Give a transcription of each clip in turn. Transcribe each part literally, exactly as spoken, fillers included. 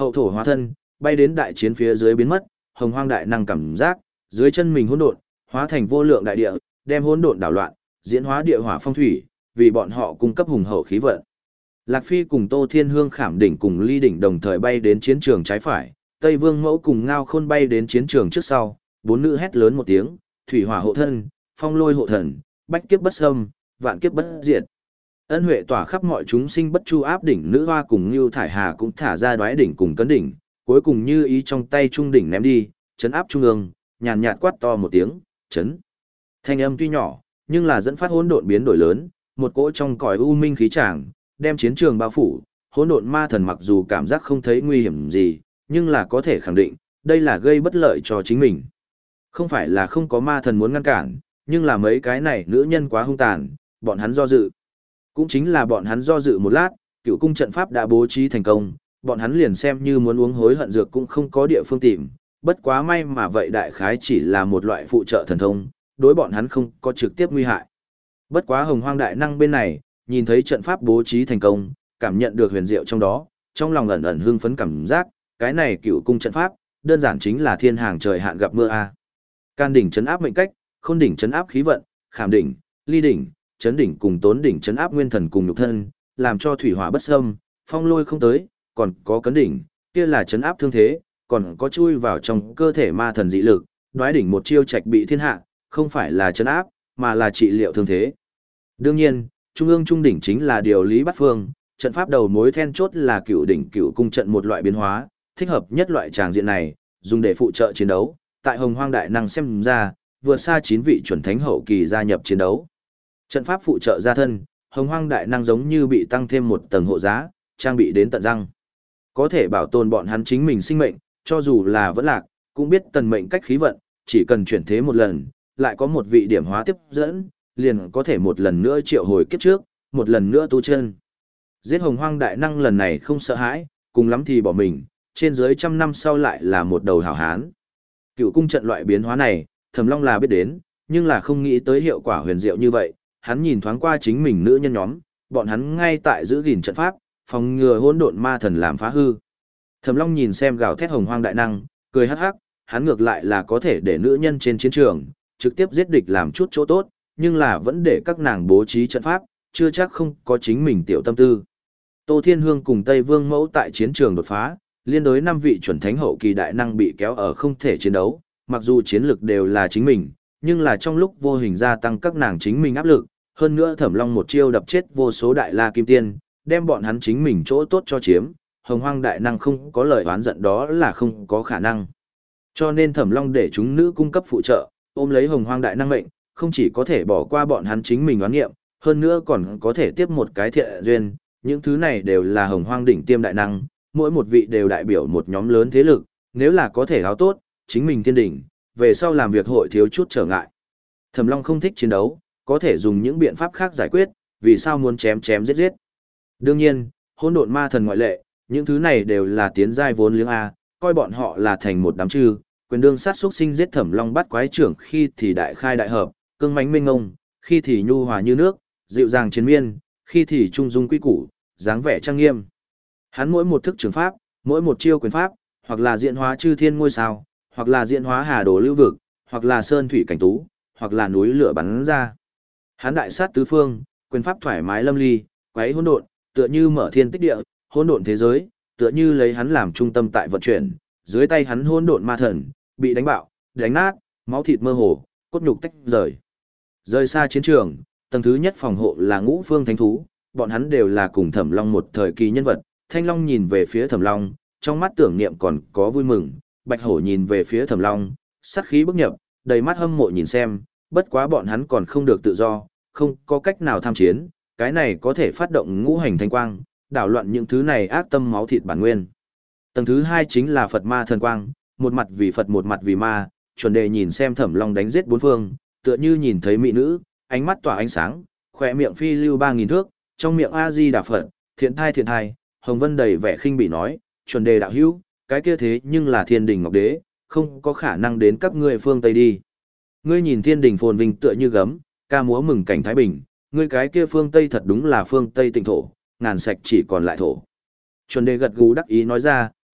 Hậu thổ hóa thân, bay đến đại chiến phía dưới biến mất, hồng hoang đại năng cảm giác, dưới chân mình hỗn độn, hóa thành vô lượng đại địa, đem hỗn độn đảo loạn, diễn hóa địa hỏa phong thủy, vì bọn họ cung cấp hùng hậu khí vận. Lạc Phi cùng Tô Thiên Hương Khảm đỉnh cùng Ly đỉnh đồng thời bay đến chiến trường trái phải, Tây Vương Mẫu cùng Ngao Khôn bay đến chiến trường trước sau, bốn nữ hét lớn một tiếng, thủy hỏa hộ thân, phong lôi hộ thần, bách kiếp bất xâm, vạn kiếp bất diệt. Ân huệ tỏa khắp mọi chúng sinh bất chu áp đỉnh nữ hoa cùng Nưu Thải Hà cũng thả ra đoái đỉnh cùng cấn đỉnh, cuối cùng như ý trong tay trung đỉnh ném đi, chấn áp trung ương, nhàn nhạt quát to một tiếng, chấn. Thanh âm tuy nhỏ, nhưng là dẫn phát hỗn độn biến đổi lớn, một cỗ trong cõi u minh khí tràng, đem chiến trường bao phủ, hỗn độn ma thần mặc dù cảm giác không thấy nguy hiểm gì, nhưng là có thể khẳng định, đây là gây bất lợi cho chính mình. Không phải là không có ma thần muốn ngăn cản, nhưng là mấy cái này nữ nhân quá hung tàn, bọn hắn do dự. Cũng chính là bọn hắn do dự một lát, cựu cung trận pháp đã bố trí thành công, bọn hắn liền xem như muốn uống hối hận dược cũng không có địa phương tìm, bất quá may mà vậy đại khái chỉ là một loại phụ trợ thần thông, đối bọn hắn không có trực tiếp nguy hại. Bất quá hồng hoang đại năng bên này, nhìn thấy trận pháp bố trí thành công, cảm nhận được huyền diệu trong đó, trong lòng ẩn ẩn hưng phấn cảm giác, cái này cựu cung trận pháp, đơn giản chính là thiên hàng trời hạn gặp mưa a. Can đỉnh trấn áp mệnh cách, khôn đỉnh trấn áp khí vận, khảm đỉnh, ly đỉnh, chấn đỉnh cùng tốn đỉnh trấn áp nguyên thần cùng nhục thân, làm cho thủy hỏa bất xâm, phong lôi không tới, còn có cấn đỉnh, kia là trấn áp thương thế, còn có chui vào trong cơ thể ma thần dị lực, đoái đỉnh một chiêu trạch bị thiên hạ, không phải là trấn áp, mà là trị liệu thương thế. Đương nhiên, trung ương trung đỉnh chính là điều lý bắt phương, trận pháp đầu mối then chốt là cựu đỉnh cựu cung trận một loại biến hóa, thích hợp nhất loại tràng diện này, dùng để phụ trợ chiến đấu, tại hồng hoang đại năng xem ra, vượt xa chín vị chuẩn thánh hậu kỳ gia nhập chiến đấu. Trận pháp phụ trợ gia thân, hồng hoang đại năng giống như bị tăng thêm một tầng hộ giá, trang bị đến tận răng. Có thể bảo tồn bọn hắn chính mình sinh mệnh, cho dù là vẫn lạc, cũng biết tần mệnh cách khí vận, chỉ cần chuyển thế một lần, lại có một vị điểm hóa tiếp dẫn, liền có thể một lần nữa triệu hồi kiếp trước, một lần nữa tu chân. Giết hồng hoang đại năng lần này không sợ hãi, cùng lắm thì bỏ mình, trên dưới trăm năm sau lại là một đầu hảo hán. Cựu cung trận loại biến hóa này, Thẩm Long là biết đến, nhưng là không nghĩ tới hiệu quả huyền diệu như vậy, hắn nhìn thoáng qua chính mình nữ nhân nhóm, bọn hắn ngay tại giữ gìn trận pháp, phòng ngừa hỗn độn ma thần làm phá hư. Thẩm Long nhìn xem gào thét hồng hoang đại năng, cười hắc hắc, hắn ngược lại là có thể để nữ nhân trên chiến trường trực tiếp giết địch làm chút chỗ tốt, nhưng là vẫn để các nàng bố trí trận pháp, chưa chắc không có chính mình tiểu tâm tư. Tô Thiên Hương cùng Tây Vương Mẫu tại chiến trường đột phá, liên đối năm vị chuẩn thánh hậu kỳ đại năng bị kéo ở không thể chiến đấu, mặc dù chiến lực đều là chính mình, nhưng là trong lúc vô hình gia tăng các nàng chính mình áp lực, hơn nữa Thẩm Long một chiêu đập chết vô số đại la kim tiên, đem bọn hắn chính mình chỗ tốt cho chiếm, hồng hoang đại năng không có lời oán giận đó là không có khả năng. Cho nên Thẩm Long để chúng nữ cung cấp phụ trợ, ôm lấy hồng hoang đại năng mệnh, không chỉ có thể bỏ qua bọn hắn chính mình oán nghiệm, hơn nữa còn có thể tiếp một cái thiện duyên, những thứ này đều là hồng hoang đỉnh tiêm đại năng, mỗi một vị đều đại biểu một nhóm lớn thế lực, nếu là có thể háo tốt, chính mình thiên đỉnh, về sau làm việc hội thiếu chút trở ngại. Thẩm Long không thích chiến đấu, có thể dùng những biện pháp khác giải quyết, vì sao muốn chém chém giết giết. Đương nhiên, hỗn độn ma thần ngoại lệ, những thứ này đều là tiến giai vốn liếng A, coi bọn họ là thành một đám trư, quyền đương sát xuất sinh giết Thẩm Long bắt quái trưởng khi thì đại khai đại hợp, cương mãnh mênh ngông, khi thì nhu hòa như nước, dịu dàng chiến miên, khi thì trung dung quý củ, dáng vẻ trang nghiêm. Hắn mỗi một thức trường pháp, mỗi một chiêu quyền pháp, hoặc là diễn hóa chư thiên ngôi sao, hoặc là diễn hóa hà đồ lưu vực, hoặc là sơn thủy cảnh tú, hoặc là núi lửa bắn ra. Hắn đại sát tứ phương, quyền pháp thoải mái lâm ly, quấy hỗn độn, tựa như mở thiên tích địa, hỗn độn thế giới, tựa như lấy hắn làm trung tâm tại vận chuyển, dưới tay hắn hỗn độn ma thần, bị đánh bạo, đánh nát, máu thịt mơ hồ, cốt nhục tách rời. Rời xa chiến trường, tầng thứ nhất phòng hộ là Ngũ Phương Thánh thú, bọn hắn đều là cùng Thẩm Long một thời kỳ nhân vật. Thanh Long nhìn về phía Thẩm Long, trong mắt tưởng niệm còn có vui mừng, Bạch Hổ nhìn về phía Thẩm Long, sát khí bức nhập, đầy mắt hâm mộ nhìn xem, bất quá bọn hắn còn không được tự do, không có cách nào tham chiến, cái này có thể phát động ngũ hành thanh quang, đảo loạn những thứ này ác tâm máu thịt bản nguyên. Tầng thứ hai chính là Phật Ma thần quang, một mặt vì Phật một mặt vì ma, chuẩn đề nhìn xem Thẩm Long đánh giết bốn phương, tựa như nhìn thấy mỹ nữ, ánh mắt tỏa ánh sáng, khỏe miệng phi lưu ba nghìn thước, trong miệng A Di Đà Phật, thiện thai thiện thai, Hồng Vân đầy vẻ khinh bỉ nói, chuẩn đề đạo hữu, cái kia thế nhưng là Thiên Đình Ngọc Đế, không có khả năng đến các ngươi phương Tây đi. Ngươi nhìn Thiên Đình phồn vinh tựa như gấm, ca múa mừng cảnh thái bình, ngươi cái kia phương Tây thật đúng là phương Tây tịnh thổ, ngàn sạch chỉ còn lại thổ. Chuẩn đề gật gù đắc ý nói ra,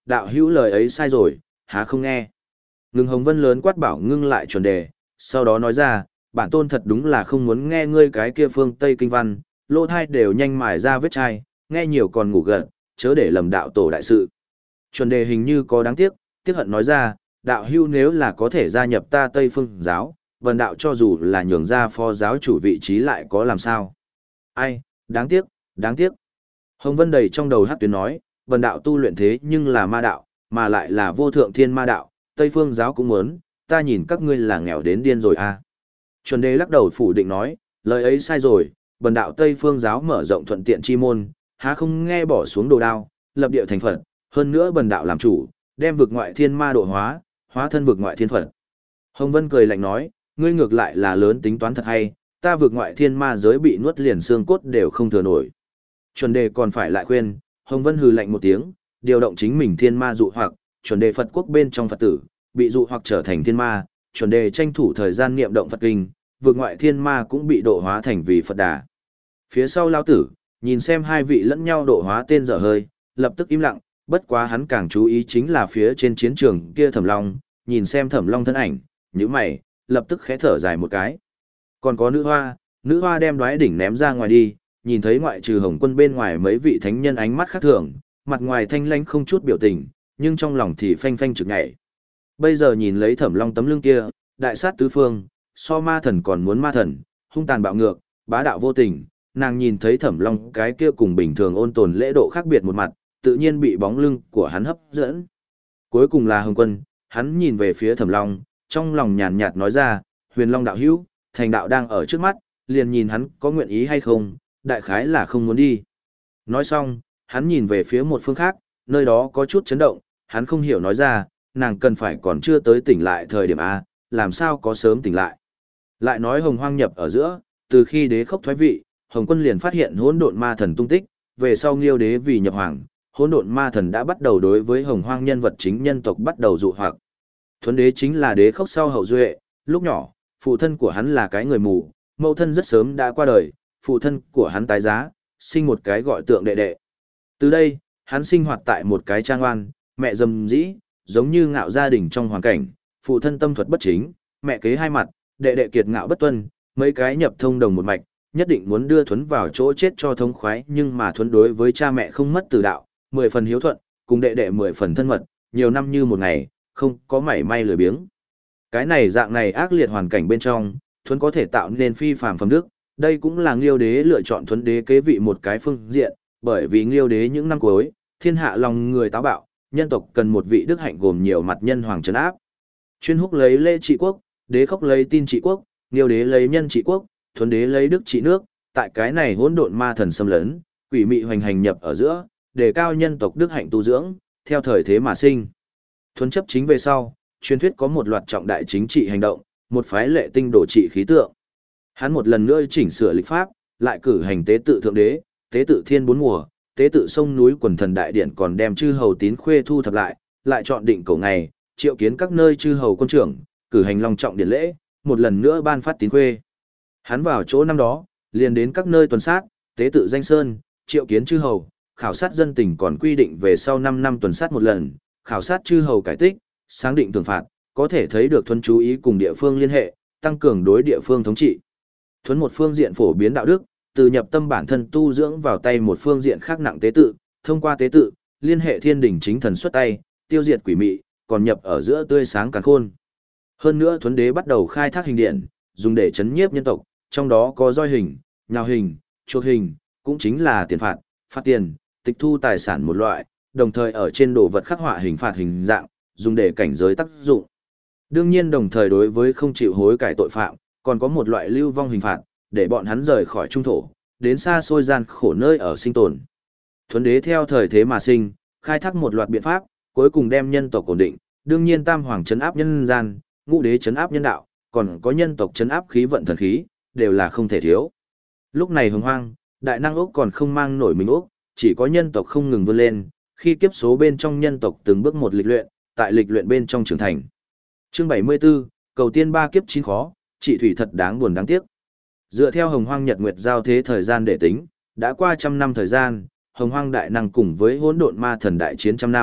đạo hữu lời ấy sai rồi, há không nghe. Ngưng Hồng Vân lớn quát bảo ngưng lại chuẩn đề, sau đó nói ra, bản tôn thật đúng là không muốn nghe ngươi cái kia phương Tây kinh văn, lỗ thai đều nhanh mài ra vết chai, nghe nhiều còn ngủ gật, chớ để lầm đạo tổ đại sự. Chuẩn đề hình như có đáng tiếc, tiếc hận nói ra, đạo hưu nếu là có thể gia nhập ta Tây Phương giáo, vần đạo cho dù là nhường ra phó giáo chủ vị trí lại có làm sao. Ai, đáng tiếc, đáng tiếc. Hồng Vân đầy trong đầu hát tuyến nói, vần đạo tu luyện thế nhưng là ma đạo, mà lại là vô thượng thiên ma đạo, Tây Phương giáo cũng muốn, ta nhìn các ngươi là nghèo đến điên rồi à. Chuẩn đề lắc đầu phủ định nói, lời ấy sai rồi, bần đạo Tây Phương giáo mở rộng thuận tiện chi môn, há không nghe bỏ xuống đồ đao, lập địa thành Phật, hơn nữa bần đạo làm chủ, đem vực ngoại thiên ma độ hóa, hóa thân vực ngoại thiên Phật. Hồng Vân cười lạnh nói, ngươi ngược lại là lớn tính toán thật hay, ta vực ngoại thiên ma giới bị nuốt liền xương cốt đều không thừa nổi. Chuẩn đề còn phải lại khuyên, Hồng Vân hừ lạnh một tiếng, điều động chính mình thiên ma dụ hoặc, chuẩn đề Phật quốc bên trong Phật tử, bị dụ hoặc trở thành thiên ma, chuẩn đề tranh thủ thời gian niệm động Phật kinh, vực ngoại thiên ma cũng bị độ hóa thành vì Phật đà. Phía sau lao tử, nhìn xem hai vị lẫn nhau độ hóa tên dở hơi, lập tức im lặng, bất quá hắn càng chú ý chính là phía trên chiến trường kia Thẩm Long, nhìn xem Thẩm Long thân ảnh, nhíu mày, lập tức khẽ thở dài một cái. Còn có nữ hoa, nữ hoa đem đoái đỉnh ném ra ngoài đi, nhìn thấy ngoại trừ Hồng Quân bên ngoài mấy vị thánh nhân ánh mắt khác thường, mặt ngoài thanh lãnh không chút biểu tình, nhưng trong lòng thì phanh phanh trực nhảy. Bây giờ nhìn lấy Thẩm Long tấm lưng kia, đại sát tứ phương, so ma thần còn muốn ma thần, hung tàn bạo ngược, bá đạo vô tình, nàng nhìn thấy Thẩm Long cái kia cùng bình thường ôn tồn lễ độ khác biệt một mặt, tự nhiên bị bóng lưng của hắn hấp dẫn. Cuối cùng là Hồng Quân, hắn nhìn về phía Thẩm Long, trong lòng nhàn nhạt nói ra, Huyền Long đạo hữu, thành đạo đang ở trước mắt, liền nhìn hắn có nguyện ý hay không, đại khái là không muốn đi. Nói xong, hắn nhìn về phía một phương khác, nơi đó có chút chấn động, hắn không hiểu nói ra, nàng cần phải còn chưa tới tỉnh lại thời điểm A, làm sao có sớm tỉnh lại. Lại nói Hồng Hoang nhập ở giữa, từ khi đế khốc thoái vị, Hồng Quân liền phát hiện hỗn độn ma thần tung tích, về sau Nghiêu đế vì nhập hoàng, hỗn độn ma thần đã bắt đầu đối với Hồng Hoang nhân vật chính nhân tộc bắt đầu dụ hoặc. Thuấn đế chính là đế khốc sau hậu duệ, lúc nhỏ, phụ thân của hắn là cái người mù, mẫu thân rất sớm đã qua đời, phụ thân của hắn tái giá, sinh một cái gọi tượng đệ đệ. Từ đây, hắn sinh hoạt tại một cái trang oan, mẹ dâm dĩ, giống như ngạo gia đình trong hoàn cảnh, phụ thân tâm thuật bất chính, mẹ kế hai mặt, đệ đệ kiệt ngạo bất tuân, mấy cái nhập thông đồng một mạch, nhất định muốn đưa Thuấn vào chỗ chết cho thống khoái, nhưng mà Thuấn đối với cha mẹ không mất từ đạo, mười phần hiếu thuận, cùng đệ đệ mười phần thân mật, nhiều năm như một ngày, không có mảy may lười biếng. Cái này dạng này ác liệt hoàn cảnh bên trong, Thuấn có thể tạo nên phi phàm phẩm đức, đây cũng là Nghiêu đế lựa chọn Thuấn đế kế vị một cái phương diện, bởi vì Nghiêu đế những năm cuối, thiên hạ lòng người táo bạo, nhân tộc cần một vị đức hạnh gồm nhiều mặt nhân hoàng trấn áp. Chuyên húc lấy lễ trị quốc, đế khốc lấy tin trị quốc, Nghiêu đế lấy nhân trị quốc, Thuấn đế lấy đức trị nước, tại cái này hỗn độn ma thần xâm lấn, quỷ mị hoành hành nhập ở giữa, đề cao nhân tộc đức hạnh tu dưỡng, theo thời thế mà sinh. Thuấn chấp chính về sau, truyền thuyết có một loạt trọng đại chính trị hành động, một phái lệ tinh đổ trị khí tượng. Hắn một lần nữa chỉnh sửa lịch pháp, lại cử hành tế tự thượng đế, tế tự thiên bốn mùa, tế tự sông núi quần thần đại điện, còn đem chư hầu tín khuê thu thập lại, lại chọn định cổ ngày, triệu kiến các nơi chư hầu quân trưởng, cử hành long trọng điện lễ, một lần nữa ban phát tín khuê. Hắn vào chỗ năm đó, liền đến các nơi tuần sát, tế tự danh sơn, triệu kiến chư hầu, khảo sát dân tình, còn quy định về sau năm năm tuần sát một lần, khảo sát chư hầu cải tích, sáng định thưởng phạt, có thể thấy được Thuấn chú ý cùng địa phương liên hệ, tăng cường đối địa phương thống trị. Thuấn một phương diện phổ biến đạo đức, từ nhập tâm bản thân tu dưỡng vào tay một phương diện khác nặng tế tự, thông qua tế tự, liên hệ thiên đỉnh chính thần xuất tay, tiêu diệt quỷ mị, còn nhập ở giữa tươi sáng càn khôn. Hơn nữa Thuấn đế bắt đầu khai thác hình điện, dùng để chấn nhiếp nhân tộc, trong đó có roi hình, nhào hình, chuộc hình, cũng chính là tiền phạt, phạt tiền, tịch thu tài sản một loại, đồng thời ở trên đồ vật khắc họa hình phạt hình dạng, dùng để cảnh giới tác dụng. Đương nhiên đồng thời đối với không chịu hối cải tội phạm, còn có một loại lưu vong hình phạt, để bọn hắn rời khỏi trung thổ, đến xa xôi gian khổ nơi ở sinh tồn. Thuấn đế theo thời thế mà sinh, khai thác một loạt biện pháp, cuối cùng đem nhân tộc ổn định, đương nhiên tam hoàng trấn áp nhân gian, ngũ đế trấn áp nhân đạo, còn có nhân tộc trấn áp khí vận thần khí, đều là không thể thiếu. Lúc này Hồng Hoang, đại năng ốc còn không mang nổi mình ốc, chỉ có nhân tộc không ngừng vươn lên, khi kiếp số bên trong nhân tộc từng bước một lịch luyện, tại lịch luyện bên trong trưởng thành. Chương bảy mươi 74, cầu tiên ba kiếp chín khó, trị thủy thật đáng buồn đáng tiếc. Dựa theo Hồng Hoang Nhật Nguyệt giao thế thời gian để tính, đã qua trăm năm thời gian, Hồng Hoang đại năng cùng với hỗn độn ma thần đại chiến trăm năm,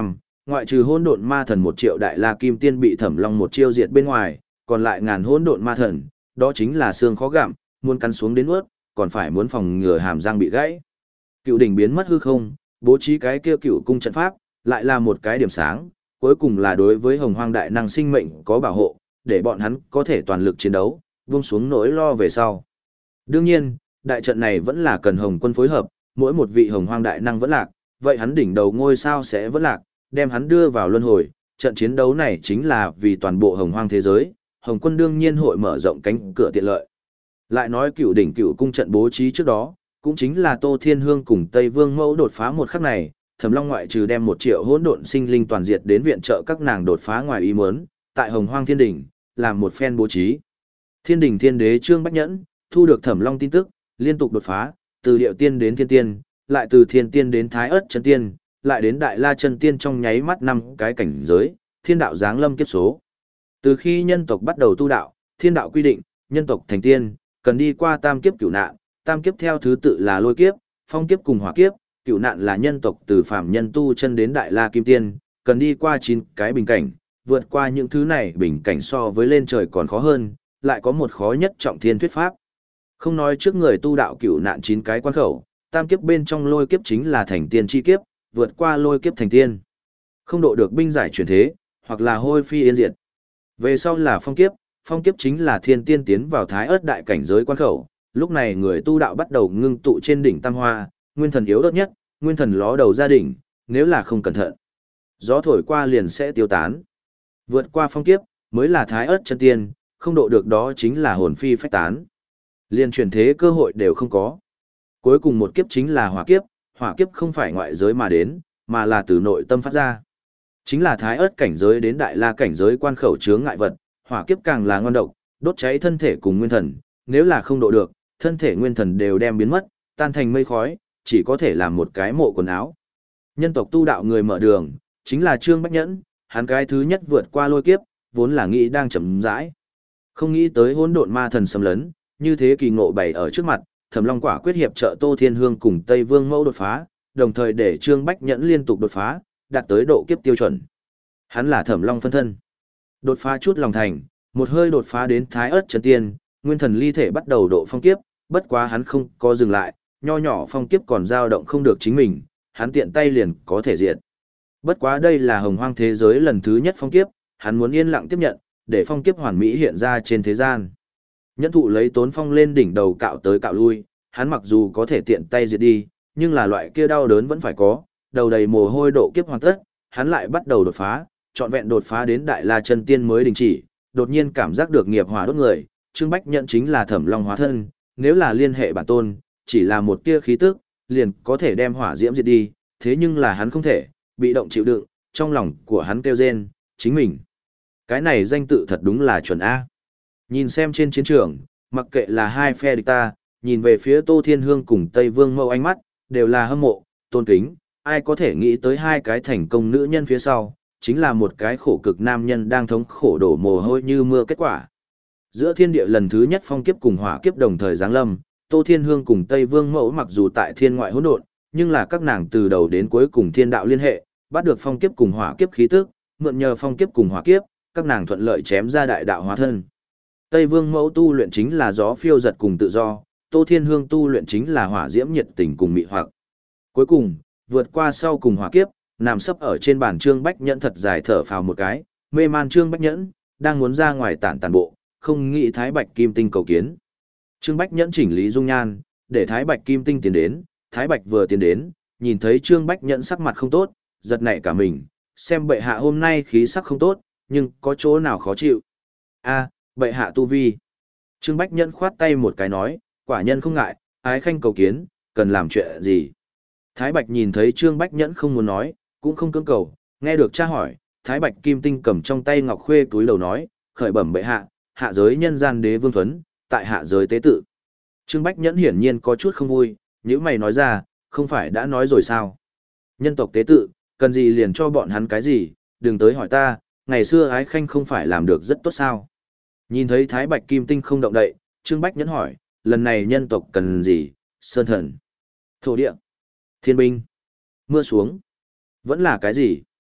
ngoại trừ hỗn độn ma thần một triệu đại la kim tiên bị Thẩm Long một chiêu diệt bên ngoài, còn lại ngàn hỗn độn ma thần, đó chính là xương khó gặm, muốn cắn xuống đến nuốt, còn phải muốn phòng ngừa hàm răng bị gãy. Cựu đỉnh biến mất hư không, bố trí cái kia cựu cung trận pháp, lại là một cái điểm sáng, cuối cùng là đối với Hồng Hoang đại năng sinh mệnh có bảo hộ, để bọn hắn có thể toàn lực chiến đấu, buông xuống nỗi lo về sau. Đương nhiên, đại trận này vẫn là cần Hồng Quân phối hợp, mỗi một vị Hồng Hoang đại năng vẫn lạc, vậy hắn đỉnh đầu ngôi sao sẽ vẫn lạc, đem hắn đưa vào luân hồi, trận chiến đấu này chính là vì toàn bộ Hồng Hoang thế giới, Hồng Quân đương nhiên hội mở rộng cánh cửa tiện lợi. Lại nói cựu đỉnh cựu cung trận bố trí trước đó, cũng chính là Tô Thiên Hương cùng Tây Vương Mẫu đột phá một khắc này, Thẩm Long ngoại trừ đem một triệu hỗn độn sinh linh toàn diệt đến viện trợ các nàng đột phá ngoài ý muốn, tại Hồng Hoang Thiên Đỉnh, làm một phen bố trí. Thiên Đỉnh Thiên Đế Trương Bách Nhẫn, thu được Thẩm Long tin tức, liên tục đột phá, từ Điệu Tiên đến Thiên Tiên, lại từ Thiên Tiên đến Thái Ức Chân Tiên, lại đến Đại La Chân Tiên trong nháy mắt năm cái cảnh giới, thiên đạo giáng lâm kiếp số. Từ khi nhân tộc bắt đầu tu đạo, thiên đạo quy định, nhân tộc thành tiên, cần đi qua tam kiếp cửu nạn, tam kiếp theo thứ tự là lôi kiếp, phong kiếp cùng hỏa kiếp, cửu nạn là nhân tộc từ phàm nhân tu chân đến Đại La Kim Tiên, cần đi qua chín cái bình cảnh, vượt qua những thứ này bình cảnh so với lên trời còn khó hơn, lại có một khó nhất trọng thiên thuyết pháp. Không nói trước người tu đạo cửu nạn chín cái quan khẩu, tam kiếp bên trong lôi kiếp chính là thành tiên chi kiếp, vượt qua lôi kiếp thành tiên. Không độ được binh giải chuyển thế, hoặc là hôi phi yên diệt. Về sau là phong kiếp, phong kiếp chính là thiên tiên tiến vào thái ớt đại cảnh giới quan khẩu, lúc này người tu đạo bắt đầu ngưng tụ trên đỉnh tam hoa, nguyên thần yếu ớt nhất, nguyên thần ló đầu ra đỉnh, nếu là không cẩn thận, gió thổi qua liền sẽ tiêu tán. Vượt qua phong kiếp, mới là thái ớt chân tiên, không độ được đó chính là hồn phi phách tán. Liền chuyển thế cơ hội đều không có. Cuối cùng một kiếp chính là hỏa kiếp, hỏa kiếp không phải ngoại giới mà đến, mà là từ nội tâm phát ra. Chính là thái ớt cảnh giới đến đại la cảnh giới quan khẩu chướng ngại vật, hỏa kiếp càng là ngon độc, đốt cháy thân thể cùng nguyên thần, nếu là không độ được, thân thể nguyên thần đều đem biến mất, tan thành mây khói, chỉ có thể làm một cái mộ quần áo. Nhân tộc tu đạo người mở đường, chính là Trương Bách Nhẫn, hắn cái thứ nhất vượt qua lôi kiếp, vốn là nghĩ đang chậm rãi. Không nghĩ tới hỗn độn ma thần xâm lấn, như thế kỳ ngộ bày ở trước mặt, Thẩm Long quả quyết hiệp trợ Tô Thiên Hương cùng Tây Vương Mẫu đột phá, đồng thời để Trương Bách Nhẫn liên tục đột phá, đạt tới độ kiếp tiêu chuẩn. Hắn là Thẩm Long phân thân. Đột phá chút lòng thành, một hơi đột phá đến Thái Ức Chân Tiên, nguyên thần ly thể bắt đầu độ phong kiếp, bất quá hắn không có dừng lại, nho nhỏ phong kiếp còn dao động không được chính mình, hắn tiện tay liền có thể diệt. Bất quá đây là hồng hoang thế giới lần thứ nhất phong kiếp, hắn muốn yên lặng tiếp nhận, để phong kiếp hoàn mỹ hiện ra trên thế gian. Nhẫn thụ lấy tốn phong lên đỉnh đầu cạo tới cạo lui, hắn mặc dù có thể tiện tay diệt đi, nhưng là loại kia đau đớn vẫn phải có, đầu đầy mồ hôi độ kiếp hoàn tất, hắn lại bắt đầu đột phá, trọn vẹn đột phá đến Đại La Chân Tiên mới đình chỉ, đột nhiên cảm giác được nghiệp hỏa đốt người, Trương Bách Nhẫn chính là Thẩm Long hóa thân, nếu là liên hệ bản tôn, chỉ là một tia khí tức, liền có thể đem hỏa diễm diệt đi, thế nhưng là hắn không thể, bị động chịu đựng, trong lòng của hắn kêu rên, chính mình. Cái này danh tự thật đúng là chuẩn A. Nhìn xem trên chiến trường, mặc kệ là hai phe địch ta, nhìn về phía Tô Thiên Hương cùng Tây Vương Mẫu ánh mắt, đều là hâm mộ, tôn kính, ai có thể nghĩ tới hai cái thành công nữ nhân phía sau, chính là một cái khổ cực nam nhân đang thống khổ đổ mồ hôi như mưa kết quả. Giữa thiên địa lần thứ nhất phong kiếp cùng hỏa kiếp đồng thời giáng lâm, Tô Thiên Hương cùng Tây Vương Mẫu mặc dù tại thiên ngoại hỗn độn, nhưng là các nàng từ đầu đến cuối cùng thiên đạo liên hệ, bắt được phong kiếp cùng hỏa kiếp khí tức, mượn nhờ phong kiếp cùng hỏa kiếp, các nàng thuận lợi chém ra đại đạo hóa thân. Tây Vương Mẫu tu luyện chính là gió phiêu giật cùng tự do, Tô Thiên Hương tu luyện chính là hỏa diễm nhiệt tình cùng mị hoặc. Cuối cùng, vượt qua sau cùng hỏa kiếp, nằm sấp ở trên bàn Trương Bách Nhẫn thật dài thở phào một cái, mê man Trương Bách Nhẫn, đang muốn ra ngoài tản tàn bộ, không nghĩ Thái Bạch Kim Tinh cầu kiến. Trương Bách Nhẫn chỉnh lý dung nhan, để Thái Bạch Kim Tinh tiến đến, Thái Bạch vừa tiến đến, nhìn thấy Trương Bách Nhẫn sắc mặt không tốt, giật nảy cả mình, xem bệ hạ hôm nay khí sắc không tốt, nhưng có chỗ nào khó chịu. A, bệ hạ tu vi. Trương Bách Nhẫn khoát tay một cái nói, quả nhân không ngại, ái khanh cầu kiến, cần làm chuyện gì. Thái Bạch nhìn thấy Trương Bách Nhẫn không muốn nói, cũng không cưỡng cầu, nghe được cha hỏi, Thái Bạch Kim Tinh cầm trong tay ngọc khuê túi đầu nói, khởi bẩm bệ hạ, hạ giới nhân gian đế Vương Thuấn, tại hạ giới tế tự. Trương Bách Nhẫn hiển nhiên có chút không vui, nếu mày nói ra, không phải đã nói rồi sao? Nhân tộc tế tự, cần gì liền cho bọn hắn cái gì, đừng tới hỏi ta, ngày xưa ái khanh không phải làm được rất tốt sao? Nhìn thấy Thái Bạch Kim Tinh không động đậy, Trương Bách Nhẫn hỏi, lần này nhân tộc cần gì? Sơn thần, thổ địa, thiên binh, mưa xuống, vẫn là cái gì?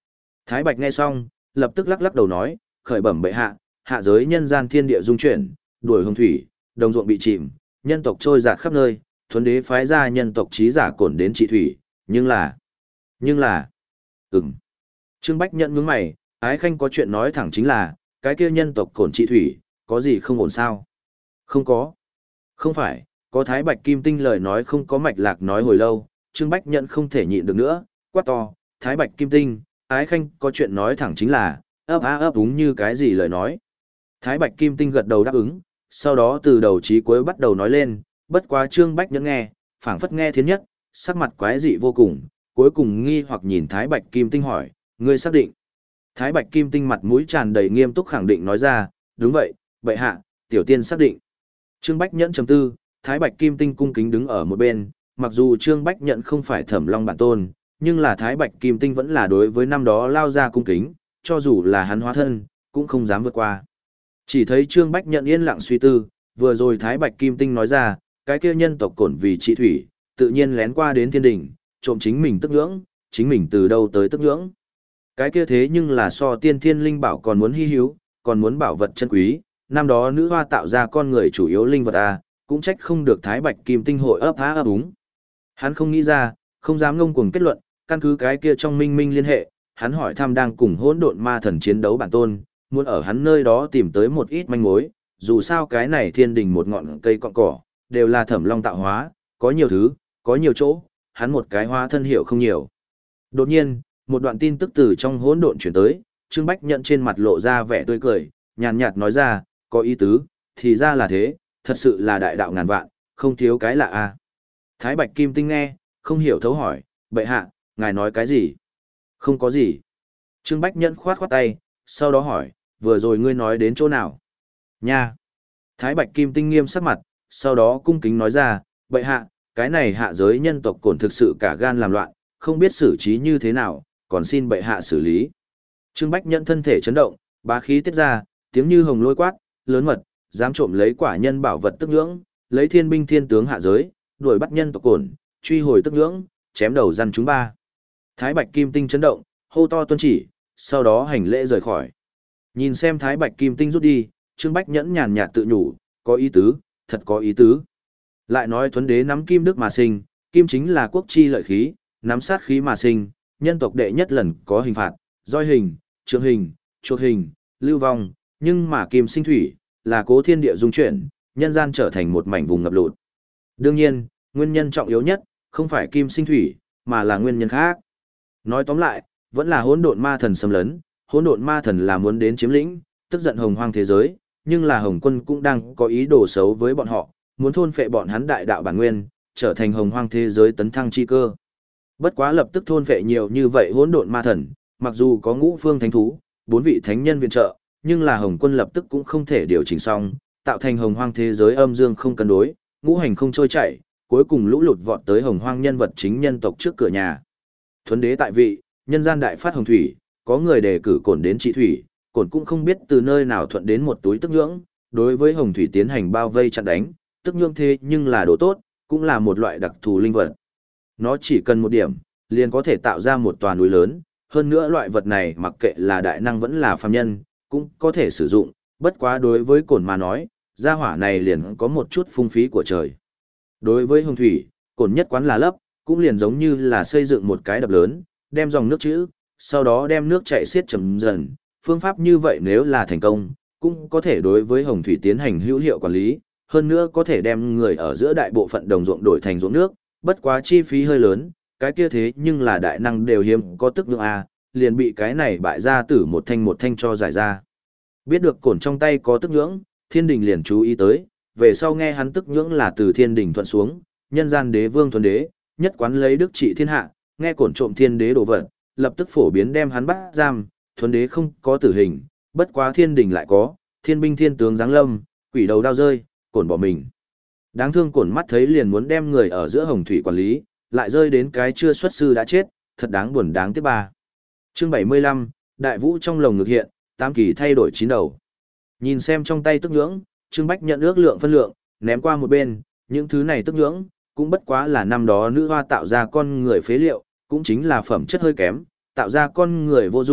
Thái Bạch nghe xong, lập tức lắc lắc đầu nói, khởi bẩm bệ hạ, hạ giới nhân gian thiên địa dung chuyển, đuổi hồng thủy, đồng ruộng bị chìm, nhân tộc trôi dạt khắp nơi, thuấn đế phái ra nhân tộc trí giả cổn đến trị thủy, nhưng là, nhưng là, ừm. Trương Bách nhận nhướng mày, ái khanh có chuyện nói thẳng chính là, cái kia nhân tộc cổn trị thủy, có gì không ổn sao? Không có. Không phải, có Thái Bạch Kim Tinh lời nói không có mạch lạc nói hồi lâu, Trương Bách nhận không thể nhịn được nữa, quát to, Thái Bạch Kim Tinh, ái khanh có chuyện nói thẳng chính là, ấp á ấp úng như cái gì lời nói. Thái Bạch Kim Tinh gật đầu đáp ứng, sau đó từ đầu chí cuối bắt đầu nói lên, bất quá Trương Bách Nhẫn nghe, phảng phất nghe thiến nhất, sắc mặt quái dị vô cùng, cuối cùng nghi hoặc nhìn Thái Bạch Kim Tinh hỏi, ngươi xác định. Thái Bạch Kim Tinh mặt mũi tràn đầy nghiêm túc khẳng định nói ra, đúng vậy, bệ hạ, tiểu tiên xác định. Trương Bách Nhẫn trầm tư, Thái Bạch Kim Tinh cung kính đứng ở một bên, mặc dù Trương Bách Nhẫn không phải Thẩm Long bản tôn, nhưng là Thái Bạch Kim Tinh vẫn là đối với năm đó lao ra cung kính, cho dù là hắn hóa thân, cũng không dám vượt qua. Chỉ thấy Trương Bách Nhẫn yên lặng suy tư, vừa rồi Thái Bạch Kim Tinh nói ra, cái kia nhân tộc cổn vì trị thủy, tự nhiên lén qua đến thiên đỉnh, trộm chính mình tức ngưỡng, chính mình từ đâu tới tức ngưỡng. Cái kia thế nhưng là so tiên thiên linh bảo còn muốn hy hữu, còn muốn bảo vật chân quý, năm đó nữ hoa tạo ra con người chủ yếu linh vật a, cũng trách không được Thái Bạch Kim Tinh hội ấp há ấp úng. Hắn không nghĩ ra, không dám ngông cuồng kết luận, căn cứ cái kia trong minh minh liên hệ, hắn hỏi thăm đang cùng hỗn độn ma thần chiến đấu bản tôn, muốn ở hắn nơi đó tìm tới một ít manh mối, dù sao cái này thiên đình một ngọn cây cọn cỏ, đều là Thẩm Long tạo hóa, có nhiều thứ, có nhiều chỗ, hắn một cái hóa thân hiểu không nhiều. Đột nhiên, một đoạn tin tức từ trong hỗn độn chuyển tới, Trương Bách Nhận trên mặt lộ ra vẻ tươi cười, nhàn nhạt nói ra, có ý tứ, thì ra là thế, thật sự là đại đạo ngàn vạn, không thiếu cái lạ a. Thái Bạch Kim Tinh nghe, không hiểu thấu hỏi, bệ hạ, ngài nói cái gì? Không có gì. Trương Bách Nhẫn khoát khoát tay, sau đó hỏi, vừa rồi ngươi nói đến chỗ nào? Nha. Thái Bạch Kim Tinh nghiêm sắc mặt, sau đó cung kính nói ra, bệ hạ, cái này hạ giới nhân tộc cổn thực sự cả gan làm loạn, không biết xử trí như thế nào, còn xin bệ hạ xử lý. Trương Bách Nhẫn thân thể chấn động, bá khí tiết ra, tiếng như hồng lôi quát, lớn mật, dám trộm lấy quả nhân bảo vật tức nhưỡng, lấy thiên binh thiên tướng hạ giới, đuổi bắt nhân tộc cổn, truy hồi tức nhưỡng, chém đầu răn chúng ba. Thái Bạch Kim Tinh chấn động, hô to tuân chỉ, sau đó hành lễ rời khỏi. Nhìn xem Thái Bạch Kim Tinh rút đi, Trương Bách Nhẫn nhàn nhạt tự nhủ, có ý tứ, thật có ý tứ. Lại nói Thuấn Đế nắm kim đức mà sinh, kim chính là quốc chi lợi khí, nắm sát khí mà sinh, nhân tộc đệ nhất lần có hình phạt, roi hình, trượng hình, chuột hình, lưu vong, nhưng mà kim sinh thủy, là cố thiên địa dung chuyển, nhân gian trở thành một mảnh vùng ngập lụt. Đương nhiên, nguyên nhân trọng yếu nhất, không phải kim sinh thủy, mà là nguyên nhân khác. Nói tóm lại, vẫn là hỗn độn ma thần xâm lấn, hỗn độn ma thần là muốn đến chiếm lĩnh, tức giận hồng hoang thế giới, nhưng là Hồng Quân cũng đang có ý đồ xấu với bọn họ, muốn thôn phệ bọn hắn đại đạo bản nguyên, trở thành hồng hoang thế giới tấn thăng chi cơ. Bất quá lập tức thôn phệ nhiều như vậy hỗn độn ma thần, mặc dù có ngũ phương thánh thú, bốn vị thánh nhân viện trợ, nhưng là Hồng Quân lập tức cũng không thể điều chỉnh xong, tạo thành hồng hoang thế giới âm dương không cân đối, ngũ hành không trôi chảy, cuối cùng lũ lụt vọt tới hồng hoang nhân vật chính nhân tộc trước cửa nhà. Thuấn Đế tại vị, nhân gian đại phát hồng thủy, có người đề cử cổn đến trị thủy, cổn cũng không biết từ nơi nào thuận đến một túi tức nhưỡng, đối với hồng thủy tiến hành bao vây chặn đánh, tức nhưỡng thế nhưng là đồ tốt, cũng là một loại đặc thù linh vật. Nó chỉ cần một điểm, liền có thể tạo ra một tòa núi lớn, hơn nữa loại vật này mặc kệ là đại năng vẫn là phàm nhân, cũng có thể sử dụng, bất quá đối với cổn mà nói, gia hỏa này liền có một chút phung phí của trời. Đối với hồng thủy, cổn nhất quán là lấp, cũng liền giống như là xây dựng một cái đập lớn, đem dòng nước chữ, sau đó đem nước chảy xiết chậm dần, phương pháp như vậy nếu là thành công, cũng có thể đối với hồng thủy tiến hành hữu hiệu quản lý, hơn nữa có thể đem người ở giữa đại bộ phận đồng ruộng đổi thành ruộng nước, bất quá chi phí hơi lớn, cái kia thế nhưng là đại năng đều hiếm có tức lượng a, liền bị cái này bại ra tử một thanh một thanh cho giải ra. Biết được cổn trong tay có tức nhưỡng, thiên đình liền chú ý tới, về sau nghe hắn tức nhưỡng là từ thiên đình thuận xuống, nhân gian đế vương Thuấn Đế, nhất quán lấy đức trị thiên hạ, nghe cổn trộm thiên đế đồ vật, lập tức phổ biến đem hắn bắt giam, Thuấn Đế không có tử hình, bất quá thiên đình lại có, thiên binh thiên tướng giáng lâm, quỷ đầu đao rơi, cổn bỏ mình. Đáng thương cổn mắt thấy liền muốn đem người ở giữa hồng thủy quản lý, lại rơi đến cái chưa xuất sư đã chết, thật đáng buồn đáng tiếc ba. Chương bảy mươi lăm, Đại Vũ trong lồng ngực hiện, tam kỳ thay đổi chín đầu. Nhìn xem trong tay tức nhưỡng, Trương Bách nhận ước lượng phân lượng, ném qua một bên, những thứ này tức nhưỡng, cũng bất quá là năm đó nữ hoa tạo ra con người phế liệu, cũng chính là phẩm chất hơi kém, tạo ra con người vô dụng,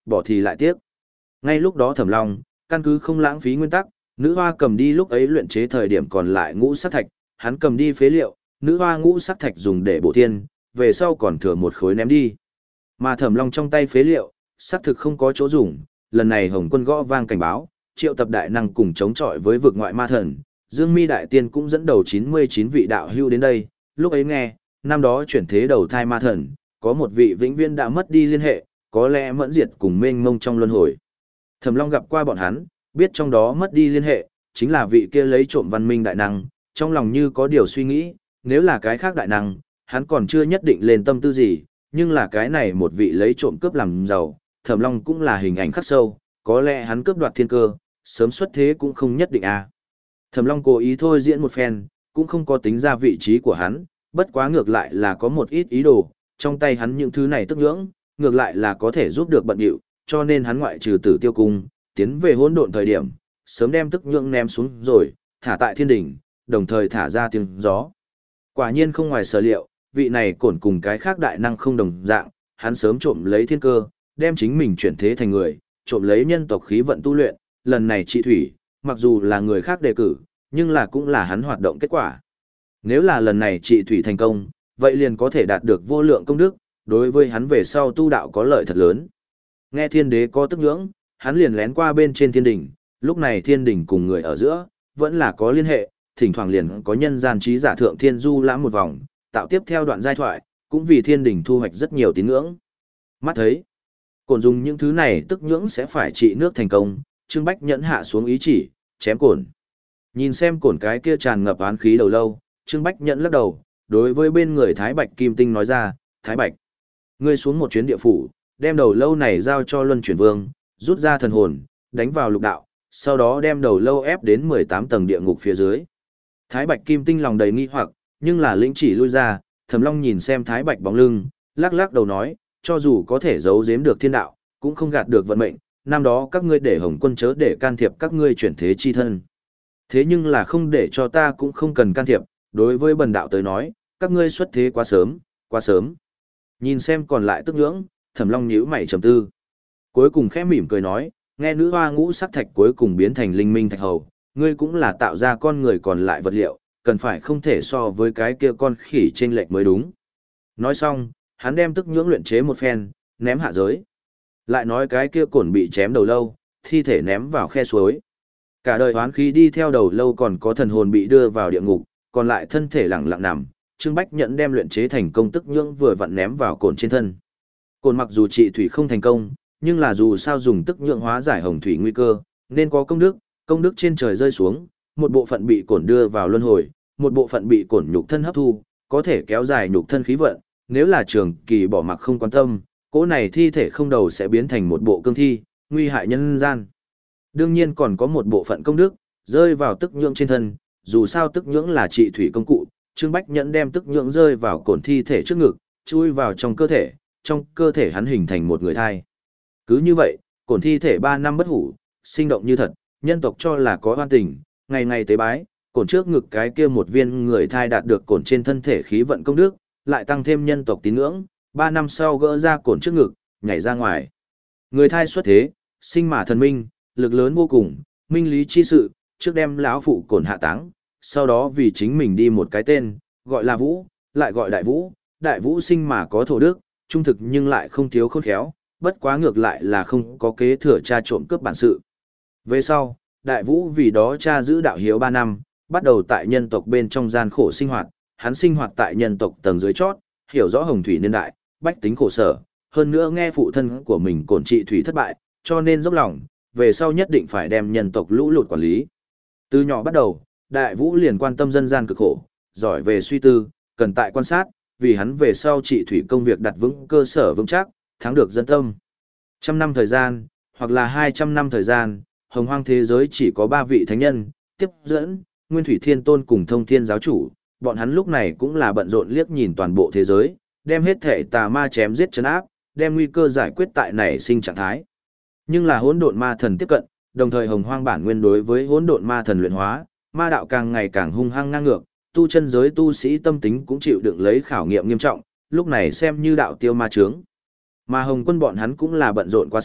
bỏ thì lại tiếc. Ngay lúc đó Thẩm Long, căn cứ không lãng phí nguyên tắc, nữ hoa cầm đi lúc ấy luyện chế thời điểm còn lại ngũ sắc thạch, hắn cầm đi phế liệu, nữ hoa ngũ sắc thạch dùng để bổ thiên, về sau còn thừa một khối ném đi. Mà Thẩm Long trong tay phế liệu, xác thực không có chỗ dùng, lần này Hồng Quân gõ vang cảnh báo, triệu tập đại năng cùng chống chọi với vực ngoại ma thần, Dương Mi đại tiên cũng dẫn đầu chín mươi chín vị đạo hưu đến đây, lúc ấy nghe, năm đó chuyển thế đầu thai ma thần, có một vị vĩnh viễn đã mất đi liên hệ, có lẽ mẫn diệt cùng mênh mông trong luân hồi. Thẩm Long gặp qua bọn hắn, biết trong đó mất đi liên hệ, chính là vị kia lấy trộm văn minh đại năng, trong lòng như có điều suy nghĩ, nếu là cái khác đại năng, hắn còn chưa nhất định lên tâm tư gì, nhưng là cái này một vị lấy trộm cướp làm giàu, Thẩm Long cũng là hình ảnh khắc sâu, có lẽ hắn cướp đoạt thiên cơ, sớm xuất thế cũng không nhất định à. Thẩm Long cố ý thôi diễn một phen, cũng không có tính ra vị trí của hắn, bất quá ngược lại là có một ít ý đồ, trong tay hắn những thứ này tức nhưỡng, ngược lại là có thể giúp được bận điệu, cho nên hắn ngoại trừ Tử Tiêu cung, tiến về hỗn độn thời điểm, sớm đem tức nhưỡng ném xuống rồi, thả tại thiên đỉnh, đồng thời thả ra tiếng gió. Quả nhiên không ngoài sở liệu, vị này cổn cùng cái khác đại năng không đồng dạng, hắn sớm trộm lấy thiên cơ, đem chính mình chuyển thế thành người, trộm lấy nhân tộc khí vận tu luyện, lần này trị thủy, mặc dù là người khác đề cử, nhưng là cũng là hắn hoạt động kết quả. Nếu là lần này trị thủy thành công, vậy liền có thể đạt được vô lượng công đức, đối với hắn về sau tu đạo có lợi thật lớn. Nghe thiên đế có tức nhưỡng, hắn liền lén qua bên trên thiên đỉnh, lúc này thiên đỉnh cùng người ở giữa, vẫn là có liên hệ, thỉnh thoảng liền có nhân gian trí giả thượng thiên du lãm một vòng, tạo tiếp theo đoạn giai thoại, cũng vì thiên đỉnh thu hoạch rất nhiều tín ngưỡng. Mắt thấy, cổn dùng những thứ này tức nhưỡng sẽ phải trị nước thành công, Trương Bách nhẫn hạ xuống ý chỉ, chém cổn. Nhìn xem cổn cái kia tràn ngập án khí đầu lâu, Trương Bách nhẫn lắc đầu, đối với bên người Thái Bạch Kim Tinh nói ra, Thái Bạch, ngươi xuống một chuyến địa phủ, đem đầu lâu này giao cho Luân Chuyển Vương, rút ra thần hồn, đánh vào lục đạo, sau đó đem đầu lâu ép đến mười tám tầng địa ngục phía dưới. Thái Bạch Kim Tinh lòng đầy nghi hoặc, nhưng là lĩnh chỉ lui ra, Thẩm Long nhìn xem Thái Bạch bóng lưng, lắc lắc đầu nói, cho dù có thể giấu giếm được thiên đạo, cũng không gạt được vận mệnh, năm đó các ngươi để Hồng Quân chớ để can thiệp các ngươi chuyển thế chi thân. Thế nhưng là không để cho ta cũng không cần can thiệp, đối với bần đạo tới nói, các ngươi xuất thế quá sớm, quá sớm. Nhìn xem còn lại tức nhưỡng, Thẩm Long nhíu mày trầm tư. Cuối cùng khẽ mỉm cười nói, nghe nữ hoa ngũ sắc thạch cuối cùng biến thành linh minh thạch hầu, ngươi cũng là tạo ra con người còn lại vật liệu, cần phải không thể so với cái kia con khỉ trên lệch mới đúng. Nói xong, hắn đem tức nhưỡng luyện chế một phen, ném hạ giới. Lại nói cái kia cổn bị chém đầu lâu, thi thể ném vào khe suối. Cả đời oán khí đi theo đầu lâu còn có thần hồn bị đưa vào địa ngục, còn lại thân thể lặng lặng nằm, Trương Bách Nhẫn đem luyện chế thành công tức nhưỡng vừa vặn ném vào cổn trên thân. Cổn mặc dù trị thủy không thành công, nhưng là dù sao dùng tức nhưỡng hóa giải hồng thủy nguy cơ, nên có công đức, công đức trên trời rơi xuống, một bộ phận bị cổn đưa vào luân hồi, một bộ phận bị cổn nhục thân hấp thu, có thể kéo dài nhục thân khí vận, nếu là trường kỳ bỏ mặc không quan tâm, cỗ này thi thể không đầu sẽ biến thành một bộ cương thi, nguy hại nhân gian. Đương nhiên còn có một bộ phận công đức, rơi vào tức nhưỡng trên thân, dù sao tức nhưỡng là trị thủy công cụ, Trương Bách Nhẫn đem tức nhưỡng rơi vào cổn thi thể trước ngực, chui vào trong cơ thể, trong cơ thể hắn hình thành một người thai. Cứ như vậy, cổn thi thể ba năm bất hủ, sinh động như thật, nhân tộc cho là có oan tình, ngày ngày tế bái, cổn trước ngực cái kia một viên người thai đạt được cổn trên thân thể khí vận công đức, lại tăng thêm nhân tộc tín ngưỡng, ba năm sau gỡ ra cổn trước ngực, nhảy ra ngoài. Người thai xuất thế, sinh mà thần minh, lực lớn vô cùng, minh lý chi sự, trước đem lão phụ cổn hạ táng, sau đó vì chính mình đi một cái tên, gọi là Vũ, lại gọi Đại Vũ, Đại Vũ sinh mà có thổ đức, trung thực nhưng lại không thiếu khôn khéo, bất quá ngược lại là không có kế thừa cha trộm cướp bản sự. Về sau, Đại Vũ vì đó cha giữ đạo hiếu ba năm, bắt đầu tại nhân tộc bên trong gian khổ sinh hoạt, hắn sinh hoạt tại nhân tộc tầng dưới chót, hiểu rõ hồng thủy niên đại, bách tính khổ sở, hơn nữa nghe phụ thân của mình cổn trị thủy thất bại, cho nên dốc lòng, về sau nhất định phải đem nhân tộc lũ lụt quản lý. Từ nhỏ bắt đầu, Đại Vũ liền quan tâm dân gian cực khổ, giỏi về suy tư, cần tại quan sát, vì hắn về sau trị thủy công việc đặt vững cơ sở vững chắc, thắng được dân tâm. Trăm năm thời gian, hoặc là hai trăm năm thời gian, hồng hoang thế giới chỉ có ba vị thánh nhân, tiếp dẫn, Nguyên Thủy Thiên Tôn cùng Thông Thiên Giáo Chủ, bọn hắn lúc này cũng là bận rộn liếc nhìn toàn bộ thế giới, đem hết thể tà ma chém giết trấn áp, đem nguy cơ giải quyết tại nảy sinh trạng thái. Nhưng là hỗn độn ma thần tiếp cận, đồng thời hồng hoang bản nguyên đối với hỗn độn ma thần luyện hóa, ma đạo càng ngày càng hung hăng ngang ngược, tu chân giới tu sĩ tâm tính cũng chịu đựng lấy khảo nghiệm nghiêm trọng, lúc này xem như đạo tiêu ma chướng. Mà Hồng Quân bọn hắn cũng là bận rộn quá sức,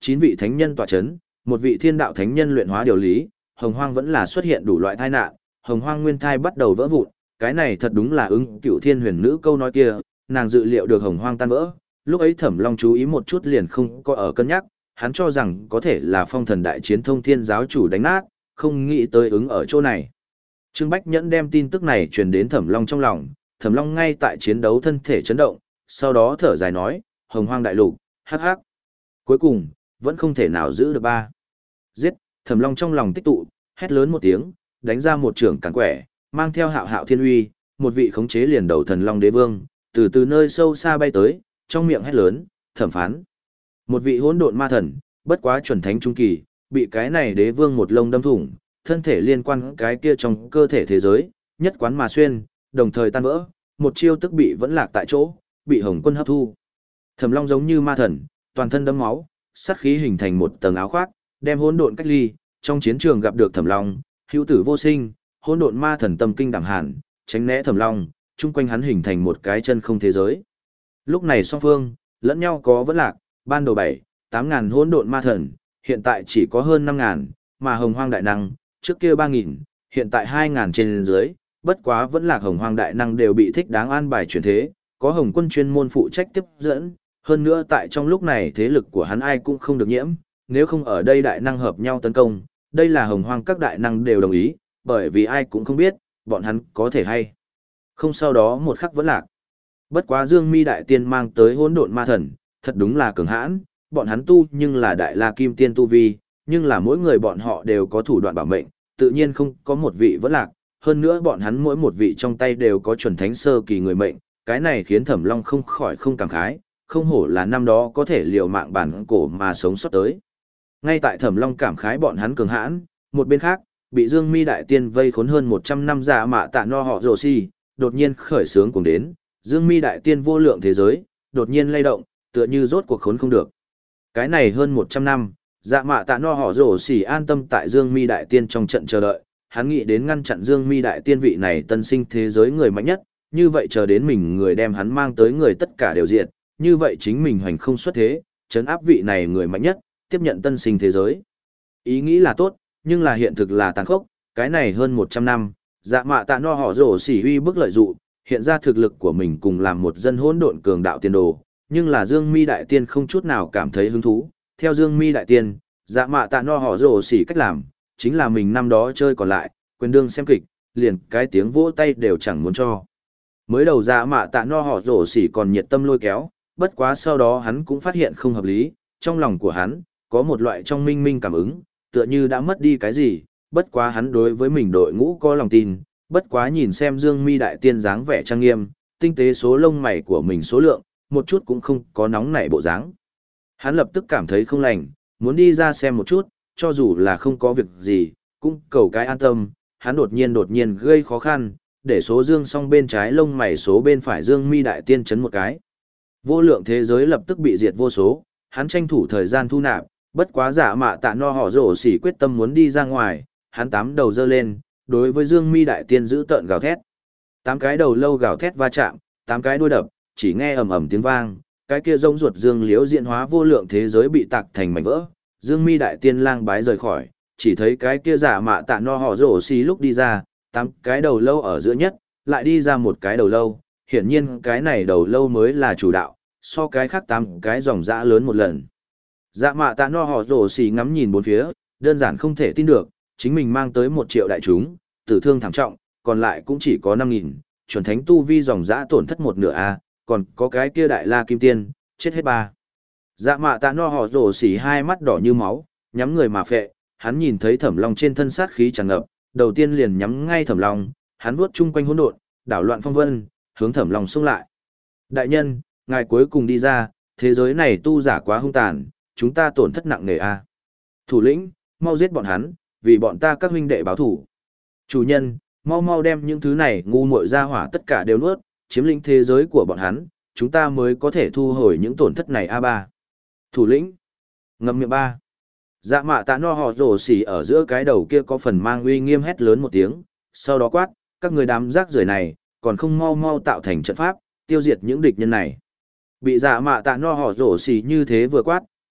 chín vị thánh nhân tọa chấn, một vị thiên đạo thánh nhân luyện hóa điều lý, hồng hoang vẫn là xuất hiện đủ loại tai nạn, hồng hoang nguyên thai bắt đầu vỡ vụn, cái này thật đúng là ứng cựu thiên huyền nữ câu nói kia, nàng dự liệu được hồng hoang tan vỡ, lúc ấy Thẩm Long chú ý một chút liền không có ở cân nhắc, hắn cho rằng có thể là phong thần đại chiến thông thiên giáo chủ đánh nát, không nghĩ tới ứng ở chỗ này. Trương Bách Nhẫn đem tin tức này truyền đến Thẩm Long trong lòng, Thẩm Long ngay tại chiến đấu thân thể chấn động, sau đó thở dài nói, hồng hoang đại lục, hắc hắc. Cuối cùng, vẫn không thể nào giữ được ba. Giết, Thẩm Long trong lòng tích tụ, hét lớn một tiếng, đánh ra một trưởng càn quẻ, mang theo hạo hạo thiên uy, một vị khống chế liền đầu thần Long đế vương, từ từ nơi sâu xa bay tới, trong miệng hét lớn, thẩm phán. Một vị hỗn độn ma thần, bất quá chuẩn thánh trung kỳ, bị cái này đế vương một lông đâm thủng, thân thể liên quan cái kia trong cơ thể thế giới, nhất quán mà xuyên, đồng thời tan vỡ, một chiêu tức bị vẫn lạc tại chỗ, bị Hồng Quân hấp thu. Thẩm Long giống như ma thần, toàn thân đẫm máu, sát khí hình thành một tầng áo khoác, đem hỗn độn cách ly, trong chiến trường gặp được Thẩm Long, hữu tử vô sinh, hỗn độn ma thần tâm kinh đẳng hàn, tránh né Thẩm Long, chung quanh hắn hình thành một cái chân không thế giới. Lúc này song phương, lẫn nhau có vẫn lạc, ban đầu bảy, tám ngàn hỗn độn ma thần, hiện tại chỉ có hơn năm ngàn, mà hồng hoang đại năng, trước kia ba nghìn, hiện tại hai ngàn trên dưới, bất quá vẫn lạc hồng hoang đại năng đều bị thích đáng an bài chuyển thế, có Hồng Quân chuyên môn phụ trách tiếp dẫn, hơn nữa tại trong lúc này thế lực của hắn ai cũng không được nhiễm, nếu không ở đây đại năng hợp nhau tấn công, đây là hồng hoang các đại năng đều đồng ý, bởi vì ai cũng không biết, bọn hắn có thể hay không sau đó một khắc vẫn lạc. Bất quá Dương Mi đại tiên mang tới hỗn độn ma thần, thật đúng là cường hãn, bọn hắn tu nhưng là đại la kim tiên tu vi, nhưng là mỗi người bọn họ đều có thủ đoạn bảo mệnh, tự nhiên không có một vị vẫn lạc, hơn nữa bọn hắn mỗi một vị trong tay đều có chuẩn thánh sơ kỳ người mệnh, cái này khiến Thẩm Long không khỏi không cảm khái, không hổ là năm đó có thể liều mạng bản cổ mà sống sót tới. Ngay tại Thẩm Long cảm khái bọn hắn cường hãn, một bên khác, bị Dương Mi đại tiên vây khốn hơn một trăm năm Dạ Mạ Tạ No họ Rồ Si, đột nhiên khởi sướng cùng đến, Dương Mi đại tiên vô lượng thế giới, đột nhiên lay động, tựa như rốt cuộc khốn không được. Cái này hơn một trăm năm, Dạ Mạ Tạ No họ Rồ Si an tâm tại Dương Mi đại tiên trong trận chờ đợi, hắn nghĩ đến ngăn chặn Dương Mi đại tiên vị này tân sinh thế giới người mạnh nhất, như vậy chờ đến mình người đem hắn mang tới người tất cả đều diệt, như vậy chính mình hoành không xuất thế, trấn áp vị này người mạnh nhất, tiếp nhận tân sinh thế giới. Ý nghĩ là tốt, nhưng là hiện thực là tàn khốc, cái này hơn một trăm năm, Dạ Mạ Tạ No họ Rồ Si uy bức lợi dụ, hiện ra thực lực của mình cùng làm một dân hỗn độn cường đạo tiền đồ, nhưng là Dương Mi đại tiên không chút nào cảm thấy hứng thú. Theo Dương Mi đại tiên, Dạ Mạ Tạ No họ Rồ Si cách làm, chính là mình năm đó chơi còn lại, quyền đương xem kịch, liền cái tiếng vỗ tay đều chẳng muốn cho. Mới đầu Dạ Mạ Tạ No họ Rồ Si còn nhiệt tâm lôi kéo, bất quá sau đó hắn cũng phát hiện không hợp lý, trong lòng của hắn có một loại trong minh minh cảm ứng, tựa như đã mất đi cái gì, bất quá hắn đối với mình đội ngũ có lòng tin, bất quá nhìn xem Dương Mi đại tiên dáng vẻ trang nghiêm, tinh tế số lông mày của mình số lượng, một chút cũng không có nóng nảy bộ dáng. Hắn lập tức cảm thấy không lành, muốn đi ra xem một chút, cho dù là không có việc gì, cũng cầu cái an tâm, hắn đột nhiên đột nhiên gây khó khăn, để số Dương song bên trái lông mày số bên phải Dương Mi đại tiên chấn một cái. Vô lượng thế giới lập tức bị diệt vô số, hắn tranh thủ thời gian thu nạp, bất quá Dạ Mạ Tạ No họ Rồ Si quyết tâm muốn đi ra ngoài, hắn tám đầu giơ lên, đối với Dương Mi đại tiên giữ tợn gào thét. Tám cái đầu lâu gào thét va chạm, tám cái đuôi đập, chỉ nghe ầm ầm tiếng vang, cái kia rông ruột dương liễu diễn hóa vô lượng thế giới bị tạc thành mảnh vỡ. Dương Mi đại tiên lang bái rời khỏi, chỉ thấy cái kia Dạ Mạ Tạ No họ Rồ Si lúc đi ra, tám cái đầu lâu ở giữa nhất, lại đi ra một cái đầu lâu, hiển nhiên cái này đầu lâu mới là chủ đạo, so cái khác tám cái dòng dã lớn một lần. Dạ Mạ Tạ No họ Rồ Si ngắm nhìn bốn phía, đơn giản không thể tin được, chính mình mang tới một triệu đại chúng, tử thương thảm trọng, còn lại cũng chỉ có năm nghìn, chuẩn thánh tu vi dòng dã tổn thất một nửa a, còn có cái kia đại la kim tiên, chết hết ba. Dạ Mạ Tạ No họ Rồ Si hai mắt đỏ như máu, nhắm người mà phệ, hắn nhìn thấy Thẩm Long trên thân sát khí tràn ngập, đầu tiên liền nhắm ngay Thẩm Long, hắn vuốt chung quanh hỗn độn, đảo loạn phong vân, hướng Thẩm Long xông lại. Đại nhân, ngài cuối cùng đi ra, thế giới này tu giả quá hung tàn, chúng ta tổn thất nặng nề a. Thủ lĩnh, mau giết bọn hắn, vì bọn ta các huynh đệ báo thủ. Chủ nhân, mau mau đem những thứ này ngu muội ra hỏa tất cả đều nuốt, chiếm lĩnh thế giới của bọn hắn, chúng ta mới có thể thu hồi những tổn thất này a ba. Thủ lĩnh, ngậm miệng ba. Dạ Mạ Tạ No họ Rồ Si ở giữa cái đầu kia có phần mang uy nghiêm hét lớn một tiếng, sau đó quát, các người đám rác rưởi này, còn không mau mau tạo thành trận pháp, tiêu diệt những địch nhân này. Bị Dạ Mạ Tạ No họ Rồ Si như thế vừa quát,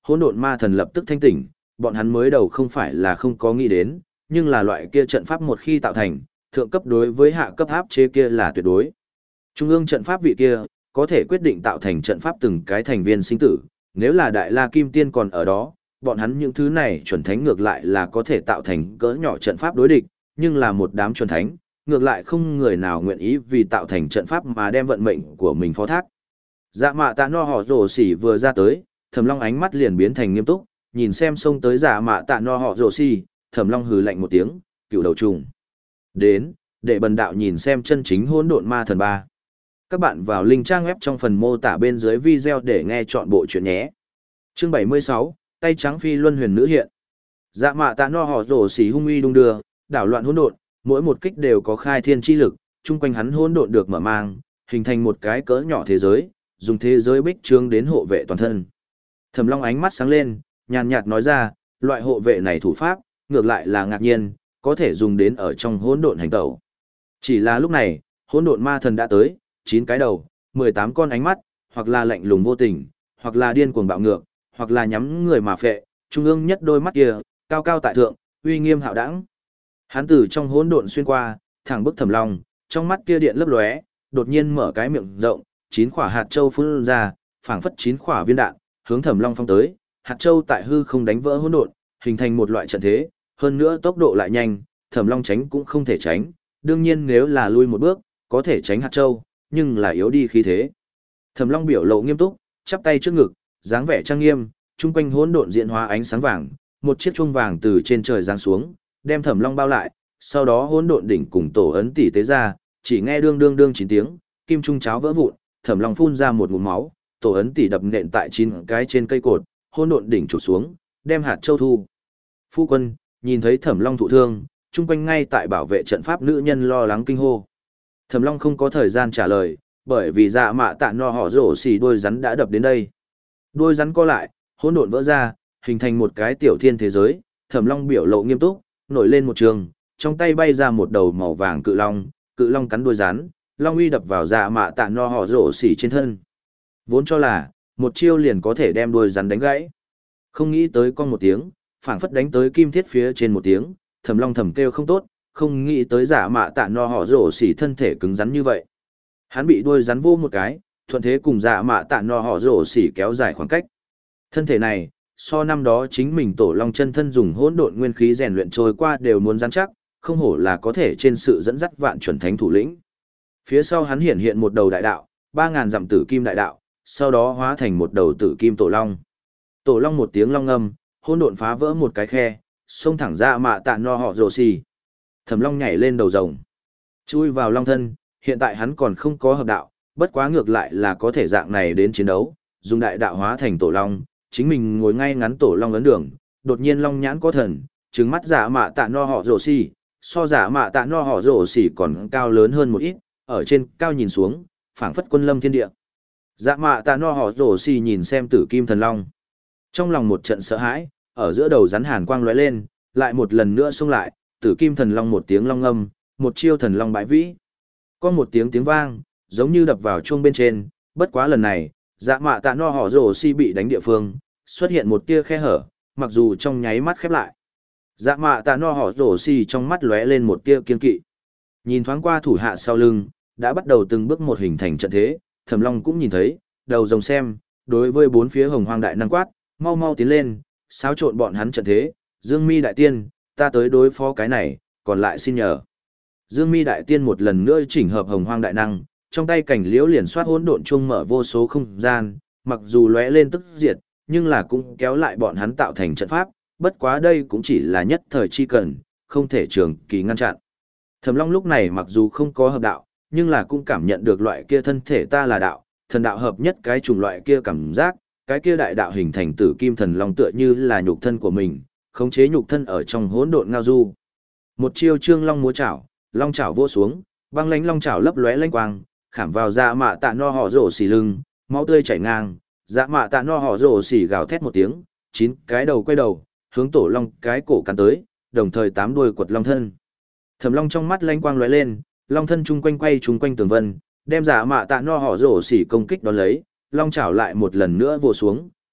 hỗn độn ma thần lập tức thanh tỉnh, bọn hắn mới đầu không phải là không có nghĩ đến, nhưng là loại kia trận pháp một khi tạo thành, thượng cấp đối với hạ cấp áp chế kia là tuyệt đối. Trung ương trận pháp vị kia, có thể quyết định tạo thành trận pháp từng cái thành viên sinh tử, nếu là Đại La Kim Tiên còn ở đó, bọn hắn những thứ này chuẩn thánh ngược lại là có thể tạo thành cỡ nhỏ trận pháp đối địch, nhưng là một đám chuẩn thánh, ngược lại không người nào nguyện ý vì tạo thành trận pháp mà đem vận mệnh của mình phó thác. Dạ mạ tạ no họ rồ xỉ vừa ra tới, Thẩm Long ánh mắt liền biến thành nghiêm túc, nhìn xem xông tới dạ mạ tạ no họ rồ xỉ, Thẩm Long hừ lạnh một tiếng, cựu đầu trùng. Đến, để bần đạo nhìn xem chân chính hỗn độn ma thần ba. Các bạn vào link trang web trong phần mô tả bên dưới video để nghe chọn bộ chuyện nhé. Chương bảy mươi sáu, tay trắng phi luân huyền nữ hiện. Dạ mạ tạ no họ rồ xỉ hung uy đung đưa, đảo loạn hỗn độn, mỗi một kích đều có khai thiên chi lực, chung quanh hắn hỗn độn được mở mang, hình thành một cái cỡ nhỏ thế giới, dùng thế giới bích trướng đến hộ vệ toàn thân. Thẩm Long ánh mắt sáng lên, nhàn nhạt nói ra, loại hộ vệ này thủ pháp, ngược lại là ngạc nhiên, có thể dùng đến ở trong hỗn độn hành tẩu. Chỉ là lúc này, hỗn độn ma thần đã tới, chín cái đầu, mười tám con ánh mắt, hoặc là lạnh lùng vô tình, hoặc là điên cuồng bạo ngược, hoặc là nhắm người mà phệ, trung ương nhất đôi mắt kia, cao cao tại thượng, uy nghiêm hạo đẳng. Hắn từ trong hỗn độn xuyên qua, thẳng bức Thẩm Long, trong mắt kia điện lấp lóe, đột nhiên mở cái miệng rộng, chín quả hạt châu phun ra, phảng phất chín quả viên đạn, hướng Thẩm Long phong tới, hạt châu tại hư không đánh vỡ hỗn độn, hình thành một loại trận thế, hơn nữa tốc độ lại nhanh, Thẩm Long tránh cũng không thể tránh, đương nhiên nếu là lui một bước, có thể tránh hạt châu, nhưng là yếu đi khí thế. Thẩm Long biểu lộ nghiêm túc, chắp tay trước ngực, dáng vẻ trang nghiêm, trung quanh hỗn độn diễn hóa ánh sáng vàng, một chiếc chuông vàng từ trên trời giáng xuống, đem Thẩm Long bao lại, sau đó hỗn độn đỉnh cùng tổ ấn tỷ tế ra, chỉ nghe đương đương đương chín tiếng, kim trung cháo vỡ vụn, Thẩm Long phun ra một ngụm máu, tổ ấn tỷ đập nện tại chín cái trên cây cột, hỗn độn đỉnh trụt xuống, đem hạt châu thu. Phu quân, nhìn thấy Thẩm Long thụ thương, chung quanh ngay tại bảo vệ trận pháp nữ nhân lo lắng kinh hô. Thẩm Long không có thời gian trả lời, bởi vì dạ mạ tạ no họ rổ xì đuôi rắn đã đập đến đây. Đuôi rắn co lại, hỗn độn vỡ ra, hình thành một cái tiểu thiên thế giới, Thẩm Long biểu lộ nghiêm túc, nổi lên một trường, trong tay bay ra một đầu màu vàng cự long, cự long cắn đuôi rắn, long uy đập vào dạ mạ tạ no họ rổ xì trên thân. Vốn cho là, một chiêu liền có thể đem đuôi rắn đánh gãy. Không nghĩ tới con một tiếng, phảng phất đánh tới kim thiết phía trên một tiếng, Thẩm Long thầm kêu không tốt, không nghĩ tới giả mạ tạ no họ rổ xỉ thân thể cứng rắn như vậy. Hắn bị đuôi rắn vô một cái, thuận thế cùng giả mạ tạ no họ rổ xỉ kéo dài khoảng cách. Thân thể này, so năm đó chính mình tổ long chân thân dùng hỗn độn nguyên khí rèn luyện trôi qua đều muốn rắn chắc, không hổ là có thể trên sự dẫn dắt vạn chuẩn thánh thủ lĩnh. Phía sau hắn hiện hiện một đầu đại đạo, ba ngàn dặm tử kim đại đạo, sau đó hóa thành một đầu tử kim tổ long. Tổ long một tiếng long ngâm, hỗn độn phá vỡ một cái khe, xông thẳng ra mạ tạ no họ rồ xì. Thẩm Long nhảy lên đầu rồng, chui vào long thân, hiện tại hắn còn không có hợp đạo, bất quá ngược lại là có thể dạng này đến chiến đấu, dùng đại đạo hóa thành tổ long, chính mình ngồi ngay ngắn tổ long ấn đường, đột nhiên long nhãn có thần, trừng mắt giả mạ tạ no họ rồ xì, so giả mạ tạ no họ rồ xì còn cao lớn hơn một ít, ở trên cao nhìn xuống, phảng phất quân lâm thiên địa. Dạ mạ tạ no họ rồ xì nhìn xem tử kim thần long, trong lòng một trận sợ hãi, ở giữa đầu rắn hàn quang lóe lên, lại một lần nữa xông lại, tử kim thần long một tiếng long ngâm, một chiêu thần long bãi vĩ. Có một tiếng tiếng vang, giống như đập vào chuông bên trên, bất quá lần này, dạ mạ tạ no họ rồ si bị đánh địa phương, xuất hiện một tia khe hở, mặc dù trong nháy mắt khép lại. Dạ mạ tạ no họ rồ si trong mắt lóe lên một tia kiên kỵ. Nhìn thoáng qua thủ hạ sau lưng, đã bắt đầu từng bước một hình thành trận thế, Thẩm Long cũng nhìn thấy, đầu rồng xem, đối với bốn phía hồng hoang đại năng quát, mau mau tiến lên, xáo trộn bọn hắn trận thế, Dương Mi đại tiên, ta tới đối phó cái này, còn lại xin nhờ. Dương Mi đại tiên một lần nữa chỉnh hợp hồng hoang đại năng, trong tay cảnh liễu liền soát hỗn độn chung mở vô số không gian, mặc dù lóe lên tức diệt, nhưng là cũng kéo lại bọn hắn tạo thành trận pháp, bất quá đây cũng chỉ là nhất thời chi cần, không thể trường kỳ ngăn chặn. Thẩm Long lúc này mặc dù không có hợp đạo, nhưng là cũng cảm nhận được loại kia thân thể ta là đạo, thần đạo hợp nhất cái chủng loại kia cảm giác, cái kia đại đạo hình thành tử kim thần long tựa như là nhục thân của mình, khống chế nhục thân ở trong hỗn độn ngao du. Một chiêu trương long múa chảo, long chảo vô xuống, băng lánh long chảo lấp lóe lanh quang, khảm vào dạ mạ tạ no họ rổ xì lưng, máu tươi chảy ngang, dạ mạ tạ no họ rổ xì gào thét một tiếng, chín cái đầu quay đầu, hướng tổ long cái cổ cắn tới, đồng thời tám đuôi quật long thân. Thẩm Long trong mắt lanh quang lóe lên, long thân chung quanh quay chung quanh tường vân, đem dạ mạ tạ no họ rổ xì công kích đón lấy, long chảo lại một lần nữa vồ xuống,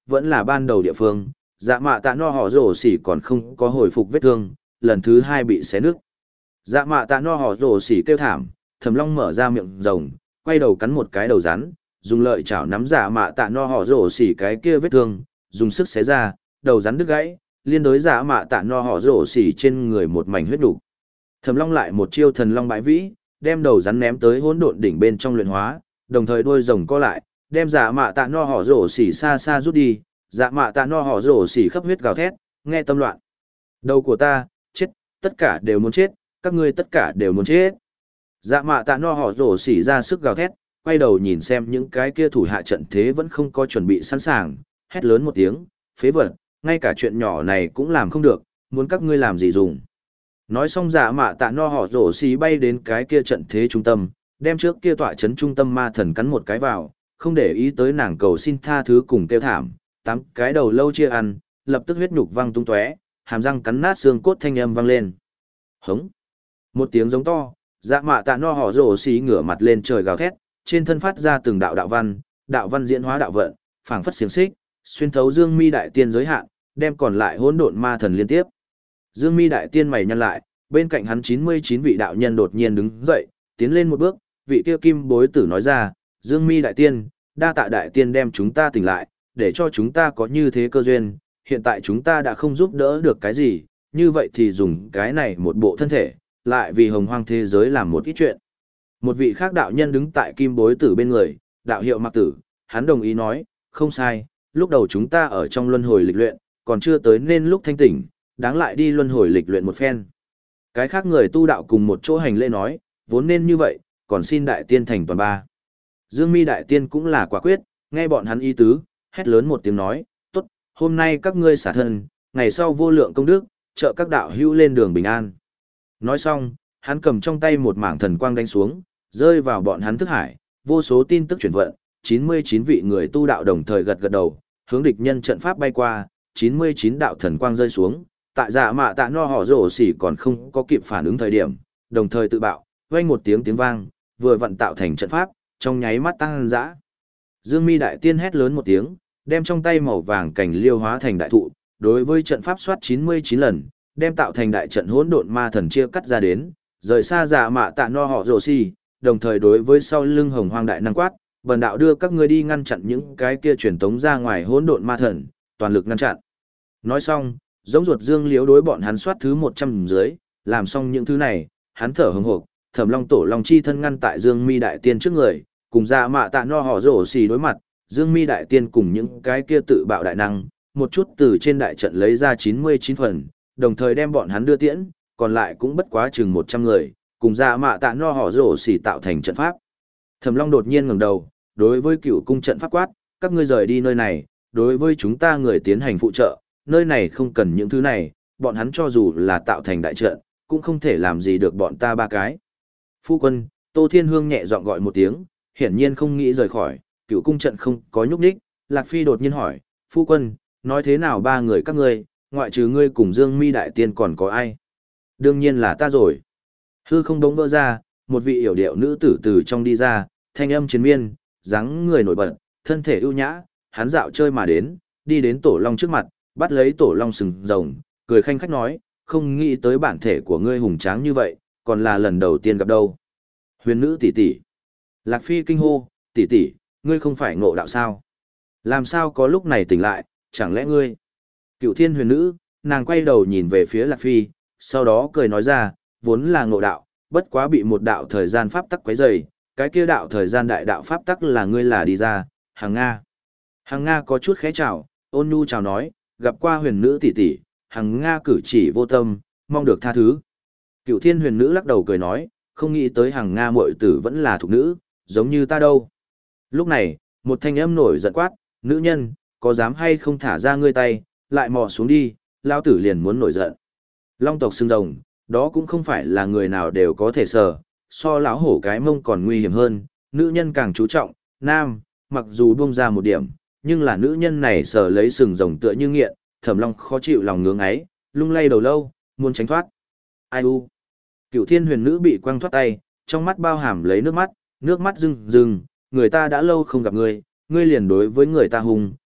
vẫn là ban đầu địa phương, dạ mạ tạ no họ rổ xỉ còn không có hồi phục vết thương, lần thứ hai bị xé nứt. Dạ mạ tạ no họ rổ xỉ kêu thảm, Thẩm Long mở ra miệng rồng, quay đầu cắn một cái đầu rắn, dùng lợi chảo nắm dạ mạ tạ no họ rổ xỉ cái kia vết thương, dùng sức xé ra, đầu rắn đứt gãy, liên đối dạ mạ tạ no họ rổ xỉ trên người một mảnh huyết đủ. Thẩm Long lại một chiêu thần long bãi vĩ, đem đầu rắn ném tới hỗn độn đỉnh bên trong luyện hóa, đồng thời đuôi rồng co lại, đem dạ mạ tạ no họ rổ xỉ xa xa rút đi, dạ mạ tạ no họ rổ xỉ khắp huyết gào thét, nghe tâm loạn. Đầu của ta, chết, tất cả đều muốn chết, các ngươi tất cả đều muốn chết. Dạ mạ tạ no họ rổ xỉ ra sức gào thét, quay đầu nhìn xem những cái kia thủ hạ trận thế vẫn không có chuẩn bị sẵn sàng, hét lớn một tiếng, phế vật, ngay cả chuyện nhỏ này cũng làm không được, muốn các ngươi làm gì dùng. Nói xong dạ mạ tạ no họ rổ xỉ bay đến cái kia trận thế trung tâm, đem trước kia tọa chấn trung tâm ma thần cắn một cái vào, không để ý tới nàng cầu xin tha thứ cùng kêu thảm, tám cái đầu lâu chia ăn, lập tức huyết nhục văng tung tóe, hàm răng cắn nát xương cốt thanh âm vang lên. Hống! Một tiếng giống to, dạ mạ tạ no họ rổ xỉ ngửa mặt lên trời gào thét, trên thân phát ra từng đạo đạo văn, đạo văn diễn hóa đạo vận, phảng phất xiềng xích, xuyên thấu Dương Mi đại tiên giới hạn, đem còn lại hỗn độn ma thần liên tiếp. Dương Mi đại tiên mày nhăn lại, bên cạnh hắn chín mươi chín vị đạo nhân đột nhiên đứng dậy, tiến lên một bước, vị kia kim bối tử nói ra, Dương Mi đại tiên, đa tạ đại tiên đem chúng ta tỉnh lại, để cho chúng ta có như thế cơ duyên, hiện tại chúng ta đã không giúp đỡ được cái gì, như vậy thì dùng cái này một bộ thân thể, lại vì hồng hoang thế giới làm một ít chuyện. Một vị khác đạo nhân đứng tại kim bối tử bên người, đạo hiệu mặc tử, hắn đồng ý nói, không sai, lúc đầu chúng ta ở trong luân hồi lịch luyện, còn chưa tới nên lúc thanh tỉnh, đáng lại đi luân hồi lịch luyện một phen. Cái khác người tu đạo cùng một chỗ hành lễ nói, vốn nên như vậy, còn xin đại tiên thành toàn ba. Dương Mi đại tiên cũng là quả quyết, nghe bọn hắn ý tứ, hét lớn một tiếng nói, tốt, hôm nay các ngươi xả thân, ngày sau vô lượng công đức, trợ các đạo hữu lên đường bình an. Nói xong, hắn cầm trong tay một mảng thần quang đánh xuống, rơi vào bọn hắn thức hải, vô số tin tức chuyển vận, chín mươi chín vị người tu đạo đồng thời gật gật đầu, hướng địch nhân trận pháp bay qua, chín mươi chín đạo thần quang rơi xuống, tại dạ mạ tạ no họ rổ xỉ còn không có kịp phản ứng thời điểm, đồng thời tự bạo, vang một tiếng tiếng vang, vừa vận tạo thành trận pháp, trong nháy mắt tăng dã. Dương Mi đại tiên hét lớn một tiếng, đem trong tay màu vàng cảnh liêu hóa thành đại thụ, đối với trận pháp soát chín mươi chín lần, đem tạo thành đại trận hỗn độn ma thần chia cắt ra đến, rời xa dạ mạ tạ no họ rồ xì, đồng thời đối với sau lưng hồng hoang đại năng quát, bần đạo đưa các ngươi đi ngăn chặn những cái kia truyền tống ra ngoài hỗn độn ma thần, toàn lực ngăn chặn. Nói xong, giống ruột dương liếu đối bọn hắn soát thứ một trăm dưới, làm xong những thứ này, hắn thở hừng hực, Thẩm Long tổ long chi thân ngăn tại Dương Mi đại tiên trước người, cùng dạ mạ tạ no họ rồ xì đối mặt, Dương Mi đại tiên cùng những cái kia tự bạo đại năng, một chút từ trên đại trận lấy ra chín mươi chín phần, đồng thời đem bọn hắn đưa tiễn, còn lại cũng bất quá chừng một trăm người, cùng dạ mạ tạ no họ rồ xì tạo thành trận pháp. Thẩm Long đột nhiên ngẩng đầu, đối với cựu cung trận pháp quát, các ngươi rời đi nơi này, đối với chúng ta người tiến hành phụ trợ, nơi này không cần những thứ này, bọn hắn cho dù là tạo thành đại trận, cũng không thể làm gì được bọn ta ba cái. Phu quân, Tô Thiên Hương nhẹ giọng gọi một tiếng, hiển nhiên không nghĩ rời khỏi, cựu cung trận không có nhúc nhích, Lạc Phi đột nhiên hỏi, phu quân, nói thế nào ba người các ngươi, ngoại trừ ngươi cùng Dương Mi đại tiên còn có ai? Đương nhiên là ta rồi. Hư không đống vỡ ra, một vị yểu điệu nữ tử từ trong đi ra, thanh âm chiến miên, dáng người nổi bật, thân thể ưu nhã, hắn dạo chơi mà đến, đi đến tổ long trước mặt, bắt lấy tổ long sừng rồng, cười khanh khách nói, không nghĩ tới bản thể của ngươi hùng tráng như vậy, còn là lần đầu tiên gặp đâu. Huyền nữ tỷ tỷ. Lạc Phi kinh hô, tỷ tỷ, ngươi không phải ngộ đạo sao? Làm sao có lúc này tỉnh lại, chẳng lẽ ngươi? Cựu thiên huyền nữ, nàng quay đầu nhìn về phía Lạc Phi, sau đó cười nói ra, vốn là ngộ đạo, bất quá bị một đạo thời gian pháp tắc quấy rầy, cái kia đạo thời gian đại đạo pháp tắc là ngươi là đi ra, Hằng Nga. Hằng Nga có chút khẽ chào, ôn nhu chào nói, gặp qua huyền nữ tỷ tỷ, Hằng Nga cử chỉ vô tâm, mong được tha thứ. Cựu thiên huyền nữ lắc đầu cười nói, không nghĩ tới Hằng Nga muội tử vẫn là thục nữ, giống như ta đâu. Lúc này, một thanh âm nổi giận quát, nữ nhân, có dám hay không thả ra ngươi tay, lại mò xuống đi, lão tử liền muốn nổi giận. Long tộc xương rồng, đó cũng không phải là người nào đều có thể sờ, so lão hổ cái mông còn nguy hiểm hơn, nữ nhân càng chú trọng, nam, mặc dù buông ra một điểm, nhưng là nữ nhân này sờ lấy sừng rồng tựa như nghiện, Thẩm Long khó chịu lòng ngưỡng ấy, lung lay đầu lâu, muốn tránh thoát. Ai u? Cựu thiên huyền nữ bị quăng thoát tay, trong mắt bao hàm lấy nước mắt, nước mắt rưng rưng, người ta đã lâu không gặp ngươi, ngươi liền đối với người ta hùng,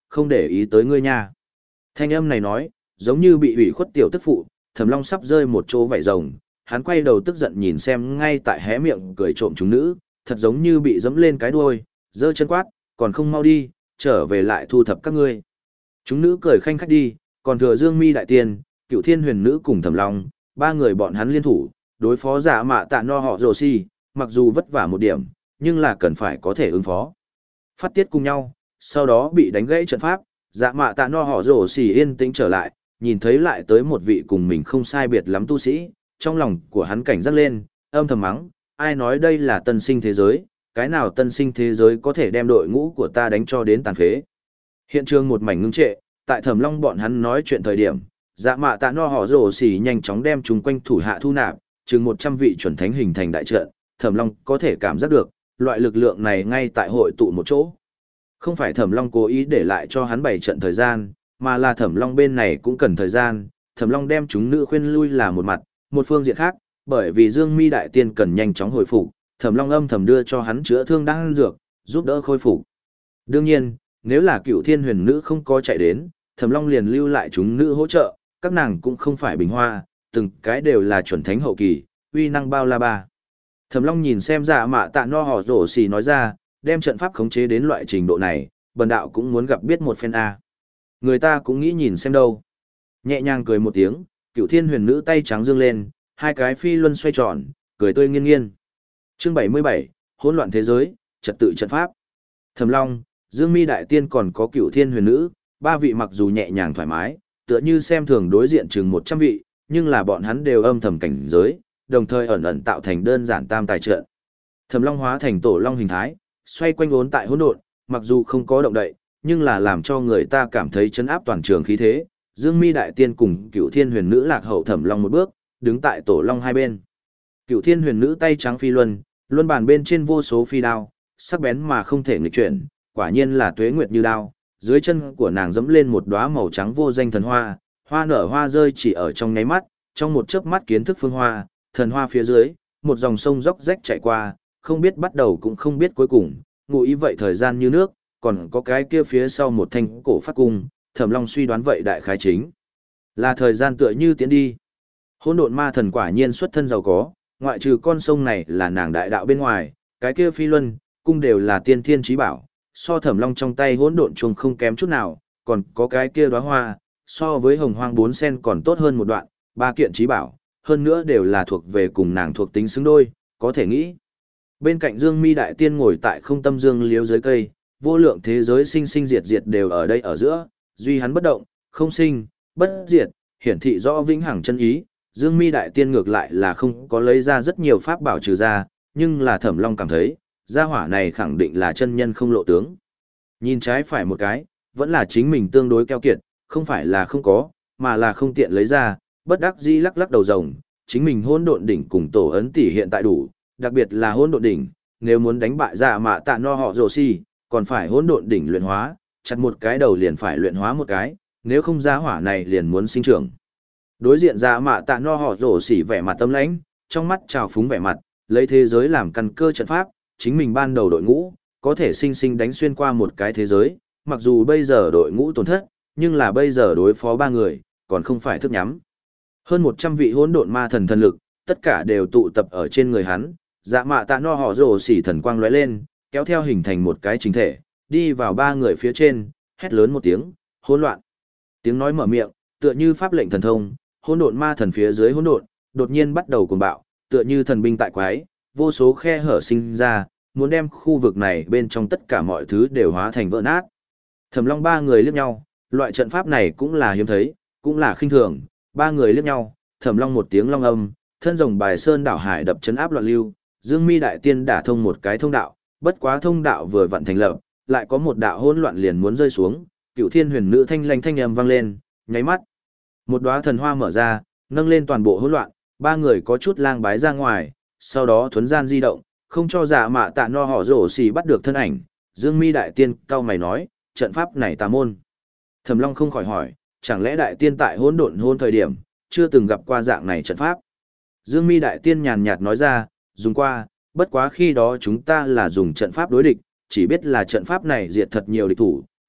không để ý tới ngươi nha. Thanh âm này nói, giống như bị ủy khuất tiểu tức phụ, Thẩm Long sắp rơi một chỗ vảy rồng, hắn quay đầu tức giận nhìn xem ngay tại hé miệng cười trộm chúng nữ, thật giống như bị dẫm lên cái đuôi, giơ chân quát, còn không mau đi, trở về lại thu thập các ngươi. Chúng nữ cười khanh khách đi, còn thừa Dương Mi đại tiên, Cựu Thiên Huyền nữ cùng Thẩm Long, ba người bọn hắn liên thủ, đối phó Dạ Mạ Tạ No họ Rồ Xi, mặc dù vất vả một điểm, nhưng là cần phải có thể ứng phó. Phát tiết cùng nhau, sau đó bị đánh gãy trận pháp, Dạ Mạ Tạ No họ Rồ Xi yên tĩnh trở lại, nhìn thấy lại tới một vị cùng mình không sai biệt lắm tu sĩ, trong lòng của hắn cảnh giác lên, âm thầm mắng, ai nói đây là tân sinh thế giới, cái nào tân sinh thế giới có thể đem đội ngũ của ta đánh cho đến tàn phế. Hiện trường một mảnh ngưng trệ, tại Thẩm Long bọn hắn nói chuyện thời điểm, Dạ Mạ Tạ No họ Rồ Xỉ nhanh chóng đem chúng quanh thủ hạ thu nạp, chừng một trăm vị chuẩn thánh hình thành đại trận, Thẩm Long có thể cảm giác được, loại lực lượng này ngay tại hội tụ một chỗ. Không phải Thẩm Long cố ý để lại cho hắn bảy trận thời gian, mà là Thẩm Long bên này cũng cần thời gian, Thẩm Long đem chúng nữ khuyên lui là một mặt, một phương diện khác, bởi vì Dương Mi đại tiên cần nhanh chóng hồi phục, Thẩm Long âm thầm đưa cho hắn chữa thương đan dược, giúp đỡ khôi phục. Đương nhiên, nếu là Cựu Thiên Huyền nữ không có chạy đến, Thẩm Long liền lưu lại chúng nữ hỗ trợ, các nàng cũng không phải bình hoa, từng cái đều là chuẩn thánh hậu kỳ, uy năng bao la ba. Thẩm Long nhìn xem Dạ Mạ Tạ No họ Rồ Xỉ nói ra, đem trận pháp khống chế đến loại trình độ này, bần đạo cũng muốn gặp biết một phen a. Người ta cũng nghĩ nhìn xem đâu. Nhẹ nhàng cười một tiếng, Cựu Thiên Huyền nữ tay trắng dương lên, hai cái phi luân xoay tròn, cười tươi nghiên nghiên. Chương bảy mươi bảy, hỗn loạn thế giới, trật tự trận pháp. Thẩm Long, Dương Mi đại tiên còn có Cựu Thiên Huyền nữ, ba vị mặc dù nhẹ nhàng thoải mái, tựa như xem thường đối diện chừng một trăm vị, nhưng là bọn hắn đều âm thầm cảnh giới, đồng thời ẩn ẩn tạo thành đơn giản tam tài trận. Thẩm Long hóa thành tổ long hình thái, xoay quanh uốn tại hỗn độn, mặc dù không có động đậy, nhưng là làm cho người ta cảm thấy chấn áp toàn trường khí thế. Dương Mi đại tiên cùng Cựu Thiên Huyền nữ lạc hậu Thẩm Long một bước, đứng tại tổ long hai bên. Cựu Thiên Huyền nữ tay trắng phi luân, luân bàn bên trên vô số phi đao, sắc bén mà không thể nghịch chuyển, quả nhiên là tuế nguyệt như đao. Dưới chân của nàng dẫm lên một đóa màu trắng vô danh thần hoa, hoa nở hoa rơi chỉ ở trong nháy mắt, trong một chớp mắt kiến thức phương hoa, thần hoa phía dưới, một dòng sông róc rách chạy qua, không biết bắt đầu cũng không biết cuối cùng, ngụ ý vậy thời gian như nước, còn có cái kia phía sau một thanh cổ phát cung, Thẩm Long suy đoán vậy đại khái chính là thời gian tựa như tiến đi. Hỗn độn ma thần quả nhiên xuất thân giàu có, ngoại trừ con sông này là nàng đại đạo bên ngoài, cái kia phi luân, cung đều là tiên thiên chí bảo, so Thẩm Long trong tay hỗn độn chuông không kém chút nào, còn có cái kia đóa hoa, so với hồng hoang bốn sen còn tốt hơn một đoạn, ba kiện chí bảo, hơn nữa đều là thuộc về cùng nàng thuộc tính xứng đôi, có thể nghĩ. Bên cạnh Dương Mi đại tiên ngồi tại không tâm dương liếu dưới cây, vô lượng thế giới sinh sinh diệt diệt đều ở đây ở giữa, duy hắn bất động, không sinh, bất diệt, hiển thị rõ vĩnh hằng chân ý. Dương Mi đại tiên ngược lại là không có lấy ra rất nhiều pháp bảo trừ ra, nhưng là Thẩm Long cảm thấy, gia hỏa này khẳng định là chân nhân không lộ tướng. Nhìn trái phải một cái, vẫn là chính mình tương đối keo kiệt, không phải là không có, mà là không tiện lấy ra, bất đắc dĩ lắc lắc đầu rồng, chính mình hỗn độn đỉnh cùng tổ ấn tỷ hiện tại đủ, đặc biệt là hỗn độn đỉnh, nếu muốn đánh bại Dạ Mạ Tạ No họ Rồ Xỉ, còn phải hỗn độn đỉnh luyện hóa, chặt một cái đầu liền phải luyện hóa một cái, nếu không gia hỏa này liền muốn sinh trưởng. Đối diện Dạ Mạ Tạ No họ Rồ Xỉ vẻ mặt tâm lãnh, trong mắt trào phúng vẻ mặt, lấy thế giới làm căn cơ trận pháp, chính mình ban đầu đội ngũ, có thể sinh sinh đánh xuyên qua một cái thế giới, mặc dù bây giờ đội ngũ tổn thất, nhưng là bây giờ đối phó ba người, còn không phải thức nhắm. Hơn một trăm vị hỗn độn ma thần thần lực, tất cả đều tụ tập ở trên người hắn, Dạ Mạ Tạ No họ Rồ Xỉ thần quang lóe lên, kéo theo hình thành một cái chính thể, đi vào ba người phía trên, hét lớn một tiếng, hỗn loạn. Tiếng nói mở miệng, tựa như pháp lệnh thần thông, hỗn độn ma thần phía dưới hỗn độn, đột nhiên bắt đầu cuồng bạo, tựa như thần binh tại quái, vô số khe hở sinh ra, muốn đem khu vực này bên trong tất cả mọi thứ đều hóa thành vỡ nát. Thẩm Long ba người liếc nhau, loại trận pháp này cũng là hiếm thấy, cũng là khinh thường, ba người liếc nhau, Thẩm Long một tiếng long âm, thân rồng bài sơn đảo hải đập chấn áp loạn lưu, Dương Mi đại tiên đả thông một cái thông đạo, bất quá thông đạo vừa vặn thành lập, lại có một đạo hỗn loạn liền muốn rơi xuống, Cựu Thiên Huyền nữ thanh lanh thanh âm vang lên, nháy mắt, một đóa thần hoa mở ra, nâng lên toàn bộ hỗn loạn, ba người có chút lang bái ra ngoài, sau đó thuấn gian di động, không cho Dạ Mạ Tạ No họ Rồ Xỉ bắt được thân ảnh. Dương Mi đại tiên cao mày nói, trận pháp này tà môn. Thẩm Long không khỏi hỏi, chẳng lẽ đại tiên tại hỗn độn hôn thời điểm, chưa từng gặp qua dạng này trận pháp? Dương Mi đại tiên nhàn nhạt nói ra, dùng qua, bất quá khi đó chúng ta là dùng trận pháp đối địch, chỉ biết là trận pháp này diệt thật nhiều địch thủ,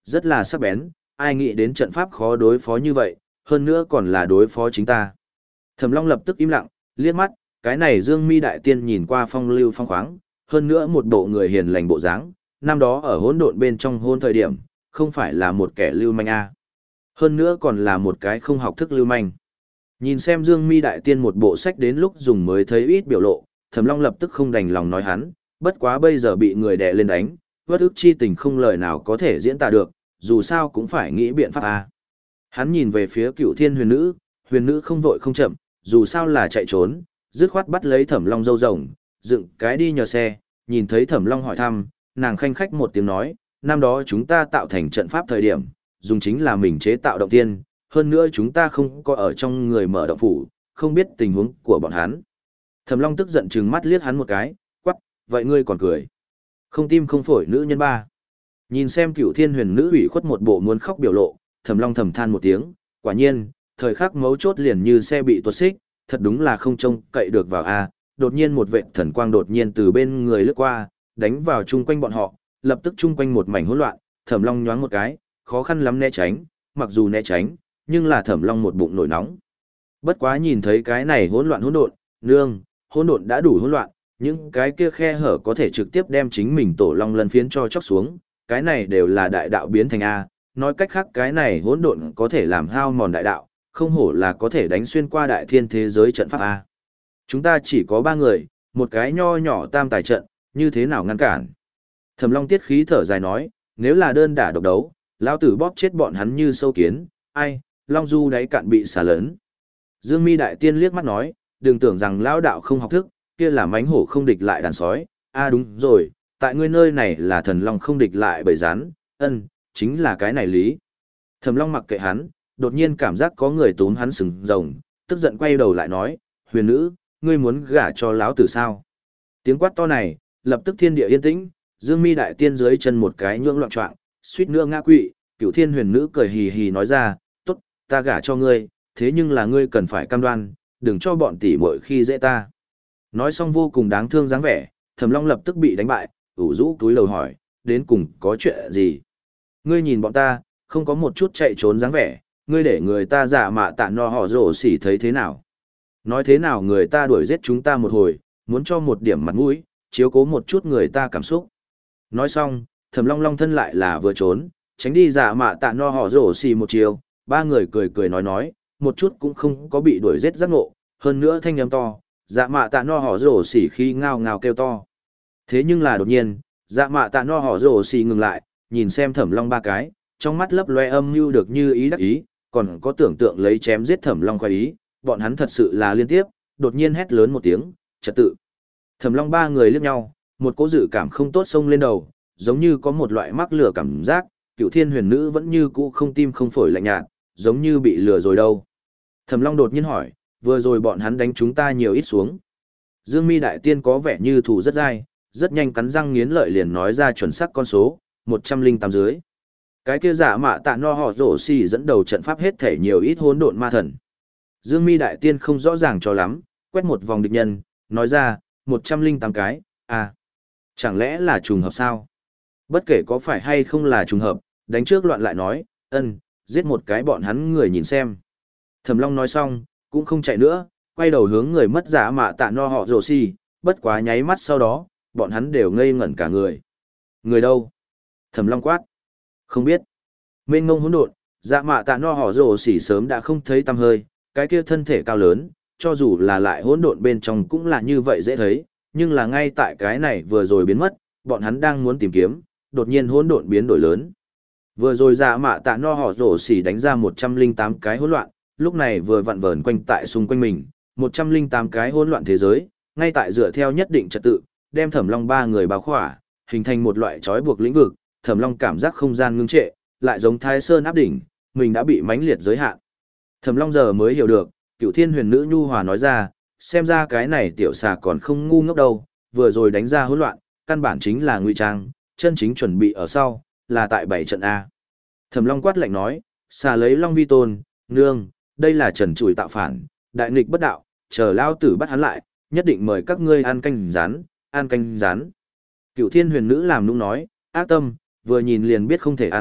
rất là sắc bén, ai nghĩ đến trận pháp khó đối phó như vậy, hơn nữa còn là đối phó chính ta. Thẩm Long lập tức im lặng, liếc mắt, cái này Dương Mi đại tiên nhìn qua phong lưu phong khoáng, hơn nữa một bộ người hiền lành bộ dáng, năm đó ở hỗn độn bên trong hôn thời điểm, không phải là một kẻ lưu manh a. Hơn nữa còn là một cái không học thức lưu manh. Nhìn xem Dương Mi đại tiên một bộ sách đến lúc dùng mới thấy ít biểu lộ, Thẩm Long lập tức không đành lòng nói hắn, bất quá bây giờ bị người đè lên đánh, bất ức chi tình không lời nào có thể diễn tả được, dù sao cũng phải nghĩ biện pháp a. Hắn nhìn về phía Cựu Thiên Huyền Nữ, Huyền Nữ không vội không chậm, dù sao là chạy trốn, dứt khoát bắt lấy Thẩm Long râu rồng, dựng cái đi nhờ xe, nhìn thấy Thẩm Long hỏi thăm, nàng khanh khách một tiếng nói, năm đó chúng ta tạo thành trận pháp thời điểm, dùng chính là mình chế tạo động tiên, hơn nữa chúng ta không có ở trong người mở động phủ, không biết tình huống của bọn hắn. Thẩm Long tức giận trừng mắt liếc hắn một cái, quắc, vậy ngươi còn cười. Không tim không phổi nữ nhân ba. Nhìn xem Cựu Thiên Huyền Nữ ủy khuất một bộ muốn khóc biểu lộ, Thẩm Long thầm than một tiếng, quả nhiên, thời khắc mấu chốt liền như xe bị tuột xích, thật đúng là không trông cậy được vào a. Đột nhiên một vệt thần quang đột nhiên từ bên người lướt qua, đánh vào chung quanh bọn họ, lập tức chung quanh một mảnh hỗn loạn, Thẩm Long nhoáng một cái, khó khăn lắm né tránh, mặc dù né tránh, nhưng là Thẩm Long một bụng nổi nóng. Bất quá nhìn thấy cái này hỗn loạn hỗn độn, nương, hỗn độn đã đủ hỗn loạn, những cái kia khe hở có thể trực tiếp đem chính mình tổ long lân phiến cho chóc xuống, cái này đều là đại đạo biến thành a, nói cách khác cái này hỗn độn có thể làm hao mòn đại đạo, không hổ là có thể đánh xuyên qua đại thiên thế giới trận pháp a. Chúng ta chỉ có ba người, một cái nho nhỏ tam tài trận, như thế nào ngăn cản? Thẩm Long tiết khí thở dài nói, nếu là đơn đả độc đấu, lão tử bóp chết bọn hắn như sâu kiến, ai, Long Du đáy cạn bị xả lớn. Dương Mi đại tiên liếc mắt nói, đừng tưởng rằng lão đạo không học thức, kia là mánh hổ không địch lại đàn sói, a đúng rồi, tại ngươi nơi này là thần long không địch lại bầy rắn, ân, chính là cái này lý. Thẩm Long mặc kệ hắn, đột nhiên cảm giác có người túm hắn sừng rồng, tức giận quay đầu lại nói, huyền nữ, ngươi muốn gả cho lão tử sao? Tiếng quát to này, lập tức thiên địa yên tĩnh, Dương Mi đại tiên dưới chân một cái nhượng loạn choạng, suýt nữa ngã quỵ, Cửu Thiên Huyền Nữ cười hì hì nói ra, tốt, ta gả cho ngươi, thế nhưng là ngươi cần phải cam đoan, đừng cho bọn tỷ muội khi dễ ta. Nói xong vô cùng đáng thương dáng vẻ, Thẩm Long lập tức bị đánh bại, ủ rũ túi lầu hỏi, đến cùng có chuyện gì? Ngươi nhìn bọn ta, không có một chút chạy trốn dáng vẻ, ngươi để người ta giả mạ tạ no họ rổ xỉ thấy thế nào? Nói thế nào người ta đuổi giết chúng ta một hồi, muốn cho một điểm mặt mũi, chiếu cố một chút người ta cảm xúc. Nói xong, Thẩm Long Long thân lại là vừa trốn, tránh đi giả mạ tạ no họ rổ xỉ một chiều, ba người cười cười nói nói, một chút cũng không có bị đuổi giết giác ngộ, hơn nữa thanh âm to, dạ mạ tạ no họ rổ xỉ khi ngao ngao kêu to. Thế nhưng là đột nhiên, dạ mạ tạ no họ rổ xỉ ngừng lại, nhìn xem Thẩm Long ba cái, trong mắt lấp loe âm mưu được như ý đắc ý, còn có tưởng tượng lấy chém giết Thẩm Long khoái ý, bọn hắn thật sự là liên tiếp, đột nhiên hét lớn một tiếng, trật tự. Thẩm Long ba người liếc nhau, một cỗ dự cảm không tốt xông lên đầu, giống như có một loại mắc lửa cảm giác, Cựu Thiên Huyền Nữ vẫn như cũ không tim không phổi lạnh nhạt, giống như bị lừa rồi đâu. Thẩm Long đột nhiên hỏi, vừa rồi bọn hắn đánh chúng ta nhiều ít xuống. Dương Mi đại tiên có vẻ như thủ rất dai, rất nhanh cắn răng nghiến lợi liền nói ra chuẩn xác con số, một trăm linh tám dưới. Cái kia giả mạ tạ no họ rổ xì dẫn đầu trận pháp hết thể nhiều ít hỗn độn ma thần. Dương Mi đại tiên không rõ ràng cho lắm, quét một vòng địch nhân, nói ra, một trăm linh tám cái, à, chẳng lẽ là trùng hợp sao? Bất kể có phải hay không là trùng hợp, đánh trước loạn lại nói, ân, giết một cái bọn hắn người nhìn xem. Thẩm Long nói xong, cũng không chạy nữa, quay đầu hướng người mất giả mạ tạ no họ rồ xì, bất quá nháy mắt sau đó, bọn hắn đều ngây ngẩn cả người. Người đâu? Thẩm Long quát. Không biết. Mênh ngông hỗn độn, dạ mạ tạ no họ rồ xì sớm đã không thấy tăm hơi, cái kia thân thể cao lớn, cho dù là lại hỗn độn bên trong cũng là như vậy dễ thấy, nhưng là ngay tại cái này vừa rồi biến mất, bọn hắn đang muốn tìm kiếm, đột nhiên hỗn độn biến đổi lớn. Vừa rồi dạ mạ tạ no họ rồ xì đánh ra một trăm linh tám cái hỗn loạn, lúc này vừa vặn vờn quanh tại xung quanh mình, một trăm linh tám cái hỗn loạn thế giới, ngay tại dựa theo nhất định trật tự, đem Thẩm Long ba người bao khỏa, hình thành một loại trói buộc lĩnh vực, Thẩm Long cảm giác không gian ngưng trệ, lại giống Thái Sơn áp đỉnh, mình đã bị mãnh liệt giới hạn. Thẩm Long giờ mới hiểu được, Cựu Thiên Huyền Nữ nhu hòa nói ra, xem ra cái này tiểu xà còn không ngu ngốc đâu, vừa rồi đánh ra hỗn loạn, căn bản chính là ngụy trang, chân chính chuẩn bị ở sau, là tại bảy trận a. Thẩm Long quát lạnh nói, xà lấy Long vi tôn, nương, đây là trần trụi tạo phản, đại nghịch bất đạo, chờ lao tử bắt hắn lại, nhất định mời các ngươi ăn canh rán, ăn canh rán. Cựu Thiên Huyền Nữ làm nũng nói, ác tâm, vừa nhìn liền biết không thể ăn,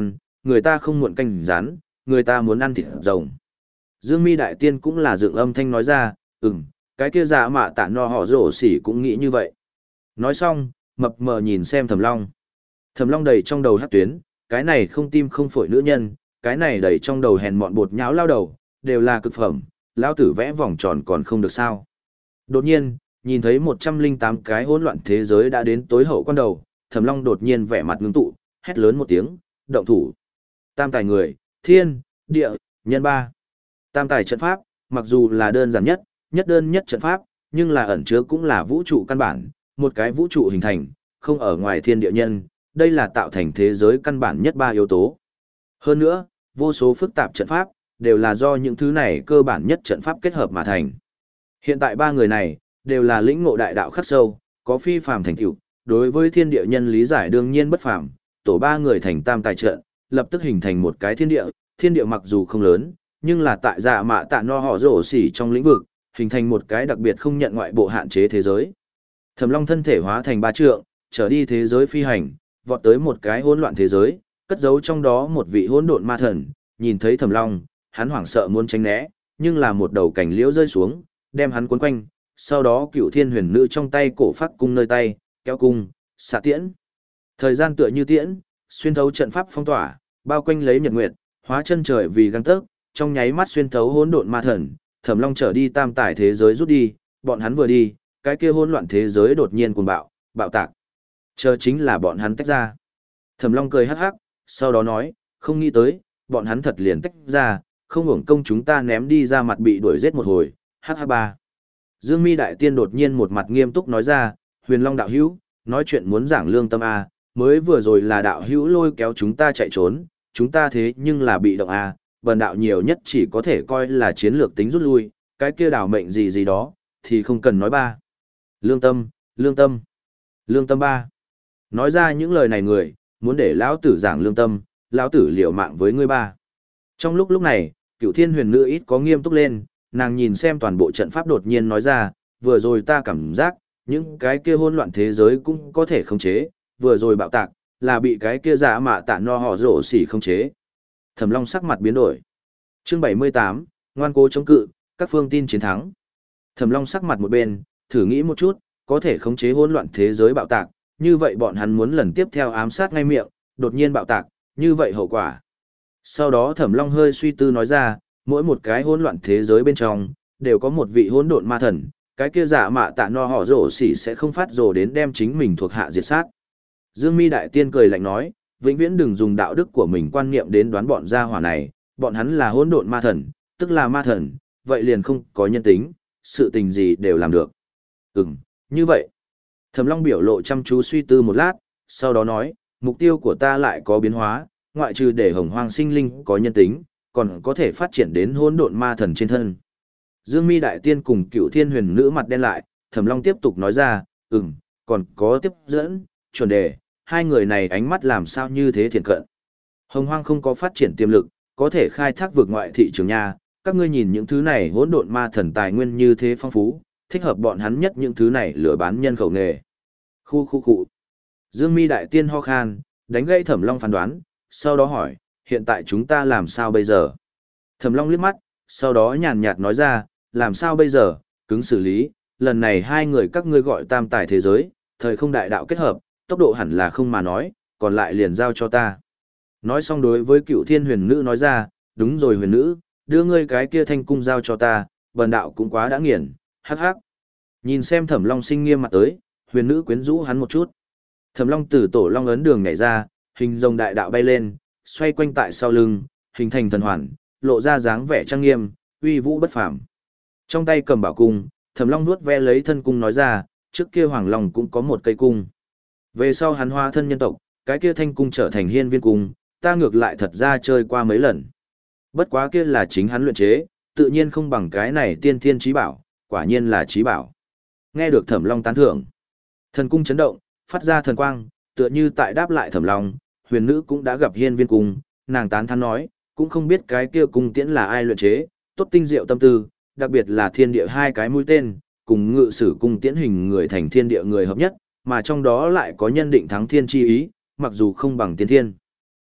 người ta không muộn canh rán, người ta muốn ăn thịt rồng. Dương Mi đại tiên cũng là dựng âm thanh nói ra, ừm, cái kia dạ mạ tạ no họ rổ xỉ cũng nghĩ như vậy. Nói xong, mập mờ nhìn xem Thẩm Long. Thẩm Long đầy trong đầu hắc tuyến, cái này không tim không phổi nữ nhân, cái này đầy trong đầu hèn mọn bột nhão lao đầu, đều là cực phẩm, lão tử vẽ vòng tròn còn không được sao. Đột nhiên, nhìn thấy một trăm lẻ tám cái hỗn loạn thế giới đã đến tối hậu quan đầu, Thẩm Long đột nhiên vẻ mặt ngưng tụ, hét lớn một tiếng, động thủ. Tam tài người, thiên, địa, nhân ba. Tam tài trận pháp, mặc dù là đơn giản nhất, nhất đơn nhất trận pháp, nhưng là ẩn chứa cũng là vũ trụ căn bản, một cái vũ trụ hình thành, không ở ngoài thiên địa nhân, đây là tạo thành thế giới căn bản nhất ba yếu tố. Hơn nữa, vô số phức tạp trận pháp, đều là do những thứ này cơ bản nhất trận pháp kết hợp mà thành. Hiện tại ba người này, đều là lĩnh ngộ đại đạo khắc sâu, có phi phàm thành tựu, đối với thiên địa nhân lý giải đương nhiên bất phàm, tổ ba người thành tam tài trận, lập tức hình thành một cái thiên địa, thiên địa mặc dù không lớn, nhưng là tại dạ mạ tạ no họ rổ xỉ trong lĩnh vực, hình thành một cái đặc biệt không nhận ngoại bộ hạn chế thế giới. Thẩm Long thân thể hóa thành ba trượng, trở đi thế giới phi hành, vọt tới một cái hỗn loạn thế giới, cất giấu trong đó một vị hỗn độn ma thần, nhìn thấy Thẩm Long, hắn hoảng sợ muốn tránh né, nhưng là một đầu cảnh liễu rơi xuống, đem hắn cuốn quanh, sau đó Cửu Thiên Huyền Nữ trong tay cổ phát cung nơi tay, kéo cung, xạ tiễn. Thời gian tựa như tiễn, xuyên thấu trận pháp phong tỏa, bao quanh lấy nhật nguyệt, hóa chân trời vì găng tấc, trong nháy mắt xuyên thấu hỗn độn ma thần, Thẩm Long trở đi tam tải thế giới rút đi, bọn hắn vừa đi, cái kia hỗn loạn thế giới đột nhiên cuồng bạo, bạo tạc. Chờ chính là bọn hắn tách ra. Thẩm Long cười hắc hắc, sau đó nói, không nghĩ tới, bọn hắn thật liền tách ra, không hưởng công chúng ta ném đi ra mặt bị đuổi giết một hồi, hắc hắc ba. Dương Mi đại tiên đột nhiên một mặt nghiêm túc nói ra, Huyền Long đạo hữu, nói chuyện muốn giảng lương tâm a, mới vừa rồi là đạo hữu lôi kéo chúng ta chạy trốn, chúng ta thế nhưng là bị động a, bần đạo nhiều nhất chỉ có thể coi là chiến lược tính rút lui, cái kia đảo mệnh gì gì đó, thì không cần nói ba. Lương tâm, lương tâm, lương tâm ba. Nói ra những lời này người, muốn để lão tử giảng lương tâm, lão tử liều mạng với ngươi ba. Trong lúc lúc này, Cửu Thiên Huyền Nữ ít có nghiêm túc lên, nàng nhìn xem toàn bộ trận pháp đột nhiên nói ra, vừa rồi ta cảm giác, những cái kia hỗn loạn thế giới cũng có thể khống chế, vừa rồi bạo tạc, là bị cái kia giả mạ tạ no họ rổ xỉ khống chế. Thẩm Long sắc mặt biến đổi. Chương bảy mươi tám, ngoan cố chống cự, các phương tin chiến thắng. Thẩm Long sắc mặt một bên, thử nghĩ một chút, có thể khống chế hỗn loạn thế giới bạo tạc, như vậy bọn hắn muốn lần tiếp theo ám sát ngay miệng, đột nhiên bạo tạc, như vậy hậu quả. Sau đó Thẩm Long hơi suy tư nói ra, mỗi một cái hỗn loạn thế giới bên trong, đều có một vị hỗn độn ma thần, cái kia giả mạ tạ no họ rổ xỉ sẽ không phát rồ đến đem chính mình thuộc hạ diệt sát. Dương Mi đại tiên cười lạnh nói, vĩnh viễn đừng dùng đạo đức của mình quan niệm đến đoán bọn gia hỏa này, bọn hắn là hỗn độn ma thần, tức là ma thần, vậy liền không có nhân tính, sự tình gì đều làm được. Ừm, như vậy. Thẩm Long biểu lộ chăm chú suy tư một lát, sau đó nói, mục tiêu của ta lại có biến hóa, ngoại trừ để hồng hoang sinh linh có nhân tính, còn có thể phát triển đến hỗn độn ma thần trên thân. Dương Mi đại tiên cùng Cửu Thiên Huyền Nữ mặt đen lại, Thẩm Long tiếp tục nói ra, ừm, còn có tiếp dẫn, chuẩn đề, hai người này ánh mắt làm sao như thế thiện cận. Hồng hoang không có phát triển tiềm lực, có thể khai thác vượt ngoại thị trường nha, các ngươi nhìn những thứ này hỗn độn ma thần tài nguyên như thế phong phú, thích hợp bọn hắn nhất những thứ này lừa bán nhân khẩu nghề. Khu khu khu. Dương Mi đại tiên ho khan, đánh gãy Thẩm Long phán đoán, sau đó hỏi, hiện tại chúng ta làm sao bây giờ? Thẩm Long liếc mắt, sau đó nhàn nhạt nói ra, làm sao bây giờ, cứng xử lý, lần này hai người các ngươi gọi tam tài thế giới, thời không đại đạo kết hợp, tốc độ hẳn là không mà nói, còn lại liền giao cho ta. Nói xong đối với Cửu Thiên Huyền Nữ nói ra, đúng rồi huyền nữ, đưa ngươi cái kia thanh cung giao cho ta, bần đạo cũng quá đã nghiền, hắc hắc. Nhìn xem Thẩm Long sinh nghiêm mặt tới, huyền nữ quyến rũ hắn một chút. Thẩm Long từ tổ long ấn đường nhảy ra, hình rồng đại đạo bay lên, xoay quanh tại sau lưng, hình thành thần hoàn, lộ ra dáng vẻ trang nghiêm, uy vũ bất phàm. Trong tay cầm bảo cung, Thẩm Long nuốt ve lấy thân cung nói ra, trước kia Hoàng Long cũng có một cây cung. Về sau hắn hóa thân nhân tộc, cái kia thanh cung trở thành hiên viên cung, ta ngược lại thật ra chơi qua mấy lần. Bất quá kia là chính hắn luyện chế, tự nhiên không bằng cái này tiên thiên trí bảo, quả nhiên là trí bảo. Nghe được Thẩm Long tán thưởng, thần cung chấn động, phát ra thần quang, tựa như tại đáp lại Thẩm Long, huyền nữ cũng đã gặp hiên viên cung, nàng tán thán nói, cũng không biết cái kia cung tiễn là ai luyện chế, tốt tinh diệu tâm tư, đặc biệt là thiên địa hai cái mũi tên, cùng ngự sử cung tiễn hình người thành thiên địa người hợp nhất, mà trong đó lại có nhân định thắng thiên chi ý, mặc dù không bằng tiên thiên.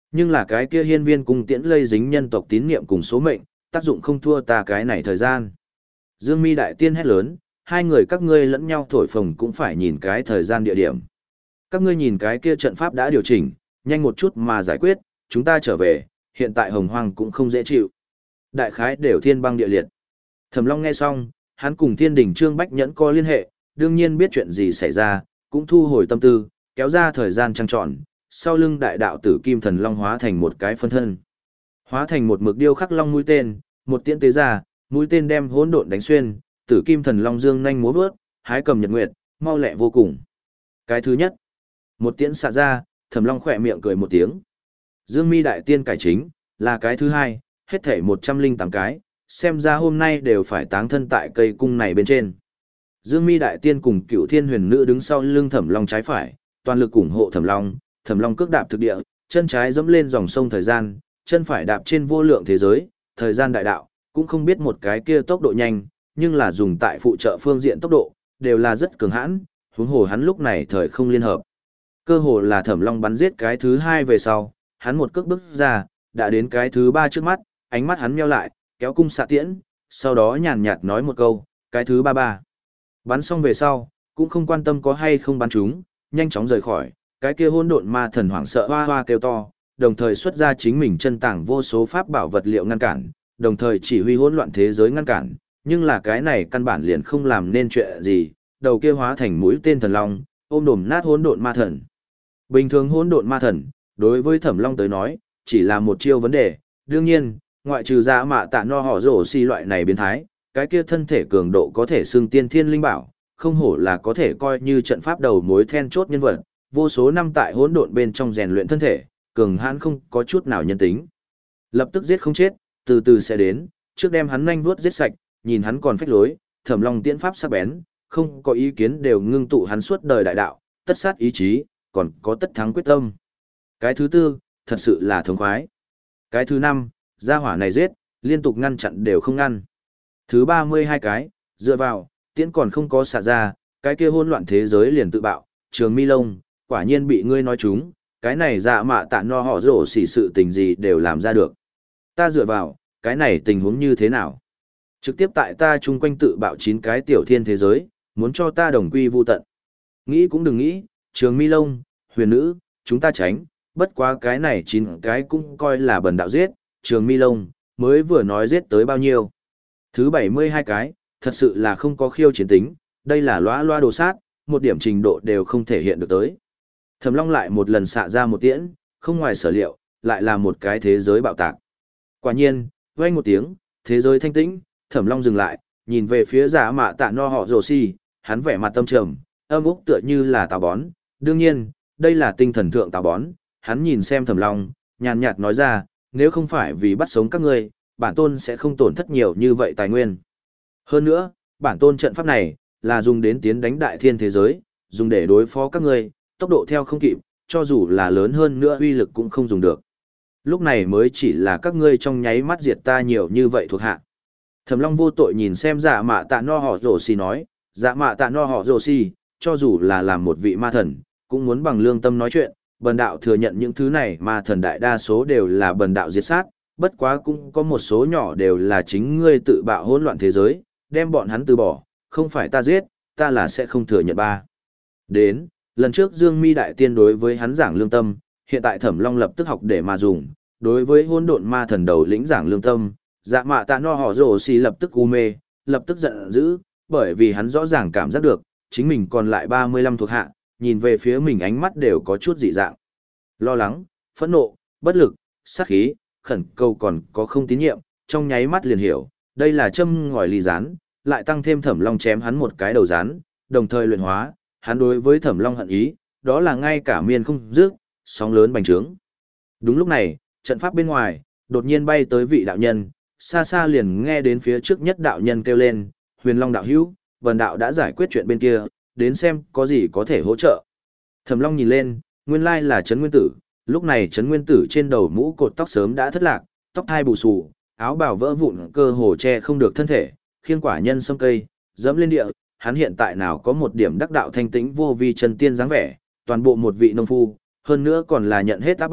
Nhưng là cái kia hiên viên cung tiễn lây dính nhân tộc tín niệm cùng số mệnh, tác dụng không thua ta cái này thời gian. Dương Mi đại tiên hét lớn, hai người các ngươi lẫn nhau thổi phồng cũng phải nhìn cái thời gian địa điểm. Các ngươi nhìn cái kia trận pháp đã điều chỉnh, nhanh một chút mà giải quyết, chúng ta trở về, hiện tại hồng hoang cũng không dễ chịu. Đại khái đều thiên băng địa liệt. Thẩm Long nghe xong, hắn cùng thiên đình Trương Bách Nhẫn có liên hệ, đương nhiên biết chuyện gì xảy ra, cũng thu hồi tâm tư, kéo ra thời gian trăng tròn, sau lưng đại đạo tử kim thần long hóa thành một cái phân thân. Hóa thành một mực điêu khắc long mũi tên, một tiễn tế ra, mũi tên đem hỗn độn đánh xuyên, tử kim thần long dương nhanh múa vớt, hái cầm nhật nguyệt, mau lẹ vô cùng. Cái thứ nhất, một tiễn xạ ra, Thẩm Long khỏe miệng cười một tiếng. Dương Mi đại tiên cải chính, là cái thứ hai, hết thảy một trăm linh tám cái, xem ra hôm nay đều phải táng thân tại cây cung này bên trên. Dương Mi đại tiên cùng Cửu Thiên Huyền Nữ đứng sau lưng Thẩm Long trái phải, toàn lực ủng hộ Thẩm Long, Thẩm Long cước đạp thực địa, chân trái dẫm lên dòng sông thời gian, chân phải đạp trên vô lượng thế giới, thời gian đại đạo, cũng không biết một cái kia tốc độ nhanh, nhưng là dùng tại phụ trợ phương diện tốc độ, đều là rất cường hãn, huống hồ hắn lúc này thời không liên hợp. Cơ hồ là Thẩm Long bắn giết cái thứ hai về sau, hắn một cước bước ra, đã đến cái thứ ba trước mắt, ánh mắt hắn nheo lại, kéo cung xạ tiễn, sau đó nhàn nhạt nói một câu, cái thứ ba ba. Bắn xong về sau, cũng không quan tâm có hay không bắn trúng, nhanh chóng rời khỏi, cái kia hỗn độn ma thần hoảng sợ hoa hoa kêu to, đồng thời xuất ra chính mình chân tàng vô số pháp bảo vật liệu ngăn cản, đồng thời chỉ huy hỗn loạn thế giới ngăn cản, nhưng là cái này căn bản liền không làm nên chuyện gì, đầu kia hóa thành mũi tên thần long, ôm đồm nát hỗn độn ma thần. Bình thường hỗn độn ma thần, đối với Thẩm Long tới nói, chỉ là một chiêu vấn đề, đương nhiên, ngoại trừ Dạ Mạ Tạ No họ rổ xi loại này biến thái, cái kia thân thể cường độ có thể xưng tiên thiên linh bảo, không hổ là có thể coi như trận pháp đầu mối then chốt nhân vật, vô số năm tại hỗn độn bên trong rèn luyện thân thể, cường hãn không có chút nào nhân tính. Lập tức giết không chết, từ từ sẽ đến, trước đem hắn nhanh vuốt giết sạch, nhìn hắn còn phách lối, Thẩm Long tiễn pháp sắc bén, không có ý kiến đều ngưng tụ hắn suốt đời đại đạo, tất sát ý chí, còn có tất thắng quyết tâm. Cái thứ tư, thật sự là thống khoái. Cái thứ năm, gia hỏa này giết, liên tục ngăn chặn đều không ngăn. Thứ ba mươi hai cái, dựa vào, tiễn còn không có xả ra, cái kia hỗn loạn thế giới liền tự bạo, Trường Mi Lông, quả nhiên bị ngươi nói trúng, cái này Dạ Mạ Tạ No họ rổ xỉ sự tình gì đều làm ra được. Ta dựa vào, cái này tình huống như thế nào? Trực tiếp tại ta chung quanh tự bạo chín cái tiểu thiên thế giới, muốn cho ta đồng quy vu tận. Nghĩ cũng đừng nghĩ, Trường Mi Lông, Huyền Nữ, chúng ta tránh, bất quá cái này chín cái cũng coi là bần đạo giết, Trường Mi Lông, mới vừa nói giết tới bao nhiêu. Thứ bảy mươi hai cái, thật sự là không có khiêu chiến tính, đây là loa loa đồ sát, một điểm trình độ đều không thể hiện được tới. Thẩm Long lại một lần xạ ra một tiễn, không ngoài sở liệu, lại là một cái thế giới bạo tạc. Quả nhiên, vang một tiếng, thế giới thanh tĩnh, Thẩm Long dừng lại, nhìn về phía Dạ Mạ Tạ No họ rồ xì, hắn vẻ mặt tâm trầm, âm úc tựa như là táo bón, đương nhiên, đây là tinh thần thượng táo bón, hắn nhìn xem Thẩm Long, nhàn nhạt nói ra, nếu không phải vì bắt sống các ngươi, bản tôn sẽ không tổn thất nhiều như vậy tài nguyên. Hơn nữa, bản tôn trận pháp này, là dùng đến tiến đánh đại thiên thế giới, dùng để đối phó các ngươi, tốc độ theo không kịp, cho dù là lớn hơn nữa uy lực cũng không dùng được. Lúc này mới chỉ là các ngươi trong nháy mắt diệt ta nhiều như vậy thuộc hạ. Thẩm Long vô tội nhìn xem Dạ Mạ Tạ No họ rồ xì nói, Dạ Mạ Tạ No họ rồ xì, cho dù là làm một vị ma thần, cũng muốn bằng lương tâm nói chuyện, bần đạo thừa nhận những thứ này ma thần đại đa số đều là bần đạo diệt sát, bất quá cũng có một số nhỏ đều là chính ngươi tự bạo hỗn loạn thế giới, đem bọn hắn từ bỏ, không phải ta giết, ta là sẽ không thừa nhận ba. Đến, lần trước Dương Mi đại tiên đối với hắn giảng lương tâm, hiện tại Thẩm Long lập tức học để mà dùng, đối với hỗn độn ma thần đầu lĩnh giảng lương tâm, Dạ Mạ Tạ No họ rồ xì lập tức u mê, lập tức giận dữ, bởi vì hắn rõ ràng cảm giác được, chính mình còn lại ba mươi lăm thuộc hạ, nhìn về phía mình ánh mắt đều có chút dị dạng. Lo lắng, phẫn nộ, bất lực, sát khí, khẩn cầu còn có không tín nhiệm, trong nháy mắt liền hiểu, đây là châm ngòi ly rán, lại tăng thêm Thẩm Long chém hắn một cái đầu rán, đồng thời luyện hóa, hắn đối với Thẩm Long hận ý, đó là ngay cả miên không dứt, sóng lớn bành trướng. Đúng lúc này, trận pháp bên ngoài, đột nhiên bay tới vị đạo nhân, xa xa liền nghe đến phía trước nhất đạo nhân kêu lên, Huyền Long đạo hữu, vần đạo đã giải quyết chuyện bên kia, đến xem có gì có thể hỗ trợ. Thẩm Long nhìn lên, nguyên lai là Trấn Nguyên Tử, lúc này Trấn Nguyên Tử trên đầu mũ cột tóc sớm đã thất lạc, tóc thai bù xù, áo bào vỡ vụn cơ hồ che không được thân thể, khiêng quả nhân sâm cây, dẫm lên địa, hắn hiện tại nào có một điểm đắc đạo thanh tĩnh vô vi chân tiên dáng vẻ, toàn bộ một vị nông phu, hơn nữa còn là nhận hết áp bách,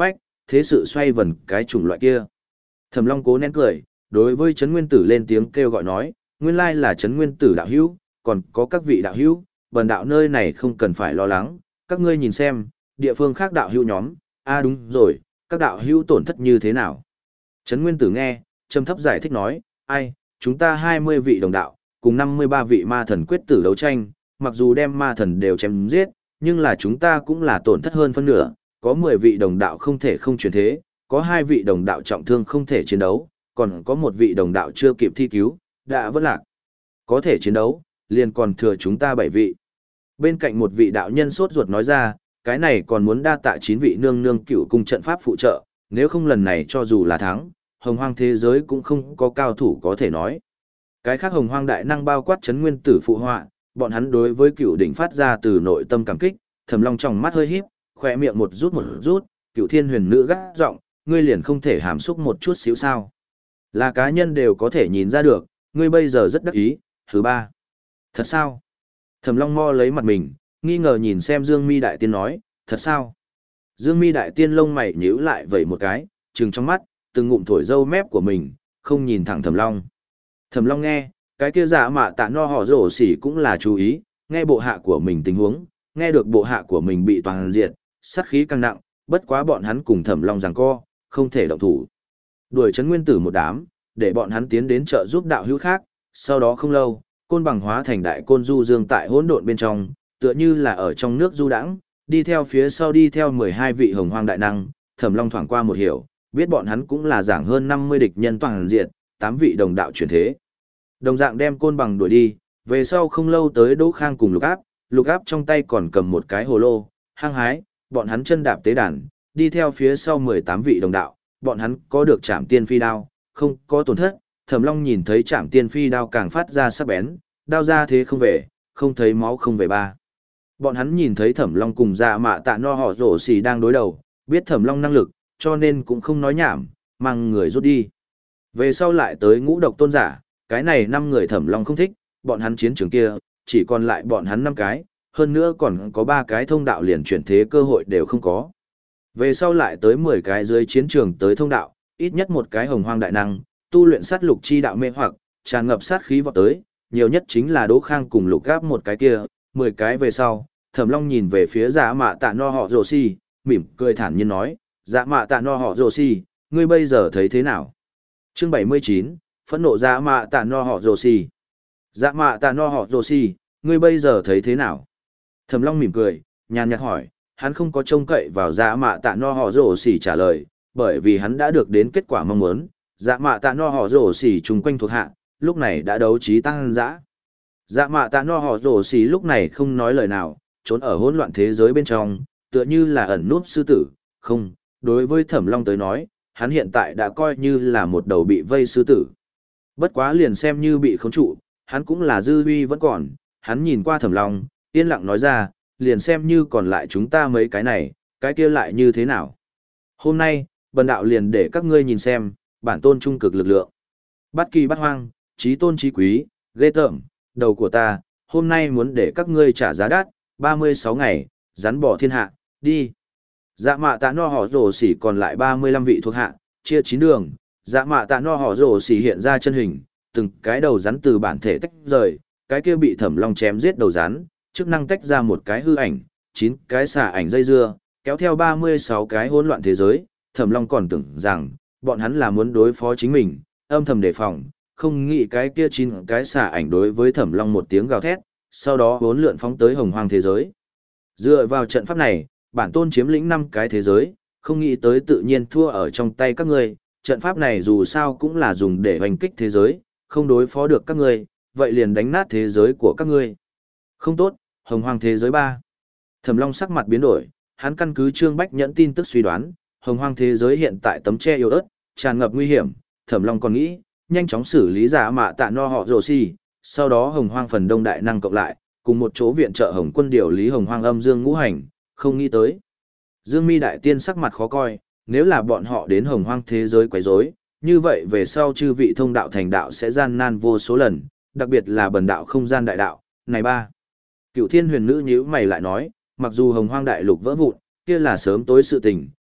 thế sự xoay vần cái chủng loại kia. Thẩm Long cố nén cười, đối với Trấn Nguyên Tử lên tiếng kêu gọi nói, nguyên lai là Trấn Nguyên Tử đạo hữu, còn có các vị đạo hữu, bần đạo nơi này không cần phải lo lắng, các ngươi nhìn xem, địa phương khác đạo hữu nhóm, a à đúng rồi, các đạo hữu tổn thất như thế nào. Trấn Nguyên Tử nghe, trầm thấp giải thích nói, ai, chúng ta hai mươi vị đồng đạo, cùng năm mươi ba vị ma thần quyết tử đấu tranh, mặc dù đem ma thần đều chém giết, nhưng là chúng ta cũng là tổn thất hơn phân nửa, có mười vị đồng đạo không thể không chuyển thế, có hai vị đồng đạo trọng thương không thể chiến đấu, còn có một vị đồng đạo chưa kịp thi cứu, đã vất lạc. Có thể chiến đấu, liền còn thừa chúng ta bảy vị. Bên cạnh một vị đạo nhân sốt ruột nói ra, cái này còn muốn đa tạ chín vị nương nương cửu cung trận pháp phụ trợ, nếu không lần này cho dù là thắng, hồng hoang thế giới cũng không có cao thủ có thể nói. Cái khác hồng hoang đại năng bao quát Trấn Nguyên Tử phụ họa, bọn hắn đối với cửu đỉnh phát ra từ nội tâm cảm kích, Thẩm Long trong mắt hơi híp, khỏe miệng một rút một rút, cửu thiên huyền nữ gắt giọng, ngươi liền không thể hàm xúc một chút xíu sao. Là cá nhân đều có thể nhìn ra được, ngươi bây giờ rất đắc ý, thứ ba. Thật sao? Thẩm Long mo lấy mặt mình, nghi ngờ nhìn xem Dương Mi Đại Tiên nói, thật sao? Dương Mi Đại Tiên lông mày nhíu lại vẩy một cái, trừng trong mắt, từng ngụm thổi râu mép của mình, không nhìn thẳng Thẩm Long. Thẩm Long nghe, cái kia giả mạ tạ no họ rổ xỉ cũng là chú ý, nghe bộ hạ của mình tình huống, nghe được bộ hạ của mình bị toàn diệt, sát khí càng nặng, bất quá bọn hắn cùng Thẩm Long giằng co, không thể động thủ. Đuổi Trấn Nguyên Tử một đám, để bọn hắn tiến đến trợ giúp đạo hữu khác, sau đó không lâu, côn bằng hóa thành đại côn du dương tại hỗn độn bên trong, tựa như là ở trong nước du đãng, đi theo phía sau đi theo mười hai vị hồng hoang đại năng, Thẩm Long thoảng qua một hiểu, biết bọn hắn cũng là giảng hơn năm mươi địch nhân toàn diện, tám vị đồng đạo chuyển thế. Đồng dạng đem côn bằng đuổi đi, về sau không lâu tới Đỗ Khang cùng Lục Áp, Lục Áp trong tay còn cầm một cái hồ lô, hăng hái, bọn hắn chân đạp tế đàn, đi theo phía sau mười tám vị đồng đạo, bọn hắn có được Trảm Tiên Phi đao, không có tổn thất. Thẩm Long nhìn thấy Trảm Tiên Phi đao càng phát ra sắc bén, đao ra thế không về, không thấy máu không về ba. Bọn hắn nhìn thấy Thẩm Long cùng Dạ Mạ Tạ No họ rổ xì đang đối đầu, biết Thẩm Long năng lực, cho nên cũng không nói nhảm, mang người rút đi. Về sau lại tới Ngũ Độc Tôn giả, cái này năm người Thẩm Long không thích, bọn hắn chiến trường kia, chỉ còn lại bọn hắn năm cái, hơn nữa còn có ba cái thông đạo liền chuyển thế cơ hội đều không có. Về sau lại tới mười cái dưới chiến trường tới thông đạo, ít nhất một cái hồng hoang đại năng, tu luyện sát lục chi đạo mê hoặc, tràn ngập sát khí vọt tới, nhiều nhất chính là Đỗ Khang cùng Lục Gáp một cái kia, mười cái về sau, Thẩm Long nhìn về phía Dạ Mạ Tạ No họ rồ xì, mỉm cười thản nhiên nói, Dạ Mạ Tạ No họ rồ xì, ngươi bây giờ thấy thế nào? Chương bảy mươi chín, phẫn nộ Dạ Mạ Tạ No họ rồ xì. Dạ Mạ Tạ No họ rồ xì, ngươi bây giờ thấy thế nào? Thẩm Long mỉm cười, nhàn nhạt hỏi, hắn không có trông cậy vào Dạ Mạ Tạ No họ rồ xì trả lời, bởi vì hắn đã được đến kết quả mong muốn, Dạ Mạ Tạ No họ rồ xì chung quanh thuộc hạ, lúc này đã đấu trí tăng dã. Dạ Mạ Tạ No họ rồ xì lúc này không nói lời nào, trốn ở hỗn loạn thế giới bên trong, tựa như là ẩn núp sư tử, không, đối với Thẩm Long tới nói, hắn hiện tại đã coi như là một đầu bị vây sư tử. Bất quá liền xem như bị khống trụ, hắn cũng là dư huy vẫn còn, hắn nhìn qua Thẩm Long, yên lặng nói ra, liền xem như còn lại chúng ta mấy cái này, cái kia lại như thế nào. Hôm nay, bần đạo liền để các ngươi nhìn xem, bản tôn trung cực lực lượng. Bát kỳ bát hoang, trí tôn trí quý, ghê tởm, đầu của ta, hôm nay muốn để các ngươi trả giá đắt, ba mươi sáu ngày, rắn bỏ thiên hạ, đi. Dạ Mạ Tạ No họ rồ xỉ còn lại ba mươi lăm vị thuộc hạ, chia chín đường, Dạ Mạ Tạ No họ rồ xỉ hiện ra chân hình, từng cái đầu rắn từ bản thể tách rời, cái kia bị Thẩm Long chém giết đầu rắn, chức năng tách ra một cái hư ảnh, chín cái xả ảnh dây dưa, kéo theo ba mươi sáu cái hỗn loạn thế giới, Thẩm Long còn tưởng rằng, bọn hắn là muốn đối phó chính mình, âm thầm đề phòng, không nghĩ cái kia chín cái xả ảnh đối với Thẩm Long một tiếng gào thét, sau đó vốn lượn phóng tới hồng hoang thế giới. Dựa vào trận pháp này, bản tôn chiếm lĩnh năm cái thế giới, không nghĩ tới tự nhiên thua ở trong tay các ngươi, trận pháp này dù sao cũng là dùng để hoành kích thế giới, không đối phó được các ngươi, vậy liền đánh nát thế giới của các ngươi. Không tốt, hồng hoang thế giới ba. Thẩm Long sắc mặt biến đổi, hắn căn cứ Trương Bách Nhẫn tin tức suy đoán, hồng hoang thế giới hiện tại tấm che yếu ớt, tràn ngập nguy hiểm, Thẩm Long còn nghĩ, nhanh chóng xử lý Dạ Mạ Tạ No họ rồ xì, sau đó hồng hoang phần đông đại năng cộng lại, cùng một chỗ viện trợ hồng quân điều lý hồng hoang âm dương ngũ hành, không nghĩ tới. Dương Mi Đại Tiên sắc mặt khó coi, nếu là bọn họ đến hồng hoang thế giới quấy rối, như vậy về sau chư vị thông đạo thành đạo sẽ gian nan vô số lần, đặc biệt là bần đạo không gian đại đạo, này ba. Cựu Thiên Huyền Nữ nhíu mày lại nói, mặc dù hồng hoang đại lục vỡ vụn, kia là sớm tối sự tình,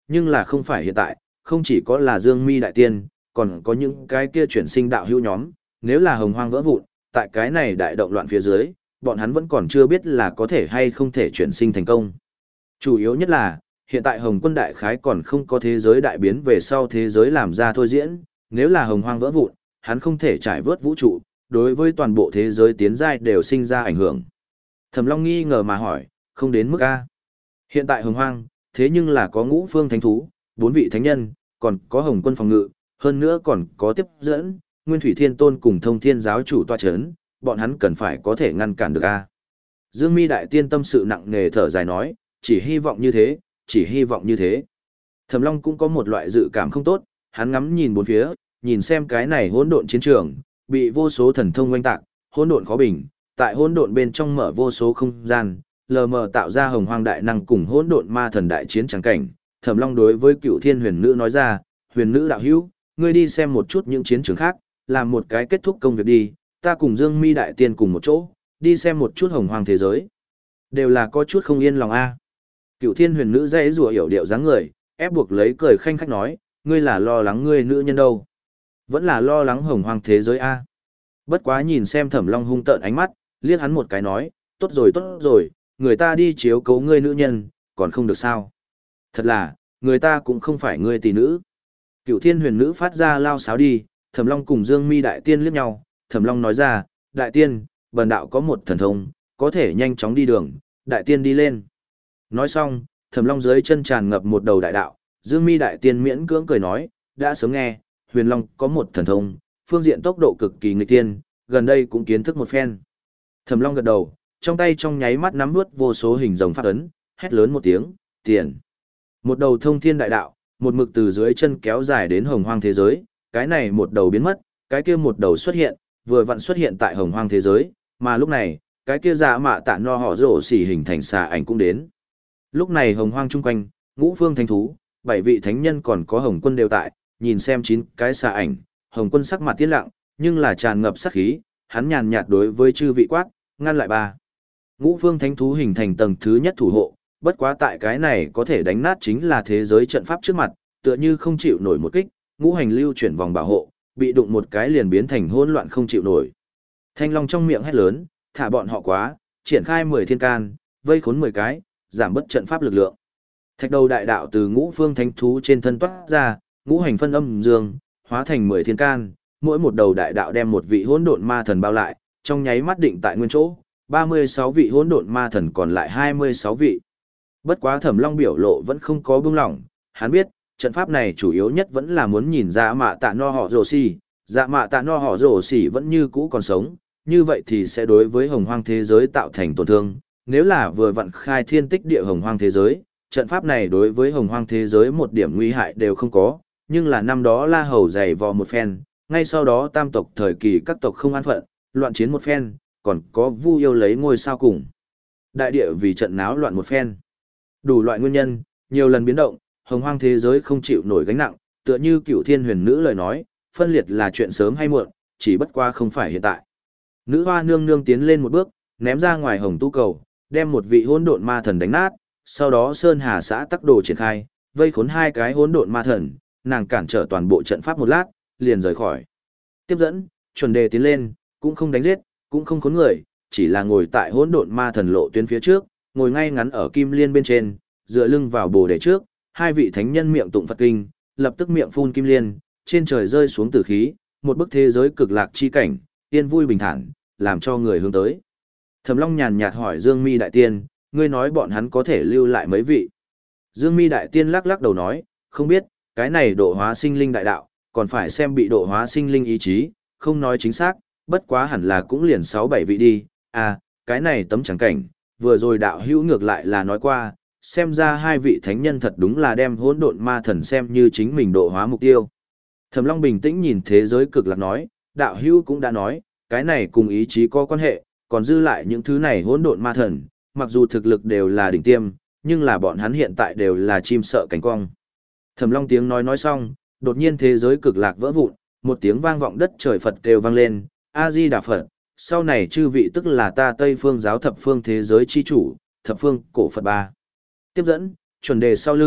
nhưng là không phải hiện tại, không chỉ có là Dương Mi đại tiên, còn có những cái kia chuyển sinh đạo hữu nhóm, nếu là hồng hoang vỡ vụn, tại cái này đại động loạn phía dưới, bọn hắn vẫn còn chưa biết là có thể hay không thể chuyển sinh thành công. Chủ yếu nhất là, hiện tại Hồng Quân đại khái còn không có thế giới đại biến về sau thế giới làm ra thôi diễn, nếu là hồng hoang vỡ vụn, hắn không thể trải vớt vũ trụ, đối với toàn bộ thế giới tiến giai đều sinh ra ảnh hưởng. Thẩm Long nghi ngờ mà hỏi, không đến mức A. Hiện tại hồng hoang, thế nhưng là có ngũ phương thánh thú, bốn vị thánh nhân, còn có Hồng Quân phòng ngự, hơn nữa còn có tiếp dẫn, Nguyên Thủy Thiên Tôn cùng Thông Thiên giáo chủ tọa chấn, bọn hắn cần phải có thể ngăn cản được A. Dương Mi đại tiên tâm sự nặng nề thở dài nói, chỉ hy vọng như thế, chỉ hy vọng như thế. Thẩm Long cũng có một loại dự cảm không tốt, hắn ngắm nhìn bốn phía, nhìn xem cái này hỗn độn chiến trường, bị vô số thần thông oanh tạc, hỗn độn khó bình, tại hỗn độn bên trong mở vô số không gian, lờ mờ tạo ra hồng hoang đại năng cùng hỗn độn ma thần đại chiến trắng cảnh. Thẩm Long đối với Cựu Thiên Huyền Nữ nói ra, "Huyền Nữ đạo hữu, ngươi đi xem một chút những chiến trường khác, làm một cái kết thúc công việc đi, ta cùng Dương Mi đại tiên cùng một chỗ, đi xem một chút hồng hoang thế giới." Đều là có chút không yên lòng a. Cựu Thiên Huyền Nữ dãy rủa hiểu điệu dáng người, ép buộc lấy cười khanh khách nói, "Ngươi là lo lắng ngươi nữ nhân đâu? Vẫn là lo lắng hồng hoang thế giới a?" Bất quá nhìn xem Thẩm Long hung tợn ánh mắt, liếc hắn một cái nói, "Tốt rồi tốt rồi, người ta đi chiếu cố ngươi nữ nhân, còn không được sao? Thật là, người ta cũng không phải ngươi tỷ nữ." Cựu Thiên Huyền Nữ phát ra lao sáo đi, Thẩm Long cùng Dương Mi đại tiên liếc nhau, Thẩm Long nói ra, "Đại tiên, bần đạo có một thần thông, có thể nhanh chóng đi đường, đại tiên đi lên." Nói xong, Thẩm Long dưới chân tràn ngập một đầu đại đạo, Dương Mi đại tiên miễn cưỡng cười nói, "Đã sớm nghe, Huyền Long có một thần thông, phương diện tốc độ cực kỳ nghịch tiên, gần đây cũng kiến thức một phen." Thẩm Long gật đầu, trong tay trong nháy mắt nắm nuốt vô số hình rồng pháp ấn, hét lớn một tiếng, "Tiền!" Một đầu thông thiên đại đạo, một mực từ dưới chân kéo dài đến hồng hoang thế giới, cái này một đầu biến mất, cái kia một đầu xuất hiện, vừa vặn xuất hiện tại hồng hoang thế giới, mà lúc này, cái kia dạ mạ tạ no họ rổ xỉ hình thành xà ảnh cũng đến. Lúc này hồng hoang chung quanh, ngũ phương thánh thú, bảy vị thánh nhân còn có Hồng Quân đều tại, nhìn xem chín cái xà ảnh, Hồng Quân sắc mặt tiến lặng, nhưng là tràn ngập sát khí, hắn nhàn nhạt đối với chư vị quát, ngăn lại ba. Ngũ phương thánh thú hình thành tầng thứ nhất thủ hộ, bất quá tại cái này có thể đánh nát chính là thế giới trận pháp trước mặt, tựa như không chịu nổi một kích, ngũ hành lưu chuyển vòng bảo hộ, bị đụng một cái liền biến thành hỗn loạn không chịu nổi. Thanh Long trong miệng hét lớn, thả bọn họ quá, triển khai mười thiên can, vây khốn mười cái, giảm bất trận pháp lực lượng. Thạch đầu đại đạo từ ngũ phương thánh thú trên thân toát ra, ngũ hành phân âm dương, hóa thành mười thiên can, mỗi một đầu đại đạo đem một vị hỗn độn ma thần bao lại, trong nháy mắt định tại nguyên chỗ, ba mươi sáu vị hỗn độn ma thần còn lại hai mươi sáu vị. Bất quá Thẩm Long biểu lộ vẫn không có buông lỏng, hắn biết, trận pháp này chủ yếu nhất vẫn là muốn nhìn ra mạ tạ no họ rồ xì, dạ mạ tạ no họ rồ xì vẫn như cũ còn sống, như vậy thì sẽ đối với hồng hoang thế giới tạo thành tổn thương. Nếu là vừa vặn khai thiên tích địa hồng hoang thế giới, trận pháp này đối với hồng hoang thế giới một điểm nguy hại đều không có, nhưng là năm đó La Hầu dày vò một phen, ngay sau đó tam tộc thời kỳ các tộc không an phận, loạn chiến một phen, còn có Vu Yêu lấy ngôi sao cùng. Đại địa vì trận náo loạn một phen. Đủ loại nguyên nhân, nhiều lần biến động, hồng hoang thế giới không chịu nổi gánh nặng, tựa như Cựu Thiên Huyền Nữ lời nói, phân liệt là chuyện sớm hay muộn, chỉ bất qua không phải hiện tại. Nữ hoa nương nương tiến lên một bước, ném ra ngoài hồng tu cầu, đem một vị hỗn độn ma thần đánh nát, sau đó Sơn Hà xã tắc đồ triển khai, vây khốn hai cái hỗn độn ma thần, nàng cản trở toàn bộ trận pháp một lát, liền rời khỏi. Tiếp dẫn, chuẩn đề tiến lên, cũng không đánh giết, cũng không khốn người, chỉ là ngồi tại hỗn độn ma thần lộ tuyến phía trước, ngồi ngay ngắn ở kim liên bên trên, dựa lưng vào bồ đề trước, hai vị thánh nhân miệng tụng Phật kinh, lập tức miệng phun kim liên, trên trời rơi xuống tử khí, một bức thế giới cực lạc chi cảnh, yên vui bình thản, làm cho người hướng tới. Thẩm Long nhàn nhạt hỏi Dương Mi đại tiên, ngươi nói bọn hắn có thể lưu lại mấy vị? Dương Mi đại tiên lắc lắc đầu nói, không biết, cái này độ hóa sinh linh đại đạo, còn phải xem bị độ hóa sinh linh ý chí, không nói chính xác, bất quá hẳn là cũng liền sáu bảy vị đi. À, cái này tấm chẳng cảnh, vừa rồi đạo hữu ngược lại là nói qua, xem ra hai vị thánh nhân thật đúng là đem hỗn độn ma thần xem như chính mình độ hóa mục tiêu. Thẩm Long bình tĩnh nhìn thế giới cực lạc nói, đạo hữu cũng đã nói, cái này cùng ý chí có quan hệ, còn dư lại những thứ này hỗn độn ma thần, mặc dù thực lực đều là đỉnh tiêm, nhưng là bọn hắn hiện tại đều là chim sợ cánh cong. Thẩm Long tiếng nói nói xong, đột nhiên thế giới cực lạc vỡ vụn, một tiếng vang vọng đất trời Phật kêu vang lên, A Di Đà Phật, sau này chư vị tức là ta Tây Phương giáo thập phương thế giới chi chủ, thập phương cổ Phật ba. Tiếp dẫn, chuẩn đề sau lưng,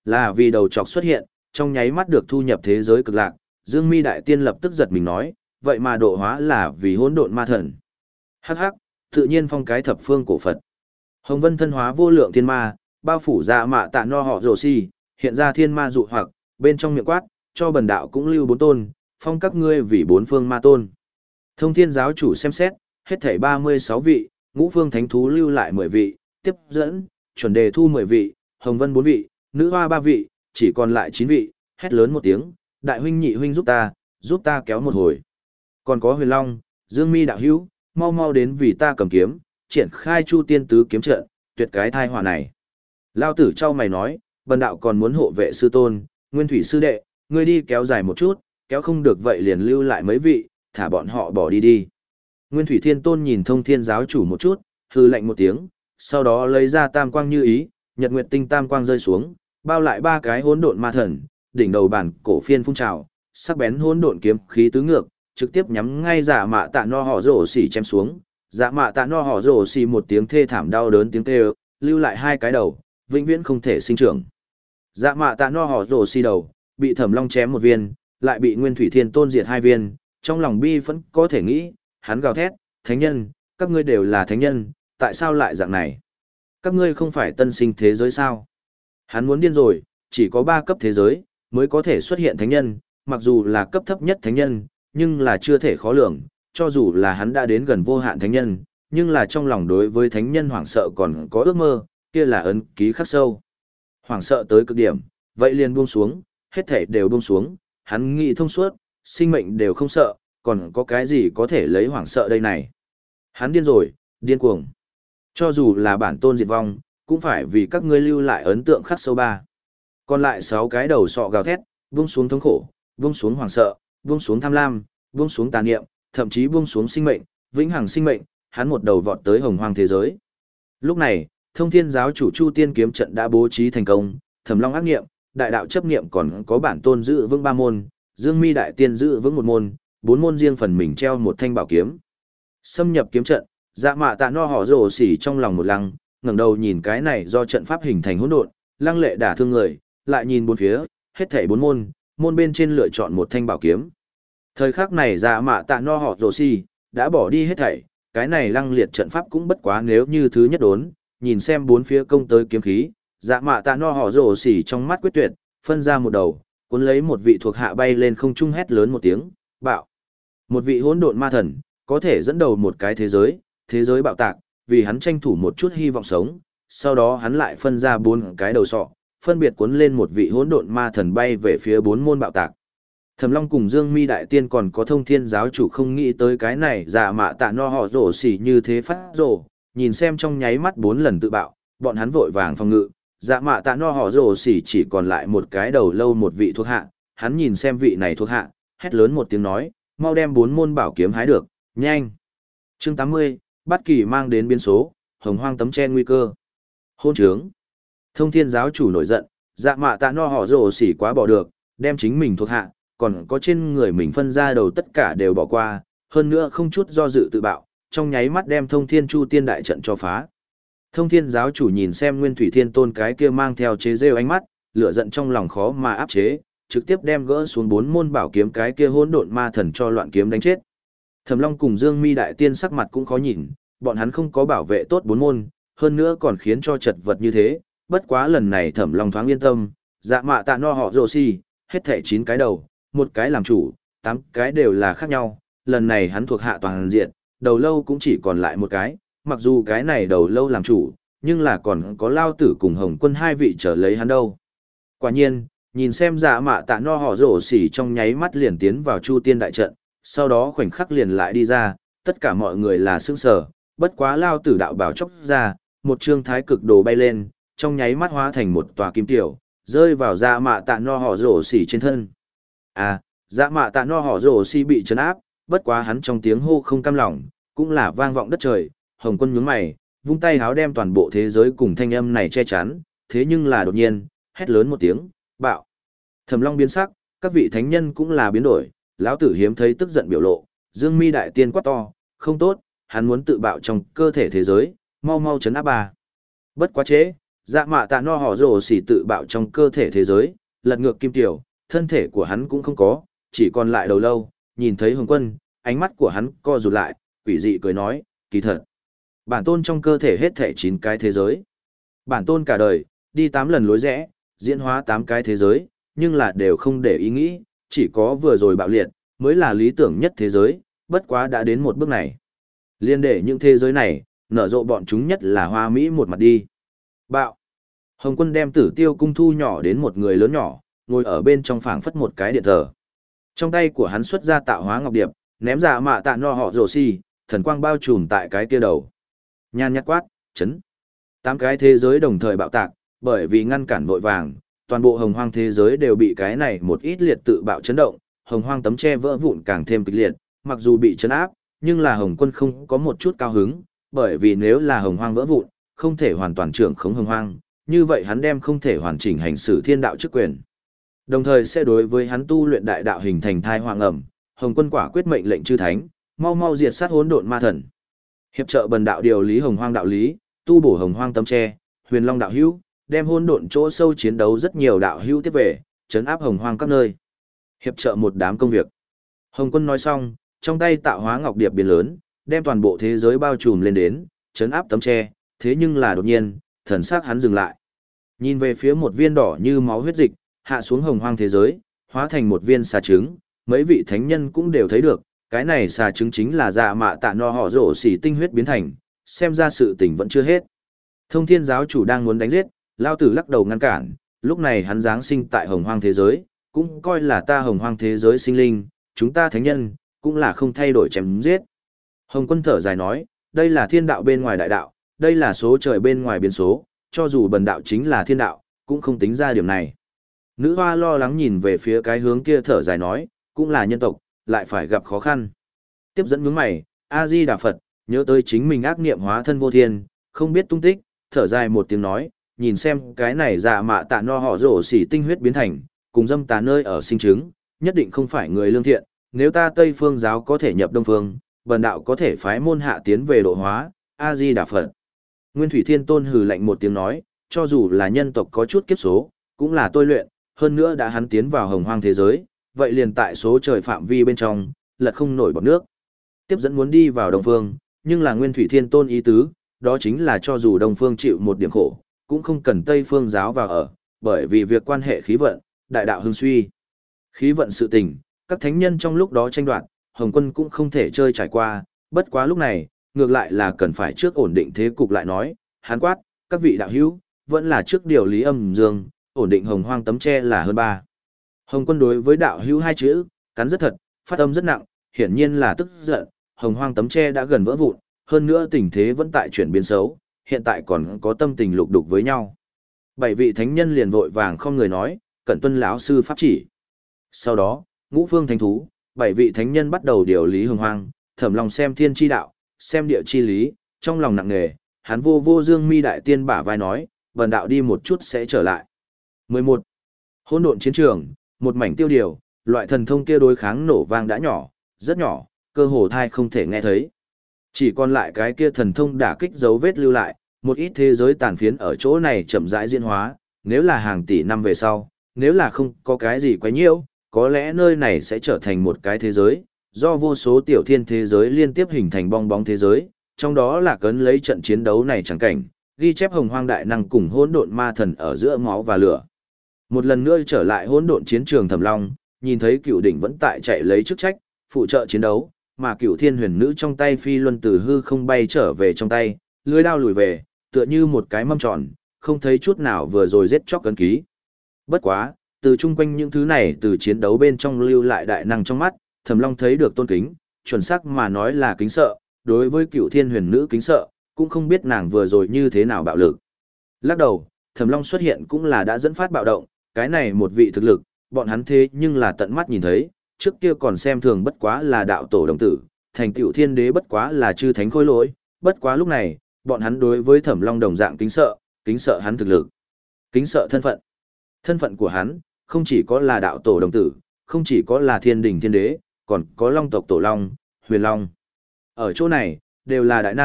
là vì đầu chọc xuất hiện, trong nháy mắt được thu nhập thế giới cực lạc, Dương Mi đại tiên lập tức giật mình nói, vậy mà độ hóa là vì hỗn độn ma thần. Hắc hắc, tự nhiên phong cái thập phương cổ Phật. Hồng Vân thân hóa vô lượng thiên ma, bao phủ dạ mạ tạ no họ rồ si, hiện ra thiên ma dụ hoặc, bên trong miệng quát, cho bần đạo cũng lưu bốn tôn, phong các ngươi vì bốn phương ma tôn. Thông thiên giáo chủ xem xét, hết thảy ba mươi sáu vị, ngũ phương thánh thú lưu lại mười vị, tiếp dẫn, chuẩn đề thu mười vị, Hồng Vân bốn vị, nữ hoa ba vị, chỉ còn lại chín vị, hét lớn một tiếng, đại huynh nhị huynh giúp ta, giúp ta kéo một hồi. Còn có Huyền Long, Dương Mi đạo hữu, mau mau đến vì ta cầm kiếm, triển khai Chu Tiên tứ kiếm trận, tuyệt cái thai họa này. Lao tử trao mày nói, bần đạo còn muốn hộ vệ sư tôn, Nguyên Thủy sư đệ, ngươi đi kéo dài một chút, kéo không được vậy liền lưu lại mấy vị, thả bọn họ bỏ đi đi. Nguyên Thủy Thiên Tôn nhìn Thông Thiên giáo chủ một chút, hư lạnh một tiếng, sau đó lấy ra tam quang như ý, nhật nguyệt tinh tam quang rơi xuống, bao lại ba cái hỗn độn ma thần, đỉnh đầu bản cổ phiên phun trào, sắc bén hỗn độn kiếm khí tứ ngược, trực tiếp nhắm ngay Dạ Mạ Tạ No họ rổ xỉ chém xuống. Dạ Mạ Tạ No họ rổ xỉ một tiếng thê thảm đau đớn tiếng kêu, lưu lại hai cái đầu, vĩnh viễn không thể sinh trưởng. Dạ Mạ Tạ No họ rổ xỉ đầu bị Thẩm Long chém một viên, lại bị Nguyên Thủy Thiên Tôn diệt hai viên, trong lòng bi vẫn có thể nghĩ, hắn gào thét, thánh nhân, các ngươi đều là thánh nhân, tại sao lại dạng này? Các ngươi không phải tân sinh thế giới sao? Hắn muốn điên rồi, chỉ có ba cấp thế giới mới có thể xuất hiện thánh nhân, mặc dù là cấp thấp nhất thánh nhân, nhưng là chưa thể khó lường, cho dù là hắn đã đến gần vô hạn thánh nhân, nhưng là trong lòng đối với thánh nhân hoảng sợ còn có ước mơ, kia là ấn ký khắc sâu. Hoảng sợ tới cực điểm, vậy liền buông xuống, hết thể đều buông xuống, hắn nghĩ thông suốt, sinh mệnh đều không sợ, còn có cái gì có thể lấy hoảng sợ đây này. Hắn điên rồi, điên cuồng. Cho dù là bản tôn diệt vong, cũng phải vì các ngươi lưu lại ấn tượng khắc sâu ba. Còn lại sáu cái đầu sọ gào thét, buông xuống thống khổ, buông xuống hoảng sợ, buông xuống tham lam, buông xuống tà niệm, thậm chí buông xuống sinh mệnh, vĩnh hằng sinh mệnh, hắn một đầu vọt tới hồng hoang thế giới. Lúc này, Thông Thiên giáo chủ Chu Tiên kiếm trận đã bố trí thành công, Thẩm Long ác niệm, đại đạo chấp niệm còn có bản tôn giữ vững ba môn, Dương Mi đại tiên giữ vững một môn, bốn môn riêng phần mình treo một thanh bảo kiếm. Xâm nhập kiếm trận, Dạ Mạ Tạ No họ rồ xỉ trong lòng một lăng, ngẩng đầu nhìn cái này do trận pháp hình thành hỗn độn, lăng lệ đả thương người, lại nhìn bốn phía, hết thảy bốn môn, môn bên trên lựa chọn một thanh bảo kiếm. Thời khắc này Dạ Mạ Tạ No họ rồ xỉ đã bỏ đi hết thảy, cái này lăng liệt trận pháp cũng bất quá nếu như thứ nhất đốn, nhìn xem bốn phía công tới kiếm khí, Dạ Mạ Tạ No họ rồ xỉ trong mắt quyết tuyệt, phân ra một đầu, cuốn lấy một vị thuộc hạ bay lên không trung hét lớn một tiếng, bạo. Một vị hỗn độn ma thần, có thể dẫn đầu một cái thế giới, thế giới bạo tạc, vì hắn tranh thủ một chút hy vọng sống, sau đó hắn lại phân ra bốn cái đầu sọ, phân biệt cuốn lên một vị hỗn độn ma thần bay về phía bốn môn bạo tạc. Thẩm Long cùng Dương Mi đại tiên còn có Thông Thiên giáo chủ không nghĩ tới cái này, Dạ Mạ Tạ No họ rồ xỉ như thế phát rồ, nhìn xem trong nháy mắt bốn lần tự bạo, bọn hắn vội vàng phòng ngự. Dạ Mạ Tạ No họ rồ xỉ chỉ còn lại một cái đầu lâu một vị thuộc hạ, hắn nhìn xem vị này thuộc hạ, hét lớn một tiếng nói, mau đem bốn môn bảo kiếm hái được, nhanh. Chương tám mươi, Bát Kỳ mang đến biến số, hồng hoang tấm che nguy cơ. Hôn trướng. Thông Thiên giáo chủ nổi giận, Dạ Mạ Tạ No họ rồ xỉ quá bỏ được, đem chính mình thuộc hạ, còn có trên người mình phân ra đầu tất cả đều bỏ qua, hơn nữa không chút do dự tự bạo, trong nháy mắt đem Thông Thiên Chu Tiên đại trận cho phá. Thông Thiên giáo chủ nhìn xem Nguyên Thủy Thiên Tôn cái kia mang theo chế rêu ánh mắt, lửa giận trong lòng khó mà áp chế, trực tiếp đem gỡ xuống bốn môn bảo kiếm cái kia hỗn độn ma thần cho loạn kiếm đánh chết. Thẩm Long cùng Dương Mi đại tiên sắc mặt cũng khó nhìn, bọn hắn không có bảo vệ tốt bốn môn, hơn nữa còn khiến cho chật vật như thế, bất quá lần này Thẩm Long thoáng yên tâm, Dạ Mạ Tạ No họ rồ xỉ, hết thảy chín cái đầu, một cái làm chủ, tám cái đều là khác nhau, lần này hắn thuộc hạ toàn diện, đầu lâu cũng chỉ còn lại một cái, mặc dù cái này đầu lâu làm chủ, nhưng là còn có Lao Tử cùng Hồng Quân hai vị trở lấy hắn đâu. Quả nhiên, nhìn xem Dạ Mạ Tạ No họ rồ xỉ trong nháy mắt liền tiến vào Chu Tiên đại trận, sau đó khoảnh khắc liền lại đi ra, tất cả mọi người là sững sờ, bất quá Lao Tử đạo bảo chốc ra, một trương thái cực đồ bay lên, trong nháy mắt hóa thành một tòa kim tiểu, rơi vào Dạ Mạ Tạ No họ rồ xỉ trên thân. À, Dạ Mạ Tạ No họ rồ xỉ bị trấn áp, bất quá hắn trong tiếng hô không cam lòng, cũng là vang vọng đất trời. Hồng Quân nhướng mày, vung tay háo đem toàn bộ thế giới cùng thanh âm này che chắn, thế nhưng là đột nhiên, hét lớn một tiếng, bạo. Thẩm Long biến sắc, các vị thánh nhân cũng là biến đổi, lão tử hiếm thấy tức giận biểu lộ, Dương Mi đại tiên quát to, không tốt, hắn muốn tự bạo trong cơ thể thế giới, mau mau chấn áp bà. Bất quá chế, dạ mạ tạ no họ rồ xỉ tự bạo trong cơ thể thế giới, lật ngược kim tiểu, thân thể của hắn cũng không có, chỉ còn lại đầu lâu, nhìn thấy Hồng Quân, ánh mắt của hắn co rụt lại, quỷ dị cười nói, kỳ thật. Bản tôn trong cơ thể hết thể chín cái thế giới. Bản tôn cả đời, đi tám lần lối rẽ, diễn hóa tám cái thế giới, nhưng là đều không để ý nghĩ, chỉ có vừa rồi bạo liệt, mới là lý tưởng nhất thế giới, bất quá đã đến một bước này. Liên để những thế giới này, nở rộ bọn chúng nhất là hoa mỹ một mặt đi. Bạo. Hồng Quân đem Tử Tiêu cung thu nhỏ đến một người lớn nhỏ, ngồi ở bên trong phảng phất một cái điện thờ. Trong tay của hắn xuất ra tạo hóa ngọc điệp, ném ra mạ tạ no họ rồ xì, thần quang bao trùm tại cái kia đầu. Nhan nhắc quát, chấn. Tám cái thế giới đồng thời bạo tạc, bởi vì ngăn cản vội vàng, toàn bộ hồng hoang thế giới đều bị cái này một ít liệt tự bạo chấn động, hồng hoang tấm che vỡ vụn càng thêm kịch liệt, mặc dù bị chấn áp, nhưng là Hồng Quân không có một chút cao hứng, bởi vì nếu là hồng hoang vỡ vụn, không thể hoàn toàn trưởng khống hồng hoang, như vậy hắn đem không thể hoàn chỉnh hành xử thiên đạo chức quyền. Đồng thời sẽ đối với hắn tu luyện đại đạo hình thành thai hoàng ẩm, Hồng Quân quả quyết mệnh lệnh chư thánh, mau mau diệt sát hỗn độn ma thần. Hiệp trợ bần đạo điều lý hồng hoang đạo lý, tu bổ hồng hoang tấm tre, huyền long đạo hữu, đem hỗn độn chỗ sâu chiến đấu rất nhiều đạo hữu tiếp về, trấn áp hồng hoang các nơi. Hiệp trợ một đám công việc. Hồng Quân nói xong, trong tay tạo hóa ngọc điệp biến lớn, đem toàn bộ thế giới bao trùm lên đến, trấn áp tấm tre, thế nhưng là đột nhiên, thần sắc hắn dừng lại. Nhìn về phía một viên đỏ như máu huyết dịch, hạ xuống hồng hoang thế giới, hóa thành một viên xà trứng, mấy vị thánh nhân cũng đều thấy được, cái này xà trứng chính là dạ mạ tạ no họ rổ xỉ tinh huyết biến thành, xem ra sự tình vẫn chưa hết. Thông thiên giáo chủ đang muốn đánh giết, lao tử lắc đầu ngăn cản, lúc này hắn giáng sinh tại hồng hoang thế giới, cũng coi là ta hồng hoang thế giới sinh linh, chúng ta thánh nhân, cũng là không thay đổi chém giết. Hồng Quân thở dài nói, đây là thiên đạo bên ngoài đại đạo, đây là số trời bên ngoài biến số, cho dù bần đạo chính là thiên đạo, cũng không tính ra điểm này. Nữ hoa lo lắng nhìn về phía cái hướng kia thở dài nói, cũng là nhân tộc, lại phải gặp khó khăn. Tiếp dẫn nhướng mày, A-di-đà Phật, nhớ tới chính mình ác niệm hóa thân vô thiên, không biết tung tích, thở dài một tiếng nói, nhìn xem cái này dạ mạ tạ no họ rổ xỉ tinh huyết biến thành, cùng dâm tà nơi ở sinh chứng, nhất định không phải người lương thiện, nếu ta Tây Phương giáo có thể nhập Đông Phương, bần đạo có thể phái môn hạ tiến về độ hóa, A-di-đà Phật. Nguyên Thủy Thiên Tôn hừ lạnh một tiếng nói, cho dù là nhân tộc có chút kiếp số, cũng là tôi luyện, hơn nữa đã hắn tiến vào hồng hoang thế giới, vậy liền tại số trời phạm vi bên trong, lật không nổi bọt nước. Tiếp dẫn muốn đi vào Đông Phương, nhưng là Nguyên Thủy Thiên Tôn ý tứ, đó chính là cho dù Đông Phương chịu một điểm khổ, cũng không cần Tây Phương giáo vào ở, bởi vì việc quan hệ khí vận, đại đạo hưng suy. Khí vận sự tình, các thánh nhân trong lúc đó tranh đoạt, Hồng Quân cũng không thể chơi trải qua, bất quá lúc này, ngược lại là cần phải trước ổn định thế cục lại nói, hán quát, các vị đạo hữu, vẫn là trước điều lý âm dương, ổn định hồng hoang tấm tre là hơn ba. Hồng Quân đối với đạo hữu hai chữ, cắn rất thật, phát âm rất nặng, hiển nhiên là tức giận, hồng hoang tấm tre đã gần vỡ vụn, hơn nữa tình thế vẫn tại chuyển biến xấu, hiện tại còn có tâm tình lục đục với nhau. Bảy vị thánh nhân liền vội vàng không người nói, cẩn tuân lão sư pháp chỉ. Sau đó, ngũ phương thánh thú, bảy vị thánh nhân bắt đầu điều lý hồng hoang, thẩm lòng xem thiên chi đạo, xem địa chi lý, trong lòng nặng nề, hắn vô vô dương mi đại tiên bả vai nói, vần đạo đi một chút sẽ trở lại. mười một. Hỗn độn chiến trường, một mảnh tiêu điều, loại thần thông kia đối kháng nổ vang đã nhỏ, rất nhỏ, cơ hồ thai không thể nghe thấy. Chỉ còn lại cái kia thần thông đả kích dấu vết lưu lại, một ít thế giới tàn phiến ở chỗ này chậm rãi diễn hóa, nếu là hàng tỷ năm về sau, nếu là không có cái gì quấy nhiễu, có lẽ nơi này sẽ trở thành một cái thế giới, do vô số tiểu thiên thế giới liên tiếp hình thành bong bóng thế giới, trong đó là cấn lấy trận chiến đấu này chẳng cảnh, ghi chép hồng hoang đại năng cùng hỗn độn ma thần ở giữa máu và lửa. Một lần nữa trở lại hỗn độn chiến trường Thẩm Long, nhìn thấy Cửu đỉnh vẫn tại chạy lấy chức trách, phụ trợ chiến đấu, mà Cửu thiên huyền nữ trong tay phi luân từ hư không bay trở về trong tay, lưỡi đao lùi về, tựa như một cái mâm tròn, không thấy chút nào vừa rồi giết chóc cấn ký. Bất quá, từ chung quanh những thứ này từ chiến đấu bên trong lưu lại đại năng trong mắt, Thẩm Long thấy được tôn kính, chuẩn xác mà nói là kính sợ, đối với Cửu thiên huyền nữ kính sợ, cũng không biết nàng vừa rồi như thế nào bạo lực. Lắc đầu, Thẩm Long xuất hiện cũng là đã dẫn phát bạo động, cái này một vị thực lực, bọn hắn thế nhưng là tận mắt nhìn thấy, trước kia còn xem thường bất quá là đạo tổ đồng tử, thành tựu thiên đế bất quá là chư thánh khôi lỗi, bất quá lúc này, bọn hắn đối với Thẩm Long đồng dạng kính sợ, kính sợ hắn thực lực, kính sợ thân phận. Thân phận của hắn, không chỉ có là đạo tổ đồng tử, không chỉ có là thiên đình thiên đế, còn có long tộc tổ long, huyền long. Ở chỗ này, đều là đại năng,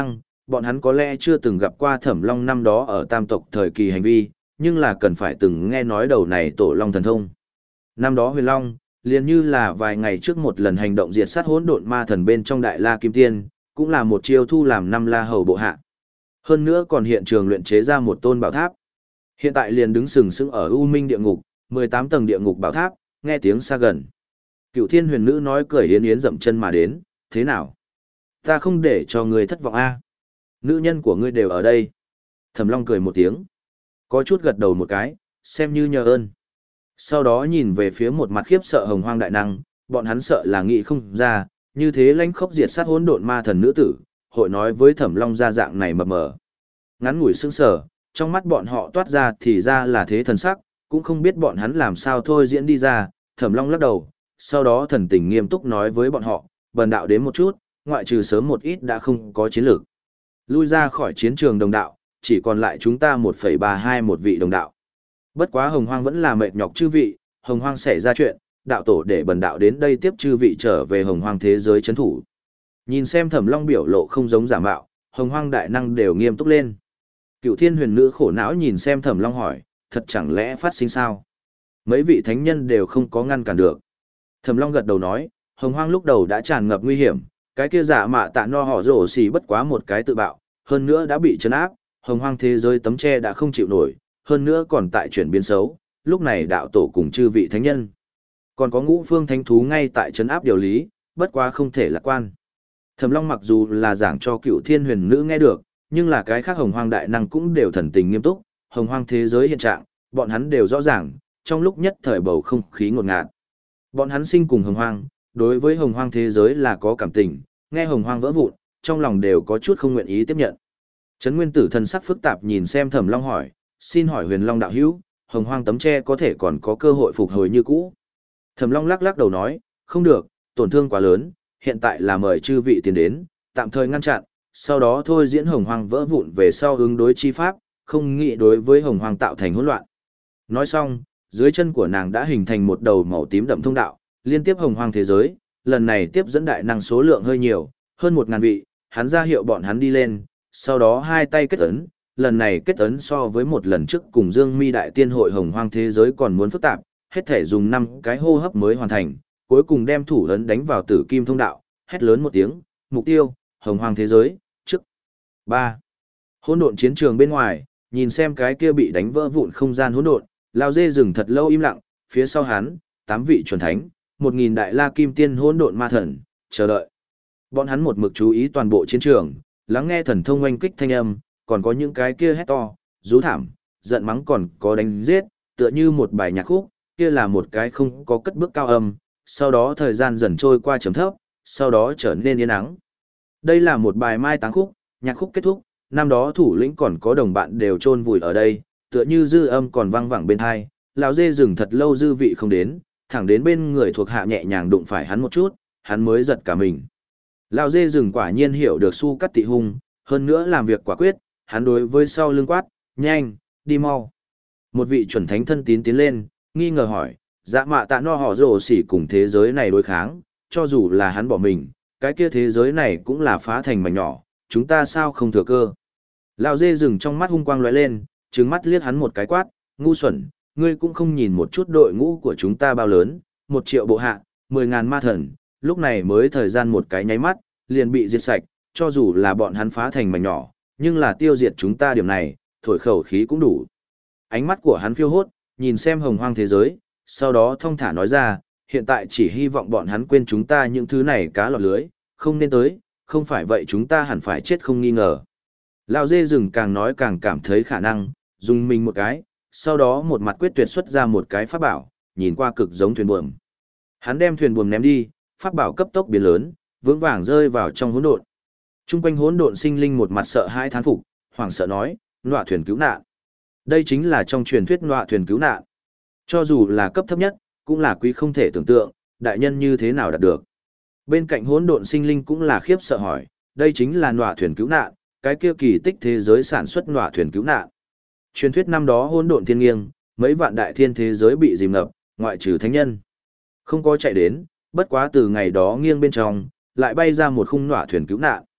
bọn hắn có lẽ chưa từng gặp qua Thẩm Long năm đó ở tam tộc thời kỳ hành vi, nhưng là cần phải từng nghe nói đầu này tổ long thần thông. Năm đó Huyền Long, liền như là vài ngày trước một lần hành động diệt sát hỗn độn ma thần bên trong Đại La Kim Tiên, cũng là một chiêu thu làm năm La Hầu bộ hạ. Hơn nữa còn hiện trường luyện chế ra một tôn bảo tháp. Hiện tại liền đứng sừng sững ở U Minh địa ngục, mười tám tầng địa ngục bảo tháp, nghe tiếng xa gần. Cựu Thiên Huyền Nữ nói cười yến yến dậm chân mà đến, thế nào? Ta không để cho ngươi thất vọng a. Nữ nhân của ngươi đều ở đây. Thẩm Long cười một tiếng, có chút gật đầu một cái, xem như nhờ ơn. Sau đó nhìn về phía một mặt khiếp sợ Hồng Hoang đại năng, bọn hắn sợ là nghĩ không ra, như thế lãnh khốc diệt sát hỗn độn ma thần nữ tử, hội nói với Thẩm Long ra dạng này mập mờ. Ngắn ngủi sững sờ, trong mắt bọn họ toát ra thì ra là thế thần sắc, cũng không biết bọn hắn làm sao thôi diễn đi ra. Thẩm Long lắc đầu, sau đó thần tình nghiêm túc nói với bọn họ, bần đạo đến một chút, ngoại trừ sớm một ít đã không có chiến lược. Lui ra khỏi chiến trường đồng đạo, chỉ còn lại chúng ta một phẩy ba hai một vị đồng đạo. Bất quá Hồng Hoang vẫn là mệt nhọc chư vị, Hồng Hoang xảy ra chuyện, đạo tổ để bần đạo đến đây tiếp chư vị trở về Hồng Hoang thế giới chấn thủ. Nhìn xem Thẩm Long biểu lộ không giống giả mạo, Hồng Hoang đại năng đều nghiêm túc lên. Cựu Thiên Huyền Nữ khổ não nhìn xem Thẩm Long hỏi, thật chẳng lẽ phát sinh sao? Mấy vị thánh nhân đều không có ngăn cản được. Thẩm Long gật đầu nói, Hồng Hoang lúc đầu đã tràn ngập nguy hiểm, cái kia giả mạ tạ no họ rổ xì bất quá một cái tự bạo, hơn nữa đã bị trấn áp, Hồng Hoang thế giới tấm che đã không chịu nổi, hơn nữa còn tại chuyển biến xấu, lúc này đạo tổ cùng chư vị thánh nhân. Còn có ngũ phương thánh thú ngay tại trấn áp điều lý, bất quá không thể lạc quan. Thẩm Long mặc dù là giảng cho Cựu Thiên Huyền Nữ nghe được, nhưng là cái khác Hồng Hoang đại năng cũng đều thần tình nghiêm túc, Hồng Hoang thế giới hiện trạng, bọn hắn đều rõ ràng, trong lúc nhất thời bầu không khí ngột ngạt. Bọn hắn sinh cùng Hồng Hoang, đối với Hồng Hoang thế giới là có cảm tình, nghe Hồng Hoang vỡ vụn, trong lòng đều có chút không nguyện ý tiếp nhận. Trấn Nguyên Tử thần sắc phức tạp nhìn xem Thẩm Long hỏi, xin hỏi Huyền Long đạo hữu, Hồng Hoang tấm che có thể còn có cơ hội phục hồi như cũ? Thẩm Long lắc lắc đầu nói, không được, tổn thương quá lớn, hiện tại là mời chư vị tiến đến, tạm thời ngăn chặn, sau đó thôi diễn Hồng Hoang vỡ vụn về sau ứng đối chi pháp, không nghĩ đối với Hồng Hoang tạo thành hỗn loạn. Nói xong, dưới chân của nàng đã hình thành một đầu màu tím đậm thông đạo, liên tiếp Hồng Hoang thế giới, lần này tiếp dẫn đại năng số lượng hơi nhiều, hơn một ngàn vị, hắn ra hiệu bọn hắn đi lên, sau đó hai tay kết ấn, lần này kết ấn so với một lần trước cùng Dương Mi đại tiên hội Hồng Hoang thế giới còn muốn phức tạp, hết thể dùng năm cái hô hấp mới hoàn thành, cuối cùng đem thủ ấn đánh vào tử kim thông đạo, hét lớn một tiếng, mục tiêu, Hồng Hoang thế giới, trước. ba. Hỗn độn chiến trường bên ngoài, nhìn xem cái kia bị đánh vỡ vụn không gian hỗn độn, Lão Dê dừng thật lâu im lặng, phía sau hắn, tám vị chuẩn thánh, một nghìn đại la kim tiên hỗn độn ma thần, chờ đợi. Bọn hắn một mực chú ý toàn bộ chiến trường, lắng nghe thần thông oanh kích thanh âm, còn có những cái kia hét to, rú thảm, giận mắng còn có đánh giết, tựa như một bài nhạc khúc, kia là một cái không có cất bước cao âm, sau đó thời gian dần trôi qua trầm thấp, sau đó trở nên yên ắng. Đây là một bài mai táng khúc, nhạc khúc kết thúc, năm đó thủ lĩnh còn có đồng bạn đều chôn vùi ở đây, tựa như dư âm còn vang vẳng bên tai. Lão Dê dừng thật lâu dư vị không đến, thẳng đến bên người thuộc hạ nhẹ nhàng đụng phải hắn một chút, hắn mới giật cả mình. Lão Dê dừng quả nhiên hiểu được Su Cắt Tị Hung, hơn nữa làm việc quả quyết, hắn đối với sau lưng quát, nhanh, đi mau. Một vị chuẩn thánh thân tín tiến lên, nghi ngờ hỏi, dạ mạ tạ no họ rồ xỉ cùng thế giới này đối kháng, cho dù là hắn bỏ mình, cái kia thế giới này cũng là phá thành mảnh nhỏ, chúng ta sao không thừa cơ. Lão Dê dừng trong mắt hung quang lóe lên, trừng mắt liếc hắn một cái quát, ngu xuẩn, ngươi cũng không nhìn một chút đội ngũ của chúng ta bao lớn, một triệu bộ hạ, mười ngàn ma thần, lúc này mới thời gian một cái nháy mắt, liền bị diệt sạch, cho dù là bọn hắn phá thành mảnh nhỏ, nhưng là tiêu diệt chúng ta điểm này, thổi khẩu khí cũng đủ. Ánh mắt của hắn phiêu hốt, nhìn xem Hồng Hoang thế giới, sau đó thong thả nói ra, hiện tại chỉ hy vọng bọn hắn quên chúng ta những thứ này cá lọt lưới, không nên tới, không phải vậy chúng ta hẳn phải chết không nghi ngờ. Lão Dê rừng càng nói càng cảm thấy khả năng, dùng mình một cái, sau đó một mặt quyết tuyệt xuất ra một cái pháp bảo, nhìn qua cực giống thuyền buồm. Hắn đem thuyền buồm ném đi, pháp bảo cấp tốc biến lớn, vững vàng rơi vào trong hỗn độn. Trung quanh hỗn độn sinh linh một mặt sợ hãi thán phục, hoảng sợ nói, nọa thuyền cứu nạn. Đây chính là trong truyền thuyết nọa thuyền cứu nạn. Cho dù là cấp thấp nhất, cũng là quý không thể tưởng tượng, đại nhân như thế nào đạt được. Bên cạnh hỗn độn sinh linh cũng là khiếp sợ hỏi, đây chính là nọa thuyền cứu nạn, cái kia kỳ tích thế giới sản xuất nọa thuyền cứu nạn. Truyền thuyết năm đó hỗn độn thiên nghiêng, mấy vạn đại thiên thế giới bị dìm ngập, ngoại trừ thánh nhân. Không có chạy đến, bất quá từ ngày đó nghiêng bên trong, lại bay ra một khung nọa thuyền cứu nạn.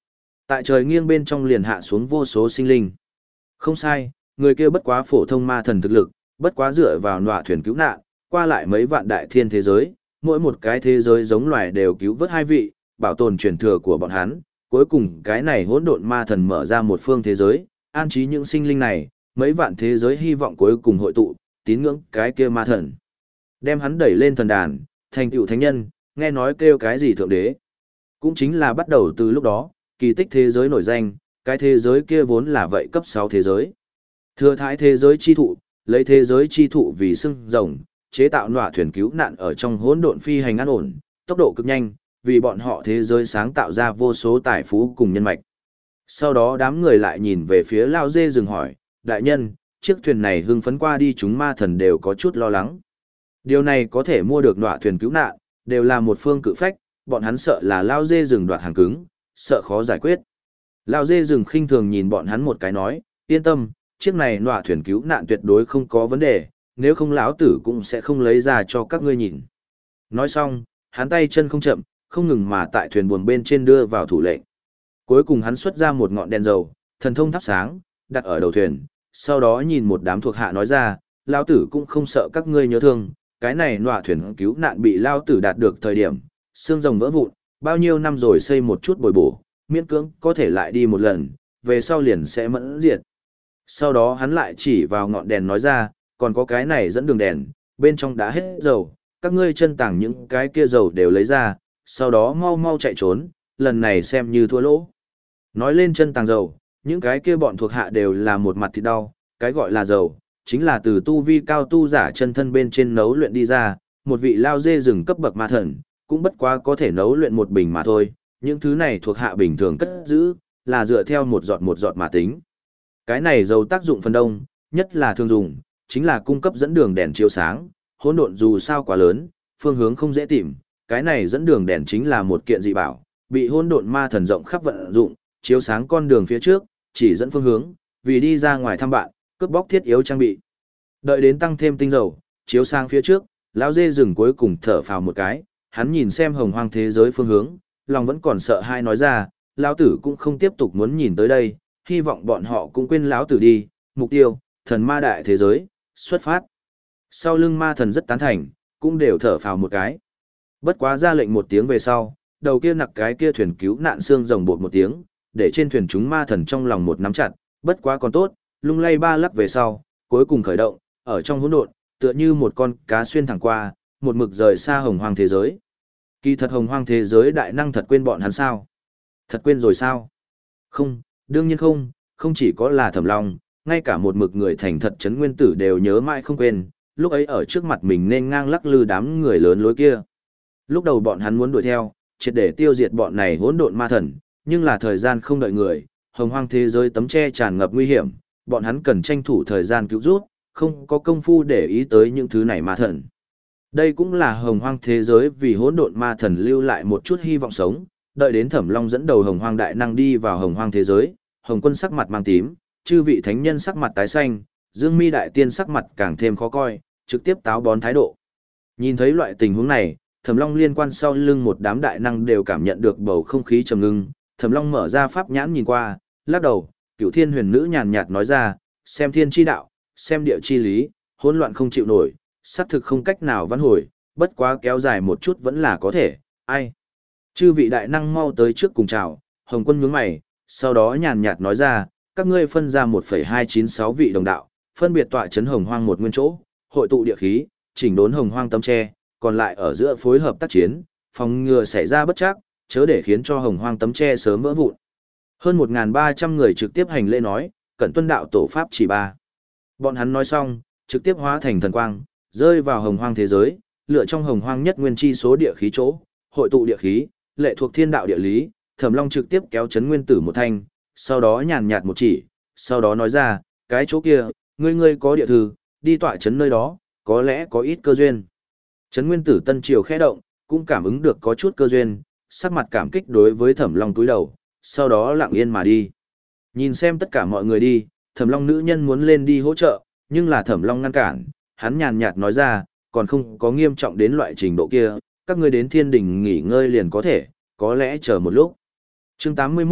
Tại trời nghiêng bên trong liền hạ xuống vô số sinh linh. Không sai, người kia bất quá phổ thông ma thần thực lực, bất quá dựa vào nọa thuyền cứu nạn, qua lại mấy vạn đại thiên thế giới, mỗi một cái thế giới giống loài đều cứu vớt hai vị, bảo tồn truyền thừa của bọn hắn, cuối cùng cái này hỗn độn ma thần mở ra một phương thế giới, an trí những sinh linh này, mấy vạn thế giới hy vọng cuối cùng hội tụ, tín ngưỡng cái kia ma thần. Đem hắn đẩy lên thần đàn, thành tựu thánh nhân, nghe nói kêu cái gì thượng đế. Cũng chính là bắt đầu từ lúc đó, kỳ tích thế giới nổi danh, cái thế giới kia vốn là vậy cấp sáu thế giới. Thừa thái thế giới chi thụ, lấy thế giới chi thụ vì xưng rồng, chế tạo nọa thuyền cứu nạn ở trong hỗn độn phi hành an ổn, tốc độ cực nhanh, vì bọn họ thế giới sáng tạo ra vô số tài phú cùng nhân mạch. Sau đó đám người lại nhìn về phía Lao Dê rừng hỏi, đại nhân, chiếc thuyền này hưng phấn qua đi chúng ma thần đều có chút lo lắng. Điều này có thể mua được nọa thuyền cứu nạn, đều là một phương cự phách, bọn hắn sợ là Lao Dê rừng đoạt hàng cứng, sợ khó giải quyết. Lao Dê rừng khinh thường nhìn bọn hắn một cái nói, yên tâm, chiếc này nọa thuyền cứu nạn tuyệt đối không có vấn đề, nếu không lão tử cũng sẽ không lấy ra cho các ngươi nhìn. Nói xong, hắn tay chân không chậm, không ngừng mà tại thuyền buồm bên trên đưa vào thủ lệnh. Cuối cùng hắn xuất ra một ngọn đèn dầu, thần thông thắp sáng, đặt ở đầu thuyền, sau đó nhìn một đám thuộc hạ nói ra, lão tử cũng không sợ các ngươi nhớ thương, cái này nọa thuyền cứu nạn bị lão tử đạt được thời điểm, xương rồng vỡ vụn, bao nhiêu năm rồi xây một chút bồi bổ, miễn cưỡng có thể lại đi một lần, về sau liền sẽ mẫn diệt. Sau đó hắn lại chỉ vào ngọn đèn nói ra, còn có cái này dẫn đường đèn, bên trong đã hết dầu, các ngươi chân tàng những cái kia dầu đều lấy ra, sau đó mau mau chạy trốn, lần này xem như thua lỗ. Nói lên chân tàng dầu, những cái kia bọn thuộc hạ đều là một mặt thịt đau, cái gọi là dầu, chính là từ tu vi cao tu giả chân thân bên trên nấu luyện đi ra, một vị lao dê rừng cấp bậc ma thần, cũng bất quá có thể nấu luyện một bình mà thôi, những thứ này thuộc hạ bình thường cất giữ, là dựa theo một giọt một giọt mà tính. Cái này dầu tác dụng phần đông, nhất là thường dùng, chính là cung cấp dẫn đường đèn chiếu sáng, hỗn độn dù sao quá lớn, phương hướng không dễ tìm, cái này dẫn đường đèn chính là một kiện dị bảo, bị hỗn độn ma thần rộng khắp vận dụng, chiếu sáng con đường phía trước, chỉ dẫn phương hướng, vì đi ra ngoài thăm bạn, cướp bóc thiết yếu trang bị. Đợi đến tăng thêm tinh dầu, chiếu sáng phía trước, lão dê rừng cuối cùng thở phào một cái, hắn nhìn xem hồng hoang thế giới phương hướng, lòng vẫn còn sợ hai nói ra, lão tử cũng không tiếp tục muốn nhìn tới đây, hy vọng bọn họ cũng quên lão tử đi, mục tiêu, thần ma đại thế giới, xuất phát. Sau lưng ma thần rất tán thành, cũng đều thở phào một cái. Bất quá ra lệnh một tiếng về sau, đầu kia nặc cái kia thuyền cứu nạn xương rồng bột một tiếng, để trên thuyền chúng ma thần trong lòng một nắm chặt, bất quá còn tốt, lung lay ba lắc về sau, cuối cùng khởi động, ở trong hỗn độn, tựa như một con cá xuyên thẳng qua, một mực rời xa hồng hoang thế giới. Kỳ thật hồng hoang thế giới đại năng thật quên bọn hắn sao? Thật quên rồi sao? Không, đương nhiên không, không chỉ có là Thẩm Long, ngay cả một mực người thành thật chấn nguyên tử đều nhớ mãi không quên, lúc ấy ở trước mặt mình nên ngang lắc lư đám người lớn lối kia. Lúc đầu bọn hắn muốn đuổi theo, triệt để tiêu diệt bọn này hỗn độn ma thần, nhưng là thời gian không đợi người, hồng hoang thế giới tấm che tràn ngập nguy hiểm, bọn hắn cần tranh thủ thời gian cứu rút, không có công phu để ý tới những thứ này ma thần. Đây cũng là hồng hoang thế giới vì hỗn độn ma thần lưu lại một chút hy vọng sống, đợi đến Thẩm Long dẫn đầu hồng hoang đại năng đi vào hồng hoang thế giới, hồng quân sắc mặt mang tím, chư vị thánh nhân sắc mặt tái xanh, Dương Mi đại tiên sắc mặt càng thêm khó coi, trực tiếp táo bón thái độ. Nhìn thấy loại tình huống này, Thẩm Long liên quan sau lưng một đám đại năng đều cảm nhận được bầu không khí trầm ngưng, Thẩm Long mở ra pháp nhãn nhìn qua, lắc đầu, Cửu Thiên Huyền Nữ nhàn nhạt nói ra, xem thiên chi đạo, xem địa chi lý, hỗn loạn không chịu nổi, xác thực không cách nào vãn hồi, bất quá kéo dài một chút vẫn là có thể, ai. Chư vị đại năng mau tới trước cùng chào, Hồng Quân nhướng mày, sau đó nhàn nhạt nói ra, các ngươi phân ra một phẩy hai chín sáu vị đồng đạo, phân biệt tọa chấn hồng hoang một nguyên chỗ, hội tụ địa khí, chỉnh đốn hồng hoang tấm tre, còn lại ở giữa phối hợp tác chiến, phòng ngừa xảy ra bất trắc, chớ để khiến cho hồng hoang tấm tre sớm vỡ vụn. Hơn một nghìn ba trăm người trực tiếp hành lễ nói, cẩn tuân đạo tổ pháp chỉ ba. Bọn hắn nói xong, trực tiếp hóa thành thần quang, rơi vào hồng hoang thế giới, lựa trong hồng hoang nhất nguyên chi số địa khí chỗ, hội tụ địa khí, lệ thuộc thiên đạo địa lý, Thẩm Long trực tiếp kéo chấn nguyên tử một thanh, sau đó nhàn nhạt một chỉ, sau đó nói ra, cái chỗ kia, ngươi ngươi có địa thư, đi tọa chấn nơi đó, có lẽ có ít cơ duyên. Chấn nguyên tử tân triều khẽ động, cũng cảm ứng được có chút cơ duyên, sắc mặt cảm kích đối với Thẩm Long túi đầu, sau đó lặng yên mà đi. Nhìn xem tất cả mọi người đi, Thẩm Long nữ nhân muốn lên đi hỗ trợ, nhưng là Thẩm Long ngăn cản, hắn nhàn nhạt nói ra, còn không có nghiêm trọng đến loại trình độ kia, các ngươi đến thiên đình nghỉ ngơi liền có thể, có lẽ chờ một lúc. Chương tám mươi mốt,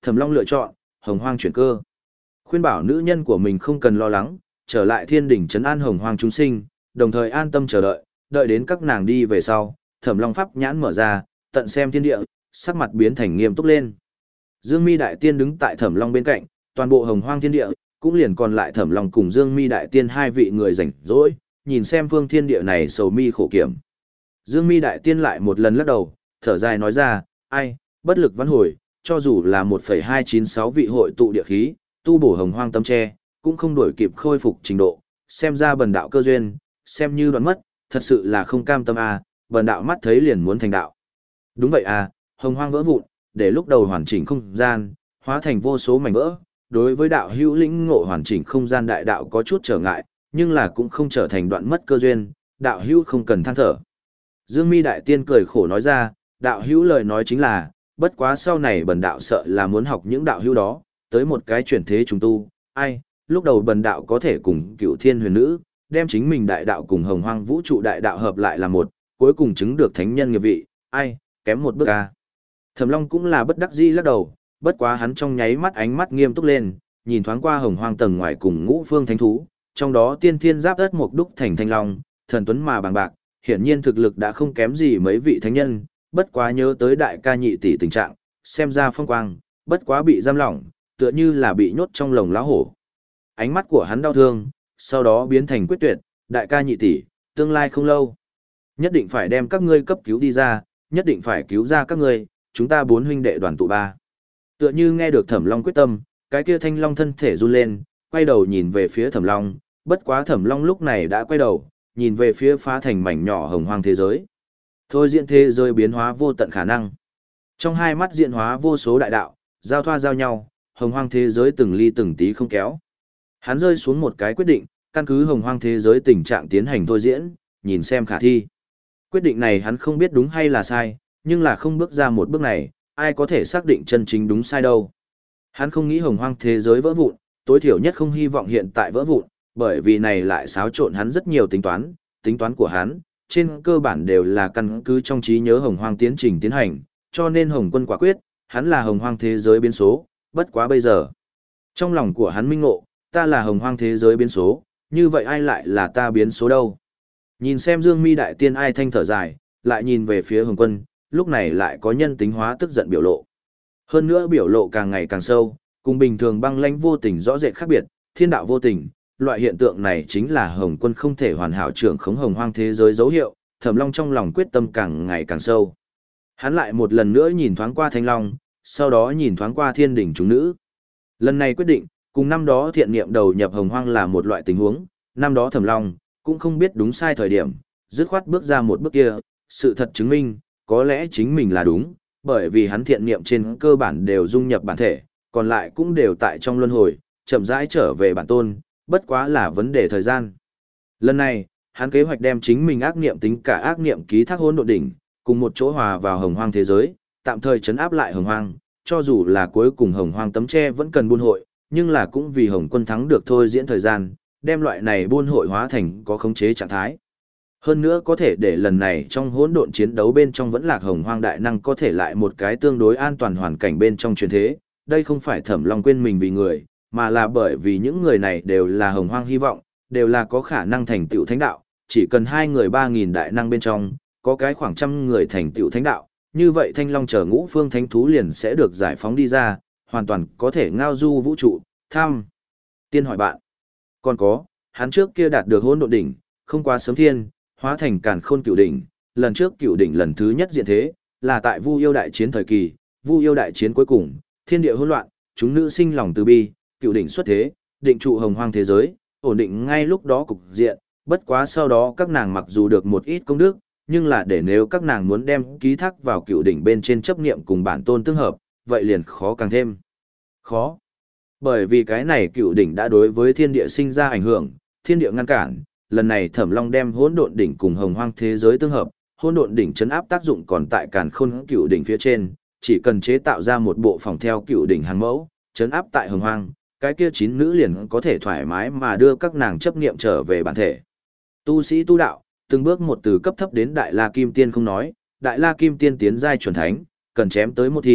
Thẩm Long lựa chọn Hồng Hoang chuyển cơ. Khuyên bảo nữ nhân của mình không cần lo lắng, trở lại thiên đỉnh trấn an Hồng Hoang chúng sinh, đồng thời an tâm chờ đợi, đợi đến các nàng đi về sau, Thẩm Long pháp nhãn mở ra, tận xem thiên địa, sắc mặt biến thành nghiêm túc lên. Dương Mi đại tiên đứng tại Thẩm Long bên cạnh, toàn bộ Hồng Hoang thiên địa cũng liền còn lại Thẩm Long cùng Dương Mi đại tiên hai vị người rảnh rỗi, nhìn xem phương thiên địa này sầu mi khổ kiểm. Dương Mi đại tiên lại một lần lắc đầu, thở dài nói ra, ai, bất lực vãn hồi, cho dù là một phẩy hai chín sáu vị hội tụ địa khí, tu bổ Hồng Hoang tâm tre, cũng không đổi kịp khôi phục trình độ, xem ra bần đạo cơ duyên, xem như đoạn mất, thật sự là không cam tâm à, bần đạo mắt thấy liền muốn thành đạo. Đúng vậy à, Hồng Hoang vỡ vụn, để lúc đầu hoàn chỉnh không gian, hóa thành vô số mảnh vỡ, đối với đạo hữu lĩnh ngộ hoàn chỉnh không gian đại đạo có chút trở ngại, nhưng là cũng không trở thành đoạn mất cơ duyên, đạo hữu không cần than thở. Dương Mi đại tiên cười khổ nói ra, đạo hữu lời nói chính là, bất quá sau này bần đạo sợ là muốn học những đạo hữu đó, tới một cái chuyển thế trùng tu, ai, lúc đầu bần đạo có thể cùng Cửu Thiên Huyền Nữ, đem chính mình đại đạo cùng Hồng Hoang vũ trụ đại đạo hợp lại là một, cuối cùng chứng được thánh nhân nghiệp vị, ai, kém một bước a. Thẩm Long cũng là bất đắc dĩ lắc đầu, bất quá hắn trong nháy mắt ánh mắt nghiêm túc lên, nhìn thoáng qua Hồng Hoang tầng ngoài cùng ngũ phương thánh thú, trong đó tiên thiên giáp đất mục đúc thành thanh long, thần tuấn mà bằng bạc, hiển nhiên thực lực đã không kém gì mấy vị thánh nhân, bất quá nhớ tới đại ca nhị tỷ tình trạng, xem ra phong quang, bất quá bị giam lỏng, tựa như là bị nhốt trong lồng lá hổ. Ánh mắt của hắn đau thương, sau đó biến thành quyết tuyệt, đại ca nhị tỷ, tương lai không lâu. Nhất định phải đem các ngươi cấp cứu đi ra, nhất định phải cứu ra các ngươi, chúng ta bốn huynh đệ đoàn tụ ba. Tựa như nghe được Thẩm Long quyết tâm, cái kia thanh long thân thể run lên, quay đầu nhìn về phía Thẩm Long, bất quá Thẩm Long lúc này đã quay đầu, nhìn về phía phá thành mảnh nhỏ Hồng Hoang thế giới. Thôi diễn thế giới biến hóa vô tận khả năng. Trong hai mắt diễn hóa vô số đại đạo, giao thoa giao nhau, Hồng Hoang thế giới từng ly từng tí không kéo. Hắn rơi xuống một cái quyết định, căn cứ Hồng Hoang thế giới tình trạng tiến hành thôi diễn, nhìn xem khả thi. Quyết định này hắn không biết đúng hay là sai, nhưng là không bước ra một bước này, ai có thể xác định chân chính đúng sai đâu. Hắn không nghĩ Hồng Hoang thế giới vỡ vụn, tối thiểu nhất không hy vọng hiện tại vỡ vụn, bởi vì này lại xáo trộn hắn rất nhiều tính toán, tính toán của hắn, trên cơ bản đều là căn cứ trong trí nhớ Hồng Hoang tiến trình tiến hành, cho nên Hồng Quân quả quyết, hắn là Hồng Hoang thế giới biến số, bất quá bây giờ. Trong lòng của hắn minh ngộ, ta là Hồng Hoang thế giới biến số, như vậy ai lại là ta biến số đâu? Nhìn xem Dương Mi đại tiên ai thanh thở dài, lại nhìn về phía Hồng Quân, lúc này lại có nhân tính hóa tức giận biểu lộ. Hơn nữa biểu lộ càng ngày càng sâu, cùng bình thường băng lãnh vô tình rõ rệt khác biệt, thiên đạo vô tình, loại hiện tượng này chính là Hồng Quân không thể hoàn hảo trưởng khống Hồng Hoang thế giới dấu hiệu, Thẩm Long trong lòng quyết tâm càng ngày càng sâu. Hắn lại một lần nữa nhìn thoáng qua Thanh Long, sau đó nhìn thoáng qua Thiên Đỉnh chúng nữ. Lần này quyết định, cùng năm đó thiện niệm đầu nhập Hồng Hoang là một loại tình huống, năm đó Thẩm Long cũng không biết đúng sai thời điểm, dứt khoát bước ra một bước kia, sự thật chứng minh, có lẽ chính mình là đúng, bởi vì hắn thiện niệm trên cơ bản đều dung nhập bản thể, còn lại cũng đều tại trong luân hồi, chậm rãi trở về bản tôn, bất quá là vấn đề thời gian. Lần này, hắn kế hoạch đem chính mình ác niệm tính cả ác niệm ký thác hỗn độn đỉnh, cùng một chỗ hòa vào Hồng Hoang thế giới, tạm thời trấn áp lại Hồng Hoang, cho dù là cuối cùng Hồng Hoang tấm che vẫn cần buôn hội, nhưng là cũng vì Hồng Quân thắng được thôi diễn thời gian, đem loại này buôn hội hóa thành có khống chế trạng thái. Hơn nữa có thể để lần này trong hỗn độn chiến đấu bên trong vẫn lạc Hồng Hoang đại năng có thể lại một cái tương đối an toàn hoàn cảnh bên trong truyền thế, đây không phải Thẩm Long quên mình vì người, mà là bởi vì những người này đều là Hồng Hoang hy vọng, đều là có khả năng thành tựu thánh đạo, chỉ cần hai người ba nghìn đại năng bên trong, có cái khoảng trăm người thành tựu thánh đạo, như vậy Thanh Long chờ ngũ phương thánh thú liền sẽ được giải phóng đi ra, hoàn toàn có thể ngao du vũ trụ, tham. Tiên hỏi bạn, còn có, hắn trước kia đạt được hỗn độn đỉnh, không quá sớm thiên, hóa thành càn khôn cửu đỉnh, lần trước cửu đỉnh lần thứ nhất diện thế, là tại Vu Yêu đại chiến thời kỳ, Vu Yêu đại chiến cuối cùng, thiên địa hỗn loạn, chúng nữ sinh lòng từ bi, cửu đỉnh xuất thế, định trụ Hồng Hoang thế giới, ổn định ngay lúc đó cục diện, bất quá sau đó các nàng mặc dù được một ít công đức, nhưng là để nếu các nàng muốn đem ký thác vào cửu đỉnh bên trên chấp niệm cùng bản tôn tương hợp, vậy liền khó càng thêm. Khó. Bởi vì cái này cửu đỉnh đã đối với thiên địa sinh ra ảnh hưởng, thiên địa ngăn cản, lần này Thẩm Long đem hỗn độn đỉnh cùng Hồng Hoang thế giới tương hợp, hỗn độn đỉnh chấn áp tác dụng còn tại càn khôn cửu đỉnh phía trên, chỉ cần chế tạo ra một bộ phòng theo cửu đỉnh hàng mẫu, chấn áp tại Hồng Hoang, cái kia chín nữ liền có thể thoải mái mà đưa các nàng chấp niệm trở về bản thể. Tu sĩ tu đạo, từng bước một từ cấp thấp đến Đại La Kim Tiên không nói, Đại La Kim Tiên tiến giai chuẩn thánh, cần chém tới một thi,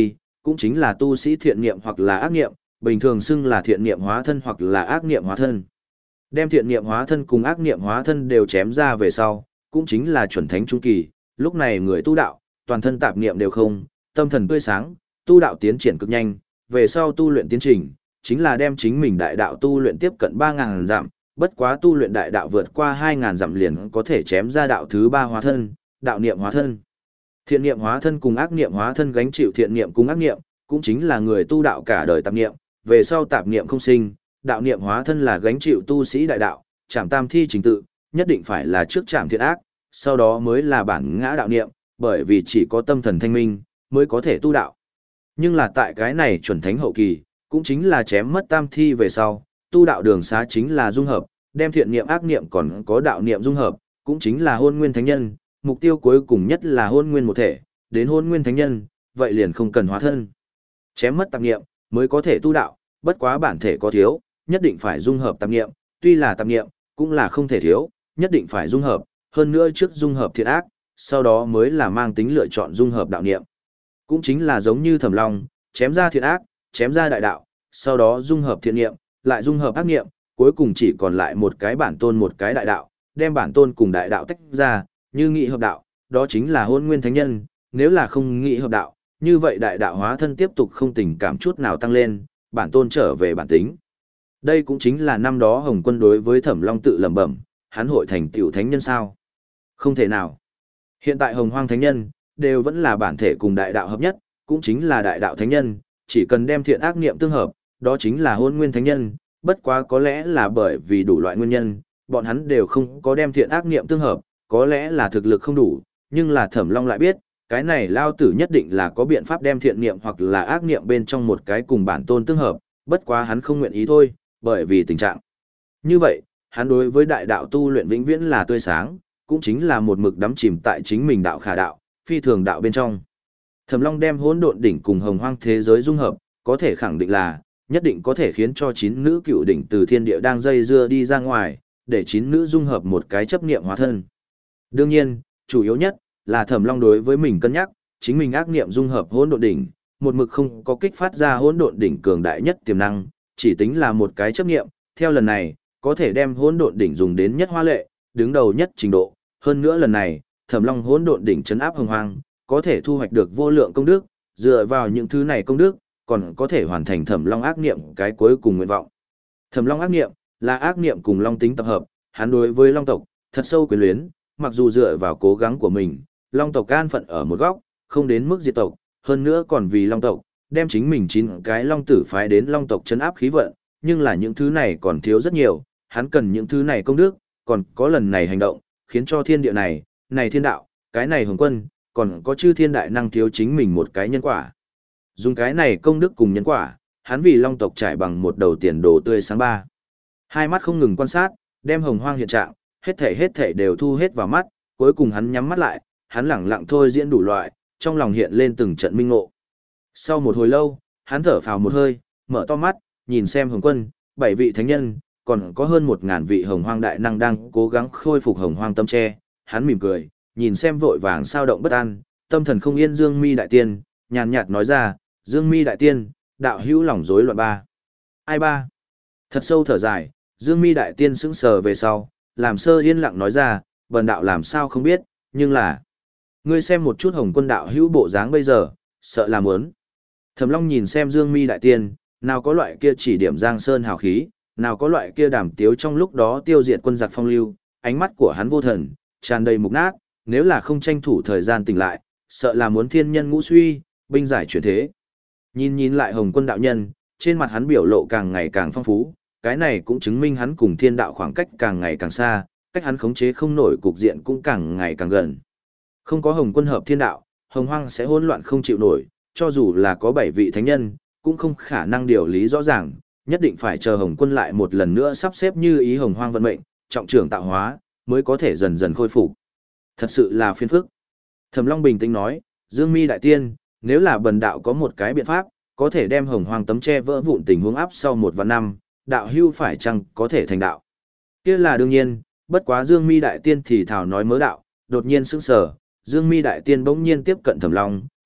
cũng chính là tu sĩ thiện niệm hoặc là ác niệm, bình thường xưng là thiện niệm hóa thân hoặc là ác niệm hóa thân. Đem thiện niệm hóa thân cùng ác niệm hóa thân đều chém ra về sau, cũng chính là chuẩn thánh trung kỳ, lúc này người tu đạo, toàn thân tạp niệm đều không, tâm thần tươi sáng, tu đạo tiến triển cực nhanh, về sau tu luyện tiến trình, chính là đem chính mình đại đạo tu luyện tiếp cận ba ngàn dặm, bất quá tu luyện đại đạo vượt qua hai ngàn dặm liền có thể chém ra đạo thứ ba hóa thân, đạo niệm hóa thân. Thiện niệm hóa thân cùng ác niệm hóa thân gánh chịu thiện niệm cùng ác niệm, cũng chính là người tu đạo cả đời tạp niệm, về sau tạp niệm không sinh, đạo niệm hóa thân là gánh chịu tu sĩ đại đạo, trảm tam thi trình tự, nhất định phải là trước trảm thiện ác, sau đó mới là bản ngã đạo niệm, bởi vì chỉ có tâm thần thanh minh mới có thể tu đạo. Nhưng là tại cái này chuẩn thánh hậu kỳ, cũng chính là chém mất tam thi về sau, tu đạo đường xá chính là dung hợp, đem thiện niệm ác niệm còn có đạo niệm dung hợp, cũng chính là hôn nguyên thánh nhân, mục tiêu cuối cùng nhất là hôn nguyên một thể, đến hôn nguyên thánh nhân, vậy liền không cần hóa thân. Chém mất tạp niệm mới có thể tu đạo, bất quá bản thể có thiếu, nhất định phải dung hợp tạp niệm, tuy là tạp niệm, cũng là không thể thiếu, nhất định phải dung hợp, hơn nữa trước dung hợp thiện ác, sau đó mới là mang tính lựa chọn dung hợp đạo niệm. Cũng chính là giống như Thẩm Long, chém ra thiện ác, chém ra đại đạo, sau đó dung hợp thiện niệm, lại dung hợp ác niệm, cuối cùng chỉ còn lại một cái bản tôn một cái đại đạo, đem bản tôn cùng đại đạo tách ra, như nghị hợp đạo, đó chính là hôn nguyên thánh nhân, nếu là không nghị hợp đạo, như vậy đại đạo hóa thân tiếp tục không tình cảm chút nào tăng lên, bản tôn trở về bản tính. Đây cũng chính là năm đó Hồng Quân đối với Thẩm Long tự lẩm bẩm, hắn hội thành tiểu thánh nhân sao? Không thể nào. Hiện tại Hồng Hoang thánh nhân đều vẫn là bản thể cùng đại đạo hợp nhất, cũng chính là đại đạo thánh nhân, chỉ cần đem thiện ác niệm tương hợp, đó chính là hôn nguyên thánh nhân, bất quá có lẽ là bởi vì đủ loại nguyên nhân, bọn hắn đều không có đem thiện ác niệm tương hợp, có lẽ là thực lực không đủ, nhưng là Thẩm Long lại biết, cái này lao tử nhất định là có biện pháp đem thiện niệm hoặc là ác niệm bên trong một cái cùng bản tôn tương hợp, bất quá hắn không nguyện ý thôi, bởi vì tình trạng. Như vậy, hắn đối với đại đạo tu luyện vĩnh viễn là tươi sáng, cũng chính là một mực đắm chìm tại chính mình đạo khả đạo, phi thường đạo bên trong. Thẩm Long đem hỗn độn đỉnh cùng hồng hoang thế giới dung hợp, có thể khẳng định là, nhất định có thể khiến cho chín nữ cựu đỉnh từ thiên địa đang dây dưa đi ra ngoài, để chín nữ dung hợp một cái chấp niệm hóa thân. Đương nhiên, chủ yếu nhất là Thẩm Long đối với mình cân nhắc, chính mình ác niệm dung hợp hỗn độn đỉnh, một mực không có kích phát ra hỗn độn đỉnh cường đại nhất tiềm năng, chỉ tính là một cái chấp niệm, theo lần này, có thể đem hỗn độn đỉnh dùng đến nhất hoa lệ, đứng đầu nhất trình độ, hơn nữa lần này, Thẩm Long hỗn độn đỉnh trấn áp hồng hoang, có thể thu hoạch được vô lượng công đức, dựa vào những thứ này công đức, còn có thể hoàn thành Thẩm Long ác niệm cái cuối cùng nguyện vọng. Thẩm Long ác niệm là ác niệm cùng long tính tập hợp, hắn đối với long tộc thật sâu quyến luyến, mặc dù dựa vào cố gắng của mình, long tộc an phận ở một góc, không đến mức diệt tộc, hơn nữa còn vì long tộc, đem chính mình chín cái long tử phái đến long tộc trấn áp khí vận, nhưng là những thứ này còn thiếu rất nhiều, hắn cần những thứ này công đức, còn có lần này hành động, khiến cho thiên địa này, này thiên đạo, cái này hồng quân, còn có chư thiên đại năng thiếu chính mình một cái nhân quả. Dùng cái này công đức cùng nhân quả, hắn vì long tộc trải bằng một đầu tiền đồ tươi sáng ba. Hai mắt không ngừng quan sát, đem hồng hoang hiện trạng, hết thể hết thể đều thu hết vào mắt, cuối cùng hắn nhắm mắt lại, hắn lẳng lặng thôi diễn đủ loại, trong lòng hiện lên từng trận minh ngộ. Sau một hồi lâu, hắn thở phào một hơi, mở to mắt, nhìn xem hồng quân, bảy vị thánh nhân, còn có hơn một ngàn vị hồng hoang đại năng đang cố gắng khôi phục hồng hoang tâm tre, hắn mỉm cười, nhìn xem vội vàng sao động bất an, tâm thần không yên Dương Mi đại tiên, nhàn nhạt nói ra, Dương Mi đại tiên, đạo hữu lòng rối loạn ba. Ai ba? Thật sâu thở dài, Dương Mi đại tiên sững sờ về sau, làm sơ yên lặng nói ra, bần đạo làm sao không biết, nhưng là, ngươi xem một chút hồng quân đạo hữu bộ dáng bây giờ, sợ là muốn. Thẩm Long nhìn xem Dương Mi đại tiên, nào có loại kia chỉ điểm giang sơn hào khí, nào có loại kia đàm tiếu trong lúc đó tiêu diệt quân giặc phong lưu, ánh mắt của hắn vô thần, tràn đầy mục nát, nếu là không tranh thủ thời gian tỉnh lại, sợ là muốn thiên nhân ngũ suy, binh giải chuyển thế. Nhìn nhìn lại hồng quân đạo nhân, trên mặt hắn biểu lộ càng ngày càng phong phú, cái này cũng chứng minh hắn cùng thiên đạo khoảng cách càng ngày càng xa, cách hắn khống chế không nổi cục diện cũng càng ngày càng gần. Không có hồng quân hợp thiên đạo, hồng hoang sẽ hỗn loạn không chịu nổi, cho dù là có bảy vị thánh nhân, cũng không khả năng điều lý rõ ràng, nhất định phải chờ hồng quân lại một lần nữa sắp xếp như ý hồng hoang vận mệnh, trọng trưởng tạo hóa, mới có thể dần dần khôi phục. Thật sự là phiền phức. Thẩm Long bình tĩnh nói, Dương Mi đại tiên, nếu là bần đạo có một cái biện pháp, có thể đem hồng hoang tấm che vỡ vụn tình huống áp sau một vạn năm, đạo hưu phải chăng có thể thành đạo? Kia là đương nhiên, bất quá Dương Mi đại tiên thì thảo nói mớ đạo, đột nhiên sững sờ, Dương Mi đại tiên bỗng nhiên tiếp cận Thẩm Long,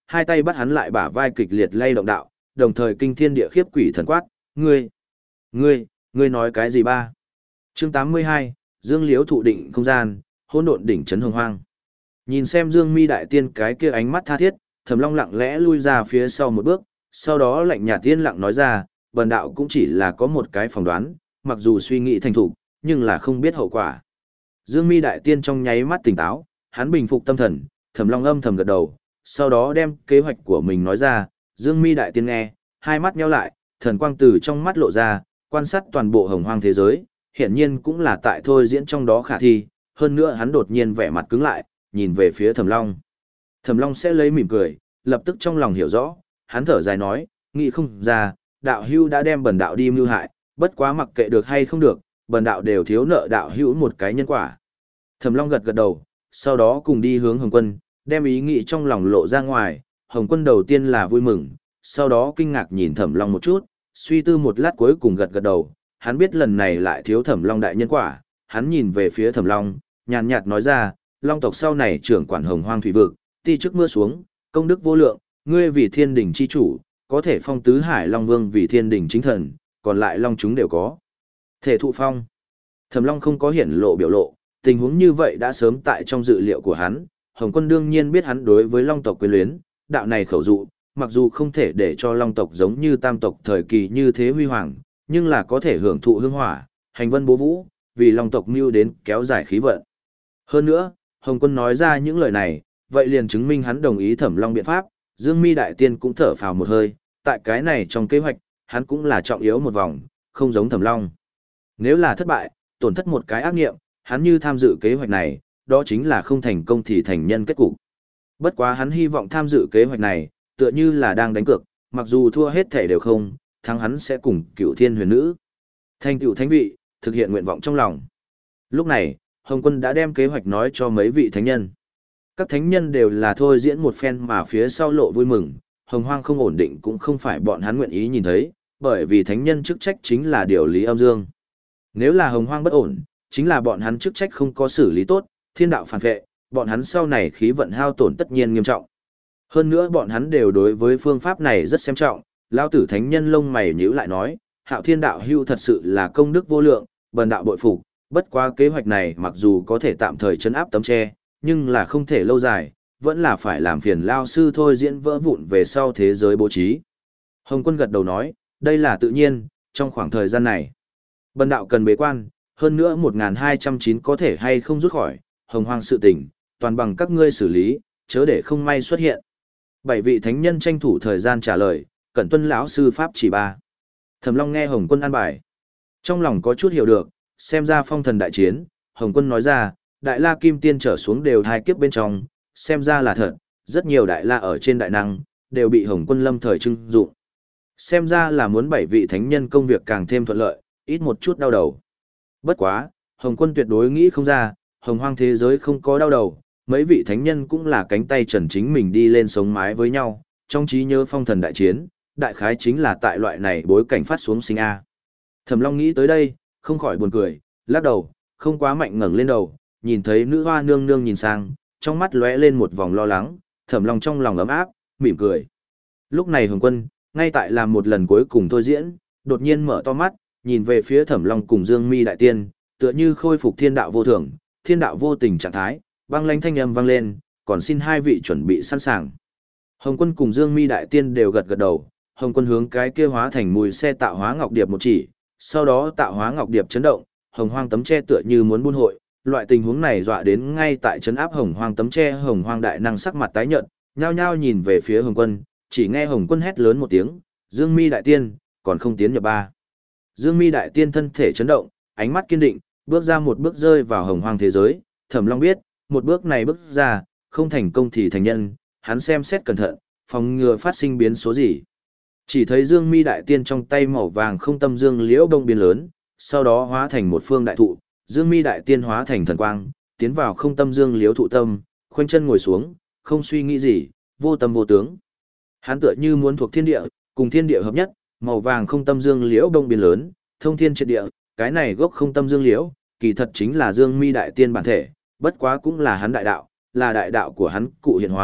hai tay bắt hắn lại bả vai kịch liệt lay động đạo, đồng thời kinh thiên địa khiếp quỷ thần quát, ngươi, ngươi, ngươi nói cái gì ba? Chương tám mươi hai, Dương Liễu thụ định không gian, hỗn độn đỉnh trấn hồng hoang. Nhìn xem Dương Mi đại tiên cái kia ánh mắt tha thiết, Thẩm Long lặng lẽ lui ra phía sau một bước, sau đó lạnh nhạt tiên lặng nói ra, bần đạo cũng chỉ là có một cái phỏng đoán, mặc dù suy nghĩ thành thục, nhưng là không biết hậu quả. Dương Mi đại tiên trong nháy mắt tỉnh táo, hắn bình phục tâm thần, Thẩm Long âm thầm gật đầu, sau đó đem kế hoạch của mình nói ra, Dương Mi đại tiên nghe, hai mắt nheo lại, thần quang từ trong mắt lộ ra, quan sát toàn bộ hồng hoang thế giới, hiển nhiên cũng là tại thôi diễn trong đó khả thi, hơn nữa hắn đột nhiên vẻ mặt cứng lại, nhìn về phía Thẩm Long. Thẩm Long sẽ lấy mỉm cười, lập tức trong lòng hiểu rõ, hắn thở dài nói, nghĩ không ra, đạo hữu đã đem bần đạo đi mưu hại, bất quá mặc kệ được hay không được, bần đạo đều thiếu nợ đạo hữu một cái nhân quả. Thẩm Long gật gật đầu, sau đó cùng đi hướng Hồng Quân, đem ý nghĩ trong lòng lộ ra ngoài, Hồng Quân đầu tiên là vui mừng, sau đó kinh ngạc nhìn Thẩm Long một chút, suy tư một lát cuối cùng gật gật đầu, hắn biết lần này lại thiếu Thẩm Long đại nhân quả, hắn nhìn về phía Thẩm Long, nhàn nhạt nói ra, Long tộc sau này trưởng quản hồng hoang thủy vực, ti chức mưa xuống, công đức vô lượng, ngươi vì thiên đình chi chủ, có thể phong tứ hải long vương vì thiên đình chính thần, còn lại long chúng đều có thể thụ phong. Thẩm Long không có hiển lộ biểu lộ, tình huống như vậy đã sớm tại trong dự liệu của hắn, Hồng Quân đương nhiên biết hắn đối với long tộc quyến luyến, đạo này khẩu dụ, mặc dù không thể để cho long tộc giống như tam tộc thời kỳ như thế huy hoàng, nhưng là có thể hưởng thụ hương hỏa, hành vân bố vũ, vì long tộc mưu đến kéo dài khí vận. Hơn nữa, Hồng Quân nói ra những lời này, vậy liền chứng minh hắn đồng ý Thẩm Long biện pháp, Dương Mi đại tiên cũng thở phào một hơi, tại cái này trong kế hoạch, hắn cũng là trọng yếu một vòng, không giống Thẩm Long. Nếu là thất bại, tổn thất một cái ác nghiệm, hắn như tham dự kế hoạch này, đó chính là không thành công thì thành nhân kết cục. Bất quá hắn hy vọng tham dự kế hoạch này, tựa như là đang đánh cược, mặc dù thua hết thể đều không, thắng hắn sẽ cùng Cửu Thiên Huyền Nữ thành tựu thánh vị, thực hiện nguyện vọng trong lòng. Lúc này, Hồng Quân đã đem kế hoạch nói cho mấy vị thánh nhân. Các thánh nhân đều là thôi diễn một phen mà phía sau lộ vui mừng, hồng hoang không ổn định cũng không phải bọn hắn nguyện ý nhìn thấy, bởi vì thánh nhân chức trách chính là điều lý âm dương. Nếu là hồng hoang bất ổn, chính là bọn hắn chức trách không có xử lý tốt, thiên đạo phản vệ, bọn hắn sau này khí vận hao tổn tất nhiên nghiêm trọng. Hơn nữa bọn hắn đều đối với phương pháp này rất xem trọng, lao tử thánh nhân lông mày nhíu lại nói, hạo thiên đạo hưu thật sự là công đức vô lượng, bần đạo bội phục, bất quá kế hoạch này mặc dù có thể tạm thời chấn áp tấm tre, nhưng là không thể lâu dài, vẫn là phải làm phiền lao sư thôi diễn vỡ vụn về sau thế giới bố trí. Hồng Quân gật đầu nói, đây là tự nhiên, trong khoảng thời gian này, bần đạo cần bế quan, hơn nữa một nghìn hai trăm chín có thể hay không rút khỏi, hồng hoang sự tình, toàn bằng các ngươi xử lý, chớ để không may xuất hiện. Bảy vị thánh nhân tranh thủ thời gian trả lời, cẩn tuân lão sư pháp chỉ ba. Thẩm Long nghe Hồng Quân an bài, trong lòng có chút hiểu được, xem ra phong thần đại chiến, Hồng Quân nói ra, đại la kim tiên trở xuống đều hai kiếp bên trong, xem ra là thật, rất nhiều đại la ở trên đại năng, đều bị Hồng Quân lâm thời trưng dụng. Xem ra là muốn bảy vị thánh nhân công việc càng thêm thuận lợi, ít một chút đau đầu. Bất quá, Hồng Quân tuyệt đối nghĩ không ra, hồng hoang thế giới không có đau đầu, mấy vị thánh nhân cũng là cánh tay trần chính mình đi lên sống mái với nhau, trong trí nhớ phong thần đại chiến, đại khái chính là tại loại này bối cảnh phát xuống sinh A. Thẩm Long nghĩ tới đây, không khỏi buồn cười, lắc đầu, không quá mạnh ngẩng lên đầu, nhìn thấy nữ hoa nương nương nhìn sang, trong mắt lóe lên một vòng lo lắng, Thẩm Long trong lòng ấm áp, mỉm cười. Lúc này Hồng Quân, ngay tại làm một lần cuối cùng thôi diễn, đột nhiên mở to mắt, nhìn về phía Thẩm Long cùng Dương Mi đại tiên, tựa như khôi phục thiên đạo vô thường, thiên đạo vô tình trạng thái, băng lãnh thanh âm vang lên, còn xin hai vị chuẩn bị sẵn sàng. Hồng Quân cùng Dương Mi đại tiên đều gật gật đầu, Hồng Quân hướng cái kia hóa thành mùi xe tạo hóa ngọc điệp một chỉ, sau đó tạo hóa ngọc điệp chấn động, hồng hoang tấm tre tựa như muốn buôn hội, loại tình huống này dọa đến ngay tại trấn áp hồng hoang tấm tre, hồng hoang đại năng sắc mặt tái nhợt, nhao nhao nhìn về phía Hồng Quân, chỉ nghe Hồng Quân hét lớn một tiếng, Dương Mi đại tiên, còn không tiến nhập ba. Dương Mi đại tiên thân thể chấn động, ánh mắt kiên định, bước ra một bước rơi vào hồng hoang thế giới, Thẩm Long biết, một bước này bước ra, không thành công thì thành nhân, hắn xem xét cẩn thận, phòng ngừa phát sinh biến số gì. Chỉ thấy Dương Mi đại tiên trong tay màu vàng không tâm dương liễu đông biến lớn, sau đó hóa thành một phương đại thụ, Dương Mi đại tiên hóa thành thần quang, tiến vào không tâm dương liễu thụ tâm, khoanh chân ngồi xuống, không suy nghĩ gì, vô tâm vô tướng. Hắn tựa như muốn thuộc thiên địa, cùng thiên địa hợp nhất, màu vàng không tâm dương liễu đông biến lớn, thông thiên triệt địa, cái này gốc không tâm dương liễu, kỳ thật chính là Dương Mi đại tiên bản thể, bất quá cũng là hắn đại đạo, là đại đạo của hắn cụ hiện hóa,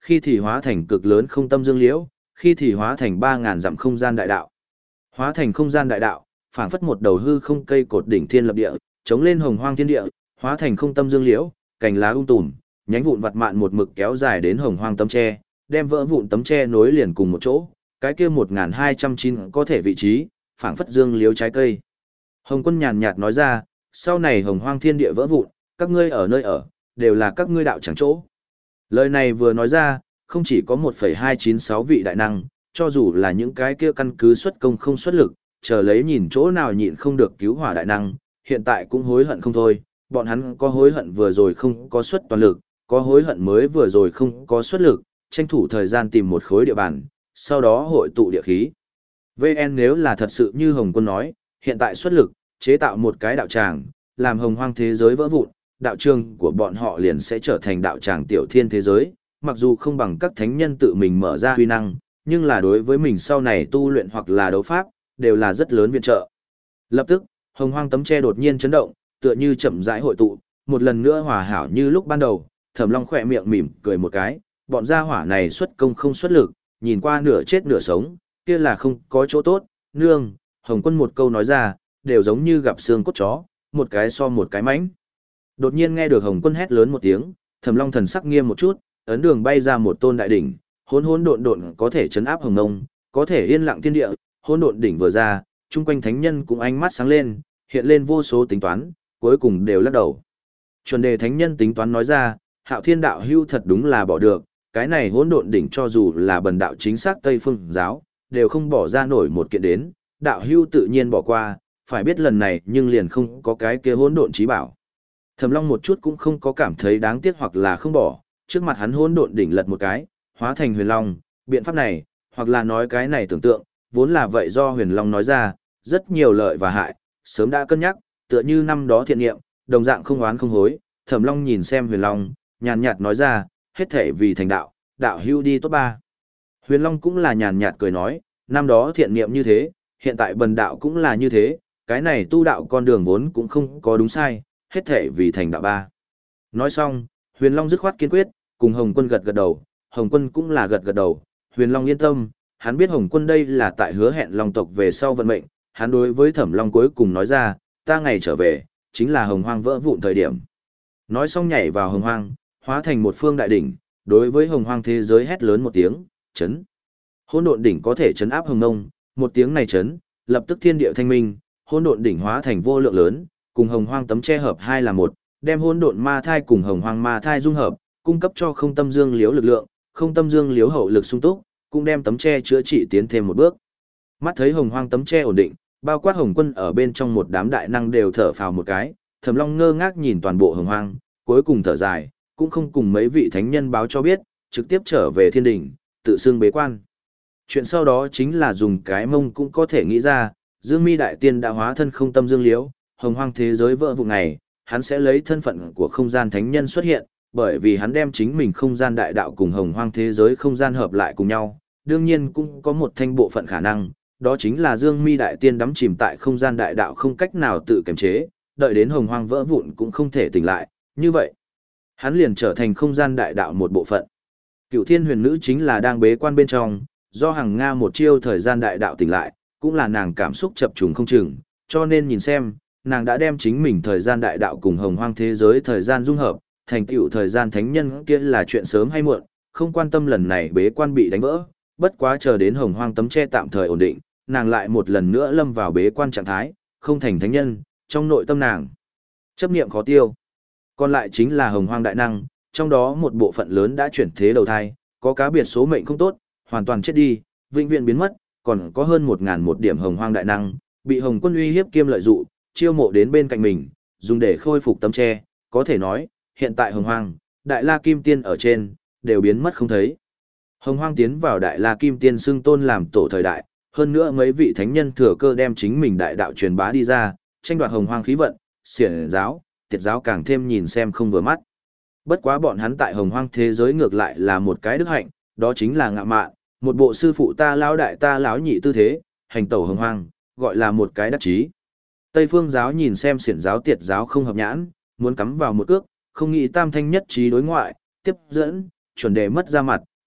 khi thì hóa thành cực lớn không tâm dương liễu, khi thì hóa thành ba ngàn dặm không gian đại đạo. Hóa thành không gian đại đạo, phảng phất một đầu hư không cây cột đỉnh thiên lập địa, chống lên hồng hoang thiên địa, hóa thành không tâm dương liễu, cành lá um tùm, nhánh vụn vặt mạn một mực kéo dài đến hồng hoang tấm tre, đem vỡ vụn tấm tre nối liền cùng một chỗ, cái kia một nghìn hai trăm chín có thể vị trí, phảng phất dương liễu trái cây. Hồng Quân nhàn nhạt nói ra, sau này hồng hoang thiên địa vỡ vụn, các ngươi ở nơi ở, đều là các ngươi đạo chẳng chỗ. Lời này vừa nói ra, không chỉ có một phẩy hai chín sáu vị đại năng, cho dù là những cái kia căn cứ xuất công không xuất lực, chờ lấy nhìn chỗ nào nhịn không được cứu hỏa đại năng, hiện tại cũng hối hận không thôi, bọn hắn có hối hận vừa rồi không có xuất toàn lực, có hối hận mới vừa rồi không có xuất lực, tranh thủ thời gian tìm một khối địa bàn, sau đó hội tụ địa khí. vê en nếu là thật sự như Hồng Quân nói, hiện tại xuất lực, chế tạo một cái đạo tràng, làm hồng hoang thế giới vỡ vụn, đạo trường của bọn họ liền sẽ trở thành đạo tràng tiểu thiên thế giới, mặc dù không bằng các thánh nhân tự mình mở ra huy năng, nhưng là đối với mình sau này tu luyện hoặc là đấu pháp, đều là rất lớn viện trợ. Lập tức, hồng hoang tấm tre đột nhiên chấn động, tựa như chậm rãi hội tụ, một lần nữa hòa hảo như lúc ban đầu, Thẩm Long khỏe miệng mỉm cười một cái, bọn gia hỏa này xuất công không xuất lực, nhìn qua nửa chết nửa sống, kia là không có chỗ tốt, nương, Hồng Quân một câu nói ra, đều giống như gặp xương cốt chó, một cái so một cái mánh. Đột nhiên nghe được Hồng Quân hét lớn một tiếng, Thẩm Long thần sắc nghiêm một chút, ấn đường bay ra một tôn đại đỉnh, hỗn hỗn độn độn có thể chấn áp hồng ngông, có thể yên lặng thiên địa, hỗn độn đỉnh vừa ra, chung quanh thánh nhân cũng ánh mắt sáng lên, hiện lên vô số tính toán, cuối cùng đều lắc đầu. Chuẩn đề thánh nhân tính toán nói ra, Hạo Thiên đạo hưu thật đúng là bỏ được, cái này hỗn độn đỉnh cho dù là bần đạo chính xác Tây Phương giáo, đều không bỏ ra nổi một kiện đến, đạo hưu tự nhiên bỏ qua, phải biết lần này nhưng liền không có cái kia hỗn độn chí bảo. Thẩm Long một chút cũng không có cảm thấy đáng tiếc hoặc là không bỏ, trước mặt hắn hỗn độn đỉnh lật một cái, hóa thành huyền long, biện pháp này, hoặc là nói cái này tưởng tượng, vốn là vậy do huyền long nói ra, rất nhiều lợi và hại, sớm đã cân nhắc, tựa như năm đó thiện nghiệm, đồng dạng không oán không hối. Thẩm Long nhìn xem huyền long, nhàn nhạt nói ra, hết thể vì thành đạo, đạo hưu đi tốt ba. Huyền long cũng là nhàn nhạt cười nói, năm đó thiện nghiệm như thế, hiện tại bần đạo cũng là như thế, cái này tu đạo con đường vốn cũng không có đúng sai, hết thể vì thành đạo ba. Nói xong, huyền long dứt khoát kiên quyết, cùng Hồng Quân gật gật đầu, Hồng Quân cũng là gật gật đầu, huyền long yên tâm, hắn biết Hồng Quân đây là tại hứa hẹn long tộc về sau vận mệnh, hắn đối với Thẩm Long cuối cùng nói ra, ta ngày trở về, chính là hồng hoang vỡ vụn thời điểm. Nói xong nhảy vào hồng hoang, hóa thành một phương đại đỉnh, đối với hồng hoang thế giới hét lớn một tiếng, chấn. Hỗn độn đỉnh có thể chấn áp hồng nông, một tiếng này chấn, lập tức thiên địa thanh minh, hỗn độn đỉnh hóa thành vô lượng lớn, cùng hồng hoang tấm che hợp hai là một, đem hỗn độn ma thai cùng hồng hoang ma thai dung hợp, cung cấp cho không tâm dương liếu lực lượng, không tâm dương liếu hậu lực sung túc, cũng đem tấm che chữa trị tiến thêm một bước. Mắt thấy hồng hoang tấm che ổn định, bao quát Hồng Quân ở bên trong một đám đại năng đều thở phào một cái, Thẩm Long ngơ ngác nhìn toàn bộ hồng hoang, cuối cùng thở dài, cũng không cùng mấy vị thánh nhân báo cho biết, trực tiếp trở về thiên đình, tự xưng bế quan. Chuyện sau đó chính là dùng cái mông cũng có thể nghĩ ra, Dương Mi đại tiên đã hóa thân không tâm dương liễu, hồng hoang thế giới vỡ vụn này, hắn sẽ lấy thân phận của không gian thánh nhân xuất hiện, bởi vì hắn đem chính mình không gian đại đạo cùng hồng hoang thế giới không gian hợp lại cùng nhau, đương nhiên cũng có một thanh bộ phận khả năng, đó chính là Dương Mi đại tiên đắm chìm tại không gian đại đạo không cách nào tự kiềm chế, đợi đến hồng hoang vỡ vụn cũng không thể tỉnh lại, như vậy, hắn liền trở thành không gian đại đạo một bộ phận. Cựu Thiên Huyền Nữ chính là đang bế quan bên trong, do Hằng Nga một chiêu thời gian đại đạo tỉnh lại, cũng là nàng cảm xúc chập trùng không chừng, cho nên nhìn xem, nàng đã đem chính mình thời gian đại đạo cùng hồng hoang thế giới thời gian dung hợp, thành tựu thời gian thánh nhân kia là chuyện sớm hay muộn, không quan tâm lần này bế quan bị đánh vỡ, bất quá chờ đến hồng hoang tấm che tạm thời ổn định, nàng lại một lần nữa lâm vào bế quan trạng thái, không thành thánh nhân, trong nội tâm nàng chấp niệm khó tiêu. Còn lại chính là hồng hoang đại năng, trong đó một bộ phận lớn đã chuyển thế đầu thai, có cá biệt số mệnh không tốt, hoàn toàn chết đi, vĩnh viễn biến mất, còn có hơn một ngàn một điểm hồng hoang đại năng, bị Hồng Quân uy hiếp kiêm lợi dụng, chiêu mộ đến bên cạnh mình, dùng để khôi phục tấm che, có thể nói, hiện tại hồng hoang, đại la kim tiên ở trên, đều biến mất không thấy. Hồng hoang tiến vào đại la kim tiên xưng tôn làm tổ thời đại, hơn nữa mấy vị thánh nhân thừa cơ đem chính mình đại đạo truyền bá đi ra, tranh đoạt hồng hoang khí vận, xiển giáo, tiệt giáo càng thêm nhìn xem không vừa mắt. Bất quá bọn hắn tại hồng hoang thế giới ngược lại là một cái đức hạnh, đó chính là ngạ mạn, một bộ sư phụ ta lão đại ta lão nhị tư thế, hành tẩu hồng hoang, gọi là một cái đắc chí. Tây phương giáo nhìn xem xiển giáo tiệt giáo không hợp nhãn, muốn cắm vào một cước, không nghĩ tam thanh nhất trí đối ngoại, tiếp dẫn, chuẩn đề mất ra mặt,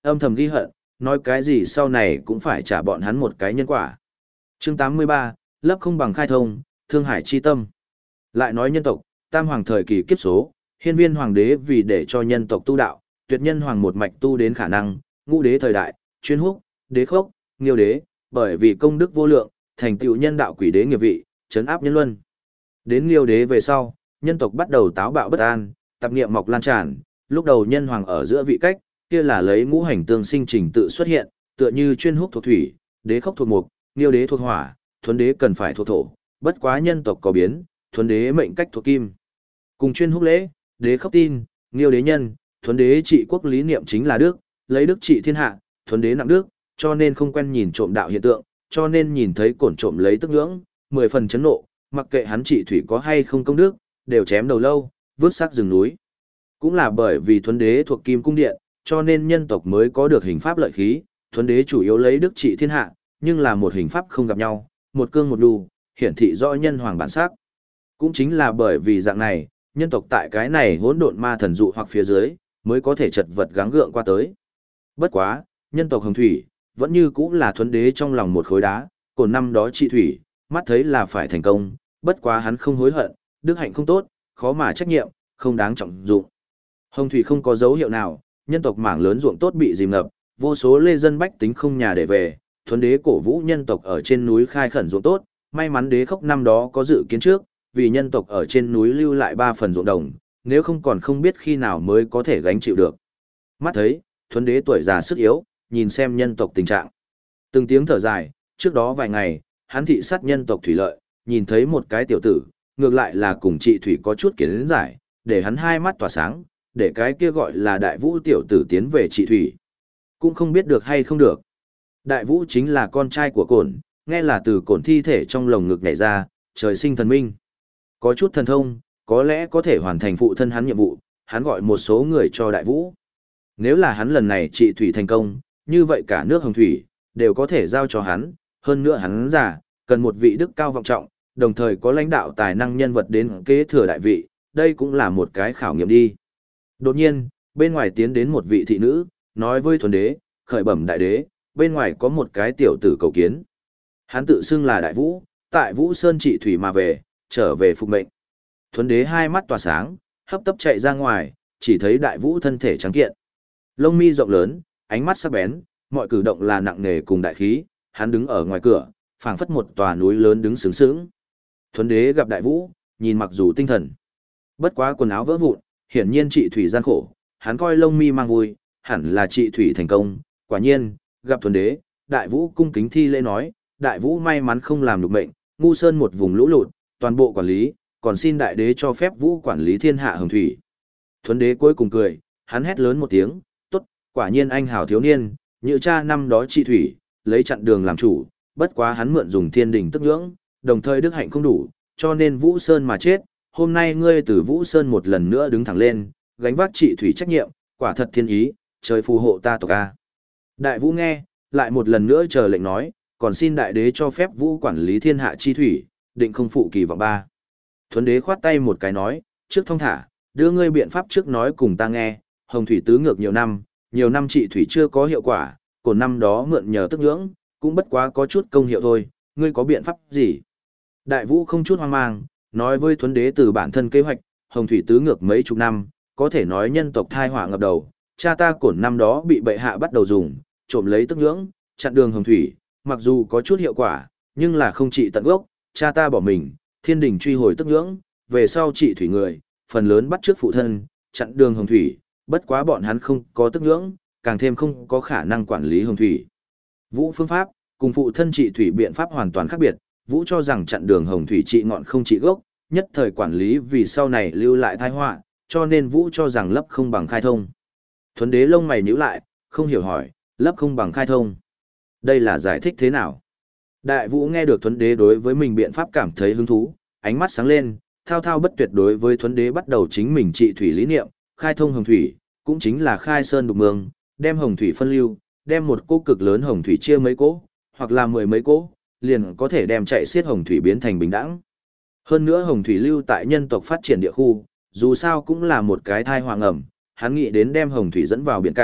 âm thầm ghi hận, nói cái gì sau này cũng phải trả bọn hắn một cái nhân quả. Chương tám mươi ba, lấp không bằng khai thông, thương hải chi tâm. Lại nói nhân tộc, tam hoàng thời kỳ kiếp số, hiên viên hoàng đế vì để cho nhân tộc tu đạo, tuyệt nhân hoàng một mạch tu đến khả năng, ngũ đế thời đại, chuyên húc, đế khốc, nghiêu đế, bởi vì công đức vô lượng, thành tựu nhân đạo quỷ đế nghiệp vị, trấn áp nhân luân. Đến nghiêu đế về sau, nhân tộc bắt đầu táo bạo bất an, tạp niệm mọc lan tràn, lúc đầu nhân hoàng ở giữa vị cách, kia là lấy ngũ hành tương sinh trình tự xuất hiện, tựa như chuyên húc thuộc thủy, đế khốc thuộc mộc, nghiêu đế thuộc hỏa, thuấn đế cần phải thuộc thổ, bất quá nhân tộc có biến, thuấn đế mệnh cách thuộc kim. Cùng chuyên húc lễ, đế khốc tin, nghiêu đế nhân, thuấn đế trị quốc lý niệm chính là đức, lấy đức trị thiên hạ, thuấn đế nặng đức, cho nên không quen nhìn trộm đạo hiện tượng, cho nên nhìn thấy cổn trộm lấy tức ngưỡng, mười phần chấn nộ, mặc kệ hắn trị thủy có hay không công đức, đều chém đầu lâu, vứt xác rừng núi. Cũng là bởi vì thuấn đế thuộc kim cung điện, cho nên nhân tộc mới có được hình pháp lợi khí, thuấn đế chủ yếu lấy đức trị thiên hạ, nhưng là một hình pháp không gặp nhau, một cương một đu, hiển thị rõ nhân hoàng bản sắc. Cũng chính là bởi vì dạng này, nhân tộc tại cái này hỗn độn ma thần dụ hoặc phía dưới, mới có thể chật vật gắng gượng qua tới. Bất quá, nhân tộc hồng thủy, vẫn như cũng là thuấn đế trong lòng một khối đá, cồn năm đó trị thủy, mắt thấy là phải thành công, bất quá hắn không hối hận, đức hạnh không tốt, khó mà trách nhiệm, không đáng trọng dụng. Hồng thủy không có dấu hiệu nào, nhân tộc mảng lớn ruộng tốt bị dìm ngập, vô số lê dân bách tính không nhà để về, thuấn đế cổ vũ nhân tộc ở trên núi khai khẩn ruộng tốt, may mắn đế khốc năm đó có dự kiến trước, vì nhân tộc ở trên núi lưu lại ba phần ruộng đồng, nếu không còn không biết khi nào mới có thể gánh chịu được. Mắt thấy, thuấn đế tuổi già sức yếu, nhìn xem nhân tộc tình trạng. Từng tiếng thở dài, trước đó vài ngày, hắn thị sát nhân tộc thủy lợi, nhìn thấy một cái tiểu tử, ngược lại là cùng trị thủy có chút kiến giải, để hắn hai mắt tỏa sáng, để cái kia gọi là đại vũ tiểu tử tiến về trị thủy. Cũng không biết được hay không được. Đại vũ chính là con trai của cổn, nghe là từ cổn thi thể trong lồng ngực nhảy ra, trời sinh thần minh. Có chút thần thông, có lẽ có thể hoàn thành phụ thân hắn nhiệm vụ, hắn gọi một số người cho đại vũ. Nếu là hắn lần này trị thủy thành công, như vậy cả nước hồng thủy, đều có thể giao cho hắn, hơn nữa hắn già, cần một vị đức cao vọng trọng, đồng thời có lãnh đạo tài năng nhân vật đến kế thừa đại vị, đây cũng là một cái khảo nghiệm đi. Đột nhiên, bên ngoài tiến đến một vị thị nữ, nói với thuần đế, khởi bẩm đại đế, bên ngoài có một cái tiểu tử cầu kiến. Hắn tự xưng là đại vũ, tại Vũ Sơn trị thủy mà về, trở về phục mệnh. Thuấn đế hai mắt tỏa sáng, hấp tấp chạy ra ngoài, chỉ thấy đại vũ thân thể trắng kiện. Lông mi rộng lớn, ánh mắt sắc bén, mọi cử động là nặng nề cùng đại khí, hắn đứng ở ngoài cửa, phảng phất một tòa núi lớn đứng sướng sướng. Thuấn đế gặp đại vũ, nhìn mặc dù tinh thần. Bất quá quần áo vỡ vụn, hiển nhiên trị thủy gian khổ, hắn coi lông mi mang vui, hẳn là trị thủy thành công. Quả nhiên, gặp thuần đế, đại vũ cung kính thi lễ nói, đại vũ may mắn không làm được mệnh, ngu sơn một vùng lũ lụt, toàn bộ quản lý, còn xin đại đế cho phép vũ quản lý thiên hạ hồng thủy. Thuấn đế cuối cùng cười, hắn hét lớn một tiếng, tốt, quả nhiên anh hào thiếu niên, như cha năm đó trị thủy, lấy chặn đường làm chủ, bất quá hắn mượn dùng thiên đình tức nhưỡng, đồng thời đức hạnh không đủ, cho nên Vũ Sơn mà chết, hôm nay ngươi từ Vũ Sơn một lần nữa đứng thẳng lên, gánh vác trị thủy trách nhiệm, quả thật thiên ý, trời phù hộ ta tộc a. Đại Vũ nghe, lại một lần nữa chờ lệnh nói, còn xin đại đế cho phép Vũ quản lý thiên hạ chi thủy, định không phụ kỳ vọng ba. Thuấn đế khoát tay một cái nói, trước thông thả, đưa ngươi biện pháp trước nói cùng ta nghe, hồng thủy tứ ngược nhiều năm, nhiều năm trị thủy chưa có hiệu quả, cổ năm đó mượn nhờ tức nhưỡng, cũng bất quá có chút công hiệu thôi, ngươi có biện pháp gì? Đại Vũ không chút hoang mang, nói với Thuấn đế từ bản thân kế hoạch, hồng thủy tứ ngược mấy chục năm, có thể nói nhân tộc thai họa ngập đầu, cha ta cổn năm đó bị bệ hạ bắt đầu dùng, trộm lấy tức nhưỡng, chặn đường hồng thủy, mặc dù có chút hiệu quả, nhưng là không trị tận gốc, cha ta bỏ mình, thiên đình truy hồi tức nhưỡng, về sau trị thủy người, phần lớn bắt trước phụ thân, chặn đường hồng thủy, bất quá bọn hắn không có tức nhưỡng, càng thêm không có khả năng quản lý hồng thủy. Vũ phương pháp, cùng phụ thân trị thủy biện pháp hoàn toàn khác biệt, Vũ cho rằng chặn đường hồng thủy trị ngọn không trị gốc, nhất thời quản lý vì sau này lưu lại tai họa, cho nên Vũ cho rằng lấp không bằng khai thông. Thuấn đế lông mày nhíu lại, không hiểu hỏi, lấp không bằng khai thông. Đây là giải thích thế nào? Đại Vũ nghe được Thuấn đế đối với mình biện pháp cảm thấy hứng thú, ánh mắt sáng lên, thao thao bất tuyệt đối với Thuấn đế bắt đầu chính mình trị thủy lý niệm, khai thông hồng thủy, cũng chính là khai sơn đục mương, đem hồng thủy phân lưu, đem một cỗ cực lớn hồng thủy chia mấy cỗ, hoặc là mười mấy cỗ, liền có thể đem chạy xiết hồng thủy biến thành bình đẳng. Hơn nữa hồng thủy lưu tại nhân tộc phát triển địa khu, dù sao cũng là một cái thai hoàng ẩm, hắn nghĩ đến đem hồng thủy dẫn vào biển cả,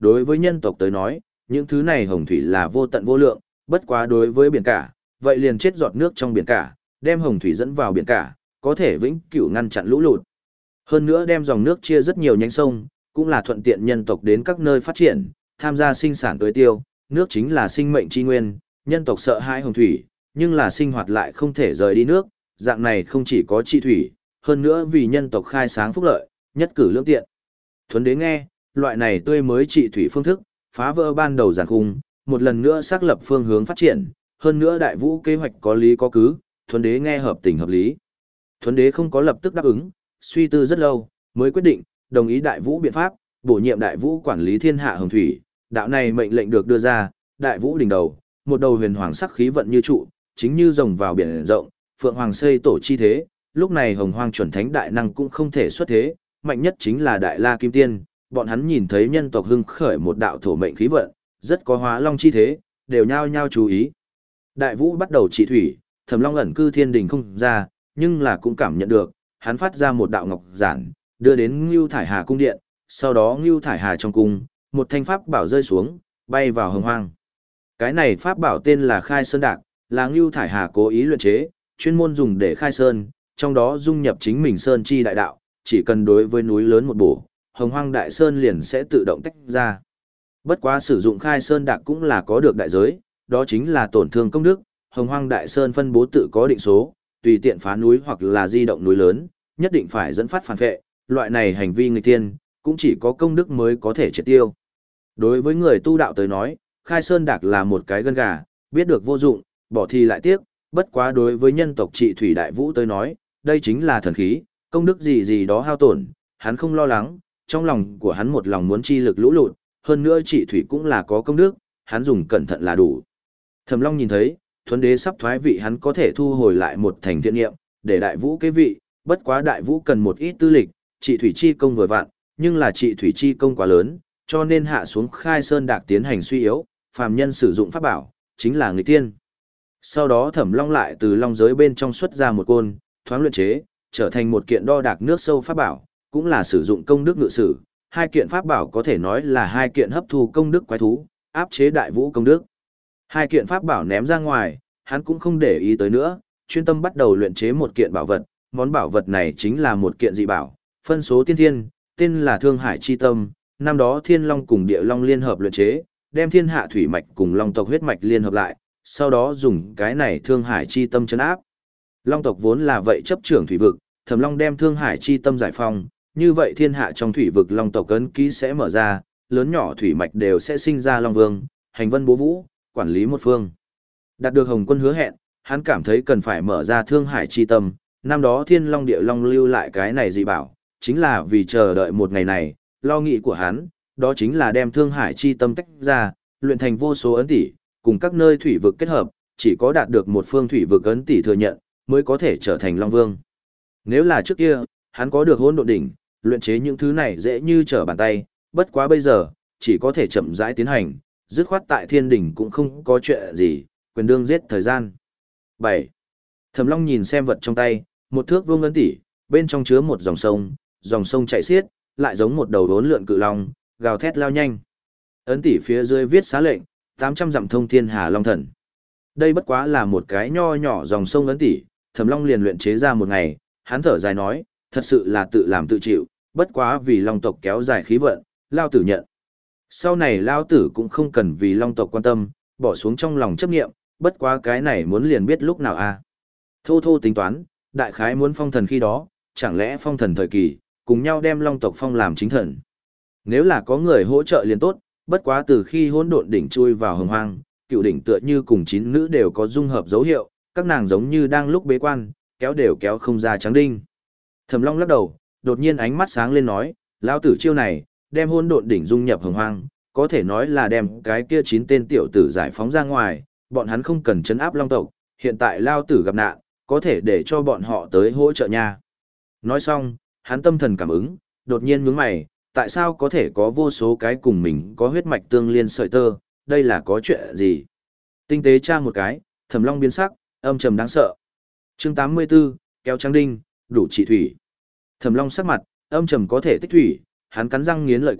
đối với nhân tộc tới nói, những thứ này hồng thủy là vô tận vô lượng, bất quá đối với biển cả, vậy liền chết giọt nước trong biển cả, đem hồng thủy dẫn vào biển cả, có thể vĩnh cửu ngăn chặn lũ lụt. Hơn nữa đem dòng nước chia rất nhiều nhánh sông, cũng là thuận tiện nhân tộc đến các nơi phát triển, tham gia sinh sản tưới tiêu, nước chính là sinh mệnh chi nguyên, nhân tộc sợ hãi hồng thủy, nhưng là sinh hoạt lại không thể rời đi nước, dạng này không chỉ có trị thủy, hơn nữa vì nhân tộc khai sáng phúc lợi, nhất cử lưỡng tiện. Thuấn đế nghe, loại này tươi mới trị thủy phương thức, phá vỡ ban đầu giàn khung, một lần nữa xác lập phương hướng phát triển, hơn nữa đại vũ kế hoạch có lý có cứ, Thuấn đế nghe hợp tình hợp lý. Thuấn đế không có lập tức đáp ứng, suy tư rất lâu, mới quyết định, đồng ý đại vũ biện pháp, bổ nhiệm đại vũ quản lý thiên hạ hồng thủy, đạo này mệnh lệnh được đưa ra, đại vũ đỉnh đầu, một đầu huyền hoàng sắc khí vận như trụ, chính như rồng vào biển rộng, phượng hoàng xây tổ chi thế, lúc này hồng hoang chuẩn thánh đại năng cũng không thể xuất thế, mạnh nhất chính là đại la kim tiên, bọn hắn nhìn thấy nhân tộc hưng khởi một đạo thổ mệnh khí vận, rất có hóa long chi thế, đều nhao nhao chú ý. Đại vũ bắt đầu trị thủy, Thẩm Long ẩn cư thiên đình không ra, nhưng là cũng cảm nhận được, hắn phát ra một đạo ngọc giản, đưa đến Ngưu Thải Hà cung điện, sau đó Ngưu Thải Hà trong cung, một thanh pháp bảo rơi xuống, bay vào hồng hoang. Cái này pháp bảo tên là Khai Sơn Đạc, là Ngưu Thải Hà cố ý luyện chế, chuyên môn dùng để khai sơn, trong đó dung nhập chính mình sơn chi đại đạo, chỉ cần đối với núi lớn một bổ, hồng hoang đại sơn liền sẽ tự động tách ra. Bất quá sử dụng Khai Sơn Đạc cũng là có được đại giới, đó chính là tổn thương công đức, hồng hoang đại sơn phân bố tự có định số, tùy tiện phá núi hoặc là di động núi lớn, nhất định phải dẫn phát phản vệ, loại này hành vi nghịch tiên, cũng chỉ có công đức mới có thể triệt tiêu. Đối với người tu đạo tới nói, Khai Sơn Đạc là một cái gân gà, biết được vô dụng, bỏ thì lại tiếc, bất quá đối với nhân tộc trị thủy đại vũ tới nói, đây chính là thần khí, công đức gì gì đó hao tổn, hắn không lo lắng, trong lòng của hắn một lòng muốn chi lực lũ lụt, hơn nữa trị thủy cũng là có công đức, hắn dùng cẩn thận là đủ. Thẩm Long nhìn thấy, Thuấn đế sắp thoái vị, hắn có thể thu hồi lại một thành thiện nghiệm, để đại vũ kế vị, bất quá đại vũ cần một ít tư lịch, trị thủy chi công vừa vặn, nhưng là trị thủy chi công quá lớn, cho nên hạ xuống Khai Sơn Đạc tiến hành suy yếu, phàm nhân sử dụng pháp bảo, chính là người tiên. Sau đó Thẩm Long lại từ long giới bên trong xuất ra một côn, thoáng luyện chế, trở thành một kiện đo đạc nước sâu pháp bảo, cũng là sử dụng công đức ngự sử, hai kiện pháp bảo có thể nói là hai kiện hấp thu công đức quái thú, áp chế đại vũ công đức. Hai kiện pháp bảo ném ra ngoài, hắn cũng không để ý tới nữa, chuyên tâm bắt đầu luyện chế một kiện bảo vật, món bảo vật này chính là một kiện dị bảo, phân số tiên thiên, tên là Thương Hải Chi Tâm, năm đó Thiên Long cùng Địa Long liên hợp luyện chế, đem thiên hạ thủy mạch cùng long tộc huyết mạch liên hợp lại, sau đó dùng cái này Thương Hải Chi Tâm trấn áp. Long tộc vốn là vậy chấp trưởng thủy vực, Thẩm Long đem Thương Hải Chi Tâm giải phong, như vậy thiên hạ trong thủy vực long tộc ấn ký sẽ mở ra, lớn nhỏ thủy mạch đều sẽ sinh ra long vương, hành vân bố vũ, quản lý một phương. Đạt được Hồng Quân hứa hẹn, hắn cảm thấy cần phải mở ra Thương Hải Chi Tâm, năm đó Thiên Long Địa Long lưu lại cái này dị bảo, chính là vì chờ đợi một ngày này, lo nghĩ của hắn, đó chính là đem Thương Hải Chi Tâm tách ra, luyện thành vô số ấn tỷ, cùng các nơi thủy vực kết hợp, chỉ có đạt được một phương thủy vực ấn tỷ thừa nhận, mới có thể trở thành Long Vương. Nếu là trước kia, hắn có được Hỗn Độn đỉnh, luyện chế những thứ này dễ như trở bàn tay, bất quá bây giờ, chỉ có thể chậm rãi tiến hành, dứt khoát tại Thiên đỉnh cũng không có chuyện gì, quyền đương giết thời gian. bảy. Thẩm Long nhìn xem vật trong tay, một thước vuông ấn tỷ, bên trong chứa một dòng sông, dòng sông chảy xiết, lại giống một đầu đốn lượn cự long, gào thét lao nhanh. Ấn tỷ phía dưới viết xá lệnh, tám trăm dặm thông thiên hà long thần. Đây bất quá là một cái nho nhỏ dòng sông ấn tỷ, Thẩm Long liền luyện chế ra một ngày, hắn thở dài nói, thật sự là tự làm tự chịu, bất quá vì long tộc kéo dài khí vận, lao tử nhận. Sau này lao tử cũng không cần vì long tộc quan tâm, bỏ xuống trong lòng chấp niệm, bất quá cái này muốn liền biết lúc nào a. À. Thô thô tính toán, đại khái muốn phong thần khi đó, chẳng lẽ phong thần thời kỳ, cùng nhau đem long tộc phong làm chính thần. Nếu là có người hỗ trợ liền tốt, bất quá từ khi hỗn độn đỉnh chui vào hồng hoang, cựu đỉnh tựa như cùng chín nữ đều có dung hợp dấu hiệu, các nàng giống như đang lúc bế quan, kéo đều kéo không ra trắng đinh. Thẩm Long lắc đầu, đột nhiên ánh mắt sáng lên nói, lão tử chiêu này, đem hỗn độn đỉnh dung nhập hồng hoang, có thể nói là đem cái kia chín tên tiểu tử giải phóng ra ngoài, bọn hắn không cần chấn áp long tộc, hiện tại lao tử gặp nạn, có thể để cho bọn họ tới hỗ trợ nha. Nói xong, hắn tâm thần cảm ứng, đột nhiên nhướng mày, tại sao có thể có vô số cái cùng mình có huyết mạch tương liên sợi tơ, đây là có chuyện gì? Tinh tế tra một cái, Thẩm Long biến sắc, âm trầm đáng sợ. Chương tám mươi 84, kéo trắng đinh, đủ trị thủy. Thẩm Long sắc mặt, âm trầm có thể tích thủy, hắn cắn răng nghiến lợi quát,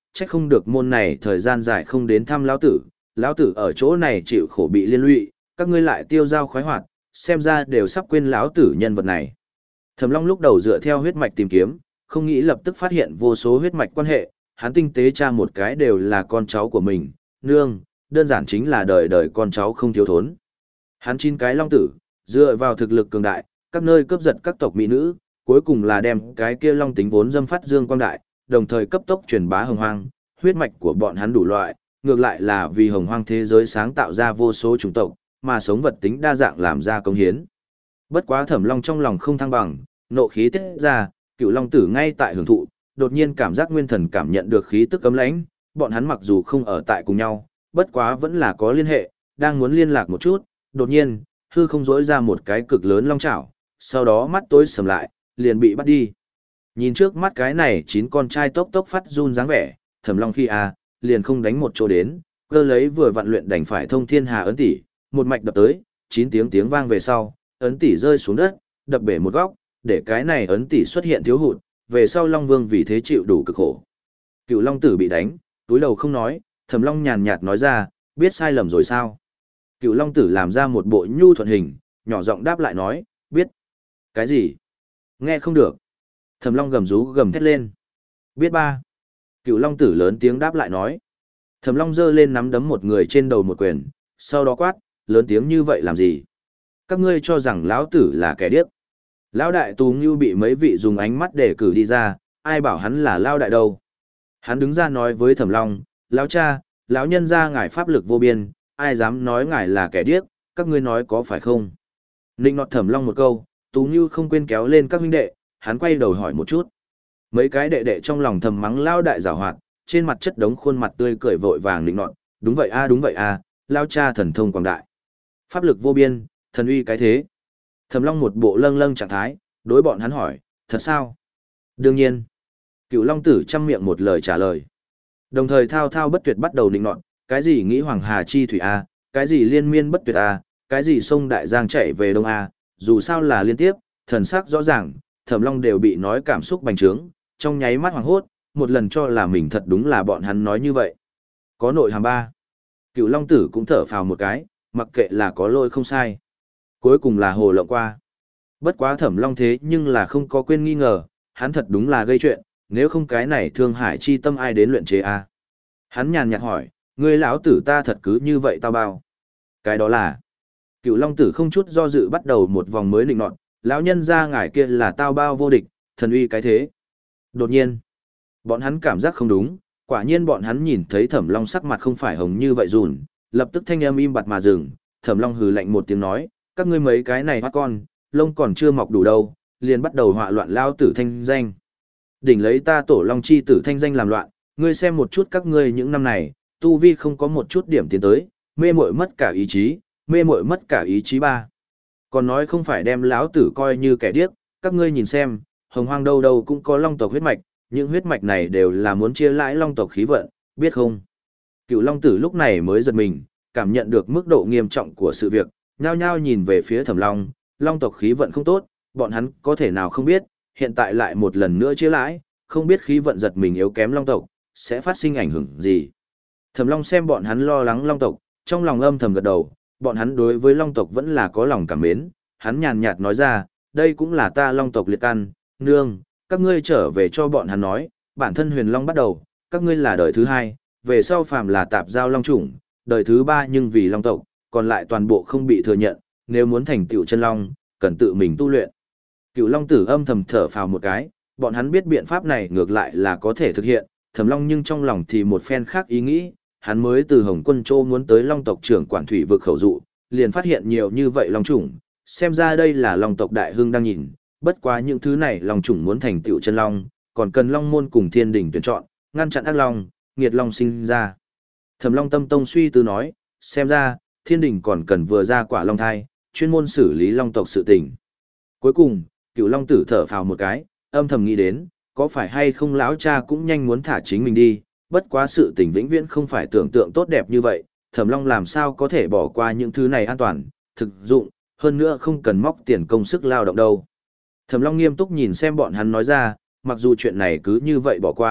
trách không được môn này thời gian dài không đến thăm lão tử, lão tử ở chỗ này chịu khổ bị liên lụy, các ngươi lại tiêu dao khoái hoạt, xem ra đều sắp quên lão tử nhân vật này. Thẩm Long lúc đầu dựa theo huyết mạch tìm kiếm, không nghĩ lập tức phát hiện vô số huyết mạch quan hệ, hắn tinh tế tra một cái đều là con cháu của mình, nương, đơn giản chính là đời đời con cháu không thiếu thốn. Hắn chín cái long tử, dựa vào thực lực cường đại, các nơi cướp giật các tộc mỹ nữ, cuối cùng là đem cái kia long tính vốn dâm phát dương quang đại, đồng thời cấp tốc truyền bá hồng hoang, huyết mạch của bọn hắn đủ loại, ngược lại là vì hồng hoang thế giới sáng tạo ra vô số chủng tộc, mà sống vật tính đa dạng làm ra công hiến. Bất quá Thẩm Long trong lòng không thăng bằng, nộ khí tiết ra, Cựu Long Tử ngay tại hưởng thụ, đột nhiên cảm giác nguyên thần cảm nhận được khí tức cấm lãnh, bọn hắn mặc dù không ở tại cùng nhau, bất quá vẫn là có liên hệ, đang muốn liên lạc một chút, đột nhiên, hư không rỗi ra một cái cực lớn long chảo, sau đó mắt tối sầm lại, liền bị bắt đi. Nhìn trước mắt cái này chín con trai tốc tốc phát run dáng vẻ, Thẩm Long khi a, liền không đánh một chỗ đến, cơ lấy vừa vặn luyện đành phải thông thiên hà ấn tỷ, một mạch đập tới, chín tiếng tiếng vang về sau, ấn tỷ rơi xuống đất, đập bể một góc, để cái này ấn tỷ xuất hiện thiếu hụt, về sau Long Vương vì thế chịu đủ cực khổ. Cựu Long Tử bị đánh, túi đầu không nói, Thẩm Long nhàn nhạt nói ra, biết sai lầm rồi sao? Cựu Long Tử làm ra một bộ nhu thuận hình, nhỏ giọng đáp lại nói, biết. Cái gì? Nghe không được. Thẩm Long gầm rú gầm thét lên. Biết ba. Cựu Long Tử lớn tiếng đáp lại nói. Thẩm Long giơ lên nắm đấm một người trên đầu một quyền, sau đó quát, lớn tiếng như vậy làm gì? Các ngươi cho rằng lão tử là kẻ điếc. Lão đại Tù Ngưu bị mấy vị dùng ánh mắt để cử đi ra, ai bảo hắn là lão đại đâu? Hắn đứng ra nói với Thẩm Long, lão cha, lão nhân gia ngài pháp lực vô biên, ai dám nói ngài là kẻ điếc, các ngươi nói có phải không? Nịnh nọt Thẩm Long một câu, Tú Như không quên kéo lên các huynh đệ, hắn quay đầu hỏi một chút. Mấy cái đệ đệ trong lòng thầm mắng lao đại giảo hoạt, trên mặt chất đống khuôn mặt tươi cười vội vàng nịnh nọt, đúng vậy a đúng vậy a, lao cha thần thông quảng đại. Pháp lực vô biên, thần uy cái thế. Thẩm Long một bộ lâng lâng trạng thái, đối bọn hắn hỏi, thật sao? Đương nhiên. Cựu Long Tử chăm miệng một lời trả lời. Đồng thời thao thao bất tuyệt bắt đầu nịnh nọt, cái gì nghĩ Hoàng Hà chi thủy a, cái gì liên miên bất tuyệt a, cái gì sông Đại Giang chảy về đông a, dù sao là liên tiếp, thần sắc rõ ràng, Thẩm Long đều bị nói cảm xúc bành trướng, trong nháy mắt hoảng hốt, một lần cho là mình thật đúng là bọn hắn nói như vậy. Có nội hàm ba. Cựu Long Tử cũng thở phào một cái, mặc kệ là có lôi không sai. Cuối cùng là hồ lộng qua. Bất quá Thẩm Long thế nhưng là không có quên nghi ngờ, hắn thật đúng là gây chuyện, nếu không cái này Thương Hải chi tâm ai đến luyện chế a? Hắn nhàn nhạt hỏi, ngươi lão tử ta thật cứ như vậy tao bao? Cái đó là. Cựu Long Tử không chút do dự bắt đầu một vòng mới định nọt, lão nhân gia ngài kia là tao bao vô địch, thần uy cái thế. Đột nhiên, bọn hắn cảm giác không đúng, quả nhiên bọn hắn nhìn thấy Thẩm Long sắc mặt không phải hồng như vậy rùn, lập tức thanh âm im bặt mà dừng, Thẩm Long hừ lạnh một tiếng nói, các ngươi mấy cái này bắt con, lông còn chưa mọc đủ đâu, liền bắt đầu họa loạn lao tử thanh danh. Đỉnh lấy ta tổ Long chi tử thanh danh làm loạn, ngươi xem một chút các ngươi những năm này, tu vi không có một chút điểm tiến tới, mê muội mất cả ý chí, mê muội mất cả ý chí ba. Còn nói không phải đem lão tử coi như kẻ điếc, các ngươi nhìn xem, hồng hoang đâu đâu cũng có long tộc huyết mạch, những huyết mạch này đều là muốn chia lãi long tộc khí vận, biết không? Cựu Long Tử lúc này mới giật mình, cảm nhận được mức độ nghiêm trọng của sự việc, nhao nhao nhìn về phía Thẩm Long, long tộc khí vận không tốt, bọn hắn có thể nào không biết, hiện tại lại một lần nữa chia lãi, không biết khí vận giật mình yếu kém long tộc, sẽ phát sinh ảnh hưởng gì. Thẩm Long xem bọn hắn lo lắng long tộc, trong lòng âm thầm gật đầu, bọn hắn đối với long tộc vẫn là có lòng cảm mến, hắn nhàn nhạt nói ra, đây cũng là ta long tộc liệt căn, nương, các ngươi trở về cho bọn hắn nói, bản thân huyền long bắt đầu, các ngươi là đời thứ hai, về sau phàm là tạp giao long chủng, đời thứ ba nhưng vì long tộc, còn lại toàn bộ không bị thừa nhận, nếu muốn thành tựu chân long, cần tự mình tu luyện. Cựu Long Tử âm thầm thở phào một cái, bọn hắn biết biện pháp này ngược lại là có thể thực hiện, Thẩm Long nhưng trong lòng thì một phen khác ý nghĩ, hắn mới từ Hồng Quân Châu muốn tới Long tộc trưởng quản thủy vực khẩu dụ, liền phát hiện nhiều như vậy long chủng, xem ra đây là Long tộc đại hưng đang nhìn, bất quá những thứ này long chủng muốn thành tựu chân long, còn cần long môn cùng thiên đỉnh tuyển chọn, ngăn chặn ác long, nghiệt long sinh ra. Thẩm Long tâm tông suy tư nói, xem ra, thiên đỉnh còn cần vừa ra quả long thai, chuyên môn xử lý long tộc sự tình. Cuối cùng, Cựu Long Tử thở phào một cái, âm thầm nghĩ đến, có phải hay không lão cha cũng nhanh muốn thả chính mình đi, bất quá sự tình vĩnh viễn không phải tưởng tượng tốt đẹp như vậy, Thẩm Long làm sao có thể bỏ qua những thứ này an toàn, thực dụng, hơn nữa không cần móc tiền công sức lao động đâu. Thẩm Long nghiêm túc nhìn xem bọn hắn nói ra, mặc dù chuyện này cứ như vậy bỏ qua,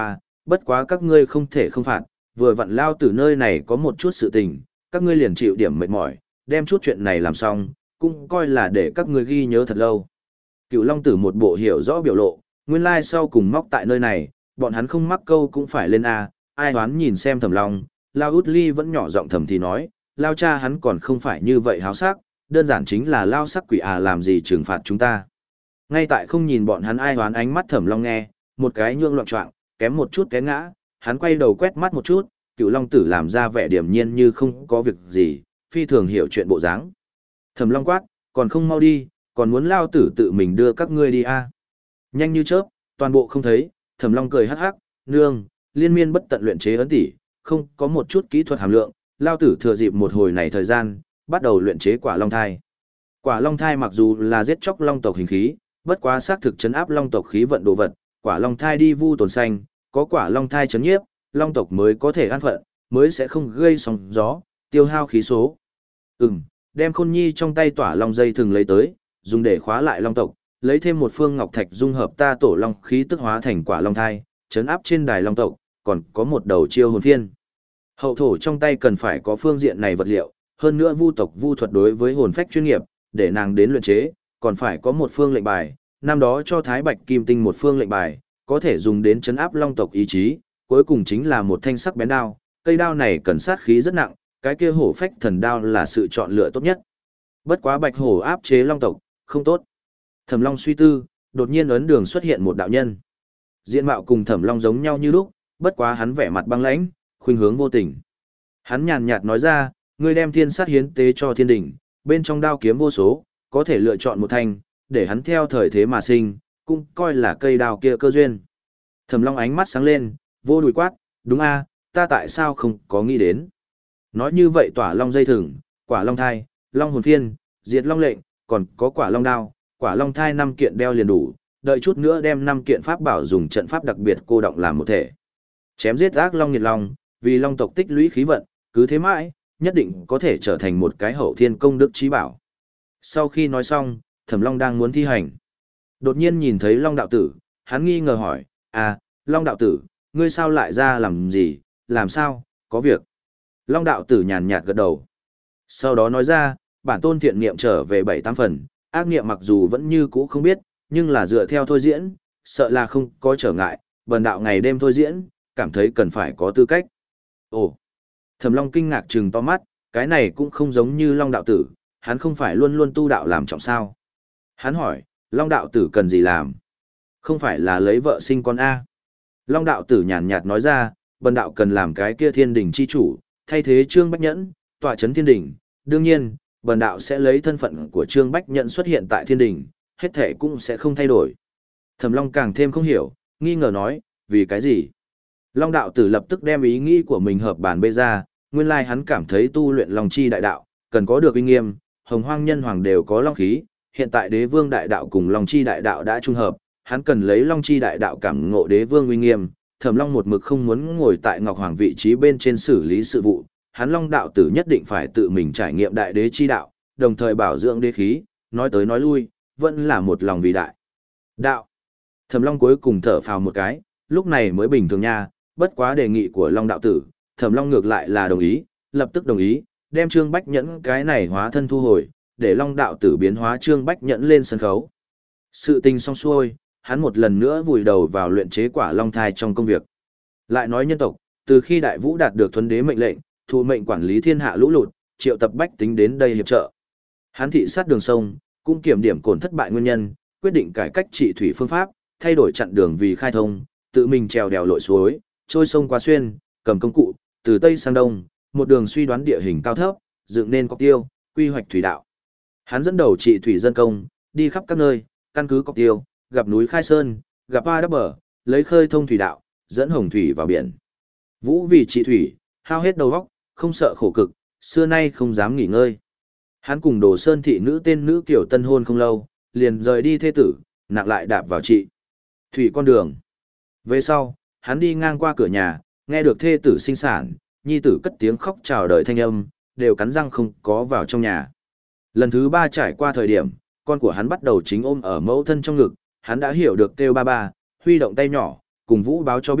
bất quá các ngươi không thể không phạt, vừa vặn lao tử nơi này có một chút sự tình, các ngươi liền chịu điểm mệt mỏi, đem chút chuyện này làm xong, cũng coi là để các ngươi ghi nhớ thật lâu. Cựu Long Tử một bộ hiểu rõ biểu lộ, nguyên lai sau cùng móc tại nơi này, bọn hắn không mắc câu cũng phải lên A, ai đoán nhìn xem Thẩm Long, Lao Út Ly vẫn nhỏ giọng thầm thì nói, Lao cha hắn còn không phải như vậy háo sắc, đơn giản chính là Lao sắc quỷ à làm gì trừng phạt chúng ta. Ngay tại không nhìn bọn hắn ai đoán ánh mắt Thẩm Long nghe, một cái nhương loạn trọng, kém một chút té ngã, hắn quay đầu quét mắt một chút, Cựu Long Tử làm ra vẻ điềm nhiên như không có việc gì, phi thường hiểu chuyện bộ dáng. Thẩm Long quát, còn không mau đi, còn muốn Lao Tử tự mình đưa các ngươi đi a? Nhanh như chớp, toàn bộ không thấy, Thẩm Long cười hắc hắc, nương, liên miên bất tận luyện chế ấn tỷ, không có một chút kỹ thuật hàm lượng, Lao Tử thừa dịp một hồi này thời gian, bắt đầu luyện chế quả long thai. Quả long thai mặc dù là giết chóc long tộc hình khí, bất quá xác thực chấn áp long tộc khí vận đồ vật, quả long thai đi vu tồn xanh, có quả long thai chấn nhiếp, long tộc mới có thể an phận, mới sẽ không gây sóng gió, tiêu hao khí số. Ừm, đem Khôn Nhi trong tay tỏa long dây thường lấy tới, dùng để khóa lại long tộc, lấy thêm một phương ngọc thạch dung hợp ta tổ long khí tức hóa thành quả long thai, chấn áp trên đài long tộc, còn có một đầu chiêu hồn phiên. Hậu thổ trong tay cần phải có phương diện này vật liệu, hơn nữa vu tộc vu thuật đối với hồn phách chuyên nghiệp, để nàng đến luyện chế, còn phải có một phương lệnh bài, năm đó cho Thái Bạch Kim Tinh một phương lệnh bài, có thể dùng đến chấn áp long tộc ý chí, cuối cùng chính là một thanh sắc bén đao, cây đao này cần sát khí rất nặng, cái kia hổ phách thần đao là sự chọn lựa tốt nhất. Bất quá bạch hổ áp chế long tộc, không tốt. Thẩm Long suy tư, đột nhiên ấn đường xuất hiện một đạo nhân. Diện mạo cùng Thẩm Long giống nhau như lúc, bất quá hắn vẻ mặt băng lãnh, khuynh hướng vô tình. Hắn nhàn nhạt nói ra, ngươi đem thiên sát hiến tế cho thiên đỉnh, bên trong đao kiếm vô số, có thể lựa chọn một thanh, để hắn theo thời thế mà sinh, cũng coi là cây đao kia cơ duyên. Thẩm Long ánh mắt sáng lên, vô đùi quát, đúng a, ta tại sao không có nghĩ đến. Nói như vậy tỏa long dây thừng, quả long thai, long hồn phiên, diệt long lệnh, còn có quả long đao, quả long thai năm kiện đeo liền đủ, đợi chút nữa đem năm kiện pháp bảo dùng trận pháp đặc biệt cô động làm một thể. Chém giết ác long nhiệt long, vì long tộc tích lũy khí vận, cứ thế mãi, nhất định có thể trở thành một cái hậu thiên công đức trí bảo. Sau khi nói xong, Thẩm Long đang muốn thi hành. Đột nhiên nhìn thấy Long đạo tử, hắn nghi ngờ hỏi, à, Long đạo tử, ngươi sao lại ra làm gì, làm sao, có việc. Long đạo tử nhàn nhạt gật đầu. Sau đó nói ra, bản tôn thiện niệm trở về bảy tám phần, ác niệm mặc dù vẫn như cũ không biết, nhưng là dựa theo thôi diễn, sợ là không có trở ngại, bần đạo ngày đêm thôi diễn, cảm thấy cần phải có tư cách. Ồ, Thẩm Long kinh ngạc trừng to mắt, cái này cũng không giống như Long đạo tử, hắn không phải luôn luôn tu đạo làm trọng sao. Hắn hỏi, Long đạo tử cần gì làm? Không phải là lấy vợ sinh con A. Long đạo tử nhàn nhạt nói ra, bần đạo cần làm cái kia thiên đình chi chủ, thay thế Trương Bách Nhẫn, tọa chấn thiên đình. Đương nhiên, bần đạo sẽ lấy thân phận của Trương Bách Nhẫn xuất hiện tại thiên đình, hết thể cũng sẽ không thay đổi. Thẩm Long càng thêm không hiểu, nghi ngờ nói, vì cái gì? Long đạo tử lập tức đem ý nghĩ của mình hợp bàn bê ra, nguyên lai hắn cảm thấy tu luyện Long chi đại đạo, cần có được uy nghiêm, hồng hoang nhân hoàng đều có long khí, hiện tại đế vương đại đạo cùng Long chi đại đạo đã trung hợp, hắn cần lấy Long chi đại đạo cảm ngộ đế vương uy nghiêm. Thẩm Long một mực không muốn ngồi tại Ngọc Hoàng vị trí bên trên xử lý sự vụ, hắn Long đạo tử nhất định phải tự mình trải nghiệm đại đế chi đạo, đồng thời bảo dưỡng đế khí, nói tới nói lui, vẫn là một lòng vì đại đạo. Thẩm Long cuối cùng thở phào một cái, lúc này mới bình thường nha, bất quá đề nghị của Long đạo tử, Thẩm Long ngược lại là đồng ý, lập tức đồng ý, đem Trương Bách Nhẫn cái này hóa thân thu hồi, để Long đạo tử biến hóa Trương Bách Nhẫn lên sân khấu. Sự tình xong xuôi, hắn một lần nữa vùi đầu vào luyện chế quả long thai trong công việc. Lại nói nhân tộc, từ khi Đại Vũ đạt được thuần đế mệnh lệnh, thụ mệnh quản lý thiên hạ lũ lụt, triệu tập bách tính đến đây hiệp trợ. Hắn thị sát đường sông, cũng kiểm điểm cồn thất bại nguyên nhân, quyết định cải cách trị thủy phương pháp, thay đổi chặn đường vì khai thông, tự mình trèo đèo lội suối, trôi sông qua xuyên, cầm công cụ, từ tây sang đông, một đường suy đoán địa hình cao thấp, dựng nên cọc tiêu, quy hoạch thủy đạo. Hắn dẫn đầu trị thủy dân công, đi khắp các nơi, căn cứ cọc tiêu, gặp núi khai sơn, gặp ba đắp bờ, lấy khơi thông thủy đạo, dẫn hồng thủy vào biển. Vũ vì trị thủy, hao hết đầu óc, không sợ khổ cực, xưa nay không dám nghỉ ngơi. Hắn cùng Đồ Sơn thị nữ tên nữ kiểu tân hôn không lâu, liền rời đi thê tử, nặng lại đạp vào trị thủy con đường. Về sau, hắn đi ngang qua cửa nhà, nghe được thê tử sinh sản, nhi tử cất tiếng khóc chào đời thanh âm, đều cắn răng không có vào trong nhà. Lần thứ ba trải qua thời điểm, con của hắn bắt đầu chính ôm ở mẫu thân trong ngực, hắn đã hiểu được kêu ba ba, huy động tay nhỏ, cùng Vũ báo cho biết,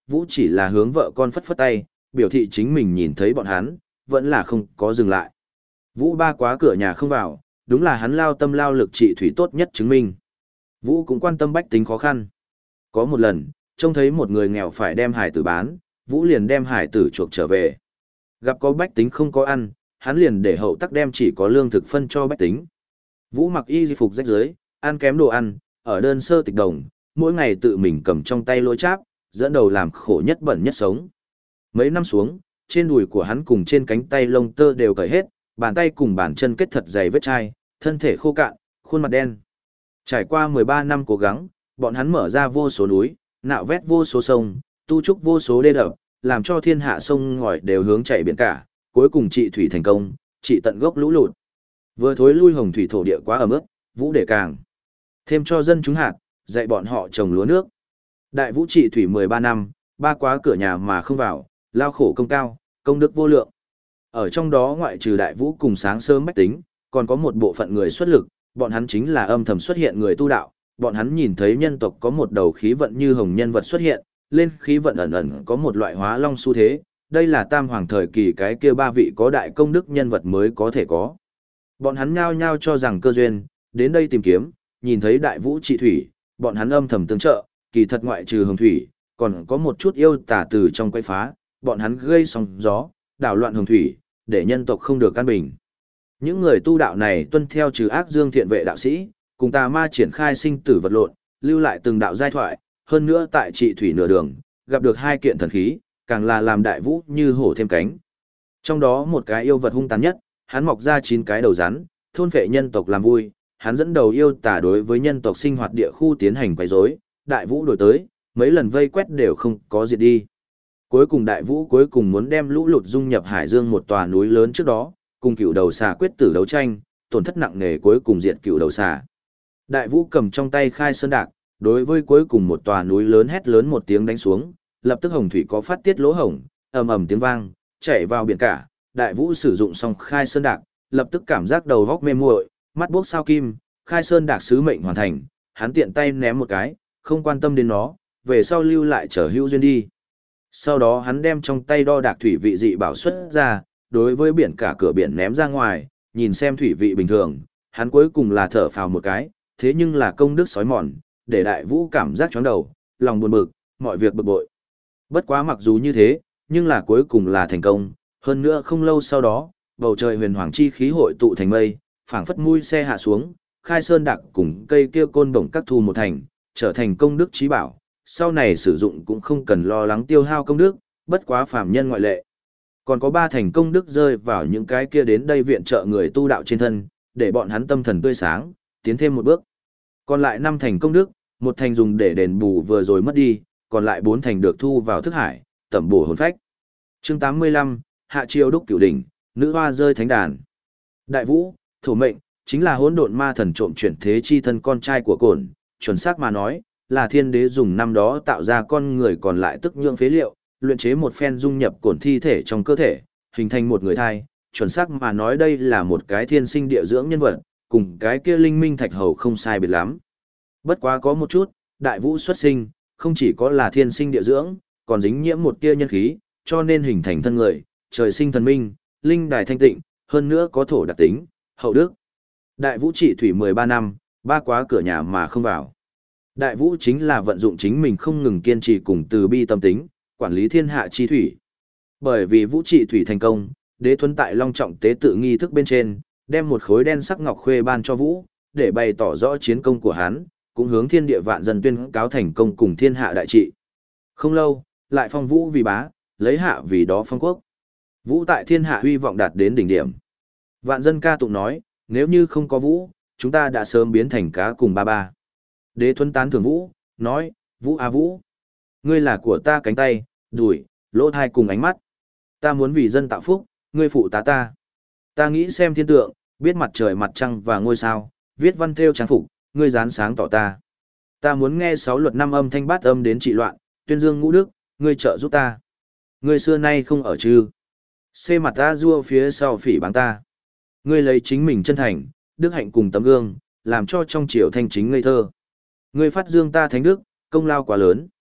Vũ chỉ là hướng vợ con phất phất tay, biểu thị chính mình nhìn thấy bọn hắn, vẫn là không có dừng lại. Vũ ba quá cửa nhà không vào, đúng là hắn lao tâm lao lực trị thủy tốt nhất chứng minh. Vũ cũng quan tâm bách tính khó khăn. Có một lần, trông thấy một người nghèo phải đem hải tử bán, Vũ liền đem hải tử chuộc trở về. Gặp có bách tính không có ăn, hắn liền để hậu tắc đem chỉ có lương thực phân cho bách tính. Vũ mặc y phục rách rưới, ăn kém đồ ăn, ở đơn sơ tịch đồng, mỗi ngày tự mình cầm trong tay lôi cháp, dẫn đầu làm khổ nhất bẩn nhất sống. Mấy năm xuống, trên đùi của hắn cùng trên cánh tay lông tơ đều cởi hết, bàn tay cùng bàn chân kết thật dày vết chai, thân thể khô cạn, khuôn mặt đen. Trải qua mười ba năm cố gắng, bọn hắn mở ra vô số núi, nạo vét vô số sông, tu trúc vô số đê đập, làm cho thiên hạ sông ngòi đều hướng chảy biển cả, cuối cùng trị thủy thành công, trị tận gốc lũ lụt. Vừa thối lui hồng thủy thổ địa quá ẩm ướt, Vũ để càng thêm cho dân chúng hạt, dạy bọn họ trồng lúa nước. Đại Vũ trị thủy mười ba năm, ba quá cửa nhà mà không vào, lao khổ công cao, công đức vô lượng. Ở trong đó ngoại trừ Đại Vũ cùng sáng sớm bách tính, còn có một bộ phận người xuất lực, bọn hắn chính là âm thầm xuất hiện người tu đạo, bọn hắn nhìn thấy nhân tộc có một đầu khí vận như hồng nhân vật xuất hiện, lên khí vận ẩn ẩn có một loại hóa long xu thế, đây là tam hoàng thời kỳ cái kia ba vị có đại công đức nhân vật mới có thể có. Bọn hắn nhao nhao cho rằng cơ duyên, đến đây tìm kiếm, nhìn thấy Đại Vũ trị thủy, bọn hắn âm thầm tương trợ, kỳ thật ngoại trừ hồng thủy, còn có một chút yêu tà từ trong quay phá, bọn hắn gây sóng gió, đảo loạn hồng thủy, để nhân tộc không được an bình. Những người tu đạo này tuân theo trừ ác dương thiện vệ đạo sĩ, cùng tà ma triển khai sinh tử vật lộn, lưu lại từng đạo giai thoại, hơn nữa tại trị thủy nửa đường, gặp được hai kiện thần khí, càng là làm Đại Vũ như hổ thêm cánh. Trong đó một cái yêu vật hung tàn nhất, hắn mọc ra chín cái đầu rắn, thôn phệ nhân tộc làm vui, hắn dẫn đầu yêu tà đối với nhân tộc sinh hoạt địa khu tiến hành quấy rối, Đại Vũ đổi tới, mấy lần vây quét đều không có diệt đi. Cuối cùng Đại Vũ cuối cùng muốn đem lũ lụt dung nhập hải dương một tòa núi lớn trước đó, cùng cựu đầu xà quyết tử đấu tranh, tổn thất nặng nề cuối cùng diệt cựu đầu xà. Đại Vũ cầm trong tay khai sơn đạc, đối với cuối cùng một tòa núi lớn hét lớn một tiếng đánh xuống, lập tức hồng thủy có phát tiết lỗ hổng, ầm ầm tiếng vang, chảy vào biển cả. Đại Vũ sử dụng xong khai sơn đạc, lập tức cảm giác đầu góc mê muội, mắt buốc sao kim, khai sơn đạc sứ mệnh hoàn thành, hắn tiện tay ném một cái, không quan tâm đến nó, về sau lưu lại trở hữu duyên đi. Sau đó hắn đem trong tay đo đạc thủy vị dị bảo xuất ra, đối với biển cả cửa biển ném ra ngoài, nhìn xem thủy vị bình thường, hắn cuối cùng là thở phào một cái, thế nhưng là công đức sói mòn, để Đại Vũ cảm giác chóng đầu, lòng buồn bực, mọi việc bực bội. Bất quá mặc dù như thế, nhưng là cuối cùng là thành công, hơn nữa không lâu sau đó, bầu trời huyền hoàng chi khí hội tụ thành mây, phảng phất mũi xe hạ xuống, khai sơn đặc cùng cây kia côn bổng các thu một thành, trở thành công đức trí bảo, sau này sử dụng cũng không cần lo lắng tiêu hao công đức, bất quá phàm nhân ngoại lệ. Còn có ba thành công đức rơi vào những cái kia đến đây viện trợ người tu đạo trên thân, để bọn hắn tâm thần tươi sáng, tiến thêm một bước. Còn lại năm thành công đức, một thành dùng để đền bù vừa rồi mất đi, còn lại bốn thành được thu vào thức hải, tẩm bổ hồn phách. Chương tám mươi lăm, Hạ Triều đúc cửu đỉnh, nữ hoa rơi thánh đàn. Đại Vũ, thổ mệnh, chính là hỗn độn ma thần trộm chuyển thế chi thân con trai của Cổn, chuẩn xác mà nói, là thiên đế dùng năm đó tạo ra con người còn lại tức nhượng phế liệu, luyện chế một phen dung nhập Cổn thi thể trong cơ thể, hình thành một người thai, chuẩn xác mà nói đây là một cái thiên sinh địa dưỡng nhân vật, cùng cái kia linh minh thạch hầu không sai biệt lắm. Bất quá có một chút, Đại Vũ xuất sinh, không chỉ có là thiên sinh địa dưỡng, còn dính nhiễm một tia nhân khí, cho nên hình thành thân người, trời sinh thần minh, linh đài thanh tịnh, hơn nữa có thổ đặc tính, hậu đức. Đại Vũ trị thủy mười ba năm, ba quá cửa nhà mà không vào. Đại Vũ chính là vận dụng chính mình không ngừng kiên trì cùng từ bi tâm tính, quản lý thiên hạ chi thủy. Bởi vì Vũ trị thủy thành công, Đế Thuấn tại long trọng tế tự nghi thức bên trên, đem một khối đen sắc ngọc khuê ban cho Vũ, để bày tỏ rõ chiến công của hắn, cũng hướng thiên địa vạn dân tuyên cáo thành công cùng thiên hạ đại trị. Không lâu, lại phong Vũ vì bá, lấy hạ vì đó phong quốc. Vũ tại thiên hạ huy vọng đạt đến đỉnh điểm. Vạn dân ca tụng nói, nếu như không có Vũ, chúng ta đã sớm biến thành cá cùng ba ba. Đế Thuấn tán thưởng Vũ, nói, Vũ a Vũ, ngươi là của ta cánh tay, đùi, lỗ thai cùng ánh mắt. Ta muốn vì dân tạo phúc, ngươi phụ tá ta. Ta nghĩ xem thiên tượng, biết mặt trời mặt trăng và ngôi sao, viết văn thêu trang phục, ngươi dán sáng tỏ ta. Ta muốn nghe sáu luật năm âm thanh bát âm đến trị loạn, tuyên dương ngũ đức, ngươi trợ giúp ta. Ngươi xưa nay không ở chư. Xê mặt ta rua phía sau phỉ báng ta. Ngươi lấy chính mình chân thành, đức hạnh cùng tấm gương, làm cho trong triều thanh chính ngây thơ. Ngươi phát dương ta thánh đức, công lao quá lớn.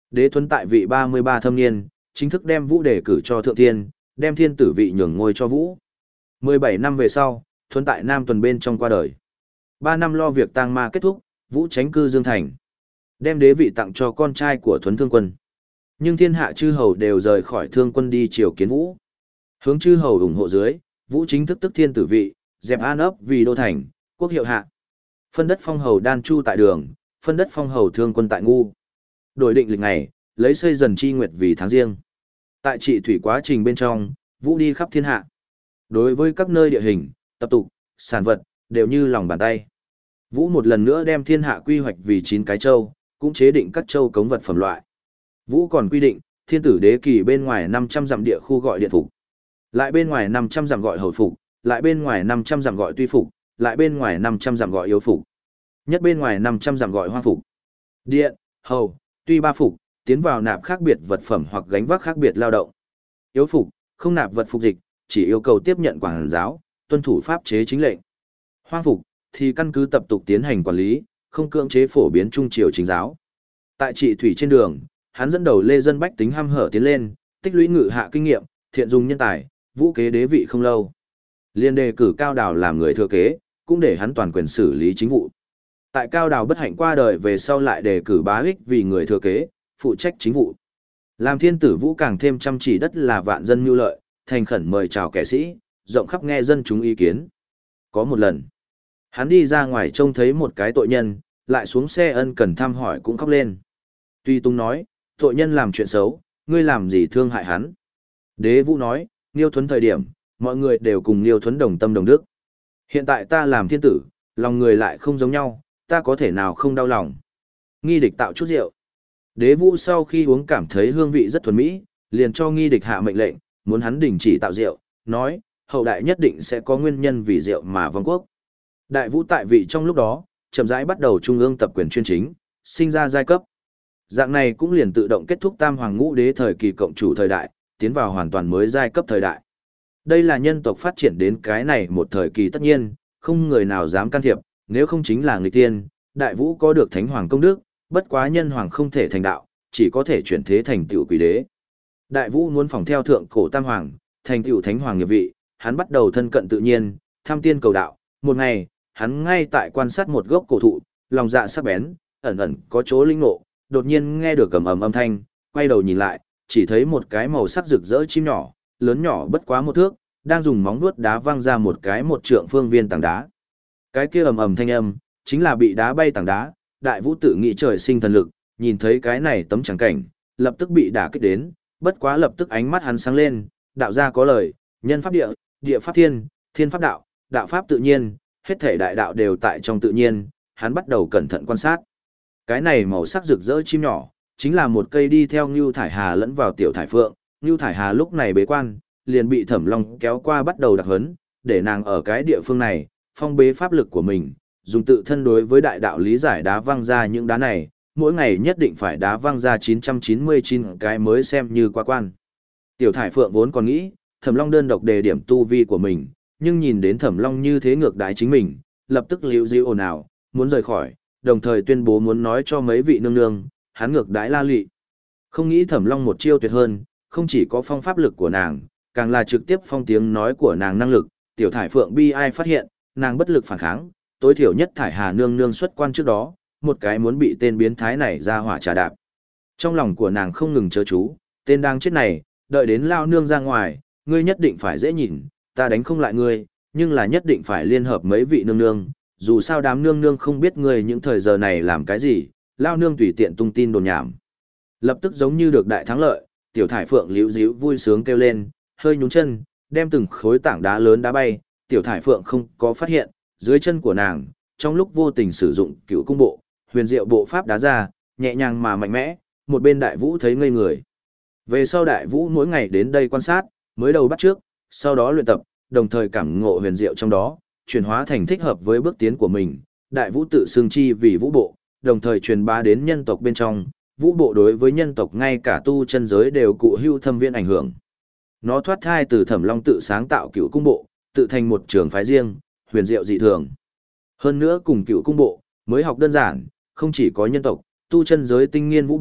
Đế Thuấn tại vị ba mươi ba thâm niên, chính thức đem Vũ đề cử cho thượng thiên, đem thiên tử vị nhường ngôi cho Vũ. mười bảy năm về sau, Thuấn tại Nam Tuần bên trong qua đời. ba năm lo việc tang ma kết thúc, Vũ tránh cư Dương Thành. Đem đế vị tặng cho con trai của Thuấn Thương Quân. Nhưng thiên hạ chư hầu đều rời khỏi Thương Quân đi triều kiến Vũ. Hướng chư hầu ủng hộ dưới, Vũ chính thức tức thiên tử vị, dẹp An ấp vì đô thành, quốc hiệu hạ. Phân đất phong hầu Đan Chu tại Đường, phân đất phong hầu Thương Quân tại Ngu. Đổi định lịch ngày, lấy xây dần chi nguyệt vì tháng riêng. Tại trị thủy quá trình bên trong, Vũ đi khắp thiên hạ. Đối với các nơi địa hình, tập tục, sản vật, đều như lòng bàn tay. Vũ một lần nữa đem thiên hạ quy hoạch vì chín cái châu, cũng chế định các châu cống vật phẩm loại. Vũ còn quy định, thiên tử đế kỳ bên ngoài năm trăm dặm địa khu gọi điện phục, lại bên ngoài năm trăm dặm gọi hầu phục, lại bên ngoài năm trăm dặm gọi tuy phục, lại bên ngoài năm trăm dặm gọi yếu phục. Nhất bên ngoài năm trăm dặm gọi hoang phục. Điện, hầu, tuy ba phục, tiến vào nạp khác biệt vật phẩm hoặc gánh vác khác biệt lao động. Yếu phục, không nạp vật phục dịch, chỉ yêu cầu tiếp nhận quản giáo, tuân thủ pháp chế chính lệnh. Hoang phục, thì căn cứ tập tục tiến hành quản lý, không cưỡng chế phổ biến trung triều chính giáo. Tại trị thủy trên đường, hắn dẫn đầu lê dân bách tính hăm hở tiến lên, tích lũy ngự hạ kinh nghiệm, thiện dùng nhân tài, Vũ kế đế vị không lâu. Liên đề cử Cao Đào làm người thừa kế, cũng để hắn toàn quyền xử lý chính vụ. Tại Cao Đào bất hạnh qua đời về sau lại đề cử Bá Ích vì người thừa kế, phụ trách chính vụ. Làm thiên tử Vũ càng thêm chăm chỉ đất là vạn dân mưu lợi, thành khẩn mời chào kẻ sĩ, rộng khắp nghe dân chúng ý kiến. Có một lần, hắn đi ra ngoài trông thấy một cái tội nhân, lại xuống xe ân cần thăm hỏi cũng khóc lên. Tuy Tung nói, tội nhân làm chuyện xấu, ngươi làm gì thương hại hắn. Đế Vũ nói, Niêu Thuấn thời điểm, mọi người đều cùng Niêu Thuấn đồng tâm đồng đức. Hiện tại ta làm thiên tử, lòng người lại không giống nhau, ta có thể nào không đau lòng. Nghi địch tạo chút rượu. Đế Vũ sau khi uống cảm thấy hương vị rất thuần mỹ, liền cho nghi địch hạ mệnh lệnh, muốn hắn đình chỉ tạo rượu, nói, hậu đại nhất định sẽ có nguyên nhân vì rượu mà vong quốc. Đại Vũ tại vị trong lúc đó, chậm rãi bắt đầu trung ương tập quyền chuyên chính, sinh ra giai cấp. Dạng này cũng liền tự động kết thúc tam hoàng ngũ đế thời kỳ cộng chủ thời đại, tiến vào hoàn toàn mới giai cấp thời đại. Đây là nhân tộc phát triển đến cái này một thời kỳ tất nhiên, không người nào dám can thiệp, nếu không chính là người tiên, Đại Vũ có được thánh hoàng công đức, bất quá nhân hoàng không thể thành đạo, chỉ có thể chuyển thế thành tựu quỷ đế. Đại Vũ muốn phòng theo thượng cổ tam hoàng, thành tựu thánh hoàng nghiệp vị, hắn bắt đầu thân cận tự nhiên, tham tiên cầu đạo. Một ngày, hắn ngay tại quan sát một gốc cổ thụ, lòng dạ sắc bén, ẩn ẩn có chỗ linh ngộ, đột nhiên nghe được ầm ầm âm thanh, quay đầu nhìn lại, chỉ thấy một cái màu sắc rực rỡ chim nhỏ, lớn nhỏ bất quá một thước, đang dùng móng vuốt đá văng ra một cái một trượng phương viên tảng đá. Cái kia ầm ầm thanh âm, chính là bị đá bay tảng đá. Đại Vũ tự nghĩ trời sinh thần lực, nhìn thấy cái này tấm trắng cảnh, lập tức bị đả kích đến, bất quá lập tức ánh mắt hắn sáng lên, đạo gia có lời, nhân pháp địa, địa pháp thiên, thiên pháp đạo, đạo pháp tự nhiên, hết thể đại đạo đều tại trong tự nhiên, hắn bắt đầu cẩn thận quan sát. Cái này màu sắc rực rỡ chim nhỏ, chính là một cây đi theo Ngưu Thải Hà lẫn vào Tiểu Thải Phượng. Ngưu Thải Hà lúc này bế quan, liền bị Thẩm Long kéo qua bắt đầu đặc huấn, để nàng ở cái địa phương này, phong bế pháp lực của mình, dùng tự thân đối với đại đạo lý giải đá văng ra những đá này, mỗi ngày nhất định phải đá văng ra chín trăm chín mươi chín cái mới xem như qua quan. Tiểu Thải Phượng vốn còn nghĩ, Thẩm Long đơn độc đề điểm tu vi của mình, nhưng nhìn đến Thẩm Long như thế ngược đãi chính mình, lập tức liễu dĩu ồn ào, muốn rời khỏi, đồng thời tuyên bố muốn nói cho mấy vị nương nương, hắn ngược đãi La Lị. Không nghĩ Thẩm Long một chiêu tuyệt hơn, không chỉ có phong pháp lực của nàng, càng là trực tiếp phong tiếng nói của nàng năng lực. Tiểu Thải Phượng bi ai phát hiện, nàng bất lực phản kháng, tối thiểu nhất Thải Hà nương nương xuất quan trước đó, một cái muốn bị tên biến thái này ra hỏa trà đạp. Trong lòng của nàng không ngừng chớ chú, tên đang chết này, đợi đến lao nương ra ngoài, ngươi nhất định phải dễ nhìn, ta đánh không lại ngươi, nhưng là nhất định phải liên hợp mấy vị nương nương, dù sao đám nương nương không biết ngươi những thời giờ này làm cái gì, lao nương tùy tiện tung tin đồn nhảm. Lập tức giống như được đại thắng lợi, Tiểu Thải Phượng liễu díu vui sướng kêu lên, hơi nhún chân, đem từng khối tảng đá lớn đá bay. Tiểu Thải Phượng không có phát hiện, dưới chân của nàng, trong lúc vô tình sử dụng Cửu Cung bộ, huyền diệu bộ pháp đá ra, nhẹ nhàng mà mạnh mẽ, một bên Đại Vũ thấy ngây người. Về sau Đại Vũ mỗi ngày đến đây quan sát, mới đầu bắt trước, sau đó luyện tập, đồng thời cảm ngộ huyền diệu trong đó, chuyển hóa thành thích hợp với bước tiến của mình. Đại Vũ tự xưng chi vì Vũ bộ, đồng thời truyền bá đến nhân tộc bên trong. Vũ bộ đối với nhân tộc ngay cả tu chân giới đều cụ hữu thâm viễn ảnh hưởng. Nó thoát thai từ Thẩm Long tự sáng tạo Cửu Cung bộ, tự thành một trường phái riêng, huyền diệu dị thường. Hơn nữa cùng Cửu Cung bộ, mới học đơn giản, không chỉ có nhân tộc, tu chân giới tinh nghiên vũ bộ,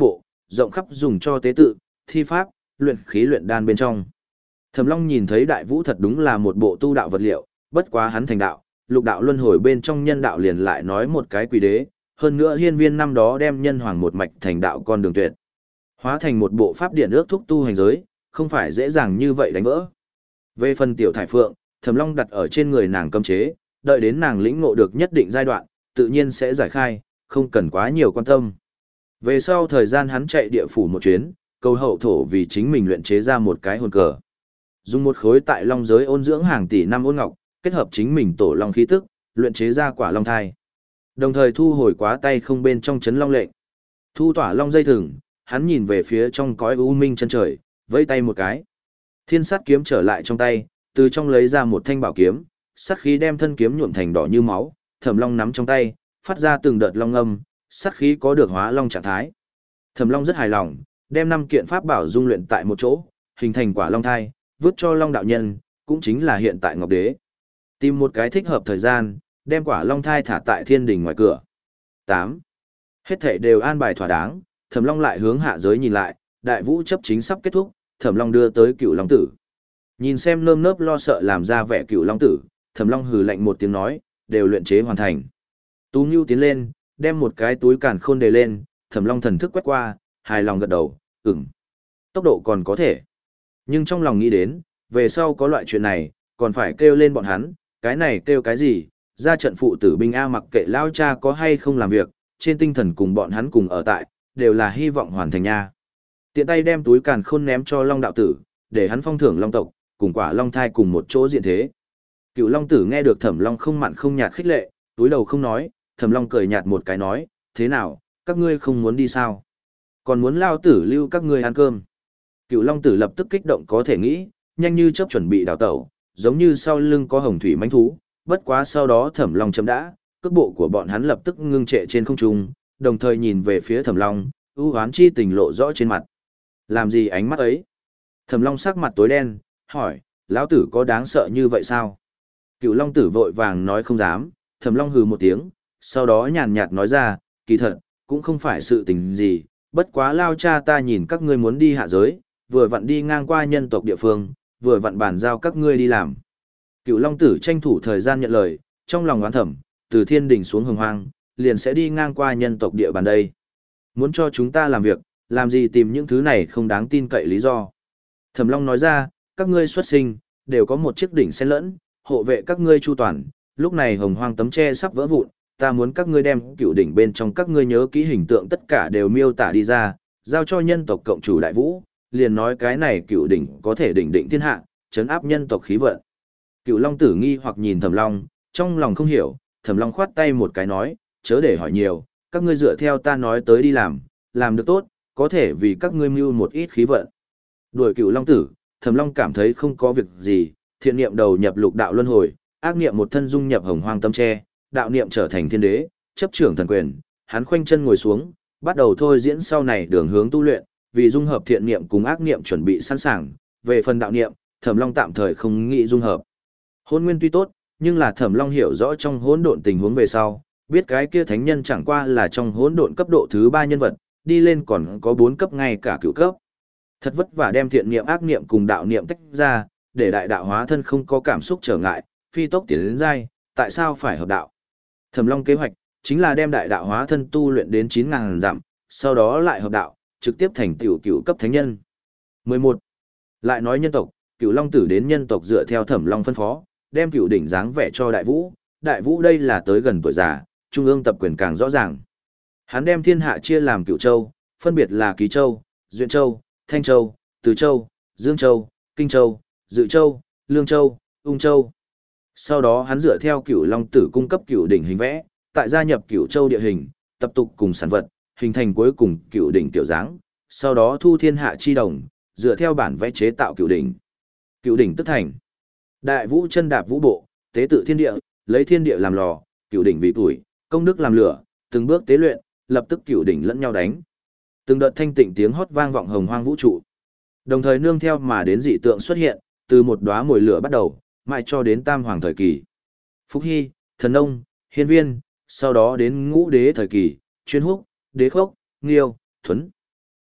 rộng khắp dùng cho tế tự, thi pháp, luyện khí luyện đan bên trong. Thẩm Long nhìn thấy đại vũ thật đúng là một bộ tu đạo vật liệu, bất quá hắn thành đạo, lục đạo luân hồi bên trong nhân đạo liền lại nói một cái quỷ đế, hơn nữa hiên viên năm đó đem nhân hoàng một mạch thành đạo con đường tuyệt. Hóa thành một bộ pháp điển ước thúc tu hành giới, không phải dễ dàng như vậy đánh vỡ. Về phần tiểu thải phượng, Thẩm Long đặt ở trên người nàng cấm chế, đợi đến nàng lĩnh ngộ được nhất định giai đoạn, tự nhiên sẽ giải khai, không cần quá nhiều quan tâm. Về sau thời gian hắn chạy địa phủ một chuyến, cầu hậu thổ vì chính mình luyện chế ra một cái hồn cờ. Dùng một khối tại long giới ôn dưỡng hàng tỷ năm ôn ngọc, kết hợp chính mình tổ long khí tức, luyện chế ra quả long thai. Đồng thời thu hồi quá tay không bên trong chấn long lệnh. Thu tỏa long dây thừng, hắn nhìn về phía trong cõi u minh chân trời, vẫy tay một cái. Thiên sát kiếm trở lại trong tay, từ trong lấy ra một thanh bảo kiếm, sát khí đem thân kiếm nhuộm thành đỏ như máu, Thẩm Long nắm trong tay, phát ra từng đợt long âm, sát khí có được hóa long trạng thái. Thẩm Long rất hài lòng, đem năm kiện pháp bảo dung luyện tại một chỗ, hình thành quả long thai, vứt cho Long đạo nhân, cũng chính là hiện tại Ngọc Đế. Tìm một cái thích hợp thời gian, đem quả long thai thả tại thiên đình ngoài cửa. tám. Hết thảy đều an bài thỏa đáng, Thẩm Long lại hướng hạ giới nhìn lại, đại vũ chấp chính sắp kết thúc, Thẩm Long đưa tới Cựu Long Tử. Nhìn xem nơm nớp lo sợ làm ra vẻ Cựu Long Tử, Thẩm Long hừ lạnh một tiếng nói, đều luyện chế hoàn thành. Tú Nưu tiến lên, đem một cái túi càn khôn đề lên, Thẩm Long thần thức quét qua, hài lòng gật đầu, ừm. Tốc độ còn có thể. Nhưng trong lòng nghĩ đến, về sau có loại chuyện này, còn phải kêu lên bọn hắn, cái này kêu cái gì, ra trận phụ tử binh A mặc kệ lao cha có hay không làm việc, trên tinh thần cùng bọn hắn cùng ở tại, đều là hy vọng hoàn thành nha. Tiện tay đem túi càn khôn ném cho Long đạo tử, để hắn phong thưởng Long tộc, cùng quả Long thai cùng một chỗ diện thế. Cựu Long tử nghe được Thẩm Long không mặn không nhạt khích lệ, túi đầu không nói, Thẩm Long cười nhạt một cái nói, thế nào, các ngươi không muốn đi sao? Còn muốn lao tử lưu các ngươi ăn cơm. Cựu Long tử lập tức kích động có thể nghĩ, nhanh như chớp chuẩn bị đào tẩu, giống như sau lưng có hồng thủy mãnh thú, bất quá sau đó Thẩm Long chấm đã, cước bộ của bọn hắn lập tức ngưng trệ trên không trung, đồng thời nhìn về phía Thẩm Long, ưu hoán chi tình lộ rõ trên mặt. Làm gì ánh mắt ấy? Thẩm Long sắc mặt tối đen, hỏi, lão tử có đáng sợ như vậy sao? Cựu Long tử vội vàng nói không dám, Thẩm Long hừ một tiếng, sau đó nhàn nhạt nói ra, kỳ thật, cũng không phải sự tình gì, bất quá lao cha ta nhìn các ngươi muốn đi hạ giới, vừa vặn đi ngang qua nhân tộc địa phương, vừa vặn bàn giao các ngươi đi làm. Cựu Long tử tranh thủ thời gian nhận lời, trong lòng oán thẩm, từ thiên đình xuống hồng hoang, liền sẽ đi ngang qua nhân tộc địa bàn đây. Muốn cho chúng ta làm việc, làm gì tìm những thứ này không đáng tin cậy lý do. Thẩm Long nói ra, các ngươi xuất sinh, đều có một chiếc đỉnh xen lẫn, hộ vệ các ngươi chu toàn, lúc này hồng hoang tấm tre sắp vỡ vụn, ta muốn các ngươi đem cựu đỉnh bên trong các ngươi nhớ kỹ hình tượng tất cả đều miêu tả đi ra, giao cho nhân tộc cộng chủ đại vũ, liền nói cái này cựu đỉnh có thể đỉnh định thiên hạ, chấn áp nhân tộc khí vận. Cựu Long tử nghi hoặc nhìn Thẩm Long, trong lòng không hiểu, Thẩm Long khoát tay một cái nói, chớ để hỏi nhiều, các ngươi dựa theo ta nói tới đi làm, làm được tốt, có thể vì các ngươi mưu một ít khí vận. Đuổi Cựu Long tử, Thẩm Long cảm thấy không có việc gì, thiện niệm đầu nhập lục đạo luân hồi, ác niệm một thân dung nhập hồng hoang tâm tre, đạo niệm trở thành thiên đế, chấp trưởng thần quyền, hắn khoanh chân ngồi xuống, bắt đầu thôi diễn sau này đường hướng tu luyện, vì dung hợp thiện niệm cùng ác niệm chuẩn bị sẵn sàng, về phần đạo niệm, Thẩm Long tạm thời không nghĩ dung hợp. Hôn nguyên tuy tốt, nhưng là Thẩm Long hiểu rõ trong hỗn độn tình huống về sau, biết cái kia thánh nhân chẳng qua là trong hỗn độn cấp độ thứ ba nhân vật, đi lên còn có bốn cấp ngay cả cửu cấp. Thật vất vả đem thiện niệm ác niệm cùng đạo niệm tách ra, để đại đạo hóa thân không có cảm xúc trở ngại, phi tốc tiến đến giai, tại sao phải hợp đạo? Thẩm Long kế hoạch chính là đem đại đạo hóa thân tu luyện đến chín ngàn dặm, sau đó lại hợp đạo, trực tiếp thành tiểu cửu cấp thánh nhân. mười một. Lại nói nhân tộc, Cửu Long tử đến nhân tộc dựa theo Thẩm Long phân phó, đem cửu đỉnh dáng vẻ cho Đại Vũ, Đại Vũ đây là tới gần tuổi già, trung ương tập quyền càng rõ ràng. Hắn đem thiên hạ chia làm cửu châu, phân biệt là Ký Châu, Duyện Châu, Thanh Châu, Từ Châu, Dương Châu, Kinh Châu, Dự Châu, Lương Châu, Ung Châu. Sau đó hắn dựa theo Cửu Long tử cung cấp cửu đỉnh hình vẽ, tại gia nhập Cửu Châu địa hình, tập tục cùng sản vật, hình thành cuối cùng cửu đỉnh tiểu dáng, sau đó thu thiên hạ chi đồng, dựa theo bản vẽ chế tạo cửu đỉnh. Cửu đỉnh tức thành. Đại Vũ chân đạp vũ bộ, tế tự thiên địa, lấy thiên địa làm lò, cửu đỉnh vì tuổi, công đức làm lửa, từng bước tế luyện, lập tức cửu đỉnh lẫn nhau đánh. Từng đợt thanh tịnh tiếng hót vang vọng hồng hoang vũ trụ. Đồng thời nương theo mà đến dị tượng xuất hiện, từ một đóa mồi lửa bắt đầu, mãi cho đến tam hoàng thời kỳ. Phúc Hy, Thần Nông, Hiên Viên, sau đó đến ngũ đế thời kỳ, Chuyên Húc, Đế Khốc, Nghiêu, Thuấn.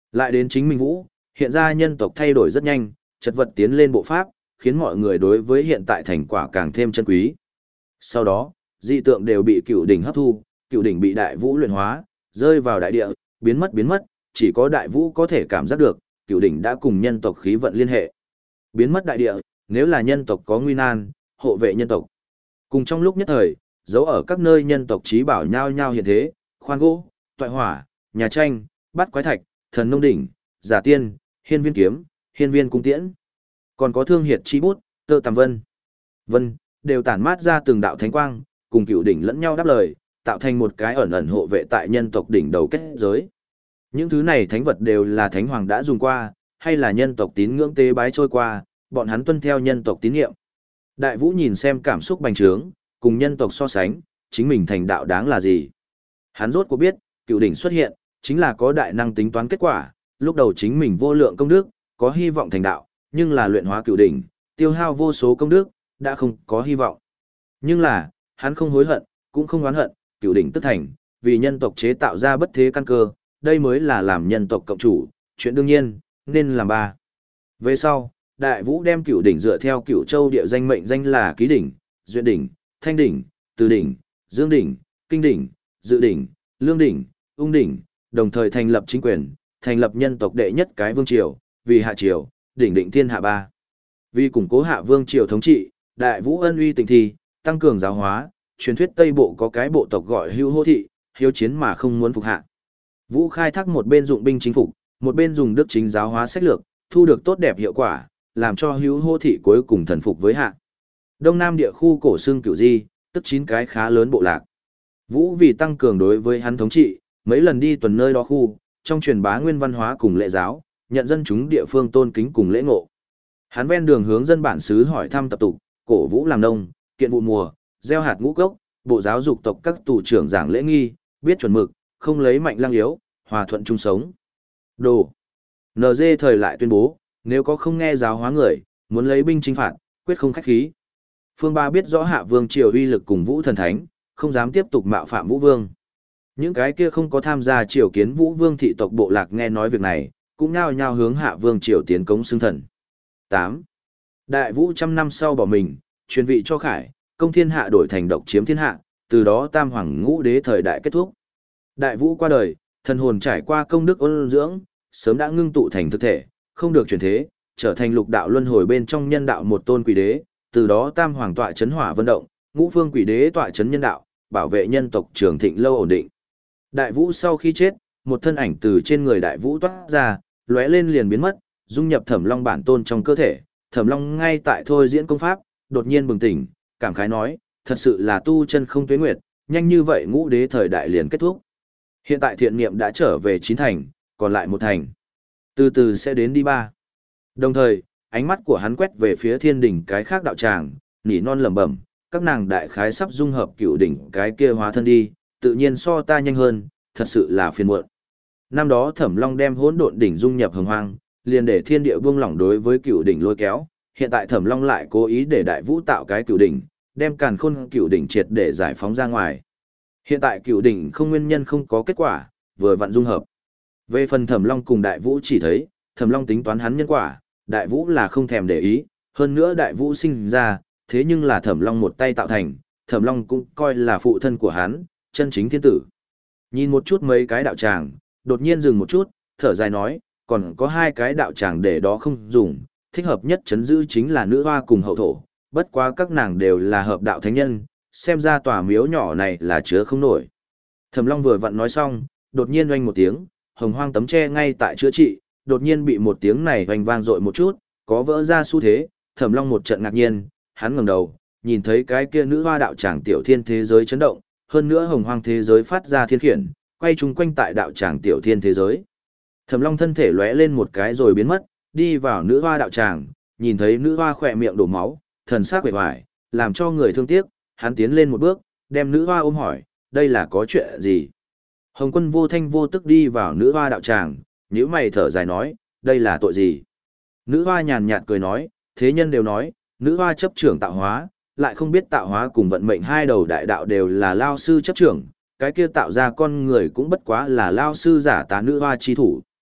Lại đến chính mình Vũ, hiện ra nhân tộc thay đổi rất nhanh, chật vật tiến lên bộ pháp, khiến mọi người đối với hiện tại thành quả càng thêm chân quý. Sau đó, dị tượng đều bị cựu đỉnh hấp thu, cựu đỉnh bị đại vũ luyện hóa, rơi vào đại địa, biến mất biến mất, chỉ có đại vũ có thể cảm giác được, cựu đỉnh đã cùng nhân tộc khí vận liên hệ. Biến mất đại địa, nếu là nhân tộc có nguy nan, hộ vệ nhân tộc. Cùng trong lúc nhất thời, dấu ở các nơi nhân tộc trí bảo nhao nhao hiện thế, khoan gỗ, toại hỏa, nhà tranh, bát quái thạch, thần nông đỉnh, giả tiên, hiên viên kiếm, hiên viên cung tiễn. Còn có thương hiệt chi bút, tơ tàm vân. Vân, đều tản mát ra từng đạo thánh quang, cùng cựu đỉnh lẫn nhau đáp lời, tạo thành một cái ẩn ẩn hộ vệ tại nhân tộc đỉnh đầu kết giới. Những thứ này thánh vật đều là thánh hoàng đã dùng qua, hay là nhân tộc tín ngưỡng tế bái trôi qua, bọn hắn tuân theo nhân tộc tín nhiệm. Đại Vũ nhìn xem cảm xúc bành trướng, cùng nhân tộc so sánh, chính mình thành đạo đáng là gì. Hắn rốt cuộc biết, cựu đỉnh xuất hiện, chính là có đại năng tính toán kết quả, lúc đầu chính mình vô lượng công đức, có hy vọng thành đạo, nhưng là luyện hóa cựu đỉnh, tiêu hao vô số công đức, đã không có hy vọng. Nhưng là, hắn không hối hận, cũng không oán hận, cựu đỉnh tức thành, vì nhân tộc chế tạo ra bất thế căn cơ, đây mới là làm nhân tộc cộng chủ, chuyện đương nhiên, nên làm ba. Về sau, Đại Vũ đem cựu đỉnh dựa theo cựu châu địa danh mệnh danh là Ký đỉnh, Duyệt đỉnh, Thanh đỉnh, Từ đỉnh, Dương đỉnh, Kinh đỉnh, Dự đỉnh, Lương đỉnh, Ung đỉnh, đồng thời thành lập chính quyền, thành lập nhân tộc đệ nhất cái vương triều, vì hạ triều, đỉnh định thiên hạ ba. Vì củng cố hạ vương triều thống trị, Đại Vũ ân uy tình thi, tăng cường giáo hóa, truyền thuyết Tây Bộ có cái bộ tộc gọi Hưu Hô thị, hiếu chiến mà không muốn phục hạ. Vũ khai thác một bên dụng binh chính phục, một bên dùng đức chính giáo hóa sách lược, thu được tốt đẹp hiệu quả, làm cho Hưu Hô thị cuối cùng thần phục với hạ. Đông Nam địa khu cổ xương Cửu Di, tức chín cái khá lớn bộ lạc. Vũ vì tăng cường đối với hắn thống trị, mấy lần đi tuần nơi đó khu, trong truyền bá nguyên văn hóa cùng lễ giáo, nhận dân chúng địa phương tôn kính cùng lễ ngộ. Hắn ven đường hướng dân bản xứ hỏi thăm tập tục, cổ vũ làm nông, kiện vụ mùa, gieo hạt ngũ cốc, bộ giáo dục tộc các tù trưởng giảng lễ nghi, biết chuẩn mực, không lấy mạnh lăng yếu, hòa thuận chung sống. Đồ. en giê thời lại tuyên bố, nếu có không nghe giáo hóa người, muốn lấy binh chinh phạt, quyết không khách khí. Phương Ba biết rõ hạ vương triều uy lực cùng Vũ thần thánh, không dám tiếp tục mạo phạm Vũ vương. Những cái kia không có tham gia triều kiến Vũ vương thị tộc bộ lạc nghe nói việc này, cũng nhao nhao hướng hạ vương triều tiến cống xưng thần. tám. Đại Vũ trăm năm sau bỏ mình, truyền vị cho Khải, công thiên hạ đổi thành độc chiếm thiên hạ, từ đó tam hoàng ngũ đế thời đại kết thúc. Đại Vũ qua đời, thần hồn trải qua công đức ôn dưỡng, sớm đã ngưng tụ thành thực thể, không được chuyển thế, trở thành lục đạo luân hồi bên trong nhân đạo một tôn quỷ đế, từ đó tam hoàng tọa chấn hỏa vân động, ngũ phương quỷ đế tọa chấn nhân đạo, bảo vệ nhân tộc trường thịnh lâu ổn định. Đại Vũ sau khi chết, một thân ảnh từ trên người Đại Vũ toát ra, lóe lên liền biến mất, dung nhập Thẩm Long bản tôn trong cơ thể. Thẩm Long ngay tại thôi diễn công pháp, đột nhiên bừng tỉnh, cảm khái nói, thật sự là tu chân không tuế nguyệt, nhanh như vậy ngũ đế thời đại liền kết thúc. Hiện tại thiện niệm đã trở về chín thành, còn lại một thành. Từ từ sẽ đến đi ba. Đồng thời, ánh mắt của hắn quét về phía thiên đỉnh cái khác đạo tràng, nỉ non lẩm bẩm, các nàng đại khái sắp dung hợp cựu đỉnh cái kia hóa thân đi, tự nhiên so ta nhanh hơn, thật sự là phiền muộn. Năm đó Thẩm Long đem hỗn độn đỉnh dung nhập hồng hoang, liền để thiên địa buông lỏng đối với cựu đỉnh lôi kéo, hiện tại Thẩm Long lại cố ý để Đại Vũ tạo cái cựu đỉnh, đem càn khôn cựu đỉnh triệt để giải phóng ra ngoài. Hiện tại cựu đỉnh không nguyên nhân không có kết quả, vừa vặn dung hợp. Về phần Thẩm Long cùng Đại Vũ chỉ thấy, Thẩm Long tính toán hắn nhân quả, Đại Vũ là không thèm để ý, hơn nữa Đại Vũ sinh ra, thế nhưng là Thẩm Long một tay tạo thành, Thẩm Long cũng coi là phụ thân của hắn, chân chính thiên tử. Nhìn một chút mấy cái đạo tràng, đột nhiên dừng một chút, thở dài nói, còn có hai cái đạo tràng để đó không dùng, thích hợp nhất chấn giữ chính là nữ hoa cùng hậu thổ, bất quá các nàng đều là hợp đạo thánh nhân, xem ra tòa miếu nhỏ này là chứa không nổi. Thẩm Long vừa vặn nói xong, đột nhiên oanh một tiếng, hồng hoang tấm tre ngay tại chữa trị, đột nhiên bị một tiếng này oanh vang dội một chút, có vỡ ra xu thế, Thẩm Long một trận ngạc nhiên, hắn ngẩng đầu, nhìn thấy cái kia nữ hoa đạo tràng tiểu thiên thế giới chấn động, hơn nữa hồng hoang thế giới phát ra thiên khiển, quay chung quanh tại đạo tràng tiểu thiên thế giới. Thẩm Long thân thể lóe lên một cái rồi biến mất, đi vào nữ hoa đạo tràng, nhìn thấy nữ hoa khỏe miệng đổ máu, thần sắc quệ hoài, làm cho người thương tiếc, hắn tiến lên một bước, đem nữ hoa ôm hỏi, đây là có chuyện gì? Hồng Quân vô thanh vô tức đi vào nữ hoa đạo tràng, nhíu mày thở dài nói, đây là tội gì? Nữ hoa nhàn nhạt cười nói, thế nhân đều nói, nữ hoa chấp trưởng tạo hóa, lại không biết tạo hóa cùng vận mệnh hai đầu đại đạo đều là lao sư chấp trưởng, cái kia tạo ra con người cũng bất quá là lao sư giả tá nữ hoa chi thủ.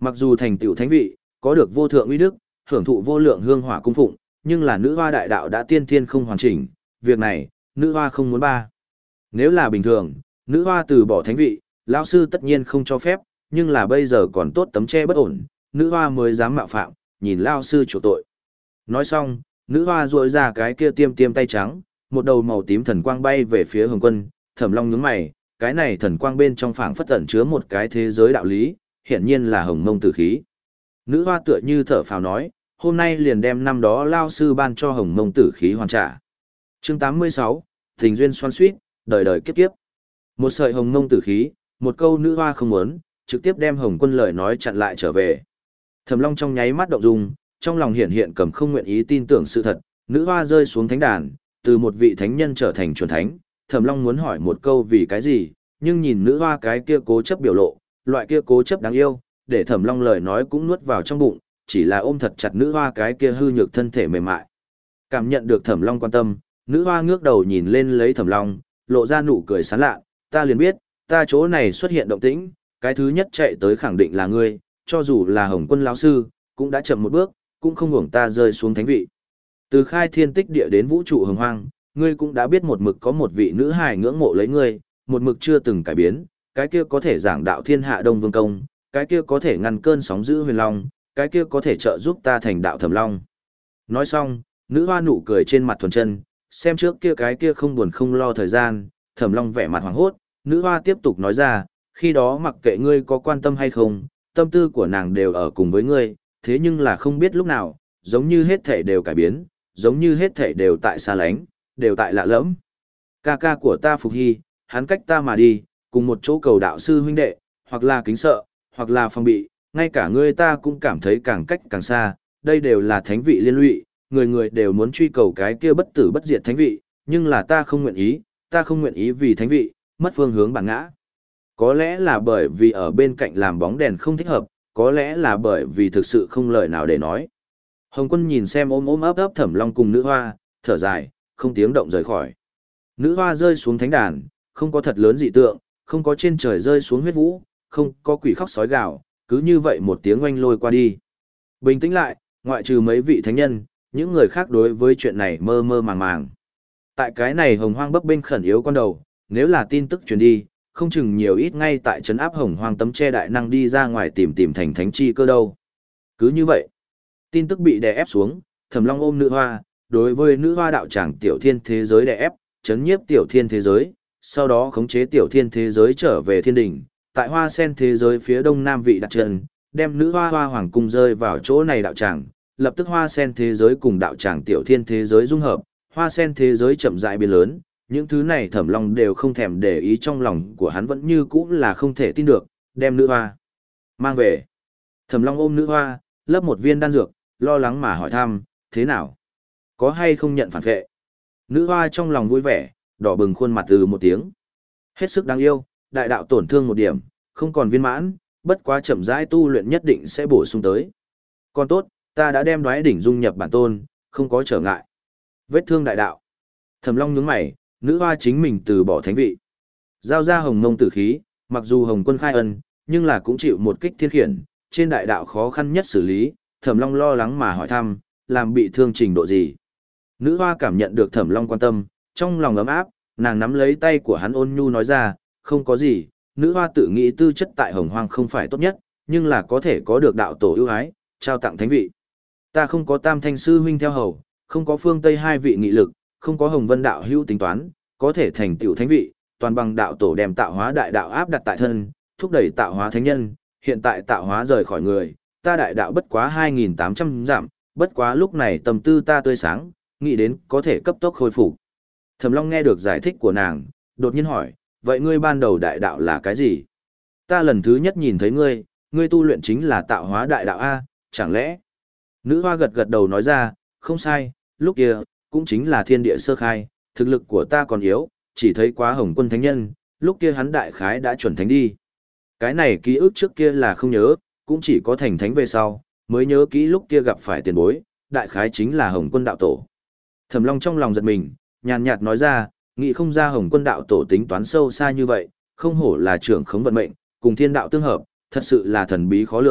Mặc dù thành tựu thánh vị, có được vô thượng uy đức, hưởng thụ vô lượng hương hỏa cung phụng, nhưng là nữ hoa đại đạo đã tiên thiên không hoàn chỉnh, việc này, nữ hoa không muốn ba. Nếu là bình thường, nữ hoa từ bỏ thánh vị, lão sư tất nhiên không cho phép, nhưng là bây giờ còn tốt tấm che bất ổn, nữ hoa mới dám mạo phạm, nhìn lão sư chủ tội. Nói xong, nữ hoa duỗi ra cái kia tiêm tiêm tay trắng, một đầu màu tím thần quang bay về phía Hồng Quân, Thẩm Long nhướng mày, cái này thần quang bên trong phảng phất ẩn chứa một cái thế giới đạo lý, hiển nhiên là hồng mông tử khí. Nữ hoa tựa như thở phào nói, hôm nay liền đem năm đó lao sư ban cho hồng mông tử khí hoàn trả. Chương tám mươi sáu, tình duyên xoan xuýt, đời đời kiếp kiếp. Một sợi hồng mông tử khí, một câu nữ hoa không muốn, trực tiếp đem Hồng Quân lời nói chặn lại trở về. Thẩm Long trong nháy mắt động dung, trong lòng hiện hiện cầm không nguyện ý tin tưởng sự thật, nữ hoa rơi xuống thánh đàn, từ một vị thánh nhân trở thành chuẩn thánh. Thẩm Long muốn hỏi một câu vì cái gì, nhưng nhìn nữ hoa cái kia cố chấp biểu lộ, loại kia cố chấp đáng yêu, để Thẩm Long lời nói cũng nuốt vào trong bụng, chỉ là ôm thật chặt nữ hoa cái kia hư nhược thân thể mềm mại. Cảm nhận được Thẩm Long quan tâm, nữ hoa ngước đầu nhìn lên lấy Thẩm Long, lộ ra nụ cười sán lạ, ta liền biết, ta chỗ này xuất hiện động tĩnh, cái thứ nhất chạy tới khẳng định là ngươi, cho dù là Hồng Quân lão sư, cũng đã chậm một bước, cũng không hưởng ta rơi xuống thánh vị. Từ khai thiên tích địa đến vũ trụ hồng hoang, ngươi cũng đã biết một mực có một vị nữ hài ngưỡng mộ lấy ngươi, một mực chưa từng cải biến, cái kia có thể giảng đạo thiên hạ Đông Vương Công, cái kia có thể ngăn cơn sóng dữ huyền long, cái kia có thể trợ giúp ta thành đạo Thẩm Long. Nói xong, nữ hoa nụ cười trên mặt thuần chân, xem trước kia cái kia không buồn không lo thời gian, Thẩm Long vẻ mặt hoảng hốt, nữ hoa tiếp tục nói ra, khi đó mặc kệ ngươi có quan tâm hay không, tâm tư của nàng đều ở cùng với ngươi, thế nhưng là không biết lúc nào, giống như hết thể đều cải biến, giống như hết thể đều tại xa lánh, đều tại lạ lẫm. Ca ca của ta Phục Hy, hắn cách ta mà đi, cùng một chỗ cầu đạo sư huynh đệ, hoặc là kính sợ, hoặc là phong bị, ngay cả ngươi ta cũng cảm thấy càng cách càng xa, đây đều là thánh vị liên lụy, người người đều muốn truy cầu cái kia bất tử bất diệt thánh vị, nhưng là ta không nguyện ý, ta không nguyện ý vì thánh vị, mất phương hướng bản ngã. Có lẽ là bởi vì ở bên cạnh làm bóng đèn không thích hợp, có lẽ là bởi vì thực sự không lời nào để nói. Hồng Quân nhìn xem ôm ôm ấp ấp Thẩm Long cùng nữ hoa, thở dài, không tiếng động rời khỏi. Nữ hoa rơi xuống thánh đàn, không có thật lớn dị tượng, không có trên trời rơi xuống huyết vũ, không có quỷ khóc sói gào, cứ như vậy một tiếng oanh lôi qua đi. Bình tĩnh lại, ngoại trừ mấy vị thánh nhân, những người khác đối với chuyện này mơ mơ màng màng. Tại cái này hồng hoang bấp bênh khẩn yếu con đầu, nếu là tin tức truyền đi, không chừng nhiều ít ngay tại trấn áp hồng hoang tấm che đại năng đi ra ngoài tìm tìm thành thánh chi cơ đâu. Cứ như vậy, tin tức bị đè ép xuống, Thẩm Long ôm nữ hoa, đối với nữ hoa đạo tràng tiểu thiên thế giới đè ép, chấn nhiếp tiểu thiên thế giới, sau đó khống chế tiểu thiên thế giới trở về thiên đỉnh, tại hoa sen thế giới phía đông nam vị đặt chân, đem nữ hoa hoa hoàng cung rơi vào chỗ này đạo tràng, lập tức hoa sen thế giới cùng đạo tràng tiểu thiên thế giới dung hợp, hoa sen thế giới chậm rãi biến lớn, những thứ này Thẩm Long đều không thèm để ý, trong lòng của hắn vẫn như cũ là không thể tin được, đem nữ hoa mang về. Thẩm Long ôm nữ hoa, lấp một viên đan dược, lo lắng mà hỏi thăm, thế nào? Có hay không nhận phản vệ? Nữ hoa trong lòng vui vẻ, đỏ bừng khuôn mặt từ một tiếng. Hết sức đáng yêu, đại đạo tổn thương một điểm, không còn viên mãn, bất quá chậm rãi tu luyện nhất định sẽ bổ sung tới. Còn tốt, ta đã đem đoái đỉnh dung nhập bản tôn, không có trở ngại. Vết thương đại đạo. Thẩm Long nhướng mày, nữ hoa chính mình từ bỏ thánh vị. Giao ra hồng mông tử khí, mặc dù Hồng Quân khai ân, nhưng là cũng chịu một kích thiên khiển, trên đại đạo khó khăn nhất xử lý, Thẩm Long lo lắng mà hỏi thăm, làm bị thương trình độ gì. Nữ hoa cảm nhận được Thẩm Long quan tâm, trong lòng ấm áp, nàng nắm lấy tay của hắn ôn nhu nói ra, không có gì, nữ hoa tự nghĩ tư chất tại hồng hoang không phải tốt nhất, nhưng là có thể có được đạo tổ ưu ái, trao tặng thánh vị. Ta không có tam thanh sư huynh theo hầu, không có phương Tây hai vị nghị lực, không có hồng vân đạo hữu tính toán, có thể thành tựu thánh vị, toàn bằng đạo tổ đem tạo hóa đại đạo áp đặt tại thân, thúc đẩy tạo hóa thánh nhân, hiện tại tạo hóa rời khỏi người, ta đại đạo bất quá hai nghìn tám trăm giảm, bất quá lúc này tâm tư ta tươi sáng, nghĩ đến có thể cấp tốc khôi phục. Thẩm Long nghe được giải thích của nàng, đột nhiên hỏi, vậy ngươi ban đầu đại đạo là cái gì? Ta lần thứ nhất nhìn thấy ngươi, ngươi tu luyện chính là tạo hóa đại đạo A, chẳng lẽ? Nữ hoa gật gật đầu nói ra, không sai, lúc kia, cũng chính là thiên địa sơ khai, thực lực của ta còn yếu, chỉ thấy quá Hồng Quân thánh nhân, lúc kia hắn đại khái đã chuẩn thánh đi. Cái này ký ức trước kia là không nhớ, cũng chỉ có thành thánh về sau, mới nhớ kỹ lúc kia gặp phải tiền bối, đại khái chính là Hồng Quân đạo tổ. Thẩm Long trong lòng giật mình, nhàn nhạt nói ra, nghĩ không ra Hồng Quân đạo tổ tính toán sâu xa như vậy, không hổ là trưởng khống vận mệnh, cùng thiên đạo tương hợp, thật sự là thần bí khó lường,